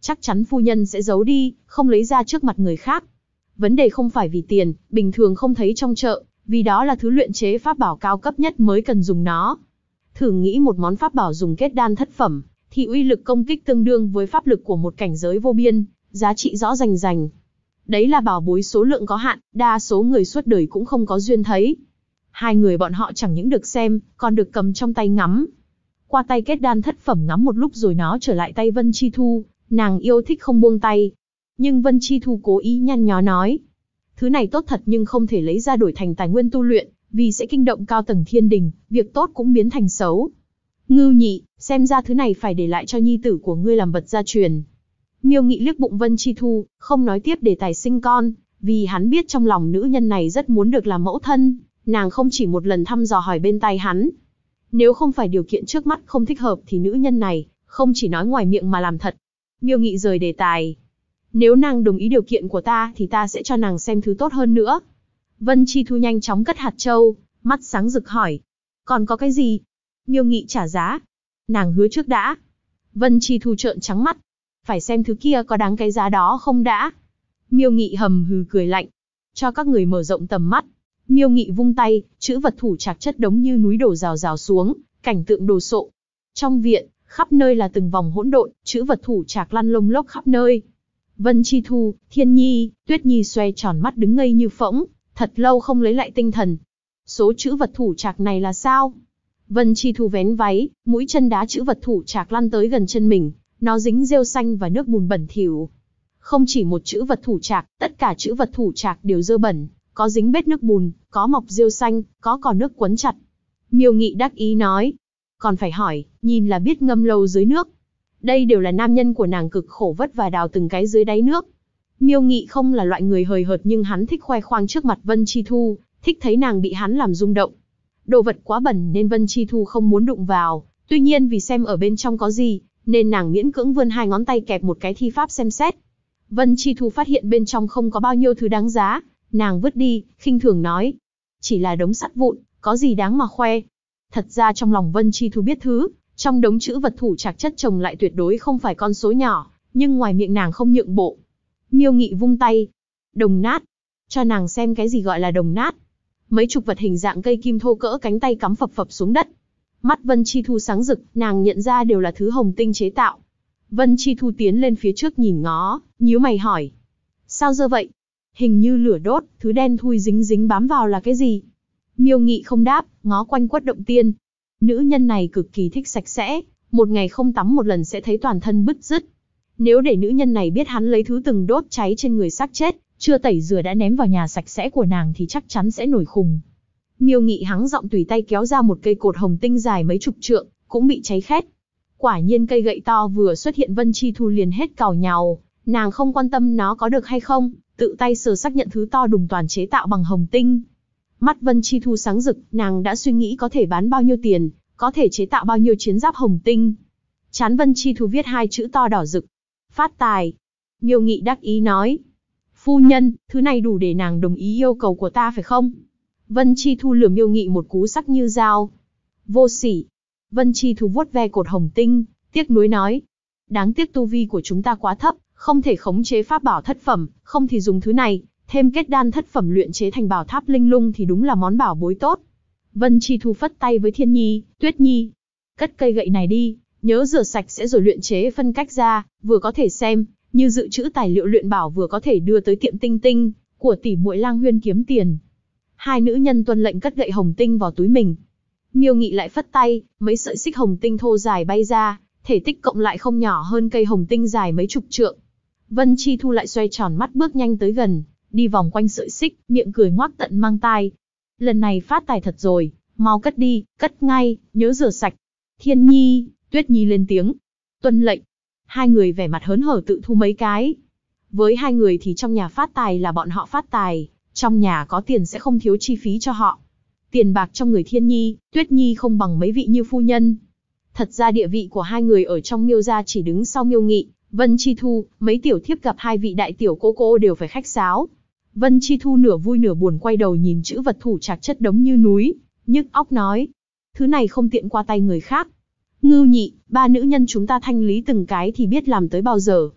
Chắc chắn phu nhân sẽ giấu đi, không lấy ra trước mặt người khác. Vấn đề không phải vì tiền, bình thường không thấy trong chợ, vì đó là thứ luyện chế pháp bảo cao cấp nhất mới cần dùng nó. Thử nghĩ một món pháp bảo dùng kết đan thất phẩm, thì uy lực công kích tương đương với pháp lực của một cảnh giới vô biên, giá trị rõ rành rành. Đấy là bảo bối số lượng có hạn, đa số người suốt đời cũng không có duyên thấy. Hai người bọn họ chẳng những được xem, còn được cầm trong tay ngắm. Qua tay kết đan thất phẩm ngắm một lúc rồi nó trở lại tay Vân Chi Thu, nàng yêu thích không buông tay. Nhưng Vân Chi Thu cố ý nhăn nhó nói, thứ này tốt thật nhưng không thể lấy ra đổi thành tài nguyên tu luyện, vì sẽ kinh động cao tầng thiên đình, việc tốt cũng biến thành xấu. Ngưu Nhị, xem ra thứ này phải để lại cho nhi tử của ngươi làm vật gia truyền. Miêu Nghị liếc bụng Vân Chi Thu, không nói tiếp đề tài sinh con, vì hắn biết trong lòng nữ nhân này rất muốn được làm mẫu thân, nàng không chỉ một lần thăm dò hỏi bên tai hắn. Nếu không phải điều kiện trước mắt không thích hợp thì nữ nhân này, không chỉ nói ngoài miệng mà làm thật. Miêu Nghị rời đề tài. Nếu nàng đồng ý điều kiện của ta thì ta sẽ cho nàng xem thứ tốt hơn nữa. Vân Chi Thu nhanh chóng cất hạt châu, mắt sáng rực hỏi. Còn có cái gì? Miêu Nghị trả giá. Nàng hứa trước đã. Vân Chi Thu trợn trắng mắt. Phải xem thứ kia có đáng cái giá đó không đã. Miêu Nghị hầm hừ cười lạnh. Cho các người mở rộng tầm mắt. Miêu Nghị vung tay, chữ vật thủ trạc chất đống như núi đổ rào rào xuống, cảnh tượng đồ sộ. Trong viện, khắp nơi là từng vòng hỗn độn, chữ vật thủ trạc lăn lông lốc khắp nơi. Vân Chi Thu, Thiên Nhi, Tuyết Nhi xoay tròn mắt đứng ngây như phỗng, thật lâu không lấy lại tinh thần. Số chữ vật thủ trạc này là sao? Vân Chi Thu vén váy, mũi chân đá chữ vật thủ trạc lăn tới gần chân mình, nó dính rêu xanh và nước bùn bẩn thỉu. Không chỉ một chữ vật thủ trạc, tất cả chữ vật thủ trạc đều dơ bẩn, có dính bết nước bùn, có mọc rêu xanh, có cỏ nước quấn chặt. Miêu Nghị đắc ý nói, còn phải hỏi, nhìn là biết ngâm lâu dưới nước. Đây đều là nam nhân của nàng cực khổ vất vả đào từng cái dưới đáy nước. Miêu Nghị không là loại người hời hợt nhưng hắn thích khoe khoang trước mặt Vân Chi Thu, thích thấy nàng bị hắn làm rung động. Đồ vật quá bẩn nên Vân Chi Thu không muốn đụng vào, tuy nhiên vì xem ở bên trong có gì, nên nàng miễn cưỡng vươn hai ngón tay kẹp một cái thi pháp xem xét. Vân Chi Thu phát hiện bên trong không có bao nhiêu thứ đáng giá, nàng vứt đi, khinh thường nói. Chỉ là đống sắt vụn, có gì đáng mà khoe. Thật ra trong lòng Vân Chi Thu biết thứ, trong đống chữ vật thủ trạc chất chồng lại tuyệt đối không phải con số nhỏ, nhưng ngoài miệng nàng không nhượng bộ. Miêu Nghị vung tay. Đồng nát. Cho nàng xem cái gì gọi là đồng nát. Mấy chục vật hình dạng cây kim thô cỡ cánh tay cắm phập phập xuống đất. Mắt Vân Chi Thu sáng rực, nàng nhận ra đều là thứ hồng tinh chế tạo. Vân Chi Thu tiến lên phía trước nhìn ngó, nhíu mày hỏi. Sao dơ vậy? Hình như lửa đốt, thứ đen thui dính dính bám vào là cái gì? Miêu Nghị không đáp, ngó quanh Quất Động Tiên. Nữ nhân này cực kỳ thích sạch sẽ, một ngày không tắm một lần sẽ thấy toàn thân bứt rứt. Nếu để nữ nhân này biết hắn lấy thứ từng đốt cháy trên người xác chết, chưa tẩy rửa đã ném vào nhà sạch sẽ của nàng thì chắc chắn sẽ nổi khùng. Miêu Nghị hắng giọng tùy tay kéo ra một cây cột hồng tinh dài mấy chục trượng, cũng bị cháy khét. Quả nhiên cây gậy to vừa xuất hiện Vân Chi Thu liền hết càu nhàu, nàng không quan tâm nó có được hay không, tự tay sờ xác nhận thứ to đùng toàn chế tạo bằng hồng tinh. Mắt Vân Chi Thu sáng rực, nàng đã suy nghĩ có thể bán bao nhiêu tiền, có thể chế tạo bao nhiêu chiến giáp hồng tinh. Trán Vân Chi Thu viết hai chữ to đỏ rực. Phát tài. Miêu Nghị đắc ý nói. Phu nhân, thứ này đủ để nàng đồng ý yêu cầu của ta phải không? Vân Chi Thu lườm Miêu Nghị một cú sắc như dao. Vô sỉ. Vân Chi Thu vuốt ve cột hồng tinh, tiếc nuối nói. Đáng tiếc tu vi của chúng ta quá thấp, không thể khống chế pháp bảo thất phẩm, không thì dùng thứ này, thêm kết đan thất phẩm luyện chế thành bảo tháp linh lung thì đúng là món bảo bối tốt. Vân Chi Thu phất tay với Thiên Nhi, Tuyết Nhi. Cất cây gậy này đi, nhớ rửa sạch sẽ rồi luyện chế phân cách ra, vừa có thể xem, như dự trữ tài liệu luyện bảo vừa có thể đưa tới tiệm tinh tinh của tỷ muội Lang Huyên kiếm tiền. Hai nữ nhân tuân lệnh cất gậy hồng tinh vào túi mình. Miêu Nghị lại phất tay, mấy sợi xích hồng tinh thô dài bay ra, thể tích cộng lại không nhỏ hơn cây hồng tinh dài mấy chục trượng. Vân Chi Thu lại xoay tròn mắt bước nhanh tới gần, đi vòng quanh sợi xích, miệng cười ngoác tận mang tai. Lần này phát tài thật rồi, mau cất đi, cất ngay, nhớ rửa sạch. Thiên Nhi, Tuyết Nhi lên tiếng. Tuân lệnh. Hai người vẻ mặt hớn hở tự thu mấy cái. Với hai người thì trong nhà phát tài là bọn họ phát tài, trong nhà có tiền sẽ không thiếu chi phí cho họ. Tiền bạc trong người Thiên Nhi, Tuyết Nhi không bằng mấy vị như phu nhân. Thật ra địa vị của hai người ở trong Miêu gia chỉ đứng sau Miêu Nghị, Vân Chi Thu, mấy tiểu thiếp gặp hai vị đại tiểu cô đều phải khách sáo. Vân Chi Thu nửa vui nửa buồn quay đầu nhìn chữ vật thủ trạc chất đống như núi, nhức óc nói. Thứ này không tiện qua tay người khác. Ngưu Nhị, ba nữ nhân chúng ta thanh lý từng cái thì biết làm tới bao giờ.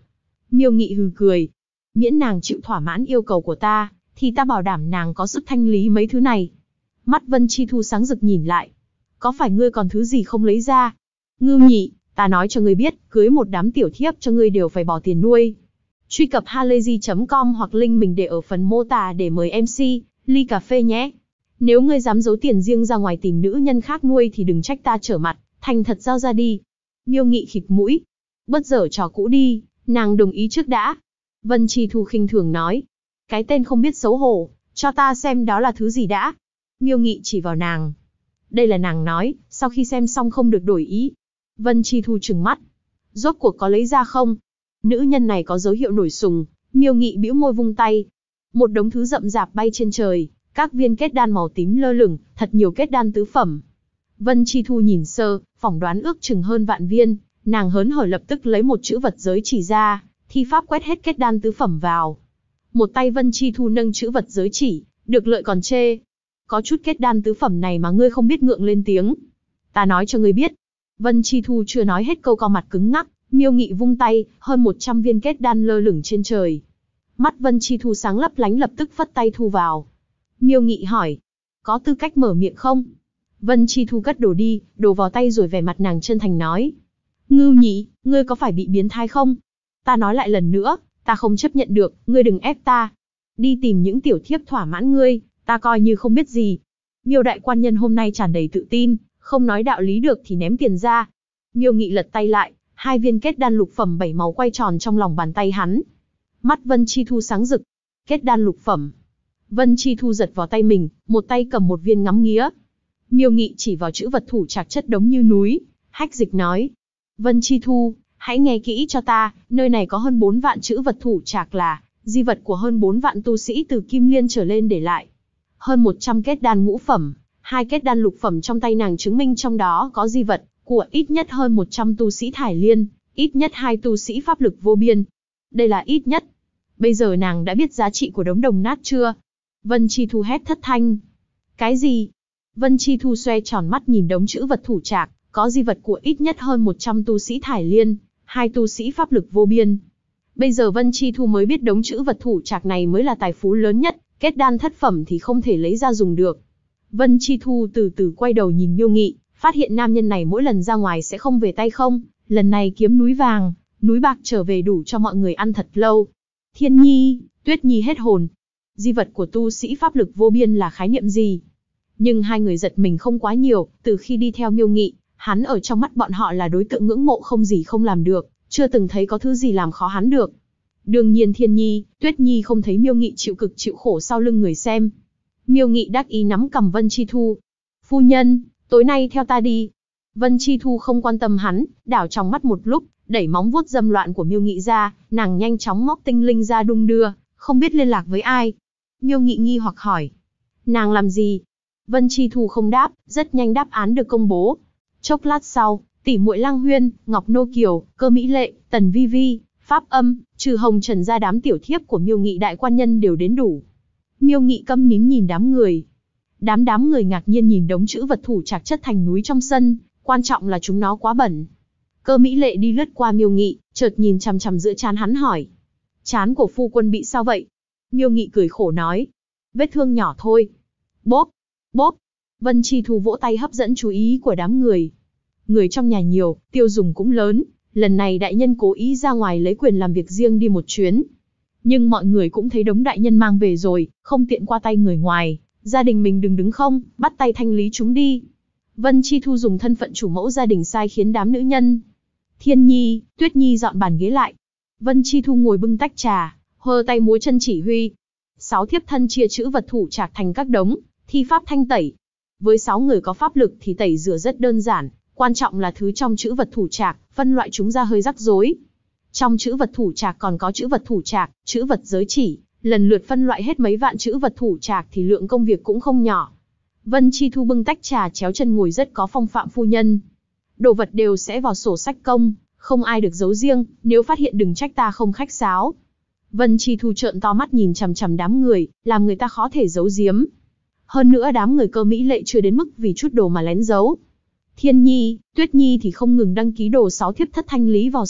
Miêu Nghị hừ cười. Miễn nàng chịu thỏa mãn yêu cầu của ta, thì ta bảo đảm nàng có sức thanh lý mấy thứ này. Mắt Vân Chi Thu sáng rực nhìn lại. Có phải ngươi còn thứ gì không lấy ra? Ngưu Nhị, ta nói cho ngươi biết, cưới một đám tiểu thiếp cho ngươi đều phải bỏ tiền nuôi. Truy cập halayzi.com hoặc link mình để ở phần mô tả để mời MC, ly cà phê nhé. Nếu ngươi dám giấu tiền riêng ra ngoài tìm nữ nhân khác nuôi thì đừng trách ta trở mặt, thành thật giao ra đi. Miêu Nghị khịt mũi. Bớt dở trò cũ đi, nàng đồng ý trước đã. Vân Chi Thu khinh thường nói. Cái tên không biết xấu hổ, cho ta xem đó là thứ gì đã. Miêu Nghị chỉ vào nàng. Đây là nàng nói, sau khi xem xong không được đổi ý. Vân Chi Thu trừng mắt. Rốt cuộc có lấy ra không? Nữ nhân này có dấu hiệu nổi sùng. Miêu Nghị bĩu môi vung tay. Một đống thứ rậm rạp bay trên trời, các viên kết đan màu tím lơ lửng, thật nhiều kết đan tứ phẩm. Vân Chi Thu nhìn sơ, phỏng đoán ước chừng hơn vạn viên, nàng hớn hở lập tức lấy một chữ vật giới chỉ ra, thi pháp quét hết kết đan tứ phẩm vào. Một tay Vân Chi Thu nâng chữ vật giới chỉ, được lợi còn chê. Có chút kết đan tứ phẩm này mà ngươi không biết ngượng lên tiếng. Ta nói cho ngươi biết. Vân Chi Thu chưa nói hết câu, co mặt cứng ngắc, Miêu Nghị vung tay, hơn 100 viên kết đan lơ lửng trên trời. Mắt Vân Chi Thu sáng lấp lánh, lập tức phất tay thu vào. Miêu Nghị hỏi, có tư cách mở miệng không? Vân Chi Thu cất đồ đi, đồ vào tay rồi vẻ mặt nàng chân thành nói. Ngưu Nhị, ngươi có phải bị biến thái không? Ta nói lại lần nữa, ta không chấp nhận được, ngươi đừng ép ta. Đi tìm những tiểu thiếp thỏa mãn ngươi, ta coi như không biết gì. Miêu đại quan nhân hôm nay tràn đầy tự tin, không nói đạo lý được thì ném tiền ra. Miêu Nghị lật tay lại, 2 viên kết đan lục phẩm 7 màu quay tròn trong lòng bàn tay hắn. Mắt Vân Chi Thu sáng rực. Kết đan lục phẩm. Vân Chi Thu giật vào tay mình, một tay cầm một viên ngắm nghía. Miêu Nghị chỉ vào chữ vật thủ trạc chất đống như núi, hách dịch nói. Vân Chi Thu, hãy nghe kỹ cho ta, nơi này có hơn 4 vạn chữ vật thủ trạc là di vật của hơn 4 vạn tu sĩ từ Kim Liên trở lên để lại. Hơn 100 kết đan ngũ phẩm, 2 kết đan lục phẩm trong tay nàng chứng minh trong đó có di vật của ít nhất hơn 100 tu sĩ Thải Liên, ít nhất 2 tu sĩ pháp lực vô biên. Đây là ít nhất. Bây giờ nàng đã biết giá trị của đống đồng nát chưa? Vân Chi Thu hét thất thanh. Cái gì? Vân Chi Thu xoe tròn mắt nhìn đống chữ vật thủ trạc, có di vật của ít nhất hơn 100 tu sĩ Thải Liên, 2 tu sĩ pháp lực vô biên. Bây giờ Vân Chi Thu mới biết đống chữ vật thủ trạc này mới là tài phú lớn nhất, kết đan thất phẩm thì không thể lấy ra dùng được. Vân Chi Thu từ từ quay đầu nhìn Miêu Nghị, phát hiện nam nhân này mỗi lần ra ngoài sẽ không về tay không, lần này kiếm núi vàng, núi bạc trở về đủ cho mọi người ăn thật lâu. Thiên Nhi, Tuyết Nhi hết hồn. Di vật của tu sĩ pháp lực vô biên là khái niệm gì? Nhưng hai người giật mình không quá nhiều, từ khi đi theo Miêu Nghị, hắn ở trong mắt bọn họ là đối tượng ngưỡng mộ không gì không làm được, chưa từng thấy có thứ gì làm khó hắn được. Đương nhiên Thiên Nhi, Tuyết Nhi không thấy Miêu Nghị chịu cực chịu khổ sau lưng người xem. Miêu Nghị đắc ý nắm cầm Vân Chi Thu. Phu nhân, tối nay theo ta đi. Vân Chi Thu không quan tâm hắn, đảo trong mắt một lúc, đẩy móng vuốt dâm loạn của Miêu Nghị ra, nàng nhanh chóng móc tinh linh ra đung đưa, không biết liên lạc với ai. Miêu Nghị nghi hoặc hỏi. Nàng làm gì? Vân Chi Thu không đáp, rất nhanh đáp án được công bố. Chốc lát sau, tỷ muội Lang Huyên, Ngọc Nô Kiều, Cơ Mỹ Lệ, Tần Vi Vi, Pháp Âm, trừ Hồng Trần ra đám tiểu thiếp của Miêu Nghị đại quan nhân đều đến đủ. Miêu Nghị câm nín nhìn đám người. Đám người ngạc nhiên nhìn đống chữ vật thủ trạc chất thành núi trong sân, quan trọng là chúng nó quá bẩn. Cơ Mỹ Lệ đi lướt qua Miêu Nghị, chợt nhìn chằm chằm giữa trán hắn hỏi. Trán của phu quân bị sao vậy? Miêu Nghị cười khổ nói. Vết thương nhỏ thôi. Bốp, bốp. Vân Chi Thu vỗ tay hấp dẫn chú ý của đám người. Người trong nhà nhiều, tiêu dùng cũng lớn, lần này đại nhân cố ý ra ngoài lấy quyền làm việc riêng đi một chuyến. Nhưng mọi người cũng thấy đống đại nhân mang về rồi, không tiện qua tay người ngoài, gia đình mình đừng đứng không, bắt tay thanh lý chúng đi. Vân Chi Thu dùng thân phận chủ mẫu gia đình sai khiến đám nữ nhân. Thiên Nhi, Tuyết Nhi dọn bàn ghế lại. Vân Chi Thu ngồi bưng tách trà, hơ tay múa chân chỉ huy. 6 thiếp thân chia chữ vật thủ trạc thành các đống, thi pháp thanh tẩy. Với 6 người có pháp lực thì tẩy rửa rất đơn giản, quan trọng là thứ trong chữ vật thủ trạc, phân loại chúng ra hơi rắc rối. Trong chữ vật thủ trạc còn có chữ vật thủ trạc, chữ vật giới chỉ, lần lượt phân loại hết mấy vạn chữ vật thủ trạc thì lượng công việc cũng không nhỏ. Vân Chi Thu bưng tách trà chéo chân ngồi rất có phong phạm phu nhân. Đồ vật đều sẽ vào sổ sách công, không ai được giấu riêng, nếu phát hiện đừng trách ta không khách sáo. Vân Chi Thu trợn to mắt nhìn chằm chằm đám người, làm người ta khó thể giấu giếm. Hơn nữa đám người Cơ Mỹ Lệ chưa đến mức vì chút đồ mà lén giấu. Thiên Nhi, Tuyết Nhi thì không ngừng đăng ký đồ 6 thiếp thất thanh lý vào sách,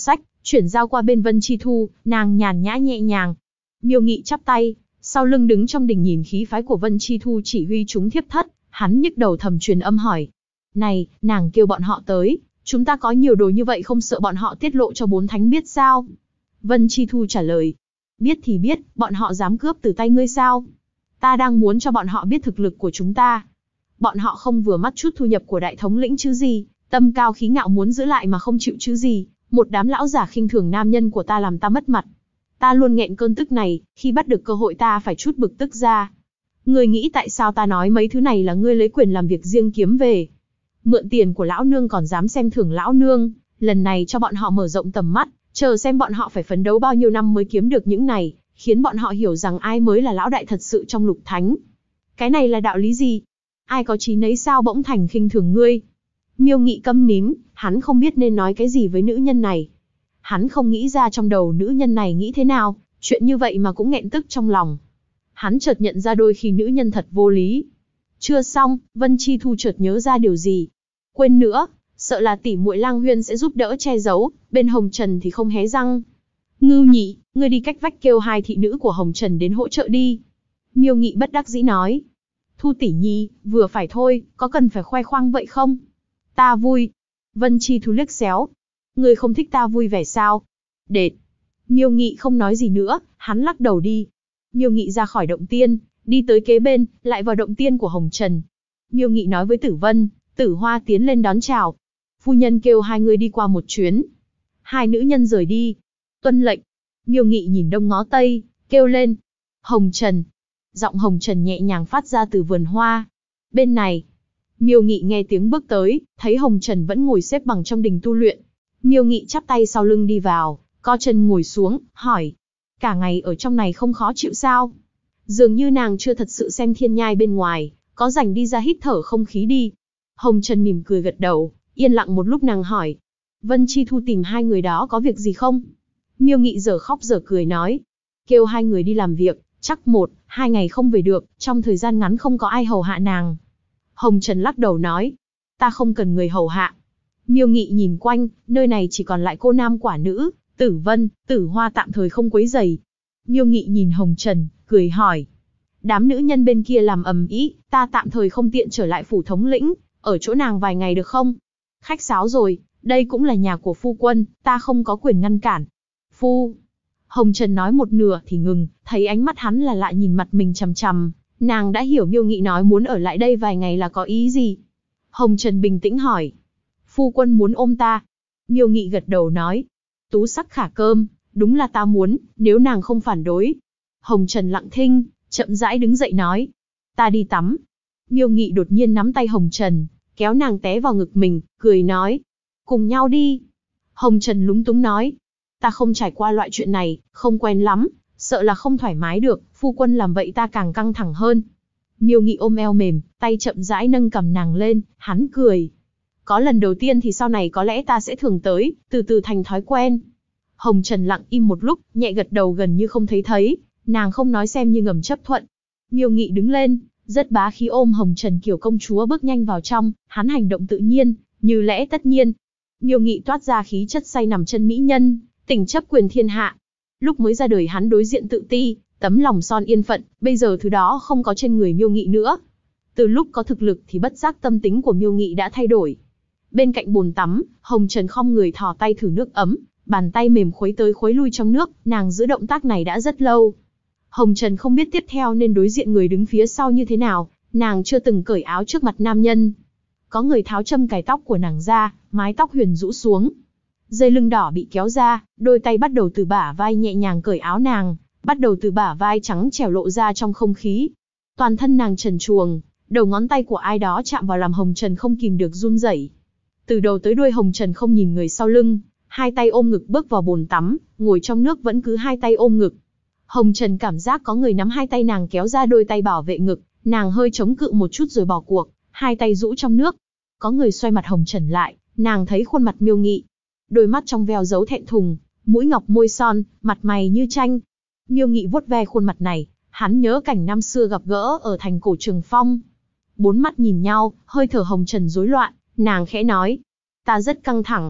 chuyển giao qua bên Vân Chi Thu, nàng nhàn nhã nhẹ nhàng. Miêu Nghị chắp tay, sau lưng đứng trong đình nhìn khí phái của Vân Chi Thu chỉ huy chúng thiếp thất, hắn nhức đầu thầm truyền âm hỏi. Này, nàng kêu bọn họ tới, chúng ta có nhiều đồ như vậy không sợ bọn họ tiết lộ cho bốn thánh biết sao? Vân Chi Thu trả lời. Biết thì biết, bọn họ dám cướp từ tay ngươi sao? Ta đang muốn cho bọn họ biết thực lực của chúng ta. Bọn họ không vừa mắt chút thu nhập của đại thống lĩnh chứ gì, tâm cao khí ngạo muốn giữ lại mà không chịu chứ gì, một đám lão giả khinh thường nam nhân của ta làm ta mất mặt. Ta luôn nghẹn cơn tức này, khi bắt được cơ hội ta phải trút bực tức ra. Ngươi nghĩ tại sao ta nói mấy thứ này là ngươi lấy quyền làm việc riêng kiếm về? Mượn tiền của lão nương còn dám xem thường lão nương, lần này cho bọn họ mở rộng tầm mắt, chờ xem bọn họ phải phấn đấu bao nhiêu năm mới kiếm được những này, khiến bọn họ hiểu rằng ai mới là lão đại thật sự trong lục thánh. Cái này là đạo lý gì? Ai có trí nấy sao bỗng thành khinh thường ngươi? Miêu Nghị câm nín, hắn không biết nên nói cái gì với nữ nhân này. Hắn không nghĩ ra trong đầu nữ nhân này nghĩ thế nào, chuyện như vậy mà cũng nghẹn tức trong lòng. Hắn chợt nhận ra đôi khi nữ nhân thật vô lý. Chưa xong, Vân Chi Thu chợt nhớ ra điều gì. Quên nữa, sợ là tỷ muội Lang Huyên sẽ giúp đỡ che giấu, bên Hồng Trần thì không hé răng. Ngưu Nhị, ngươi đi cách vách kêu hai thị nữ của Hồng Trần đến hỗ trợ đi. Miêu Nghị bất đắc dĩ nói. Thu tỷ nhi, vừa phải thôi, có cần phải khoe khoang vậy không? Ta vui. Vân Chi Thu liếc xéo. Ngươi không thích ta vui vẻ sao? Đệt. Miêu Nghị không nói gì nữa, hắn lắc đầu đi. Miêu Nghị ra khỏi động tiên, đi tới kế bên, lại vào động tiên của Hồng Trần. Miêu Nghị nói với Tử Vân, Tử Hoa tiến lên đón chào. Phu nhân kêu hai người đi qua một chuyến. Hai nữ nhân rời đi. Tuân lệnh. Miêu Nghị nhìn đông ngó tây, kêu lên. Hồng Trần. Giọng Hồng Trần nhẹ nhàng phát ra từ vườn hoa. Bên này. Miêu Nghị nghe tiếng bước tới, thấy Hồng Trần vẫn ngồi xếp bằng trong đình tu luyện. Miêu Nghị chắp tay sau lưng đi vào, co chân ngồi xuống, hỏi. Cả ngày ở trong này không khó chịu sao? Dường như nàng chưa thật sự xem thiên nhai bên ngoài, có rảnh đi ra hít thở không khí đi. Hồng Trần mỉm cười gật đầu, yên lặng một lúc nàng hỏi. Vân Chi Thu tìm hai người đó có việc gì không? Miêu Nghị dở khóc dở cười nói. Kêu hai người đi làm việc, chắc 1-2 ngày không về được, trong thời gian ngắn không có ai hầu hạ nàng. Hồng Trần lắc đầu nói. Ta không cần người hầu hạ. Miêu Nghị nhìn quanh, nơi này chỉ còn lại cô nam quả nữ, Tử Vân, Tử Hoa tạm thời không quấy rầy. Miêu Nghị nhìn Hồng Trần, cười hỏi. Đám nữ nhân bên kia làm ầm ĩ, ta tạm thời không tiện trở lại phủ thống lĩnh, ở chỗ nàng vài ngày được không? Khách sáo rồi, đây cũng là nhà của phu quân, ta không có quyền ngăn cản. Phu. Hồng Trần nói một nửa thì ngừng, thấy ánh mắt hắn là lại nhìn mặt mình chằm chằm, nàng đã hiểu Miêu Nghị nói muốn ở lại đây vài ngày là có ý gì. Hồng Trần bình tĩnh hỏi. Phu quân muốn ôm ta. Miêu Nghị gật đầu nói. Tú sắc khả cơm, đúng là ta muốn, nếu nàng không phản đối. Hồng Trần lặng thinh, chậm rãi đứng dậy nói. Ta đi tắm. Miêu Nghị đột nhiên nắm tay Hồng Trần, kéo nàng té vào ngực mình, cười nói. Cùng nhau đi. Hồng Trần lúng túng nói. Ta không trải qua loại chuyện này, không quen lắm, sợ là không thoải mái được, phu quân làm vậy ta càng căng thẳng hơn. Miêu Nghị ôm eo mềm, tay chậm rãi nâng cầm nàng lên, hắn cười. Có lần đầu tiên thì sau này có lẽ ta sẽ thường tới, từ từ thành thói quen. Hồng Trần lặng im một lúc, nhẹ gật đầu gần như không thấy, nàng không nói xem như ngầm chấp thuận. Miêu Nghị đứng lên, rất bá khí ôm Hồng Trần kiểu công chúa bước nhanh vào trong, hắn hành động tự nhiên, như lẽ tất nhiên. Miêu Nghị toát ra khí chất say nằm chân mỹ nhân, tình chấp quyền thiên hạ. Lúc mới ra đời hắn đối diện tự ti, tấm lòng son yên phận, bây giờ thứ đó không có trên người Miêu Nghị nữa. Từ lúc có thực lực thì bất giác tâm tính của Miêu Nghị đã thay đổi. Bên cạnh bồn tắm, Hồng Trần khom người thò tay thử nước ấm, bàn tay mềm khuấy tới khuấy lui trong nước, nàng giữ động tác này đã rất lâu. Hồng Trần không biết tiếp theo nên đối diện người đứng phía sau như thế nào, nàng chưa từng cởi áo trước mặt nam nhân. Có người tháo châm cài tóc của nàng ra, mái tóc huyền rũ xuống. Dây lưng đỏ bị kéo ra, đôi tay bắt đầu từ bả vai nhẹ nhàng cởi áo nàng, bắt đầu từ bả vai trắng trẻo lộ ra trong không khí. Toàn thân nàng trần truồng, đầu ngón tay của ai đó chạm vào làm Hồng Trần không kìm được run rẩy. Từ đầu tới đuôi Hồng Trần không nhìn người sau lưng, hai tay ôm ngực bước vào bồn tắm, ngồi trong nước vẫn cứ hai tay ôm ngực. Hồng Trần cảm giác có người nắm hai tay nàng kéo ra đôi tay bảo vệ ngực, nàng hơi chống cự một chút rồi bỏ cuộc, hai tay rũ trong nước. Có người xoay mặt Hồng Trần lại, nàng thấy khuôn mặt Miêu Nghị. Đôi mắt trong veo giấu thẹn thùng, mũi ngọc môi son, mặt mày như tranh. Miêu Nghị vuốt ve khuôn mặt này, hắn nhớ cảnh năm xưa gặp gỡ ở thành cổ Trường Phong. Bốn mắt nhìn nhau, hơi thở Hồng Trần rối loạn, nàng khẽ nói. Ta rất căng thẳng.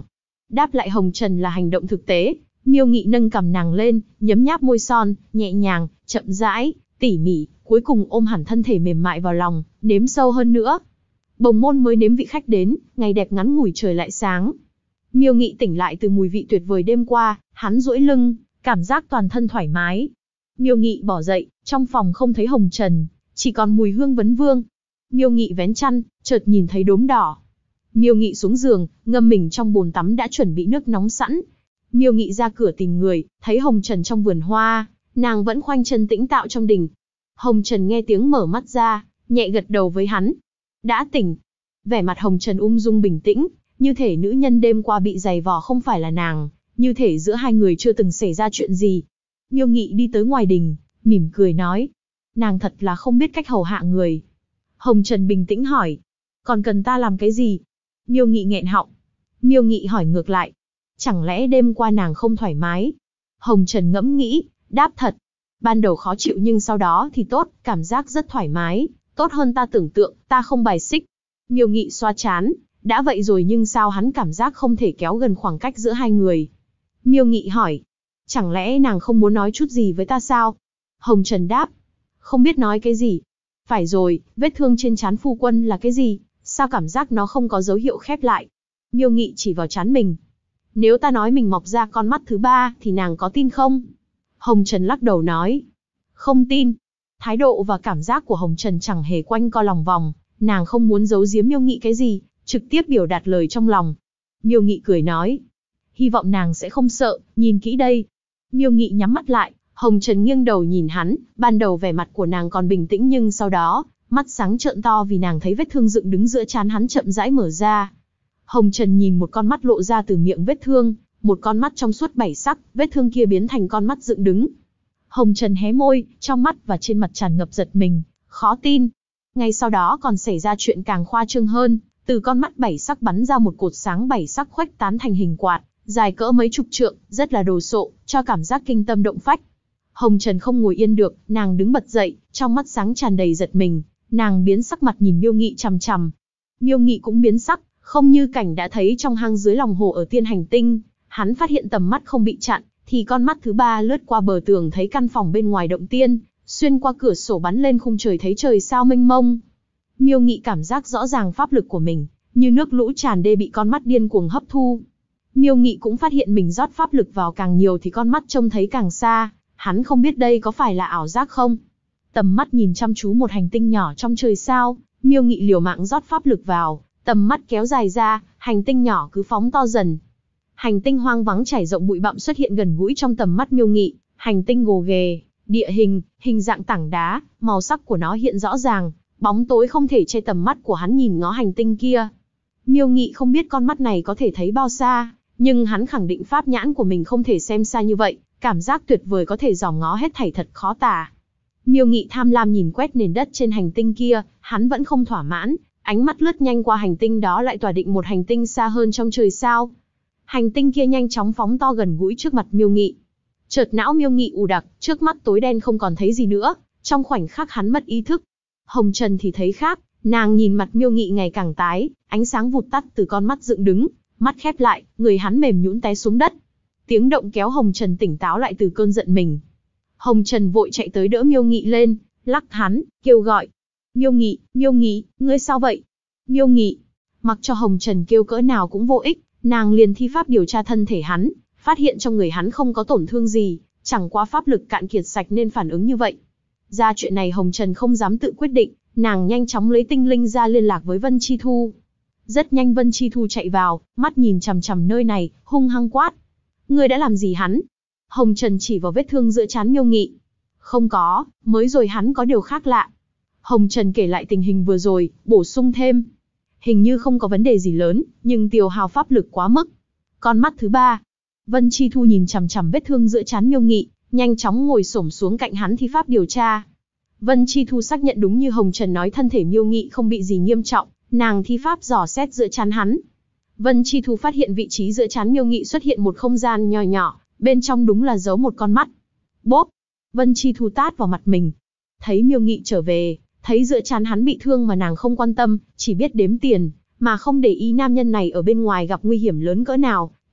Đáp lại Hồng Trần là hành động thực tế. Miêu Nghị nâng cằm nàng lên, nhấm nháp môi son, nhẹ nhàng, chậm rãi, tỉ mỉ, cuối cùng ôm hẳn thân thể mềm mại vào lòng, nếm sâu hơn nữa. Bồng môn mới nếm vị khách đến, ngày đẹp ngắn ngủi trời lại sáng. Miêu Nghị tỉnh lại từ mùi vị tuyệt vời đêm qua, hắn duỗi lưng, cảm giác toàn thân thoải mái. Miêu Nghị bỏ dậy, trong phòng không thấy Hồng Trần, chỉ còn mùi hương vấn vương. Miêu Nghị vén chăn, chợt nhìn thấy đốm đỏ. Miêu Nghị xuống giường, ngâm mình trong bồn tắm đã chuẩn bị nước nóng sẵn. Miêu Nghị ra cửa tìm người, thấy Hồng Trần trong vườn hoa, nàng vẫn khoanh chân tĩnh tọa trong đình. Hồng Trần nghe tiếng mở mắt ra, nhẹ gật đầu với hắn. Đã tỉnh. Vẻ mặt Hồng Trần ung dung bình tĩnh, như thể nữ nhân đêm qua bị giày vò không phải là nàng, như thể giữa hai người chưa từng xảy ra chuyện gì. Miêu Nghị đi tới ngoài đình, mỉm cười nói. Nàng thật là không biết cách hầu hạ người. Hồng Trần bình tĩnh hỏi. Còn cần ta làm cái gì? Miêu Nghị nghẹn họng. Miêu Nghị hỏi ngược lại. Chẳng lẽ đêm qua nàng không thoải mái? Hồng Trần ngẫm nghĩ, đáp thật. Ban đầu khó chịu nhưng sau đó thì tốt, cảm giác rất thoải mái, tốt hơn ta tưởng tượng, ta không bài xích. Miêu Nghị xoa trán, đã vậy rồi nhưng sao hắn cảm giác không thể kéo gần khoảng cách giữa hai người. Miêu Nghị hỏi, chẳng lẽ nàng không muốn nói chút gì với ta sao? Hồng Trần đáp, không biết nói cái gì. Phải rồi, vết thương trên trán phu quân là cái gì? Sao cảm giác nó không có dấu hiệu khép lại? Miêu Nghị chỉ vào trán mình. Nếu ta nói mình mọc ra con mắt thứ ba thì nàng có tin không? Hồng Trần lắc đầu nói. Không tin. Thái độ và cảm giác của Hồng Trần chẳng hề quanh co lòng vòng. Nàng không muốn giấu giếm Miêu Nghị cái gì, trực tiếp biểu đạt lời trong lòng. Miêu Nghị cười nói. Hy vọng nàng sẽ không sợ, nhìn kỹ đây. Miêu Nghị nhắm mắt lại, Hồng Trần nghiêng đầu nhìn hắn. Ban đầu vẻ mặt của nàng còn bình tĩnh nhưng sau đó, mắt sáng trợn to vì nàng thấy vết thương dựng đứng giữa trán hắn chậm rãi mở ra. Hồng Trần nhìn một con mắt lộ ra từ miệng vết thương, một con mắt trong suốt bảy sắc, vết thương kia biến thành con mắt dựng đứng. Hồng Trần hé môi, trong mắt và trên mặt tràn ngập giật mình, khó tin. Ngay sau đó còn xảy ra chuyện càng khoa trương hơn, từ con mắt bảy sắc bắn ra một cột sáng bảy sắc khuếch tán thành hình quạt, dài cỡ mấy chục trượng, rất là đồ sộ, cho cảm giác kinh tâm động phách. Hồng Trần không ngồi yên được, nàng đứng bật dậy, trong mắt sáng tràn đầy giật mình, nàng biến sắc mặt nhìn Miêu Nghị chằm chằm. Miêu Nghị cũng biến sắc, không như cảnh đã thấy trong hang dưới lòng hồ ở Tiên Hành Tinh, hắn phát hiện tầm mắt không bị chặn, thì con mắt thứ ba lướt qua bờ tường thấy căn phòng bên ngoài động tiên, xuyên qua cửa sổ bắn lên khung trời thấy trời sao mênh mông. Miêu Nghị cảm giác rõ ràng pháp lực của mình, như nước lũ tràn đê bị con mắt điên cuồng hấp thu. Miêu Nghị cũng phát hiện mình rót pháp lực vào càng nhiều thì con mắt trông thấy càng xa, hắn không biết đây có phải là ảo giác không. Tầm mắt nhìn chăm chú một hành tinh nhỏ trong trời sao, Miêu Nghị liều mạng rót pháp lực vào, tầm mắt kéo dài ra, hành tinh nhỏ cứ phóng to dần. Hành tinh hoang vắng trải rộng bụi bặm xuất hiện gần gũi trong tầm mắt Miêu Nghị, hành tinh gồ ghề, địa hình, hình dạng tảng đá, màu sắc của nó hiện rõ ràng, bóng tối không thể che tầm mắt của hắn nhìn ngó hành tinh kia. Miêu Nghị không biết con mắt này có thể thấy bao xa, nhưng hắn khẳng định pháp nhãn của mình không thể xem xa như vậy, cảm giác tuyệt vời có thể dòm ngó hết thảy thật khó tả. Miêu Nghị tham lam nhìn quét nền đất trên hành tinh kia, hắn vẫn không thỏa mãn, ánh mắt lướt nhanh qua hành tinh đó lại tỏa định một hành tinh xa hơn trong trời sao. Hành tinh kia nhanh chóng phóng to gần gũi trước mặt Miêu Nghị. Chợt não Miêu Nghị ù đặc, trước mắt tối đen không còn thấy gì nữa, trong khoảnh khắc hắn mất ý thức. Hồng Trần thì thấy khác, nàng nhìn mặt Miêu Nghị ngày càng tái, ánh sáng vụt tắt từ con mắt dựng đứng, mắt khép lại, người hắn mềm nhũn té xuống đất. Tiếng động kéo Hồng Trần tỉnh táo lại từ cơn giận mình. Hồng Trần vội chạy tới đỡ Miêu Nghị lên, lắc hắn, kêu gọi. Miêu Nghị, ngươi sao vậy? Miêu Nghị, mặc cho Hồng Trần kêu cỡ nào cũng vô ích, nàng liền thi pháp điều tra thân thể hắn, phát hiện trong người hắn không có tổn thương gì, chẳng qua pháp lực cạn kiệt sạch nên phản ứng như vậy. Ra chuyện này Hồng Trần không dám tự quyết định, nàng nhanh chóng lấy tinh linh ra liên lạc với Vân Chi Thu. Rất nhanh Vân Chi Thu chạy vào, mắt nhìn chằm chằm nơi này, hung hăng quát. Ngươi đã làm gì hắn? Hồng Trần chỉ vào vết thương giữa trán Miêu Nghị. Không có, mới rồi hắn có điều khác lạ. Hồng Trần kể lại tình hình vừa rồi, bổ sung thêm. Hình như không có vấn đề gì lớn, nhưng tiêu hao pháp lực quá mức. Con mắt thứ ba. Vân Chi Thu nhìn chằm chằm vết thương giữa trán Miêu Nghị, nhanh chóng ngồi xổm xuống cạnh hắn thi pháp điều tra. Vân Chi Thu xác nhận đúng như Hồng Trần nói thân thể Miêu Nghị không bị gì nghiêm trọng, nàng thi pháp dò xét giữa trán hắn. Vân Chi Thu phát hiện vị trí giữa trán Miêu Nghị xuất hiện một không gian nho nhỏ, bên trong đúng là giấu một con mắt. Bốp! Vân Chi Thu tát vào mặt mình. Thấy Miêu Nghị trở về, thấy giữa trán hắn bị thương mà nàng không quan tâm, chỉ biết đếm tiền, mà không để ý nam nhân này ở bên ngoài gặp nguy hiểm lớn cỡ nào,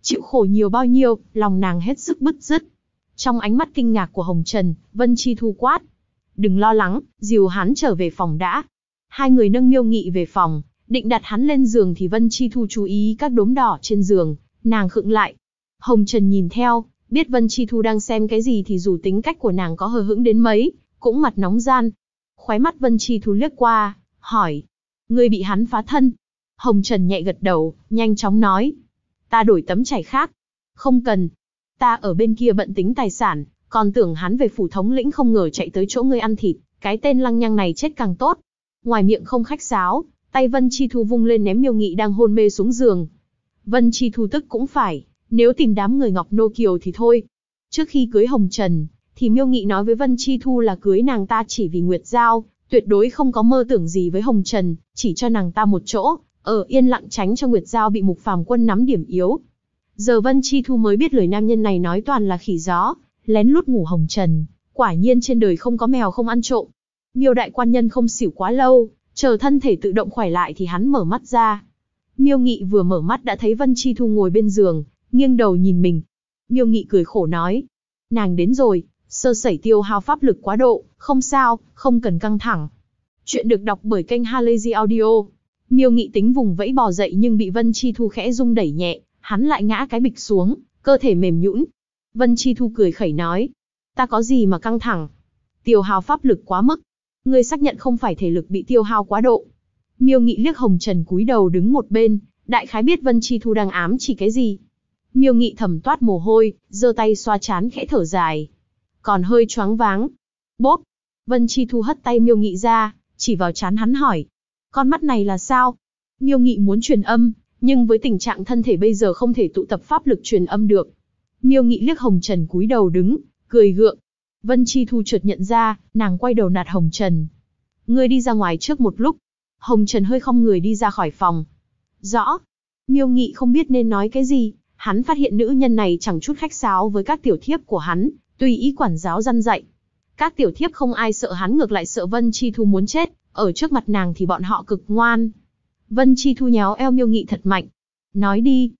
chịu khổ nhiều bao nhiêu, lòng nàng hết sức bứt rứt. Trong ánh mắt kinh ngạc của Hồng Trần, Vân Chi Thu quát. Đừng lo lắng, dìu hắn trở về phòng đã. Hai người nâng Miêu Nghị về phòng, định đặt hắn lên giường thì Vân Chi Thu chú ý các đốm đỏ trên giường, nàng khựng lại. Hồng Trần nhìn theo, biết Vân Chi Thu đang xem cái gì thì dù tính cách của nàng có hờ hững đến mấy, cũng mặt nóng gian. Khóe mắt Vân Chi Thu liếc qua, hỏi. Ngươi bị hắn phá thân? Hồng Trần nhẹ gật đầu, nhanh chóng nói. Ta đổi tấm trải khác. Không cần. Ta ở bên kia bận tính tài sản, còn tưởng hắn về phủ thống lĩnh không ngờ chạy tới chỗ ngươi ăn thịt, cái tên lăng nhăng này chết càng tốt. Ngoài miệng không khách sáo, tay Vân Chi Thu vung lên ném Miêu Nghị đang hôn mê xuống giường. Vân Chi Thu tức cũng phải, nếu tìm đám người Ngọc Nô Kiều thì thôi. Trước khi cưới Hồng Trần, thì Miêu Nghị nói với Vân Chi Thu là cưới nàng ta chỉ vì Nguyệt Giao, tuyệt đối không có mơ tưởng gì với Hồng Trần, chỉ cho nàng ta một chỗ, ở yên lặng tránh cho Nguyệt Giao bị Mục Phàm Quân nắm điểm yếu. Giờ Vân Chi Thu mới biết lời nam nhân này nói toàn là khỉ gió, lén lút ngủ Hồng Trần, quả nhiên trên đời không có mèo không ăn trộm. Miêu đại quan nhân không xỉu quá lâu, chờ thân thể tự động khỏe lại thì hắn mở mắt ra. Miêu Nghị vừa mở mắt đã thấy Vân Chi Thu ngồi bên giường, nghiêng đầu nhìn mình. Miêu Nghị cười khổ nói, nàng đến rồi, sơ sẩy tiêu hao pháp lực quá độ, không sao, không cần căng thẳng. Chuyện được đọc bởi kênh Halazy Audio. Miêu Nghị tính vùng vẫy bò dậy nhưng bị Vân Chi Thu khẽ rung đẩy nhẹ, hắn lại ngã cái bịch xuống, cơ thể mềm nhũn. Vân Chi Thu cười khẩy nói, ta có gì mà căng thẳng? Tiêu hao pháp lực quá mức. Ngươi xác nhận không phải thể lực bị tiêu hao quá độ. Miêu Nghị liếc Hồng Trần cúi đầu đứng một bên, đại khái biết Vân Chi Thu đang ám chỉ cái gì. Miêu Nghị thầm toát mồ hôi, giơ tay xoa trán khẽ thở dài. Còn hơi choáng váng. Bốp. Vân Chi Thu hất tay Miêu Nghị ra, chỉ vào trán hắn hỏi. Con mắt này là sao? Miêu Nghị muốn truyền âm, nhưng với tình trạng thân thể bây giờ không thể tụ tập pháp lực truyền âm được. Miêu Nghị liếc Hồng Trần cúi đầu đứng, cười gượng. Vân Chi Thu chợt nhận ra, nàng quay đầu nạt Hồng Trần. Ngươi đi ra ngoài trước một lúc. Hồng Trần hơi khom người đi ra khỏi phòng. Rõ. Miêu Nghị không biết nên nói cái gì, hắn phát hiện nữ nhân này chẳng chút khách sáo với các tiểu thiếp của hắn, tùy ý quản giáo răn dạy. Các tiểu thiếp không ai sợ hắn, ngược lại sợ Vân Chi Thu muốn chết, ở trước mặt nàng thì bọn họ cực ngoan. Vân Chi Thu nhéo eo Miêu Nghị thật mạnh. Nói đi.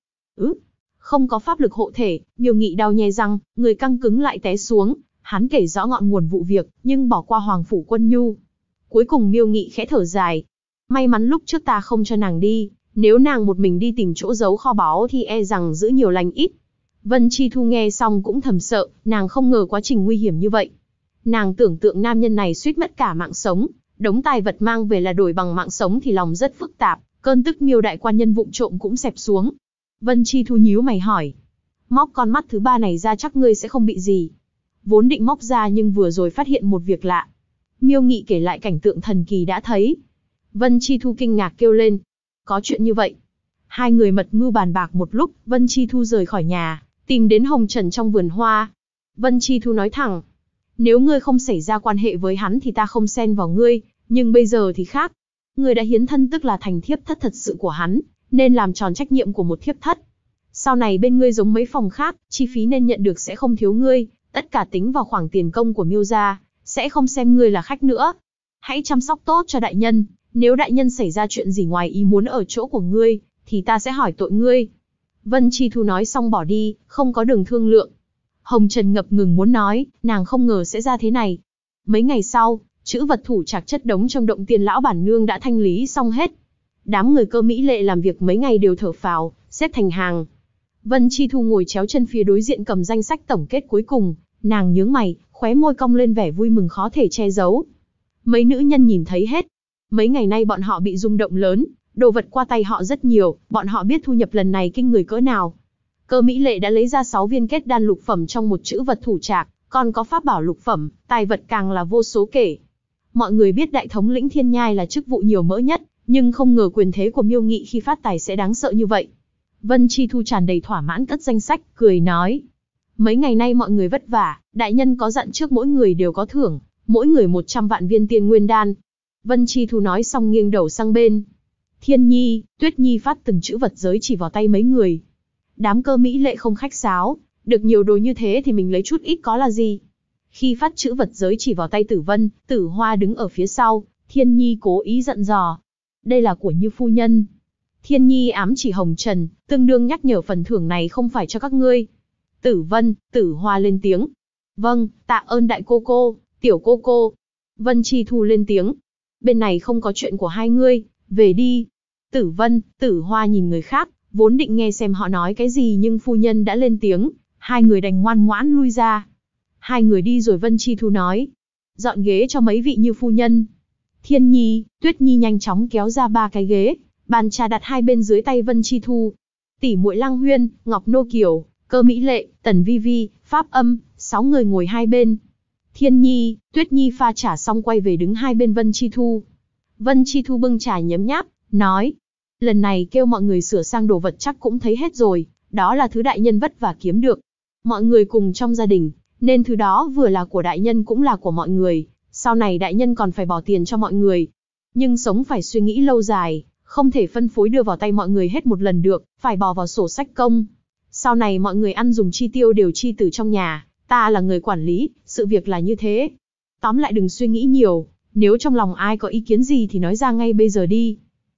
Không có pháp lực hộ thể, Miêu Nghị đau nhe răng, người căng cứng lại té xuống. Hắn kể rõ ngọn nguồn vụ việc, nhưng bỏ qua Hoàng Phủ Quân Nhu. Cuối cùng Miêu Nghị khẽ thở dài. May mắn lúc trước ta không cho nàng đi, nếu nàng một mình đi tìm chỗ giấu kho báu thì e rằng giữ nhiều lành ít. Vân Chi Thu nghe xong cũng thầm sợ, nàng không ngờ quá trình nguy hiểm như vậy. Nàng tưởng tượng nam nhân này suýt mất cả mạng sống, đống tài vật mang về là đổi bằng mạng sống thì lòng rất phức tạp, cơn tức Miêu đại quan nhân vụng trộm cũng xẹp xuống. Vân Chi Thu nhíu mày hỏi. Móc con mắt thứ ba này ra chắc ngươi sẽ không bị gì. Vốn định móc ra nhưng vừa rồi phát hiện một việc lạ. Miêu Nghị kể lại cảnh tượng thần kỳ đã thấy. Vân Chi Thu kinh ngạc kêu lên. Có chuyện như vậy? Hai người mật mưu bàn bạc một lúc, Vân Chi Thu rời khỏi nhà, tìm đến Hồng Trần trong vườn hoa. Vân Chi Thu nói thẳng. Nếu ngươi không xảy ra quan hệ với hắn thì ta không xen vào ngươi, nhưng bây giờ thì khác. Ngươi đã hiến thân tức là thành thiếp thất thật sự của hắn, nên làm tròn trách nhiệm của một thiếp thất. Sau này bên ngươi giống mấy phòng khác, chi phí nên nhận được sẽ không thiếu ngươi. Tất cả tính vào khoản tiền công của Miêu gia, sẽ không xem ngươi là khách nữa. Hãy chăm sóc tốt cho đại nhân, nếu đại nhân xảy ra chuyện gì ngoài ý muốn ở chỗ của ngươi, thì ta sẽ hỏi tội ngươi. Vân Chi Thu nói xong bỏ đi, không có đường thương lượng. Hồng Trần ngập ngừng muốn nói, nàng không ngờ sẽ ra thế này. Mấy ngày sau, trữ vật thủ trạc chất đống trong động Tiên lão bản nương đã thanh lý xong hết. Đám người Cơ Mỹ Lệ làm việc mấy ngày đều thở phào, xếp thành hàng. Vân Chi Thu ngồi chéo chân phía đối diện cầm danh sách tổng kết cuối cùng, nàng nhướng mày, khóe môi cong lên vẻ vui mừng khó thể che giấu. Mấy nữ nhân nhìn thấy hết. Mấy ngày nay bọn họ bị rung động lớn, đồ vật qua tay họ rất nhiều, bọn họ biết thu nhập lần này kinh người cỡ nào. Cơ Mỹ Lệ đã lấy ra 6 viên kết đan lục phẩm trong một trữ vật thủ trạc, còn có pháp bảo lục phẩm, tài vật càng là vô số kể. Mọi người biết đại thống lĩnh Thiên Nhai là chức vụ nhiều mỡ nhất, nhưng không ngờ quyền thế của Miêu Nghị khi phát tài sẽ đáng sợ như vậy. Vân Chi Thu tràn đầy thỏa mãn cất danh sách, cười nói. Mấy ngày nay mọi người vất vả, đại nhân có dặn trước mỗi người đều có thưởng, mỗi người 100 vạn viên tiên nguyên đan. Vân Chi Thu nói xong nghiêng đầu sang bên. Thiên Nhi, Tuyết Nhi phát từng chữ vật giới chỉ vào tay mấy người. Đám Cơ Mỹ Lệ không khách sáo, được nhiều đồ như thế thì mình lấy chút ít có là gì. Khi phát chữ vật giới chỉ vào tay Tử Vân, Tử Hoa đứng ở phía sau, Thiên Nhi cố ý dặn dò. Đây là của Như phu nhân. Thiên Nhi ám chỉ Hồng Trần, tương đương nhắc nhở phần thưởng này không phải cho các ngươi. Tử Vân, Tử Hoa lên tiếng. Vâng, tạ ơn đại cô cô, tiểu cô cô. Vân Chi Thu lên tiếng. Bên này không có chuyện của hai ngươi, về đi. Tử Vân, Tử Hoa nhìn người khác, vốn định nghe xem họ nói cái gì nhưng phu nhân đã lên tiếng, hai người đành ngoan ngoãn lui ra. Hai người đi rồi Vân Chi Thu nói. Dọn ghế cho mấy vị như phu nhân. Thiên Nhi, Tuyết Nhi nhanh chóng kéo ra 3 cái ghế, bàn trà đặt hai bên dưới tay Vân Chi Thu. Tỷ muội Lăng Huyên, Ngọc Nô Kiều, Cơ Mỹ Lệ, Tần Vi Vi, Pháp Âm, 6 người ngồi hai bên. Thiên Nhi, Tuyết Nhi pha trà xong quay về đứng hai bên Vân Chi Thu. Vân Chi Thu bưng trà nhấm nháp, nói. Lần này kêu mọi người sửa sang đồ vật chắc cũng thấy hết rồi, đó là thứ đại nhân vất vả kiếm được. Mọi người cùng trong gia đình, nên thứ đó vừa là của đại nhân cũng là của mọi người, sau này đại nhân còn phải bỏ tiền cho mọi người. Nhưng sống phải suy nghĩ lâu dài, không thể phân phối đưa vào tay mọi người hết một lần được, phải bỏ vào sổ sách công. Sau này mọi người ăn dùng chi tiêu đều chi từ trong nhà, ta là người quản lý, sự việc là như thế. Tóm lại đừng suy nghĩ nhiều, nếu trong lòng ai có ý kiến gì thì nói ra ngay bây giờ đi.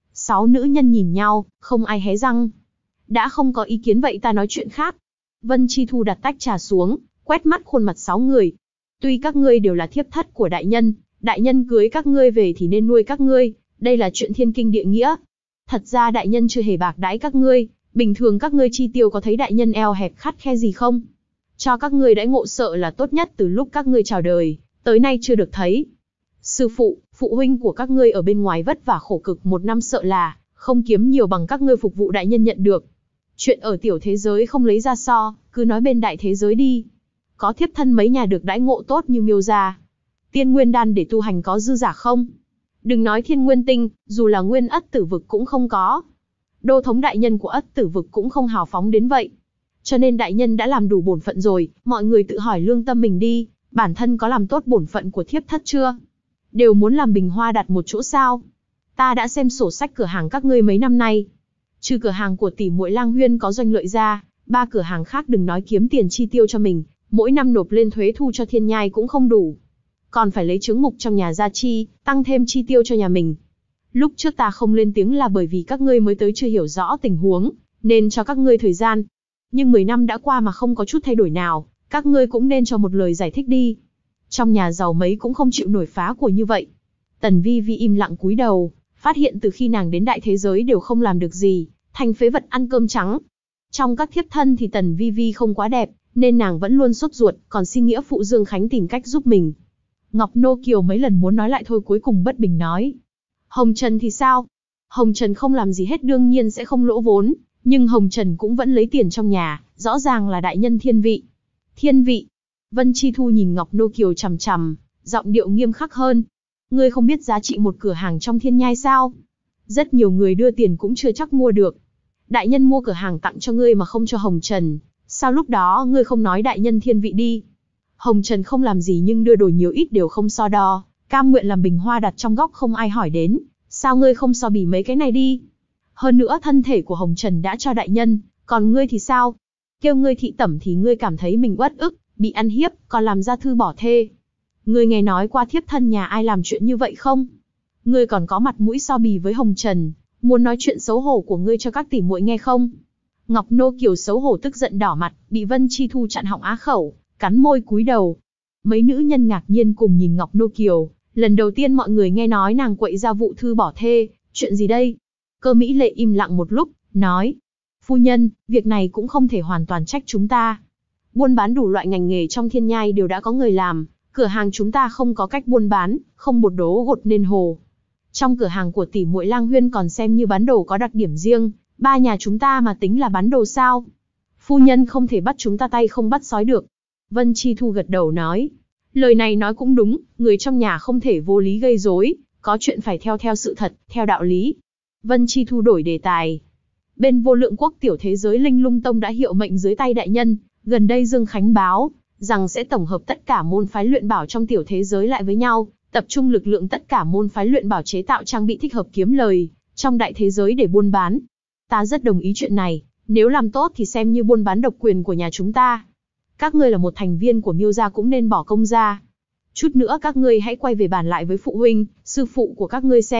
6 nữ nhân nhìn nhau, không ai hé răng. Đã không có ý kiến vậy ta nói chuyện khác. Vân Chi Thu đặt tách trà xuống, quét mắt khuôn mặt 6 người. Tuy các ngươi đều là thiếp thất của đại nhân cưới các ngươi về thì nên nuôi các ngươi, đây là chuyện thiên kinh địa nghĩa. Thật ra đại nhân chưa hề bạc đãi các ngươi, bình thường các ngươi chi tiêu có thấy đại nhân eo hẹp khắt khe gì không? Cho các ngươi đãi ngộ sợ là tốt nhất từ lúc các ngươi chào đời, tới nay chưa được thấy. Sư phụ, phụ huynh của các ngươi ở bên ngoài vất vả khổ cực một năm sợ là không kiếm nhiều bằng các ngươi phục vụ đại nhân nhận được. Chuyện ở tiểu thế giới không lấy ra so, cứ nói bên đại thế giới đi. Có thiếp thân mấy nhà được đãi ngộ tốt như Miêu gia. Tiên nguyên đan để tu hành có dư giả không? Đừng nói thiên nguyên tinh, dù là nguyên ất tử vực cũng không có. Đô thống đại nhân của ất tử vực cũng không hào phóng đến vậy. Cho nên đại nhân đã làm đủ bổn phận rồi, mọi người tự hỏi lương tâm mình đi, bản thân có làm tốt bổn phận của thiếp thất chưa? Đều muốn làm bình hoa đặt một chỗ sao? Ta đã xem sổ sách cửa hàng các ngươi mấy năm nay. Trừ cửa hàng của tỷ muội Lang Huyên có doanh lợi ra, 3 cửa hàng khác đừng nói kiếm tiền chi tiêu cho mình, mỗi năm nộp lên thuế thu cho Thiên Nhai cũng không đủ. Còn phải lấy chứng mục trong nhà ra chi, tăng thêm chi tiêu cho nhà mình. Lúc trước ta không lên tiếng là bởi vì các ngươi mới tới chưa hiểu rõ tình huống, nên cho các ngươi thời gian. Nhưng 10 năm đã qua mà không có chút thay đổi nào, các ngươi cũng nên cho một lời giải thích đi. Trong nhà giàu mấy cũng không chịu nổi phá của như vậy. Tần Vi Vi im lặng cúi đầu, phát hiện từ khi nàng đến đại thế giới đều không làm được gì, thành phế vật ăn cơm trắng. Trong các thiếp thân thì Tần Vi Vi không quá đẹp, nên nàng vẫn luôn sốt ruột, còn xin nghĩa phụ Dương Khánh tìm cách giúp mình. Ngọc Nô Kiều mấy lần muốn nói lại thôi cuối cùng bất bình nói. Hồng Trần thì sao? Hồng Trần không làm gì hết đương nhiên sẽ không lỗ vốn, nhưng Hồng Trần cũng vẫn lấy tiền trong nhà, rõ ràng là đại nhân thiên vị. Thiên vị? Vân Chi Thu nhìn Ngọc Nô Kiều chằm chằm, giọng điệu nghiêm khắc hơn. Ngươi không biết giá trị một cửa hàng trong Thiên Nhai sao? Rất nhiều người đưa tiền cũng chưa chắc mua được. Đại nhân mua cửa hàng tặng cho ngươi mà không cho Hồng Trần, sao lúc đó ngươi không nói đại nhân thiên vị đi? Hồng Trần không làm gì nhưng đưa đồ nhiều ít đều không so đo, cam nguyện làm bình hoa đặt trong góc không ai hỏi đến, sao ngươi không so bì mấy cái này đi? Hơn nữa thân thể của Hồng Trần đã cho đại nhân, còn ngươi thì sao? Kêu ngươi thị tẩm thì ngươi cảm thấy mình uất ức, bị ăn hiếp, còn làm ra thư bỏ thê. Ngươi nghe nói qua thiếp thân nhà ai làm chuyện như vậy không? Ngươi còn có mặt mũi so bì với Hồng Trần, muốn nói chuyện xấu hổ của ngươi cho các tỷ muội nghe không? Ngọc Nô Kiều xấu hổ tức giận đỏ mặt, bị Vân Chi Thu chặn họng á khẩu, cắn môi cúi đầu. Mấy nữ nhân ngạc nhiên cùng nhìn Ngọc Nô Kiều, lần đầu tiên mọi người nghe nói nàng quậy ra vụ thư bỏ thê, chuyện gì đây? Cơ Mỹ Lệ im lặng một lúc, nói. Phu nhân, việc này cũng không thể hoàn toàn trách chúng ta. Buôn bán đủ loại ngành nghề trong Thiên Nhai đều đã có người làm, cửa hàng chúng ta không có cách buôn bán, không bột đố gột nên hồ. Trong cửa hàng của tỷ muội Lang Huyên còn xem như bán đồ có đặc điểm riêng, 3 nhà chúng ta mà tính là bán đồ sao? Phu nhân không thể bắt chúng ta tay không bắt sói được. Vân Chi Thu gật đầu nói. Lời này nói cũng đúng, người trong nhà không thể vô lý gây rối, có chuyện phải theo sự thật, theo đạo lý. Vân Chi Thu đổi đề tài. Bên Vô Lượng Quốc tiểu thế giới Linh Lung Tông đã hiệu mệnh dưới tay đại nhân, gần đây Dương Khánh báo rằng sẽ tổng hợp tất cả môn phái luyện bảo trong tiểu thế giới lại với nhau, tập trung lực lượng tất cả môn phái luyện bảo chế tạo trang bị thích hợp kiếm lời trong đại thế giới để buôn bán. Ta rất đồng ý chuyện này, nếu làm tốt thì xem như buôn bán độc quyền của nhà chúng ta. Các ngươi là một thành viên của Miêu gia cũng nên bỏ công ra. Chút nữa các ngươi hãy quay về bàn lại với phụ huynh, sư phụ của các ngươi xem,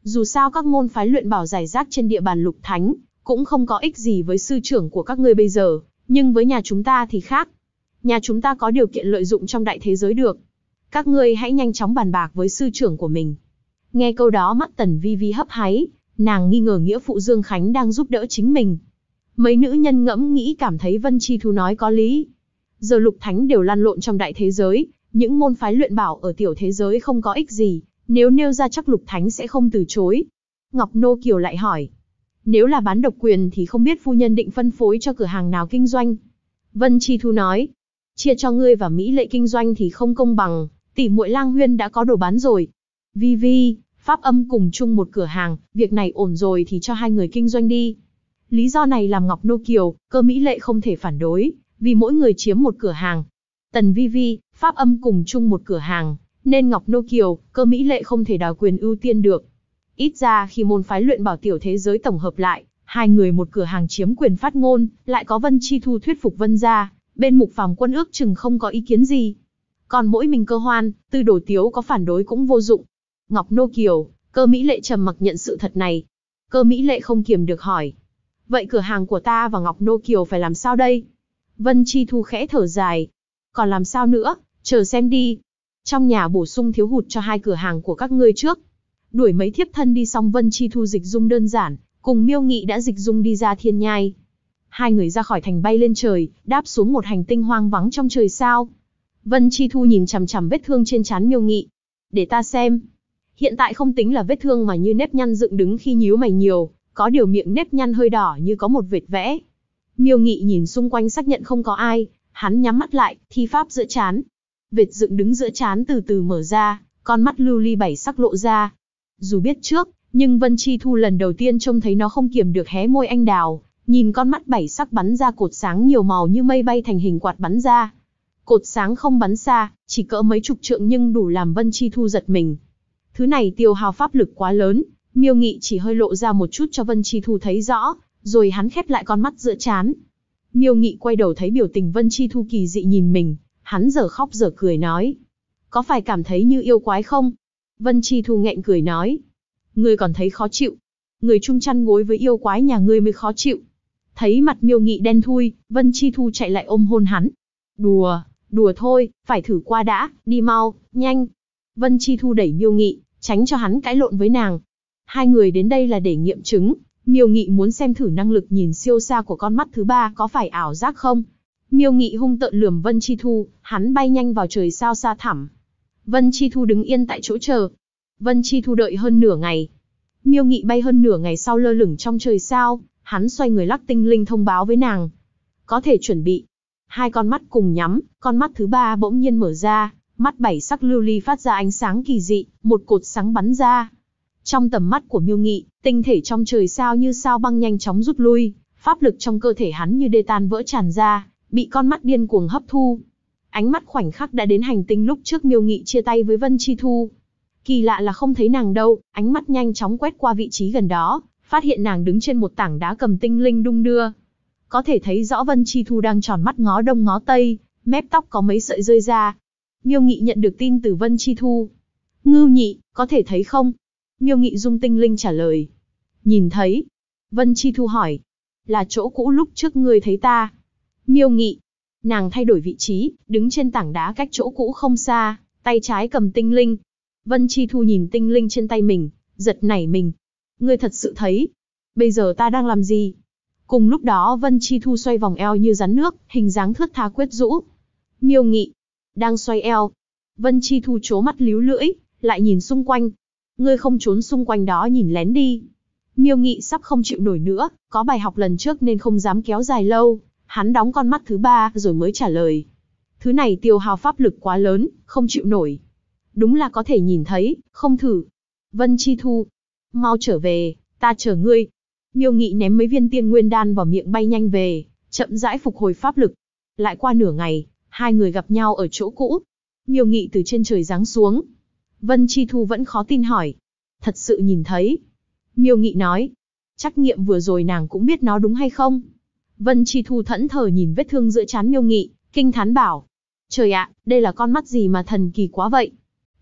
Dù sao các môn phái luyện bảo rải rác trên địa bàn Lục Thánh, cũng không có ích gì với sư trưởng của các ngươi bây giờ, nhưng với nhà chúng ta thì khác. Nhà chúng ta có điều kiện lợi dụng trong đại thế giới được. Các ngươi hãy nhanh chóng bàn bạc với sư trưởng của mình. Nghe câu đó mắt Tần Vi Vi hấp háy, nàng nghi ngờ nghĩa phụ Dương Khánh đang giúp đỡ chính mình. Mấy nữ nhân ngẫm nghĩ cảm thấy Vân Chi Thu nói có lý. Giờ Lục Thánh đều lăn lộn trong đại thế giới, những môn phái luyện bảo ở tiểu thế giới không có ích gì, nếu nêu ra chắc Lục Thánh sẽ không từ chối. Ngọc Nô Kiều lại hỏi, nếu là bán độc quyền thì không biết phu nhân định phân phối cho cửa hàng nào kinh doanh. Vân Chi Thu nói, chia cho ngươi và Mỹ Lệ kinh doanh thì không công bằng, tỷ muội Lang Huyên đã có đồ bán rồi. Vi Vi, Pháp Âm cùng chung một cửa hàng, việc này ổn rồi thì cho hai người kinh doanh đi. Lý do này làm Ngọc Nô Kiều, Cơ Mỹ Lệ không thể phản đối, vì mỗi người chiếm một cửa hàng. Tần Vi Vi, Pháp Âm cùng chung một cửa hàng, nên Ngọc Nô Kiều, Cơ Mỹ Lệ không thể đòi quyền ưu tiên được. Ít ra khi môn phái luyện bảo tiểu thế giới tổng hợp lại, hai người một cửa hàng chiếm quyền phát ngôn, lại có Vân Chi Thu thuyết phục Vân gia, bên Mục Phàm Quân ước chừng không có ý kiến gì. Còn mỗi mình Cơ Hoan, Tư Đồ Tiếu có phản đối cũng vô dụng. Ngọc Nô Kiều, Cơ Mỹ Lệ trầm mặc nhận sự thật này. Cơ Mỹ Lệ không kiềm được hỏi, vậy cửa hàng của ta và Ngọc Nô Kiều phải làm sao đây? Vân Chi Thu khẽ thở dài, còn làm sao nữa, chờ xem đi. Trong nhà bổ sung thiếu hụt cho hai cửa hàng của các ngươi trước. Đuổi mấy thiếp thân đi xong Vân Chi Thu dịch dung đơn giản, cùng Miêu Nghị đã dịch dung đi ra thiên nhai. Hai người ra khỏi thành bay lên trời, đáp xuống một hành tinh hoang vắng trong trời sao. Vân Chi Thu nhìn chằm chằm vết thương trên trán Miêu Nghị. Để ta xem. Hiện tại không tính là vết thương mà như nếp nhăn dựng đứng khi nhíu mày nhiều, có điều miệng nếp nhăn hơi đỏ như có một vệt vẽ. Miêu Nghị nhìn xung quanh xác nhận không có ai, hắn nhắm mắt lại, thi pháp giữa trán. Vệt dựng đứng giữa trán từ từ mở ra, con mắt lưu ly bảy sắc lộ ra. Dù biết trước, nhưng Vân Chi Thu lần đầu tiên trông thấy nó không kiềm được hé môi anh đào, nhìn con mắt bảy sắc bắn ra cột sáng nhiều màu như mây bay thành hình quạt bắn ra. Cột sáng không bắn xa, chỉ cỡ mấy chục trượng nhưng đủ làm Vân Chi Thu giật mình. Thứ này tiêu hao pháp lực quá lớn, Miêu Nghị chỉ hơi lộ ra một chút cho Vân Chi Thu thấy rõ, rồi hắn khép lại con mắt giữa trán. Miêu Nghị quay đầu thấy biểu tình Vân Chi Thu kỳ dị nhìn mình, hắn giờ khóc giờ cười nói, có phải cảm thấy như yêu quái không? Vân Chi Thu nghẹn cười nói, ngươi còn thấy khó chịu, người chung chăn gối với yêu quái nhà ngươi mới khó chịu. Thấy mặt Miêu Nghị đen thui, Vân Chi Thu chạy lại ôm hôn hắn. Đùa, đùa thôi, phải thử qua đã, đi mau, nhanh. Vân Chi Thu đẩy Miêu Nghị, tránh cho hắn cãi lộn với nàng. Hai người đến đây là để nghiệm chứng, Miêu Nghị muốn xem thử năng lực nhìn siêu xa của con mắt thứ ba có phải ảo giác không. Miêu Nghị hung tợn lườm Vân Chi Thu, hắn bay nhanh vào trời sao xa thẳm. Vân Chi Thu đứng yên tại chỗ chờ. Vân Chi Thu đợi hơn nửa ngày. Miêu Nghị bay hơn nửa ngày sau lơ lửng trong trời sao, hắn xoay người lắc tinh linh thông báo với nàng. Có thể chuẩn bị. Hai con mắt cùng nhắm, con mắt thứ ba bỗng nhiên mở ra, mắt bảy sắc lưu ly phát ra ánh sáng kỳ dị, một cột sáng bắn ra. Trong tầm mắt của Miêu Nghị, tinh thể trong trời sao như sao băng nhanh chóng rút lui, pháp lực trong cơ thể hắn như đê tan vỡ tràn ra, bị con mắt điên cuồng hấp thu. Ánh mắt khoảnh khắc đã đến hành tinh lúc trước Miêu Nghị chia tay với Vân Chi Thu. Kỳ lạ là không thấy nàng đâu, ánh mắt nhanh chóng quét qua vị trí gần đó, phát hiện nàng đứng trên một tảng đá cầm tinh linh đung đưa. Có thể thấy rõ Vân Chi Thu đang tròn mắt ngó đông ngó tây, mép tóc có mấy sợi rơi ra. Miêu Nghị nhận được tin từ Vân Chi Thu. Ngưu Nhị, có thể thấy không? Miêu Nghị dung tinh linh trả lời. Nhìn thấy. Vân Chi Thu hỏi. Là chỗ cũ lúc trước ngươi thấy ta. Miêu Nghị. Nàng thay đổi vị trí, đứng trên tảng đá cách chỗ cũ không xa, tay trái cầm tinh linh. Vân Chi Thu nhìn tinh linh trên tay mình, giật nảy mình. Ngươi thật sự thấy. Bây giờ ta đang làm gì? Cùng lúc đó Vân Chi Thu xoay vòng eo như rắn nước, hình dáng thướt tha quyến rũ. Miêu Nghị. Đang xoay eo. Vân Chi Thu trố mắt líu lưỡi, lại nhìn xung quanh. Ngươi không trốn xung quanh đó nhìn lén đi. Miêu Nghị sắp không chịu nổi nữa, có bài học lần trước nên không dám kéo dài lâu. Hắn đóng con mắt thứ ba rồi mới trả lời. Thứ này tiêu hao pháp lực quá lớn, không chịu nổi. Đúng là có thể nhìn thấy, không thử. Vân Chi Thu. Mau trở về, ta chờ ngươi. Miêu Nghị ném mấy viên tiên nguyên đan vào miệng bay nhanh về, chậm rãi phục hồi pháp lực. Lại qua nửa ngày, hai người gặp nhau ở chỗ cũ. Miêu Nghị từ trên trời giáng xuống. Vân Chi Thu vẫn khó tin hỏi. Thật sự nhìn thấy. Miêu Nghị nói. Trắc nghiệm vừa rồi nàng cũng biết nó đúng hay không? Vân Chi Thu thẫn thờ nhìn vết thương giữa trán Miêu Nghị, kinh thán bảo. Trời ạ, đây là con mắt gì mà thần kỳ quá vậy?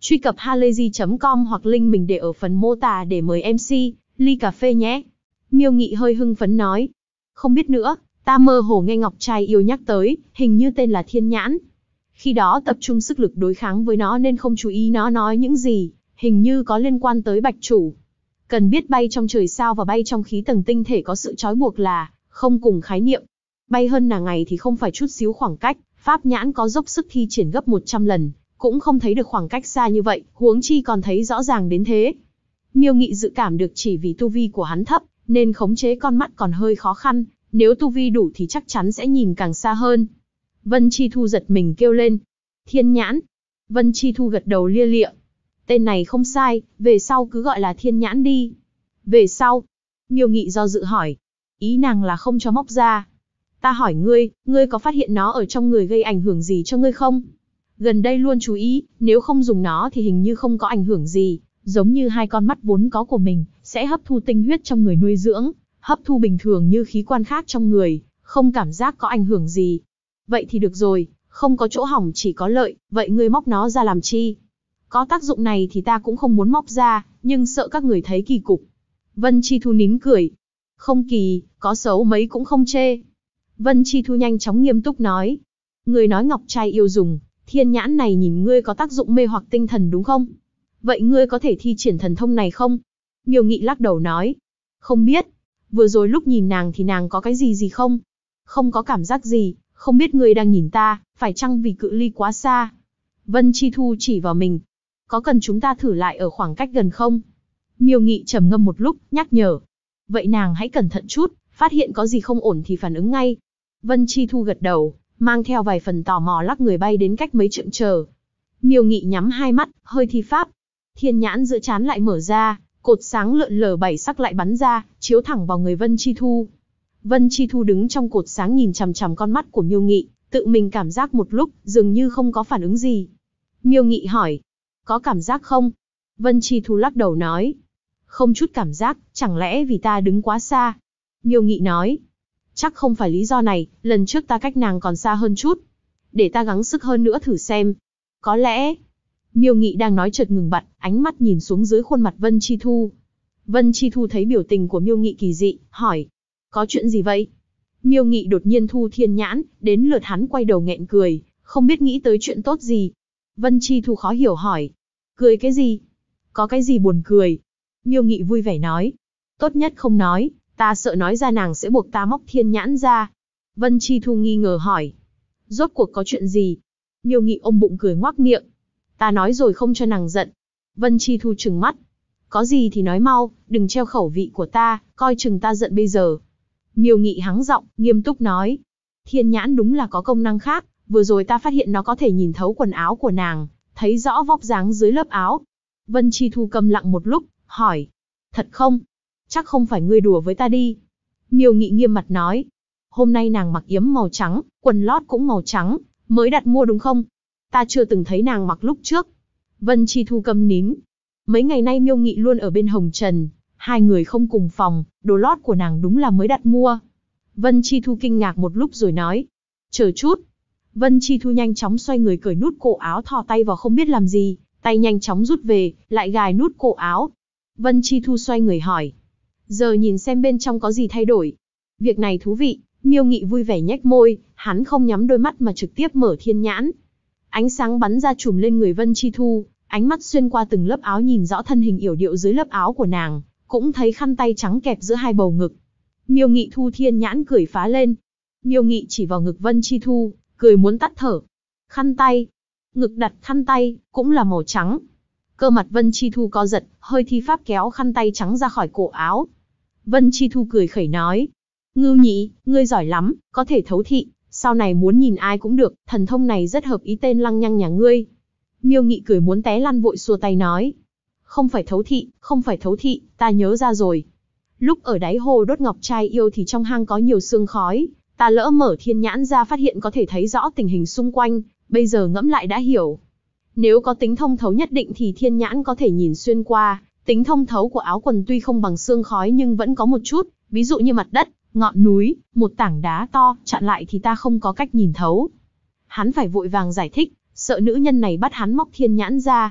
Truy cập halayzi.com hoặc link mình để ở phần mô tả để mời MC, ly cà phê nhé. Miêu Nghị hơi hưng phấn nói. Không biết nữa, ta mơ hồ nghe Ngọc Trai Yêu nhắc tới, hình như tên là Thiên Nhãn. Khi đó tập trung sức lực đối kháng với nó nên không chú ý nó nói những gì, hình như có liên quan tới Bạch Chủ. Cần biết bay trong trời sao và bay trong khí tầng tinh thể có sự trói buộc là không cùng khái niệm. Bay hơn là ngày thì không phải chút xíu khoảng cách, Pháp Nhãn có dốc sức thi triển gấp 100 lần, cũng không thấy được khoảng cách xa như vậy, huống chi còn thấy rõ ràng đến thế. Miêu Nghị dự cảm được chỉ vì tu vi của hắn thấp, nên khống chế con mắt còn hơi khó khăn, nếu tu vi đủ thì chắc chắn sẽ nhìn càng xa hơn. Vân Chi Thu giật mình kêu lên. Thiên Nhãn. Vân Chi Thu gật đầu lia lịa. Tên này không sai, về sau cứ gọi là Thiên Nhãn đi. Về sau? Miêu Nghị do dự hỏi. Ý nàng là không cho móc ra. Ta hỏi ngươi có phát hiện nó ở trong người gây ảnh hưởng gì cho ngươi không? Gần đây luôn chú ý, nếu không dùng nó thì hình như không có ảnh hưởng gì, giống như hai con mắt vốn có của mình, sẽ hấp thu tinh huyết trong người nuôi dưỡng, hấp thu bình thường như khí quan khác trong người, không cảm giác có ảnh hưởng gì. Vậy thì được rồi, không có chỗ hỏng chỉ có lợi, vậy ngươi móc nó ra làm chi? Có tác dụng này thì ta cũng không muốn móc ra, nhưng sợ các người thấy kỳ cục. Vân Chi Thu nín cười. Không kỳ, có xấu mấy cũng không chê. Vân Chi Thu nhanh chóng nghiêm túc nói. Ngươi nói Ngọc Trai Yêu dùng, Thiên Nhãn này nhìn ngươi có tác dụng mê hoặc tinh thần đúng không? Vậy ngươi có thể thi triển thần thông này không? Miêu Nghị lắc đầu nói. Không biết. Vừa rồi lúc nhìn nàng thì nàng có cái gì không? Không có cảm giác gì, không biết ngươi đang nhìn ta, phải chăng vì cự ly quá xa? Vân Chi Thu chỉ vào mình. Có cần chúng ta thử lại ở khoảng cách gần không? Miêu Nghị trầm ngâm một lúc, nhắc nhở. Vậy nàng hãy cẩn thận chút, phát hiện có gì không ổn thì phản ứng ngay. Vân Chi Thu gật đầu, mang theo vài phần tò mò lắc người bay đến cách mấy trượng chờ. Miêu Nghị nhắm hai mắt, hơi thi pháp. Thiên Nhãn giữa trán lại mở ra, cột sáng lượn lờ bảy sắc lại bắn ra, chiếu thẳng vào người Vân Chi Thu. Vân Chi Thu đứng trong cột sáng nhìn chằm chằm con mắt của Miêu Nghị, tự mình cảm giác một lúc, dường như không có phản ứng gì. Miêu Nghị hỏi, có cảm giác không? Vân Chi Thu lắc đầu nói, không chút cảm giác, chẳng lẽ vì ta đứng quá xa? Miêu Nghị nói, chắc không phải lý do này, lần trước ta cách nàng còn xa hơn chút. Để ta gắng sức hơn nữa thử xem. Có lẽ... Miêu Nghị đang nói chợt ngừng bặt, ánh mắt nhìn xuống dưới khuôn mặt Vân Chi Thu. Vân Chi Thu thấy biểu tình của Miêu Nghị kỳ dị, hỏi, có chuyện gì vậy? Miêu Nghị đột nhiên thu Thiên Nhãn, đến lượt hắn quay đầu nghẹn cười, không biết nghĩ tới chuyện tốt gì. Vân Chi Thu khó hiểu hỏi, cười cái gì? Có cái gì buồn cười? Miêu Nghị vui vẻ nói, tốt nhất không nói, ta sợ nói ra nàng sẽ buộc ta móc Thiên Nhãn ra. Vân Chi Thu nghi ngờ hỏi, rốt cuộc có chuyện gì? Miêu Nghị ôm bụng cười ngoác miệng, ta nói rồi không cho nàng giận. Vân Chi Thu trừng mắt, có gì thì nói mau, đừng treo khẩu vị của ta, coi chừng ta giận bây giờ. Miêu Nghị hắng giọng, nghiêm túc nói, Thiên Nhãn đúng là có công năng khác, vừa rồi ta phát hiện nó có thể nhìn thấu quần áo của nàng, thấy rõ vóc dáng dưới lớp áo. Vân Chi Thu câm lặng một lúc, hỏi, thật không? Chắc không phải ngươi đùa với ta đi. Miêu Nghị nghiêm mặt nói, hôm nay nàng mặc yếm màu trắng, quần lót cũng màu trắng, mới đặt mua đúng không? Ta chưa từng thấy nàng mặc lúc trước. Vân Chi Thu câm nín. Mấy ngày nay Miêu Nghị luôn ở bên Hồng Trần, hai người không cùng phòng, đồ lót của nàng đúng là mới đặt mua. Vân Chi Thu kinh ngạc một lúc rồi nói, chờ chút. Vân Chi Thu nhanh chóng xoay người cởi nút cổ áo thò tay vào không biết làm gì, tay nhanh chóng rút về, lại gài nút cổ áo. Vân Chi Thu xoay người hỏi, giờ nhìn xem bên trong có gì thay đổi. Việc này thú vị. Miêu Nghị vui vẻ nhếch môi, hắn không nhắm đôi mắt mà trực tiếp mở Thiên Nhãn. Ánh sáng bắn ra trùm lên người Vân Chi Thu, ánh mắt xuyên qua từng lớp áo nhìn rõ thân hình yểu điệu dưới lớp áo của nàng, cũng thấy khăn tay trắng kẹp giữa hai bầu ngực. Miêu Nghị thu Thiên Nhãn cười phá lên. Miêu Nghị chỉ vào ngực Vân Chi Thu, cười muốn tắt thở. Khăn tay, ngực đặt khăn tay, cũng là màu trắng. Cơ mặt Vân Chi Thu co giật, hơi thi pháp kéo khăn tay trắng ra khỏi cổ áo. Vân Chi Thu cười khẩy nói, Ngưu Nhị, ngươi giỏi lắm, có thể thấu thị, sau này muốn nhìn ai cũng được, thần thông này rất hợp ý tên lăng nhăng nhà ngươi. Miêu Nghị cười muốn té lăn vội xua tay nói, không phải thấu thị, không phải thấu thị, ta nhớ ra rồi. Lúc ở đáy hồ đốt ngọc trai yêu thì trong hang có nhiều sương khói, ta lỡ mở Thiên Nhãn ra phát hiện có thể thấy rõ tình hình xung quanh, bây giờ ngẫm lại đã hiểu. Nếu có tính thông thấu nhất định thì Thiên Nhãn có thể nhìn xuyên qua, tính thông thấu của áo quần tuy không bằng sương khói nhưng vẫn có một chút, ví dụ như mặt đất, ngọn núi, một tảng đá to, chặn lại thì ta không có cách nhìn thấu. Hắn phải vội vàng giải thích, sợ nữ nhân này bắt hắn móc Thiên Nhãn ra.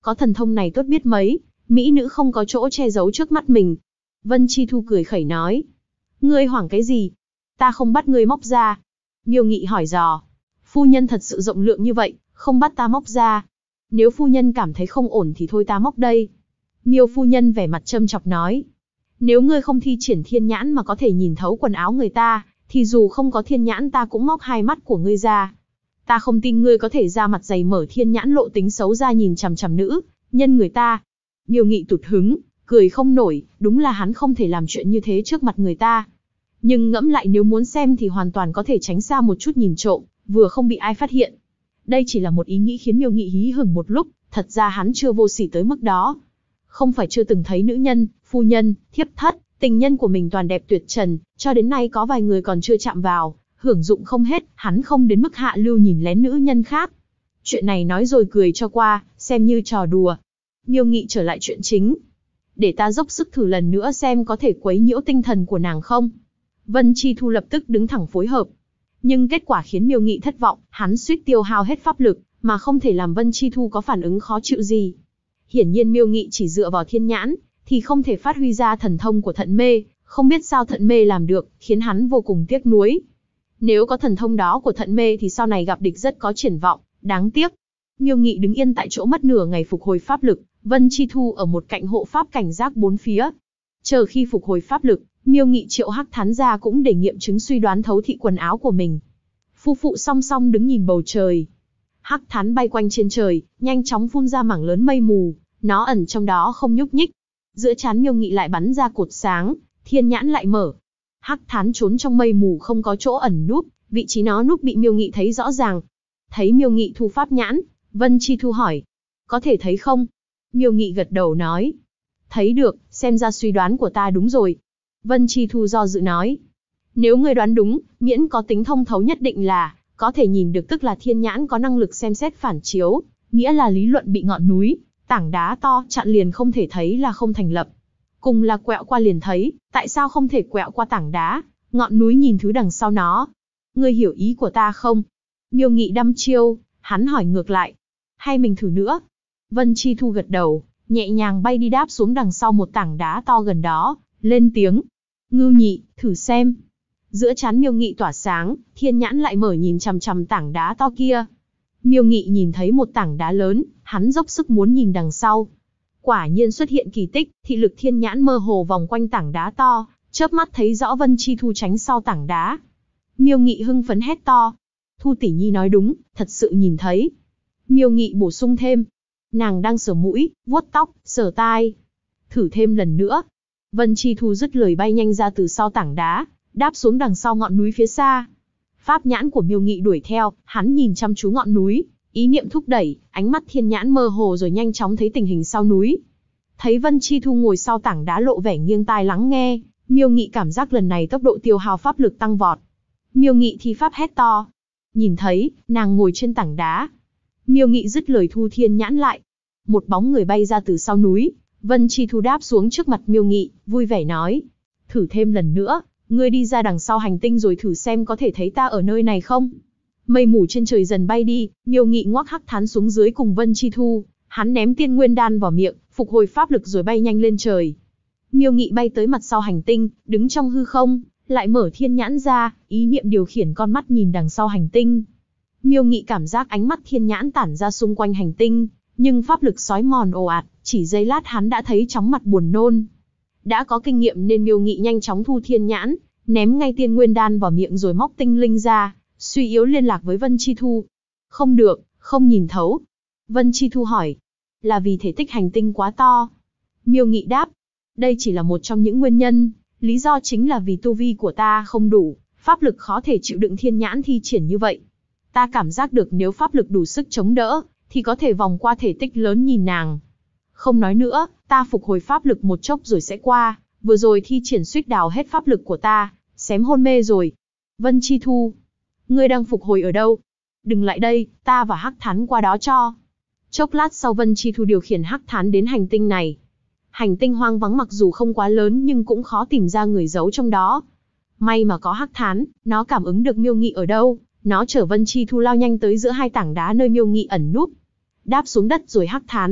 Có thần thông này tốt biết mấy, mỹ nữ không có chỗ che giấu trước mắt mình. Vân Chi Thu cười khẩy nói. Ngươi hoảng cái gì? Ta không bắt ngươi móc ra. Miêu Nghị hỏi dò. Phu nhân thật sự rộng lượng như vậy, không bắt ta móc ra. Nếu phu nhân cảm thấy không ổn thì thôi ta móc đây. Miêu phu nhân vẻ mặt châm chọc nói. Nếu ngươi không thi triển thiên nhãn mà có thể nhìn thấu quần áo người ta, thì dù không có thiên nhãn ta cũng móc hai mắt của ngươi ra. Ta không tin ngươi có thể ra mặt dày mở thiên nhãn lộ tính xấu ra nhìn chằm chằm nữ nhân người ta. Miêu Nghị tụt hứng, cười không nổi, đúng là hắn không thể làm chuyện như thế trước mặt người ta. Nhưng ngẫm lại nếu muốn xem thì hoàn toàn có thể tránh xa một chút nhìn trộm, vừa không bị ai phát hiện. Đây chỉ là một ý nghĩ khiến Miêu Nghị hí hửng một lúc, thật ra hắn chưa vô sỉ tới mức đó. Không phải chưa từng thấy nữ nhân, phu nhân, thiếp thất, tình nhân của mình toàn đẹp tuyệt trần, cho đến nay có vài người còn chưa chạm vào, hưởng dụng không hết, hắn không đến mức hạ lưu nhìn lén nữ nhân khác. Chuyện này nói rồi cười cho qua, xem như trò đùa. Miêu Nghị trở lại chuyện chính. Để ta dốc sức thử lần nữa xem có thể quấy nhiễu tinh thần của nàng không. Vân Chi Thu lập tức đứng thẳng phối hợp. Nhưng kết quả khiến Miêu Nghị thất vọng, hắn suýt tiêu hao hết pháp lực, mà không thể làm Vân Chi Thu có phản ứng khó chịu gì. Hiển nhiên Miêu Nghị chỉ dựa vào thiên nhãn, thì không thể phát huy ra thần thông của thận mê, không biết sao thận mê làm được, khiến hắn vô cùng tiếc nuối. Nếu có thần thông đó của thận mê thì sau này gặp địch rất có triển vọng, đáng tiếc. Miêu Nghị đứng yên tại chỗ mất nửa ngày phục hồi pháp lực, Vân Chi Thu ở một cạnh hộ pháp cảnh giác bốn phía. Chờ khi phục hồi pháp lực, Miêu Nghị triệu Hắc Thán ra cũng để nghiệm chứng suy đoán thấu thị quần áo của mình. Phu phụ song song đứng nhìn bầu trời. Hắc Thán bay quanh trên trời, nhanh chóng phun ra mảng lớn mây mù, nó ẩn trong đó không nhúc nhích. Giữa trán Miêu Nghị lại bắn ra cột sáng, thiên nhãn lại mở. Hắc Thán trốn trong mây mù không có chỗ ẩn núp, vị trí nó núp bị Miêu Nghị thấy rõ ràng. Thấy Miêu Nghị thu pháp nhãn, Vân Chi Thu hỏi, có thể thấy không? Miêu Nghị gật đầu nói, thấy được, xem ra suy đoán của ta đúng rồi. Vân Chi Thu do dự nói, nếu ngươi đoán đúng, miễn có tính thông thấu nhất định là, có thể nhìn được tức là thiên nhãn có năng lực xem xét phản chiếu, nghĩa là lý luận bị ngọn núi, tảng đá to chặn liền không thể thấy là không thành lập. Cùng là quẹo qua liền thấy, tại sao không thể quẹo qua tảng đá, ngọn núi nhìn thứ đằng sau nó? Ngươi hiểu ý của ta không? Miêu Nghị đăm chiêu, hắn hỏi ngược lại. Hay mình thử nữa? Vân Chi Thu gật đầu, nhẹ nhàng bay đi đáp xuống đằng sau một tảng đá to gần đó, lên tiếng. Ngưu Nhị, thử xem. Giữa trán Miêu Nghị tỏa sáng, thiên nhãn lại mở nhìn chằm chằm tảng đá to kia. Miêu Nghị nhìn thấy một tảng đá lớn, hắn dốc sức muốn nhìn đằng sau. Quả nhiên xuất hiện kỳ tích, thị lực thiên nhãn mơ hồ vòng quanh tảng đá to, chớp mắt thấy rõ Vân Chi Thu tránh sau tảng đá. Miêu Nghị hưng phấn hét to. Thu tỷ nhi nói đúng, thật sự nhìn thấy. Miêu Nghị bổ sung thêm. Nàng đang sờ mũi, vuốt tóc, sờ tai. Thử thêm lần nữa. Vân Chi Thu dứt lời bay nhanh ra từ sau tảng đá, đáp xuống đằng sau ngọn núi phía xa. Pháp nhãn của Miêu Nghị đuổi theo, hắn nhìn chăm chú ngọn núi, ý niệm thúc đẩy, ánh mắt thiên nhãn mơ hồ rồi nhanh chóng thấy tình hình sau núi. Thấy Vân Chi Thu ngồi sau tảng đá lộ vẻ nghiêng tai lắng nghe, Miêu Nghị cảm giác lần này tốc độ tiêu hao pháp lực tăng vọt. Miêu Nghị thi pháp hét to. Nhìn thấy, nàng ngồi trên tảng đá. Miêu Nghị dứt lời thu thiên nhãn lại. Một bóng người bay ra từ sau núi, Vân Chi Thu đáp xuống trước mặt Miêu Nghị, vui vẻ nói. Thử thêm lần nữa, ngươi đi ra đằng sau hành tinh rồi thử xem có thể thấy ta ở nơi này không? Mây mù trên trời dần bay đi, Miêu Nghị ngoắc Hắc Thán xuống dưới cùng Vân Chi Thu, hắn ném tiên nguyên đan vào miệng, phục hồi pháp lực rồi bay nhanh lên trời. Miêu Nghị bay tới mặt sau hành tinh, đứng trong hư không, lại mở thiên nhãn ra, ý niệm điều khiển con mắt nhìn đằng sau hành tinh. Miêu Nghị cảm giác ánh mắt thiên nhãn tản ra xung quanh hành tinh, nhưng pháp lực sói mòn ồ ạt, chỉ giây lát hắn đã thấy chóng mặt buồn nôn. Đã có kinh nghiệm nên Miêu Nghị nhanh chóng thu thiên nhãn, ném ngay tiên nguyên đan vào miệng rồi móc tinh linh ra, suy yếu liên lạc với Vân Chi Thu. Không được, không nhìn thấu. Vân Chi Thu hỏi, là vì thể tích hành tinh quá to. Miêu Nghị đáp, đây chỉ là một trong những nguyên nhân, lý do chính là vì tu vi của ta không đủ, pháp lực khó thể chịu đựng thiên nhãn thi triển như vậy. Ta cảm giác được nếu pháp lực đủ sức chống đỡ, thì có thể vòng qua thể tích lớn nhìn nàng. Không nói nữa, ta phục hồi pháp lực một chốc rồi sẽ qua, vừa rồi thi triển suýt đào hết pháp lực của ta, xém hôn mê rồi. Vân Chi Thu, ngươi đang phục hồi ở đâu? Đừng lại đây, ta và Hắc Thán qua đó cho. Chốc lát sau Vân Chi Thu điều khiển Hắc Thán đến hành tinh này. Hành tinh hoang vắng mặc dù không quá lớn nhưng cũng khó tìm ra người giấu trong đó. May mà có Hắc Thán, nó cảm ứng được Miêu Nghị ở đâu, nó chở Vân Chi Thu lao nhanh tới giữa hai tảng đá nơi Miêu Nghị ẩn núp. Đáp xuống đất rồi Hắc Thán,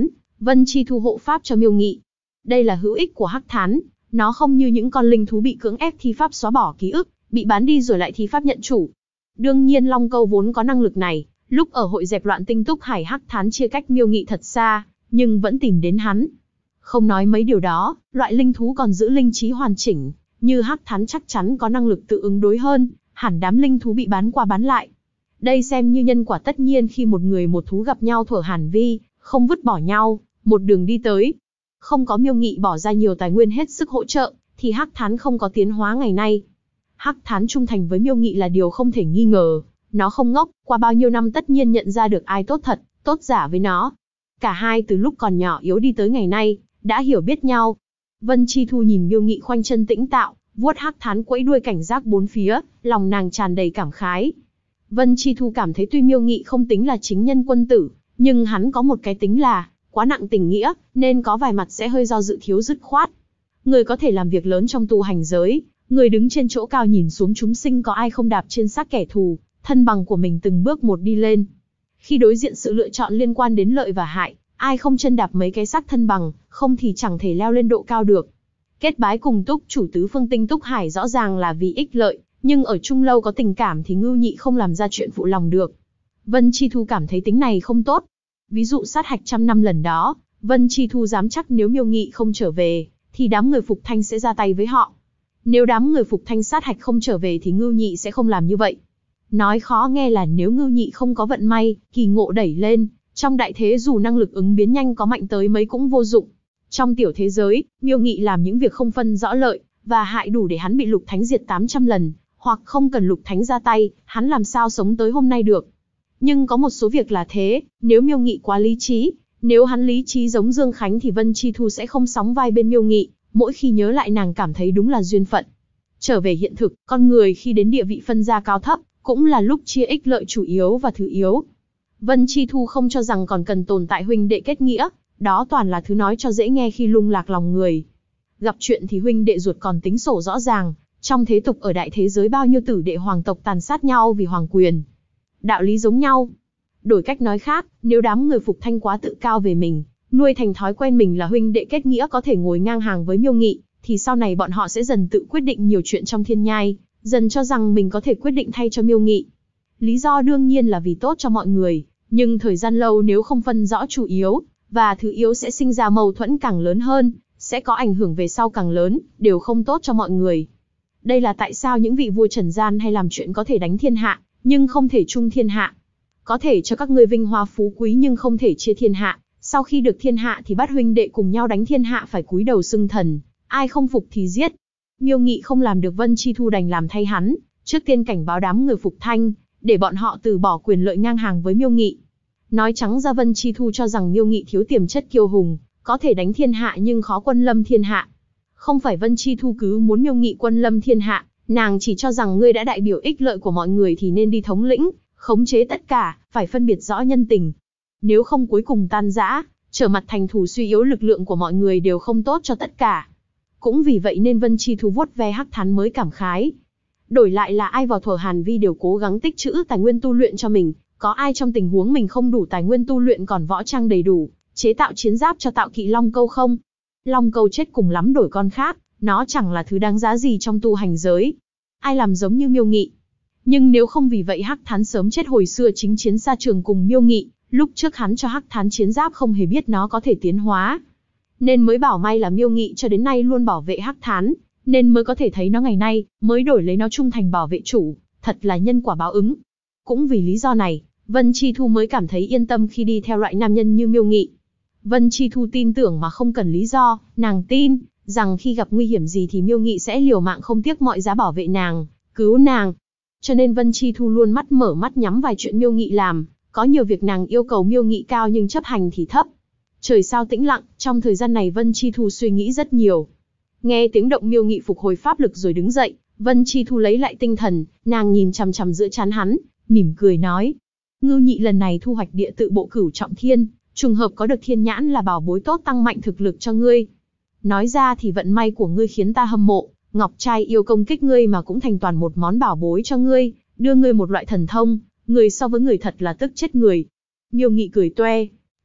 Vân Chi Thu hộ pháp cho Miêu Nghị. Đây là hữu ích của hắc thán, nó không như những con linh thú bị cưỡng ép thi pháp xóa bỏ ký ức, bị bán đi rồi lại thi pháp nhận chủ. Đương nhiên Long Câu vốn có năng lực này, lúc ở hội dẹp loạn tinh túc hải hắc thán chia cách Miêu Nghị thật xa, nhưng vẫn tìm đến hắn. Không nói mấy điều đó, loại linh thú còn giữ linh trí hoàn chỉnh, như hắc thán chắc chắn có năng lực tự ứng đối hơn, hẳn đám linh thú bị bán qua bán lại. Đây xem như nhân quả tất nhiên khi một người một thú gặp nhau thuở Hàn Vi, không vứt bỏ nhau, một đường đi tới. Không có Miêu Nghị bỏ ra nhiều tài nguyên hết sức hỗ trợ, thì hắc thán không có tiến hóa ngày nay. Hắc thán trung thành với Miêu Nghị là điều không thể nghi ngờ. Nó không ngốc, qua bao nhiêu năm tất nhiên nhận ra được ai tốt thật, tốt giả với nó. Cả hai từ lúc còn nhỏ yếu đi tới ngày nay, đã hiểu biết nhau. Vân Chi Thu nhìn Miêu Nghị khoanh chân tĩnh tạo, vuốt hắc thán quẫy đuôi cảnh giác bốn phía, lòng nàng tràn đầy cảm khái. Vân Chi Thu cảm thấy tuy Miêu Nghị không tính là chính nhân quân tử, nhưng hắn có một cái tính là quá nặng tình nghĩa, nên có vài mặt sẽ hơi do dự thiếu dứt khoát. Người có thể làm việc lớn trong tu hành giới, người đứng trên chỗ cao nhìn xuống chúng sinh có ai không đạp trên xác kẻ thù, thân bằng của mình từng bước một đi lên. Khi đối diện sự lựa chọn liên quan đến lợi và hại, ai không chân đạp mấy cái xác thân bằng, không thì chẳng thể leo lên độ cao được. Kết bái cùng túc chủ tứ phương tinh túc hải rõ ràng là vì ích lợi, nhưng ở chung lâu có tình cảm thì Ngưu Nhị không làm ra chuyện phụ lòng được. Vân Chi Thu cảm thấy tính này không tốt. Ví dụ sát hạch 100 năm lần đó, Vân Chi Thu dám chắc nếu Miêu Nghị không trở về, thì đám người Phục Thanh sẽ ra tay với họ. Nếu đám người Phục Thanh sát hạch không trở về thì Ngưu Nhị sẽ không làm như vậy. Nói khó nghe là nếu Ngưu Nhị không có vận may, kỳ ngộ đẩy lên, trong đại thế dù năng lực ứng biến nhanh có mạnh tới mấy cũng vô dụng. Trong tiểu thế giới, Miêu Nghị làm những việc không phân rõ lợi và hại đủ để hắn bị Lục Thánh diệt 800 lần, hoặc không cần Lục Thánh ra tay, hắn làm sao sống tới hôm nay được. Nhưng có một số việc là thế, nếu Miêu Nghị quá lý trí, nếu hắn lý trí giống Dương Khánh thì Vân Chi Thu sẽ không sóng vai bên Miêu Nghị, mỗi khi nhớ lại nàng cảm thấy đúng là duyên phận. Trở về hiện thực, con người khi đến địa vị phân ra cao thấp, cũng là lúc chia ích lợi chủ yếu và thứ yếu. Vân Chi Thu không cho rằng còn cần tồn tại huynh đệ kết nghĩa, đó toàn là thứ nói cho dễ nghe khi lung lạc lòng người. Gặp chuyện thì huynh đệ ruột còn tính sổ rõ ràng, trong thế tục ở đại thế giới bao nhiêu tử đệ hoàng tộc tàn sát nhau vì hoàng quyền. Đạo lý giống nhau. Đổi cách nói khác, nếu đám người Phục Thanh quá tự cao về mình, nuôi thành thói quen mình là huynh đệ kết nghĩa có thể ngồi ngang hàng với Miêu Nghị, thì sau này bọn họ sẽ dần tự quyết định nhiều chuyện trong thiên nhai, dần cho rằng mình có thể quyết định thay cho Miêu Nghị. Lý do đương nhiên là vì tốt cho mọi người, nhưng thời gian lâu nếu không phân rõ chủ yếu, và thứ yếu sẽ sinh ra mâu thuẫn càng lớn hơn, sẽ có ảnh hưởng về sau càng lớn, đều không tốt cho mọi người. Đây là tại sao những vị vua trần gian hay làm chuyện có thể đánh thiên hạ, nhưng không thể chung thiên hạ. Có thể cho các ngươi vinh hoa phú quý nhưng không thể chia thiên hạ, sau khi được thiên hạ thì bắt huynh đệ cùng nhau đánh thiên hạ phải cúi đầu xưng thần, ai không phục thì giết. Miêu Nghị không làm được Vân Chi Thu đành làm thay hắn, trước tiên cảnh báo đám người Phục Thanh, để bọn họ từ bỏ quyền lợi ngang hàng với Miêu Nghị. Nói trắng ra Vân Chi Thu cho rằng Miêu Nghị thiếu tiềm chất kiêu hùng, có thể đánh thiên hạ nhưng khó quân lâm thiên hạ. Không phải Vân Chi Thu cứ muốn Miêu Nghị quân lâm thiên hạ, nàng chỉ cho rằng ngươi đã đại biểu ích lợi của mọi người thì nên đi thống lĩnh, khống chế tất cả, phải phân biệt rõ nhân tình. Nếu không cuối cùng tan rã, trở mặt thành thù suy yếu lực lượng của mọi người đều không tốt cho tất cả. Cũng vì vậy nên Vân Chi Thu vuốt ve hắc thán mới cảm khái. Đổi lại là ai vào thuở Hàn Vi đều cố gắng tích trữ tài nguyên tu luyện cho mình, có ai trong tình huống mình không đủ tài nguyên tu luyện còn võ trang đầy đủ, chế tạo chiến giáp cho tạo kỵ Long Câu không? Long Câu chết cùng lắm đổi con khác, nó chẳng là thứ đáng giá gì trong tu hành giới. Ai làm giống như Miêu Nghị? Nhưng nếu không vì vậy hắc thán sớm chết hồi xưa chính chiến xa trường cùng Miêu Nghị, lúc trước hắn cho hắc thán chiến giáp không hề biết nó có thể tiến hóa. Nên mới bảo may là Miêu Nghị cho đến nay luôn bảo vệ hắc thán, nên mới có thể thấy nó ngày nay, mới đổi lấy nó trung thành bảo vệ chủ, thật là nhân quả báo ứng. Cũng vì lý do này, Vân Chi Thu mới cảm thấy yên tâm khi đi theo loại nam nhân như Miêu Nghị. Vân Chi Thu tin tưởng mà không cần lý do, nàng tin rằng khi gặp nguy hiểm gì thì Miêu Nghị sẽ liều mạng không tiếc mọi giá bảo vệ nàng, cứu nàng. Cho nên Vân Chi Thu luôn mắt mở mắt nhắm vài chuyện Miêu Nghị làm, có nhiều việc nàng yêu cầu Miêu Nghị cao nhưng chấp hành thì thấp. Trời sao tĩnh lặng, trong thời gian này Vân Chi Thu suy nghĩ rất nhiều. Nghe tiếng động Miêu Nghị phục hồi pháp lực rồi đứng dậy, Vân Chi Thu lấy lại tinh thần, nàng nhìn chằm chằm giữa trán hắn, mỉm cười nói: Ngưu Nhị lần này thu hoạch địa tự bộ cửu trọng thiên, trùng hợp có được thiên nhãn là bảo bối tốt tăng mạnh thực lực cho ngươi. Nói ra thì vận may của ngươi khiến ta hâm mộ, Ngọc Trai yêu công kích ngươi mà cũng thành toàn một món bảo bối cho ngươi, đưa ngươi một loại thần thông, người so với người thật là tức chết người. Miêu Nghị cười toe.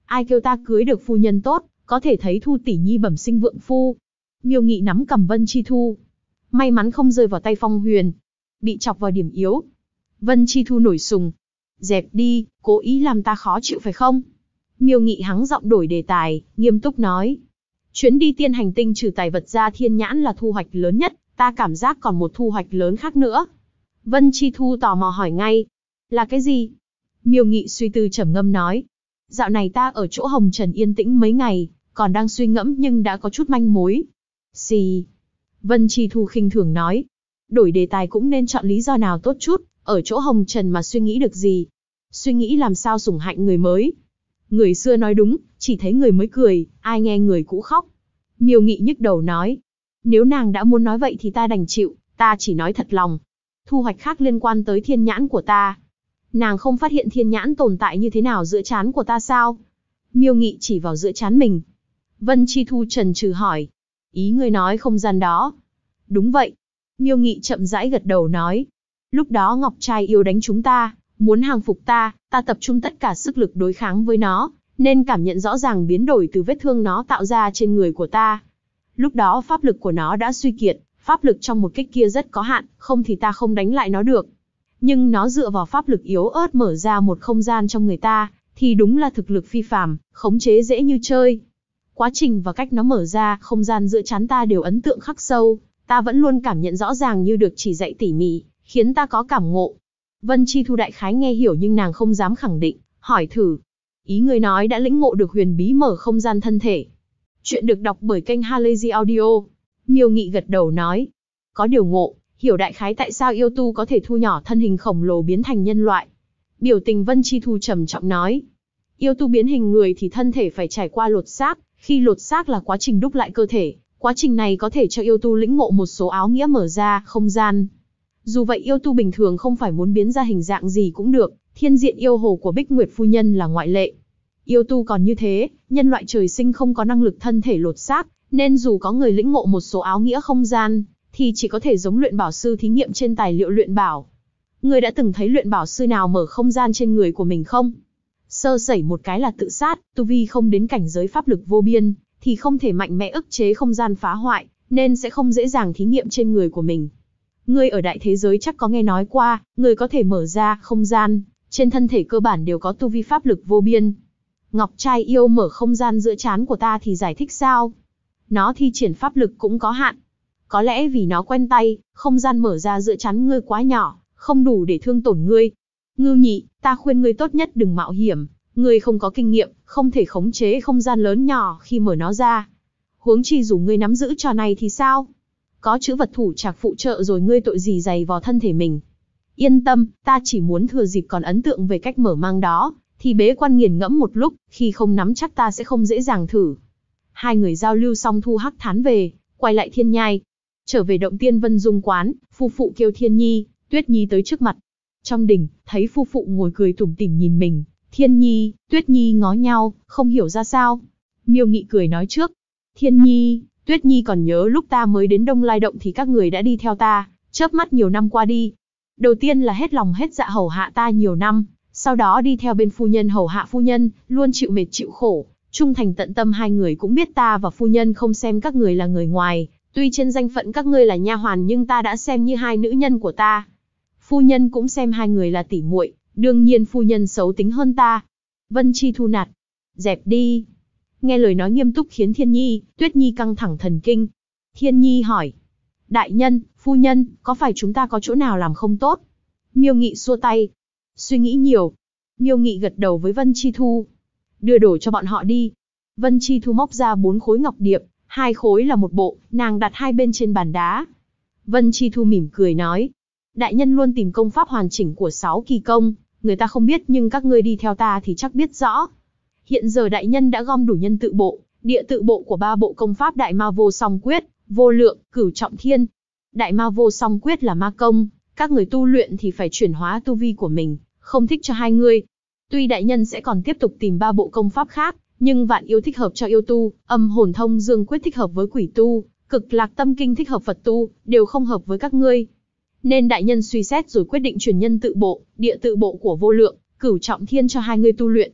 Ai kêu ta cưới được phu nhân tốt, có thể thấy Thu tỷ nhi bẩm sinh vượng phu. Miêu Nghị nắm cầm Vân Chi Thu. May mắn không rơi vào tay Phong Huyền. Bị chọc vào điểm yếu. Vân Chi Thu nổi sùng. Dẹp đi, cố ý làm ta khó chịu phải không? Miêu Nghị hắng giọng đổi đề tài, nghiêm túc nói. Chuyến đi tiên hành tinh trừ tài vật ra thiên nhãn là thu hoạch lớn nhất, ta cảm giác còn một thu hoạch lớn khác nữa. Vân Chi Thu tò mò hỏi ngay. Là cái gì? Miêu Nghị suy tư trầm ngâm nói. Dạo này ta ở chỗ Hồng Trần yên tĩnh mấy ngày, còn đang suy ngẫm nhưng đã có chút manh mối. Xì. Vân Chi Thu khinh thường nói. Đổi đề tài cũng nên chọn lý do nào tốt chút, ở chỗ Hồng Trần mà suy nghĩ được gì. Suy nghĩ làm sao sủng hạnh người mới. Người xưa nói đúng, chỉ thấy người mới cười, ai nghe người cũ khóc. Miêu Nghị nhức đầu nói. Nếu nàng đã muốn nói vậy thì ta đành chịu, ta chỉ nói thật lòng. Thu hoạch khác liên quan tới thiên nhãn của ta. Nàng không phát hiện thiên nhãn tồn tại như thế nào giữa trán của ta sao? Miêu Nghị chỉ vào giữa trán mình. Vân Chi Thu chần chừ hỏi. Ý ngươi nói không gian đó. Đúng vậy. Miêu Nghị chậm rãi gật đầu nói. Lúc đó Ngọc Trai yêu đánh chúng ta, muốn hàng phục ta, ta tập trung tất cả sức lực đối kháng với nó, nên cảm nhận rõ ràng biến đổi từ vết thương nó tạo ra trên người của ta. Lúc đó pháp lực của nó đã suy kiệt, pháp lực trong một kích kia rất có hạn, không thì ta không đánh lại nó được. Nhưng nó dựa vào pháp lực yếu ớt mở ra một không gian trong người ta, thì đúng là thực lực phi phàm, khống chế dễ như chơi. Quá trình và cách nó mở ra không gian giữa trán ta đều ấn tượng khắc sâu, ta vẫn luôn cảm nhận rõ ràng như được chỉ dạy tỉ mỉ, khiến ta có cảm ngộ. Vân Chi Thu đại khái nghe hiểu nhưng nàng không dám khẳng định, hỏi thử. Ý người nói đã lĩnh ngộ được huyền bí mở không gian thân thể. Chuyện được đọc bởi kênh Halazy Audio. Miêu Nghị gật đầu nói. Có điều ngộ, hiểu đại khái tại sao yêu tu có thể thu nhỏ thân hình khổng lồ biến thành nhân loại. Biểu tình Vân Chi Thu trầm trọng nói. Yêu tu biến hình người thì thân thể phải trải qua lột xác, khi lột xác là quá trình đúc lại cơ thể. Quá trình này có thể cho yêu tu lĩnh ngộ một số áo nghĩa mở ra không gian. Dù vậy yêu tu bình thường không phải muốn biến ra hình dạng gì cũng được, thiên diện yêu hồ của Bích Nguyệt Phu Nhân là ngoại lệ. Yêu tu còn như thế, nhân loại trời sinh không có năng lực thân thể lột xác, nên dù có người lĩnh ngộ một số áo nghĩa không gian, thì chỉ có thể giống luyện bảo sư thí nghiệm trên tài liệu luyện bảo. Người đã từng thấy luyện bảo sư nào mở không gian trên người của mình không? Sơ sẩy một cái là tự sát, tu vi không đến cảnh giới pháp lực vô biên, thì không thể mạnh mẽ ức chế không gian phá hoại, nên sẽ không dễ dàng thí nghiệm trên người của mình. Ngươi ở đại thế giới chắc có nghe nói qua, người có thể mở ra không gian, trên thân thể cơ bản đều có tu vi pháp lực vô biên. Ngọc Trai yêu mở không gian giữa trán của ta thì giải thích sao? Nó thi triển pháp lực cũng có hạn. Có lẽ vì nó quen tay, không gian mở ra giữa trán ngươi quá nhỏ, không đủ để thương tổn ngươi. Ngưu Nhị, ta khuyên ngươi tốt nhất đừng mạo hiểm, ngươi không có kinh nghiệm, không thể khống chế không gian lớn nhỏ khi mở nó ra. Huống chi dù ngươi nắm giữ trò này thì sao? Có chữ vật thủ trạc phụ trợ rồi ngươi tội gì dày vào thân thể mình. Yên tâm, ta chỉ muốn thừa dịp còn ấn tượng về cách mở mang đó, thì bế quan nghiền ngẫm một lúc, khi không nắm chắc ta sẽ không dễ dàng thử. Hai người giao lưu xong Thu Hắc thán về, quay lại Thiên Nhai. Trở về động Tiên Vân Dung quán, phu phụ kêu Thiên Nhi, Tuyết Nhi tới trước mặt. Trong đình, thấy phu phụ ngồi cười tủm tỉm nhìn mình, Thiên Nhi, Tuyết Nhi ngó nhau, không hiểu ra sao. Miêu Nghị cười nói trước. Thiên Nhi, Tuyết Nhi còn nhớ lúc ta mới đến Đông Lai Động thì các người đã đi theo ta, chớp mắt nhiều năm qua đi. Đầu tiên là hết lòng hết dạ hầu hạ ta nhiều năm, sau đó đi theo bên phu nhân hầu hạ phu nhân, luôn chịu mệt chịu khổ, trung thành tận tâm. Hai người cũng biết ta và phu nhân không xem các người là người ngoài, tuy trên danh phận các ngươi là nha hoàn nhưng ta đã xem như hai nữ nhân của ta. Phu nhân cũng xem hai người là tỉ muội, đương nhiên phu nhân xấu tính hơn ta. Vân Chi Thu nạt. Dẹp đi. Nghe lời nói nghiêm túc khiến Thiên Nhi, Tuyết Nhi căng thẳng thần kinh. Thiên Nhi hỏi. Đại nhân, phu nhân, có phải chúng ta có chỗ nào làm không tốt? Miêu Nghị xua tay. Suy nghĩ nhiều. Miêu Nghị gật đầu với Vân Chi Thu. Đưa đồ cho bọn họ đi. Vân Chi Thu móc ra 4 khối ngọc điệp, 2 khối là một bộ, nàng đặt hai bên trên bàn đá. Vân Chi Thu mỉm cười nói. Đại nhân luôn tìm công pháp hoàn chỉnh của 6 kỳ công, người ta không biết nhưng các ngươi đi theo ta thì chắc biết rõ. Hiện giờ đại nhân đã gom đủ nhân tự bộ, địa tự bộ của 3 bộ công pháp Đại Ma Vô Song Quyết, Vô Lượng, Cửu Trọng Thiên. Đại Ma Vô Song Quyết là ma công, các người tu luyện thì phải chuyển hóa tu vi của mình, không thích cho hai người. Tuy đại nhân sẽ còn tiếp tục tìm 3 bộ công pháp khác, nhưng Vạn Yêu thích hợp cho yêu tu, Âm Hồn Thông Dương Quyết thích hợp với quỷ tu, Cực Lạc Tâm Kinh thích hợp Phật tu, đều không hợp với các ngươi. Nên đại nhân suy xét rồi quyết định truyền nhân tự bộ, địa tự bộ của Vô Lượng, Cửu Trọng Thiên cho hai người tu luyện.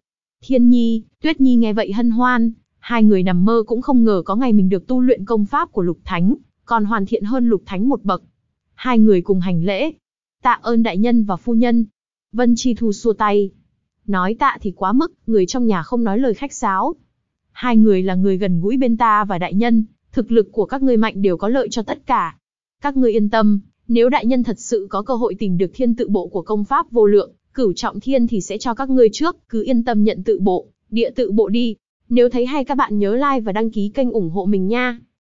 Thiên Nhi, Tuyết Nhi nghe vậy hân hoan, hai người nằm mơ cũng không ngờ có ngày mình được tu luyện công pháp của Lục Thánh, còn hoàn thiện hơn Lục Thánh một bậc. Hai người cùng hành lễ. Tạ ơn đại nhân và phu nhân. Vân Chi Thu xua tay. Nói tạ thì quá mức, người trong nhà không nói lời khách sáo. Hai người là người gần gũi bên ta và đại nhân, thực lực của các ngươi mạnh đều có lợi cho tất cả. Các ngươi yên tâm, nếu đại nhân thật sự có cơ hội tìm được thiên tự bộ của công pháp vô lượng, Cửu Trọng Thiên thì sẽ cho các ngươi trước, cứ yên tâm nhận tự bộ, địa tự bộ đi. Nếu thấy hay các bạn nhớ like và đăng ký kênh ủng hộ mình nha.